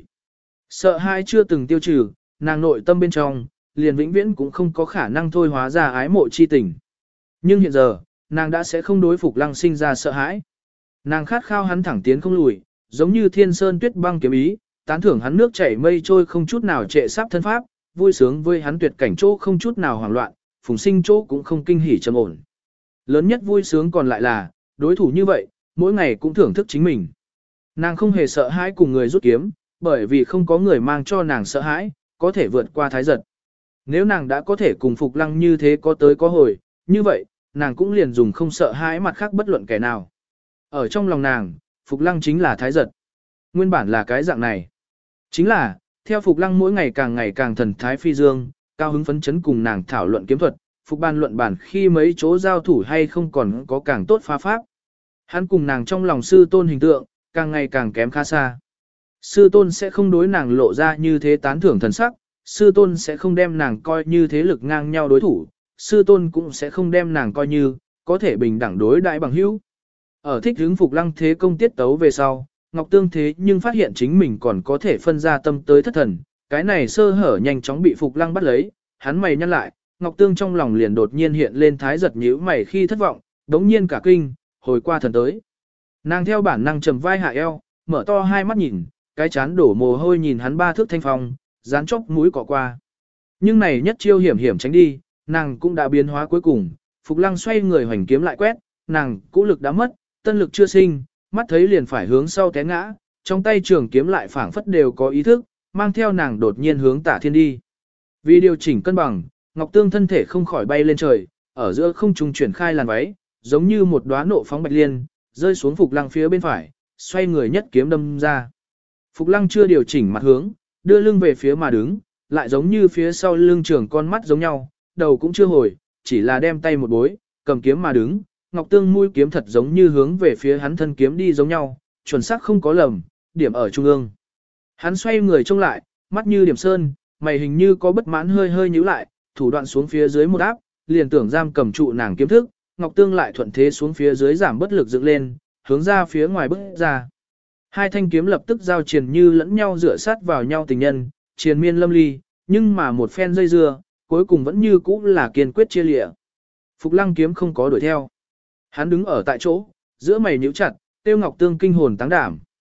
Sợ hãi chưa từng tiêu trừ, nàng nội tâm bên trong, liền vĩnh viễn cũng không có khả năng thôi hóa ra ái mộ chi tình. Nhưng hiện giờ, nàng đã sẽ không đối Phục Lăng sinh ra sợ hãi. Nàng khát khao hắn thẳng tiến không lùi, giống như thiên sơn tuyết băng kiếm ý, tán thưởng hắn nước chảy mây trôi không chút nào trệ sáp thân pháp, vui sướng với hắn tuyệt cảnh chỗ không chút nào hoảng loạn, phùng sinh chỗ cũng không kinh hỉ trầm ổn. Lớn nhất vui sướng còn lại là, đối thủ như vậy, mỗi ngày cũng thưởng thức chính mình. Nàng không hề sợ hãi cùng người rút kiếm, bởi vì không có người mang cho nàng sợ hãi, có thể vượt qua thái giật. Nếu nàng đã có thể cùng Phục Lăng như thế có tới có hồi, như vậy, nàng cũng liền dùng không sợ hãi mặt khác bất luận kẻ nào. Ở trong lòng nàng, Phục Lăng chính là thái giật. Nguyên bản là cái dạng này. Chính là, theo Phục Lăng mỗi ngày càng thần thái phi dương, cao hứng phấn chấn cùng nàng thảo luận kiếm thuật, Phục ban luận bản khi mấy chỗ giao thủ hay không còn có càng tốt phá pháp. Hắn cùng nàng trong lòng sư tôn hình tượng, càng ngày càng kém khá xa. Sư tôn sẽ không đối nàng lộ ra như thế tán thưởng thần sắc, sư tôn sẽ không đem nàng coi như thế lực ngang nhau đối thủ, sư tôn cũng sẽ không đem nàng coi như, có thể bình đẳng đối đại bằng hữu. Ở thích hứng Phục Lăng thế công tiết tấu về sau, Ngọc Tương thế nhưng phát hiện chính mình còn có thể phân ra tâm tới thất thần, cái này sơ hở nhanh chóng bị Phục Lăng bắt lấy, hắn mày nhăn lại, Ngọc Tương trong lòng liền đột nhiên hiện lên thái giật nhíu mày khi thất vọng, đống nhiên cả kinh, hồi qua thần tới. Nàng theo bản năng trầm vai hạ eo, mở to hai mắt nhìn, cái chán đổ mồ hôi nhìn hắn ba thước thanh phong, dán chóc mũi cọ qua. Nhưng này nhất chiêu hiểm hiểm tránh đi, nàng cũng đã biến hóa cuối cùng, Phục Lăng xoay người hoành kiếm lại quét, nàng cũ lực đã mất, tân lực chưa sinh, mắt thấy liền phải hướng sau té ngã, trong tay trường kiếm lại phảng phất đều có ý thức, mang theo nàng đột nhiên hướng Tả Thiên đi. Vì điều chỉnh cân bằng, Ngọc Tương thân thể không khỏi bay lên trời, ở giữa không trung chuyển khai làn váy, giống như một đóa nộ phóng bạch liên, rơi xuống Phục Lăng phía bên phải, xoay người nhất kiếm đâm ra. Phục Lăng chưa điều chỉnh mặt hướng, đưa lưng về phía mà đứng, lại giống như phía sau lưng trường con mắt giống nhau, đầu cũng chưa hồi, chỉ là đem tay một bối, cầm kiếm mà đứng, Ngọc Tương mũi kiếm thật giống như hướng về phía hắn thân kiếm đi giống nhau, chuẩn xác không có lầm, điểm ở trung ương. Hắn xoay người trông lại, mắt như điểm sơn, mày hình như có bất mãn hơi hơi nhíu lại, thủ đoạn xuống phía dưới một áp, liền tưởng giam cầm trụ nàng kiếm thức, Ngọc Tương lại thuận thế xuống phía dưới giảm bất lực dựng lên, hướng ra phía ngoài bước ra. Hai thanh kiếm lập tức giao triền như lẫn nhau dựa sát vào nhau tình nhân, triền miên lâm ly, nhưng mà một phen dây dưa, cuối cùng vẫn như cũ là kiên quyết chia lịa. Phục Lăng kiếm không có đuổi theo. Hắn đứng ở tại chỗ, giữa mày nhíu chặt, tiêu Ngọc Tương kinh hồn táng đảm.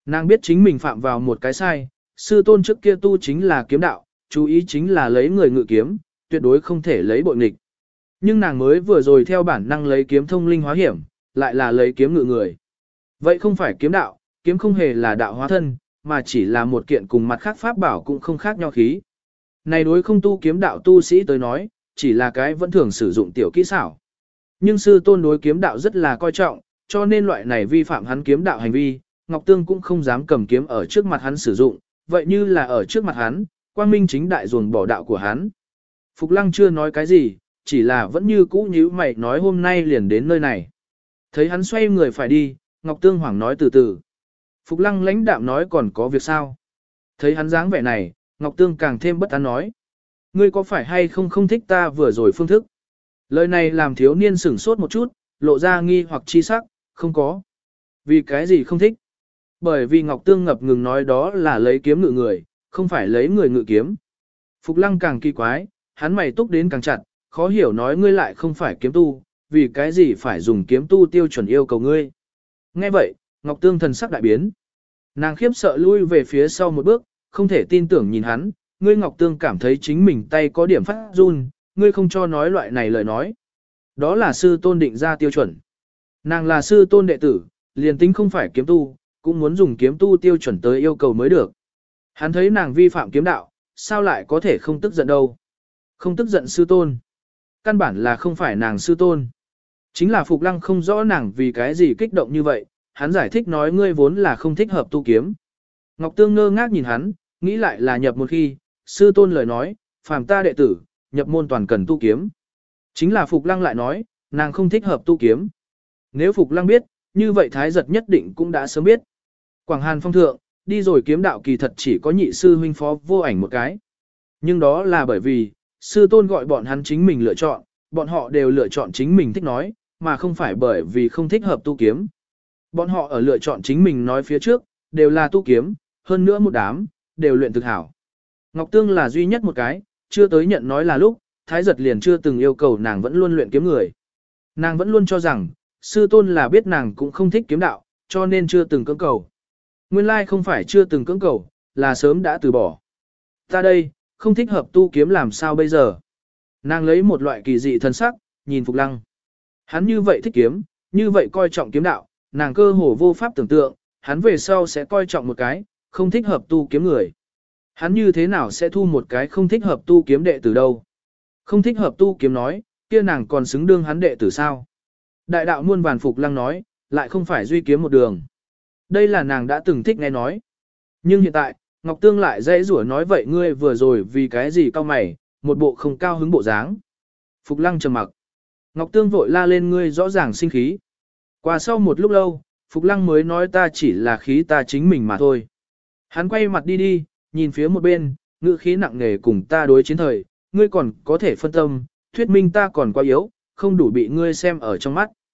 Nàng biết chính mình phạm vào một cái sai, sư tôn trước kia tu chính là kiếm đạo, chú ý chính là lấy người ngự kiếm, tuyệt đối không thể lấy bội nghịch. Nhưng nàng mới vừa rồi theo bản năng lấy kiếm thông linh hóa hiểm, lại là lấy kiếm ngự người. Vậy không phải kiếm đạo, kiếm không hề là đạo hóa thân, mà chỉ là một kiện cùng mặt khác pháp bảo cũng không khác nhau khí. Này đối không tu kiếm đạo tu sĩ tới nói, chỉ là cái vẫn thường sử dụng tiểu kỹ xảo. Nhưng sư tôn đối kiếm đạo rất là coi trọng, cho nên loại này vi phạm hắn kiếm đạo hành vi, Ngọc Tương cũng không dám cầm kiếm ở trước mặt hắn sử dụng, vậy như là ở trước mặt hắn, quang minh chính đại ruồng bỏ đạo của hắn. Phục Lăng chưa nói cái gì, chỉ là vẫn như cũ nhíu mày nói hôm nay liền đến nơi này. Thấy hắn xoay người phải đi, Ngọc Tương hoảng nói từ từ. Phục Lăng lãnh đạm nói còn có việc sao? Thấy hắn dáng vẻ này, Ngọc Tương càng thêm bất an nói. Ngươi có phải hay không không thích ta vừa rồi phương thức? Lời này làm thiếu niên sửng sốt một chút, lộ ra nghi hoặc chi sắc, không có. Vì cái gì không thích? Bởi vì Ngọc Tương ngập ngừng nói đó là lấy kiếm ngự người, không phải lấy người ngự kiếm. Phục Lăng càng kỳ quái, hắn mày túc đến càng chặt, khó hiểu nói ngươi lại không phải kiếm tu, vì cái gì phải dùng kiếm tu tiêu chuẩn yêu cầu ngươi. Nghe vậy, Ngọc Tương thần sắc đại biến. Nàng khiếp sợ lui về phía sau một bước, không thể tin tưởng nhìn hắn, ngươi Ngọc Tương cảm thấy chính mình tay có điểm phát run, ngươi không cho nói loại này lời nói. Đó là sư tôn định ra tiêu chuẩn. Nàng là sư tôn đệ tử, liền tính không phải kiếm tu, cũng muốn dùng kiếm tu tiêu chuẩn tới yêu cầu mới được. Hắn thấy nàng vi phạm kiếm đạo, sao lại có thể không tức giận đâu. Không tức giận sư tôn. Căn bản là không phải nàng sư tôn. Chính là Phục Lăng không rõ nàng vì cái gì kích động như vậy, hắn giải thích nói ngươi vốn là không thích hợp tu kiếm. Ngọc Tương ngơ ngác nhìn hắn, nghĩ lại là nhập một khi, sư tôn lời nói, phàm ta đệ tử, nhập môn toàn cần tu kiếm. Chính là Phục Lăng lại nói, nàng không thích hợp tu kiếm. Nếu Phục Lăng biết, như vậy Thái Giật nhất định cũng đã sớm biết. Quảng Hàn Phong thượng, đi rồi kiếm đạo kỳ thật chỉ có nhị sư huynh Phó Vô Ảnh một cái. Nhưng đó là bởi vì, sư tôn gọi bọn hắn chính mình lựa chọn, bọn họ đều lựa chọn chính mình thích nói, mà không phải bởi vì không thích hợp tu kiếm. Bọn họ ở lựa chọn chính mình nói phía trước, đều là tu kiếm, hơn nữa một đám, đều luyện thực hảo. Ngọc Tương là duy nhất một cái, chưa tới nhận nói là lúc, Thái Giật liền chưa từng yêu cầu nàng vẫn luôn luyện kiếm người. Nàng vẫn luôn cho rằng, sư tôn là biết nàng cũng không thích kiếm đạo, cho nên chưa từng cưỡng cầu. Nguyên lai không phải chưa từng cưỡng cầu, là sớm đã từ bỏ. Ta đây, không thích hợp tu kiếm làm sao bây giờ? Nàng lấy một loại kỳ dị thân sắc, nhìn Phục Lăng. Hắn như vậy thích kiếm, như vậy coi trọng kiếm đạo, nàng cơ hồ vô pháp tưởng tượng, hắn về sau sẽ coi trọng một cái, không thích hợp tu kiếm người. Hắn như thế nào sẽ thu một cái không thích hợp tu kiếm đệ tử đâu? Không thích hợp tu kiếm nói, kia nàng còn xứng đương hắn đệ tử sao? Đại đạo muôn vàn Phục Lăng nói, lại không phải duy kiếm một đường. Đây là nàng đã từng thích nghe nói. Nhưng hiện tại, Ngọc Tương lại dễ rủa nói vậy ngươi vừa rồi vì cái gì cao mày, một bộ không cao hứng bộ dáng. Phục Lăng trầm mặc. Ngọc Tương vội la lên ngươi rõ ràng sinh khí. Qua sau một lúc lâu, Phục Lăng mới nói ta chỉ là khí ta chính mình mà thôi. Hắn quay mặt đi đi, nhìn phía một bên, ngữ khí nặng nề cùng ta đối chiến thời, ngươi còn có thể phân tâm, thuyết minh ta còn quá yếu, không đủ bị ngươi xem ở trong mắt.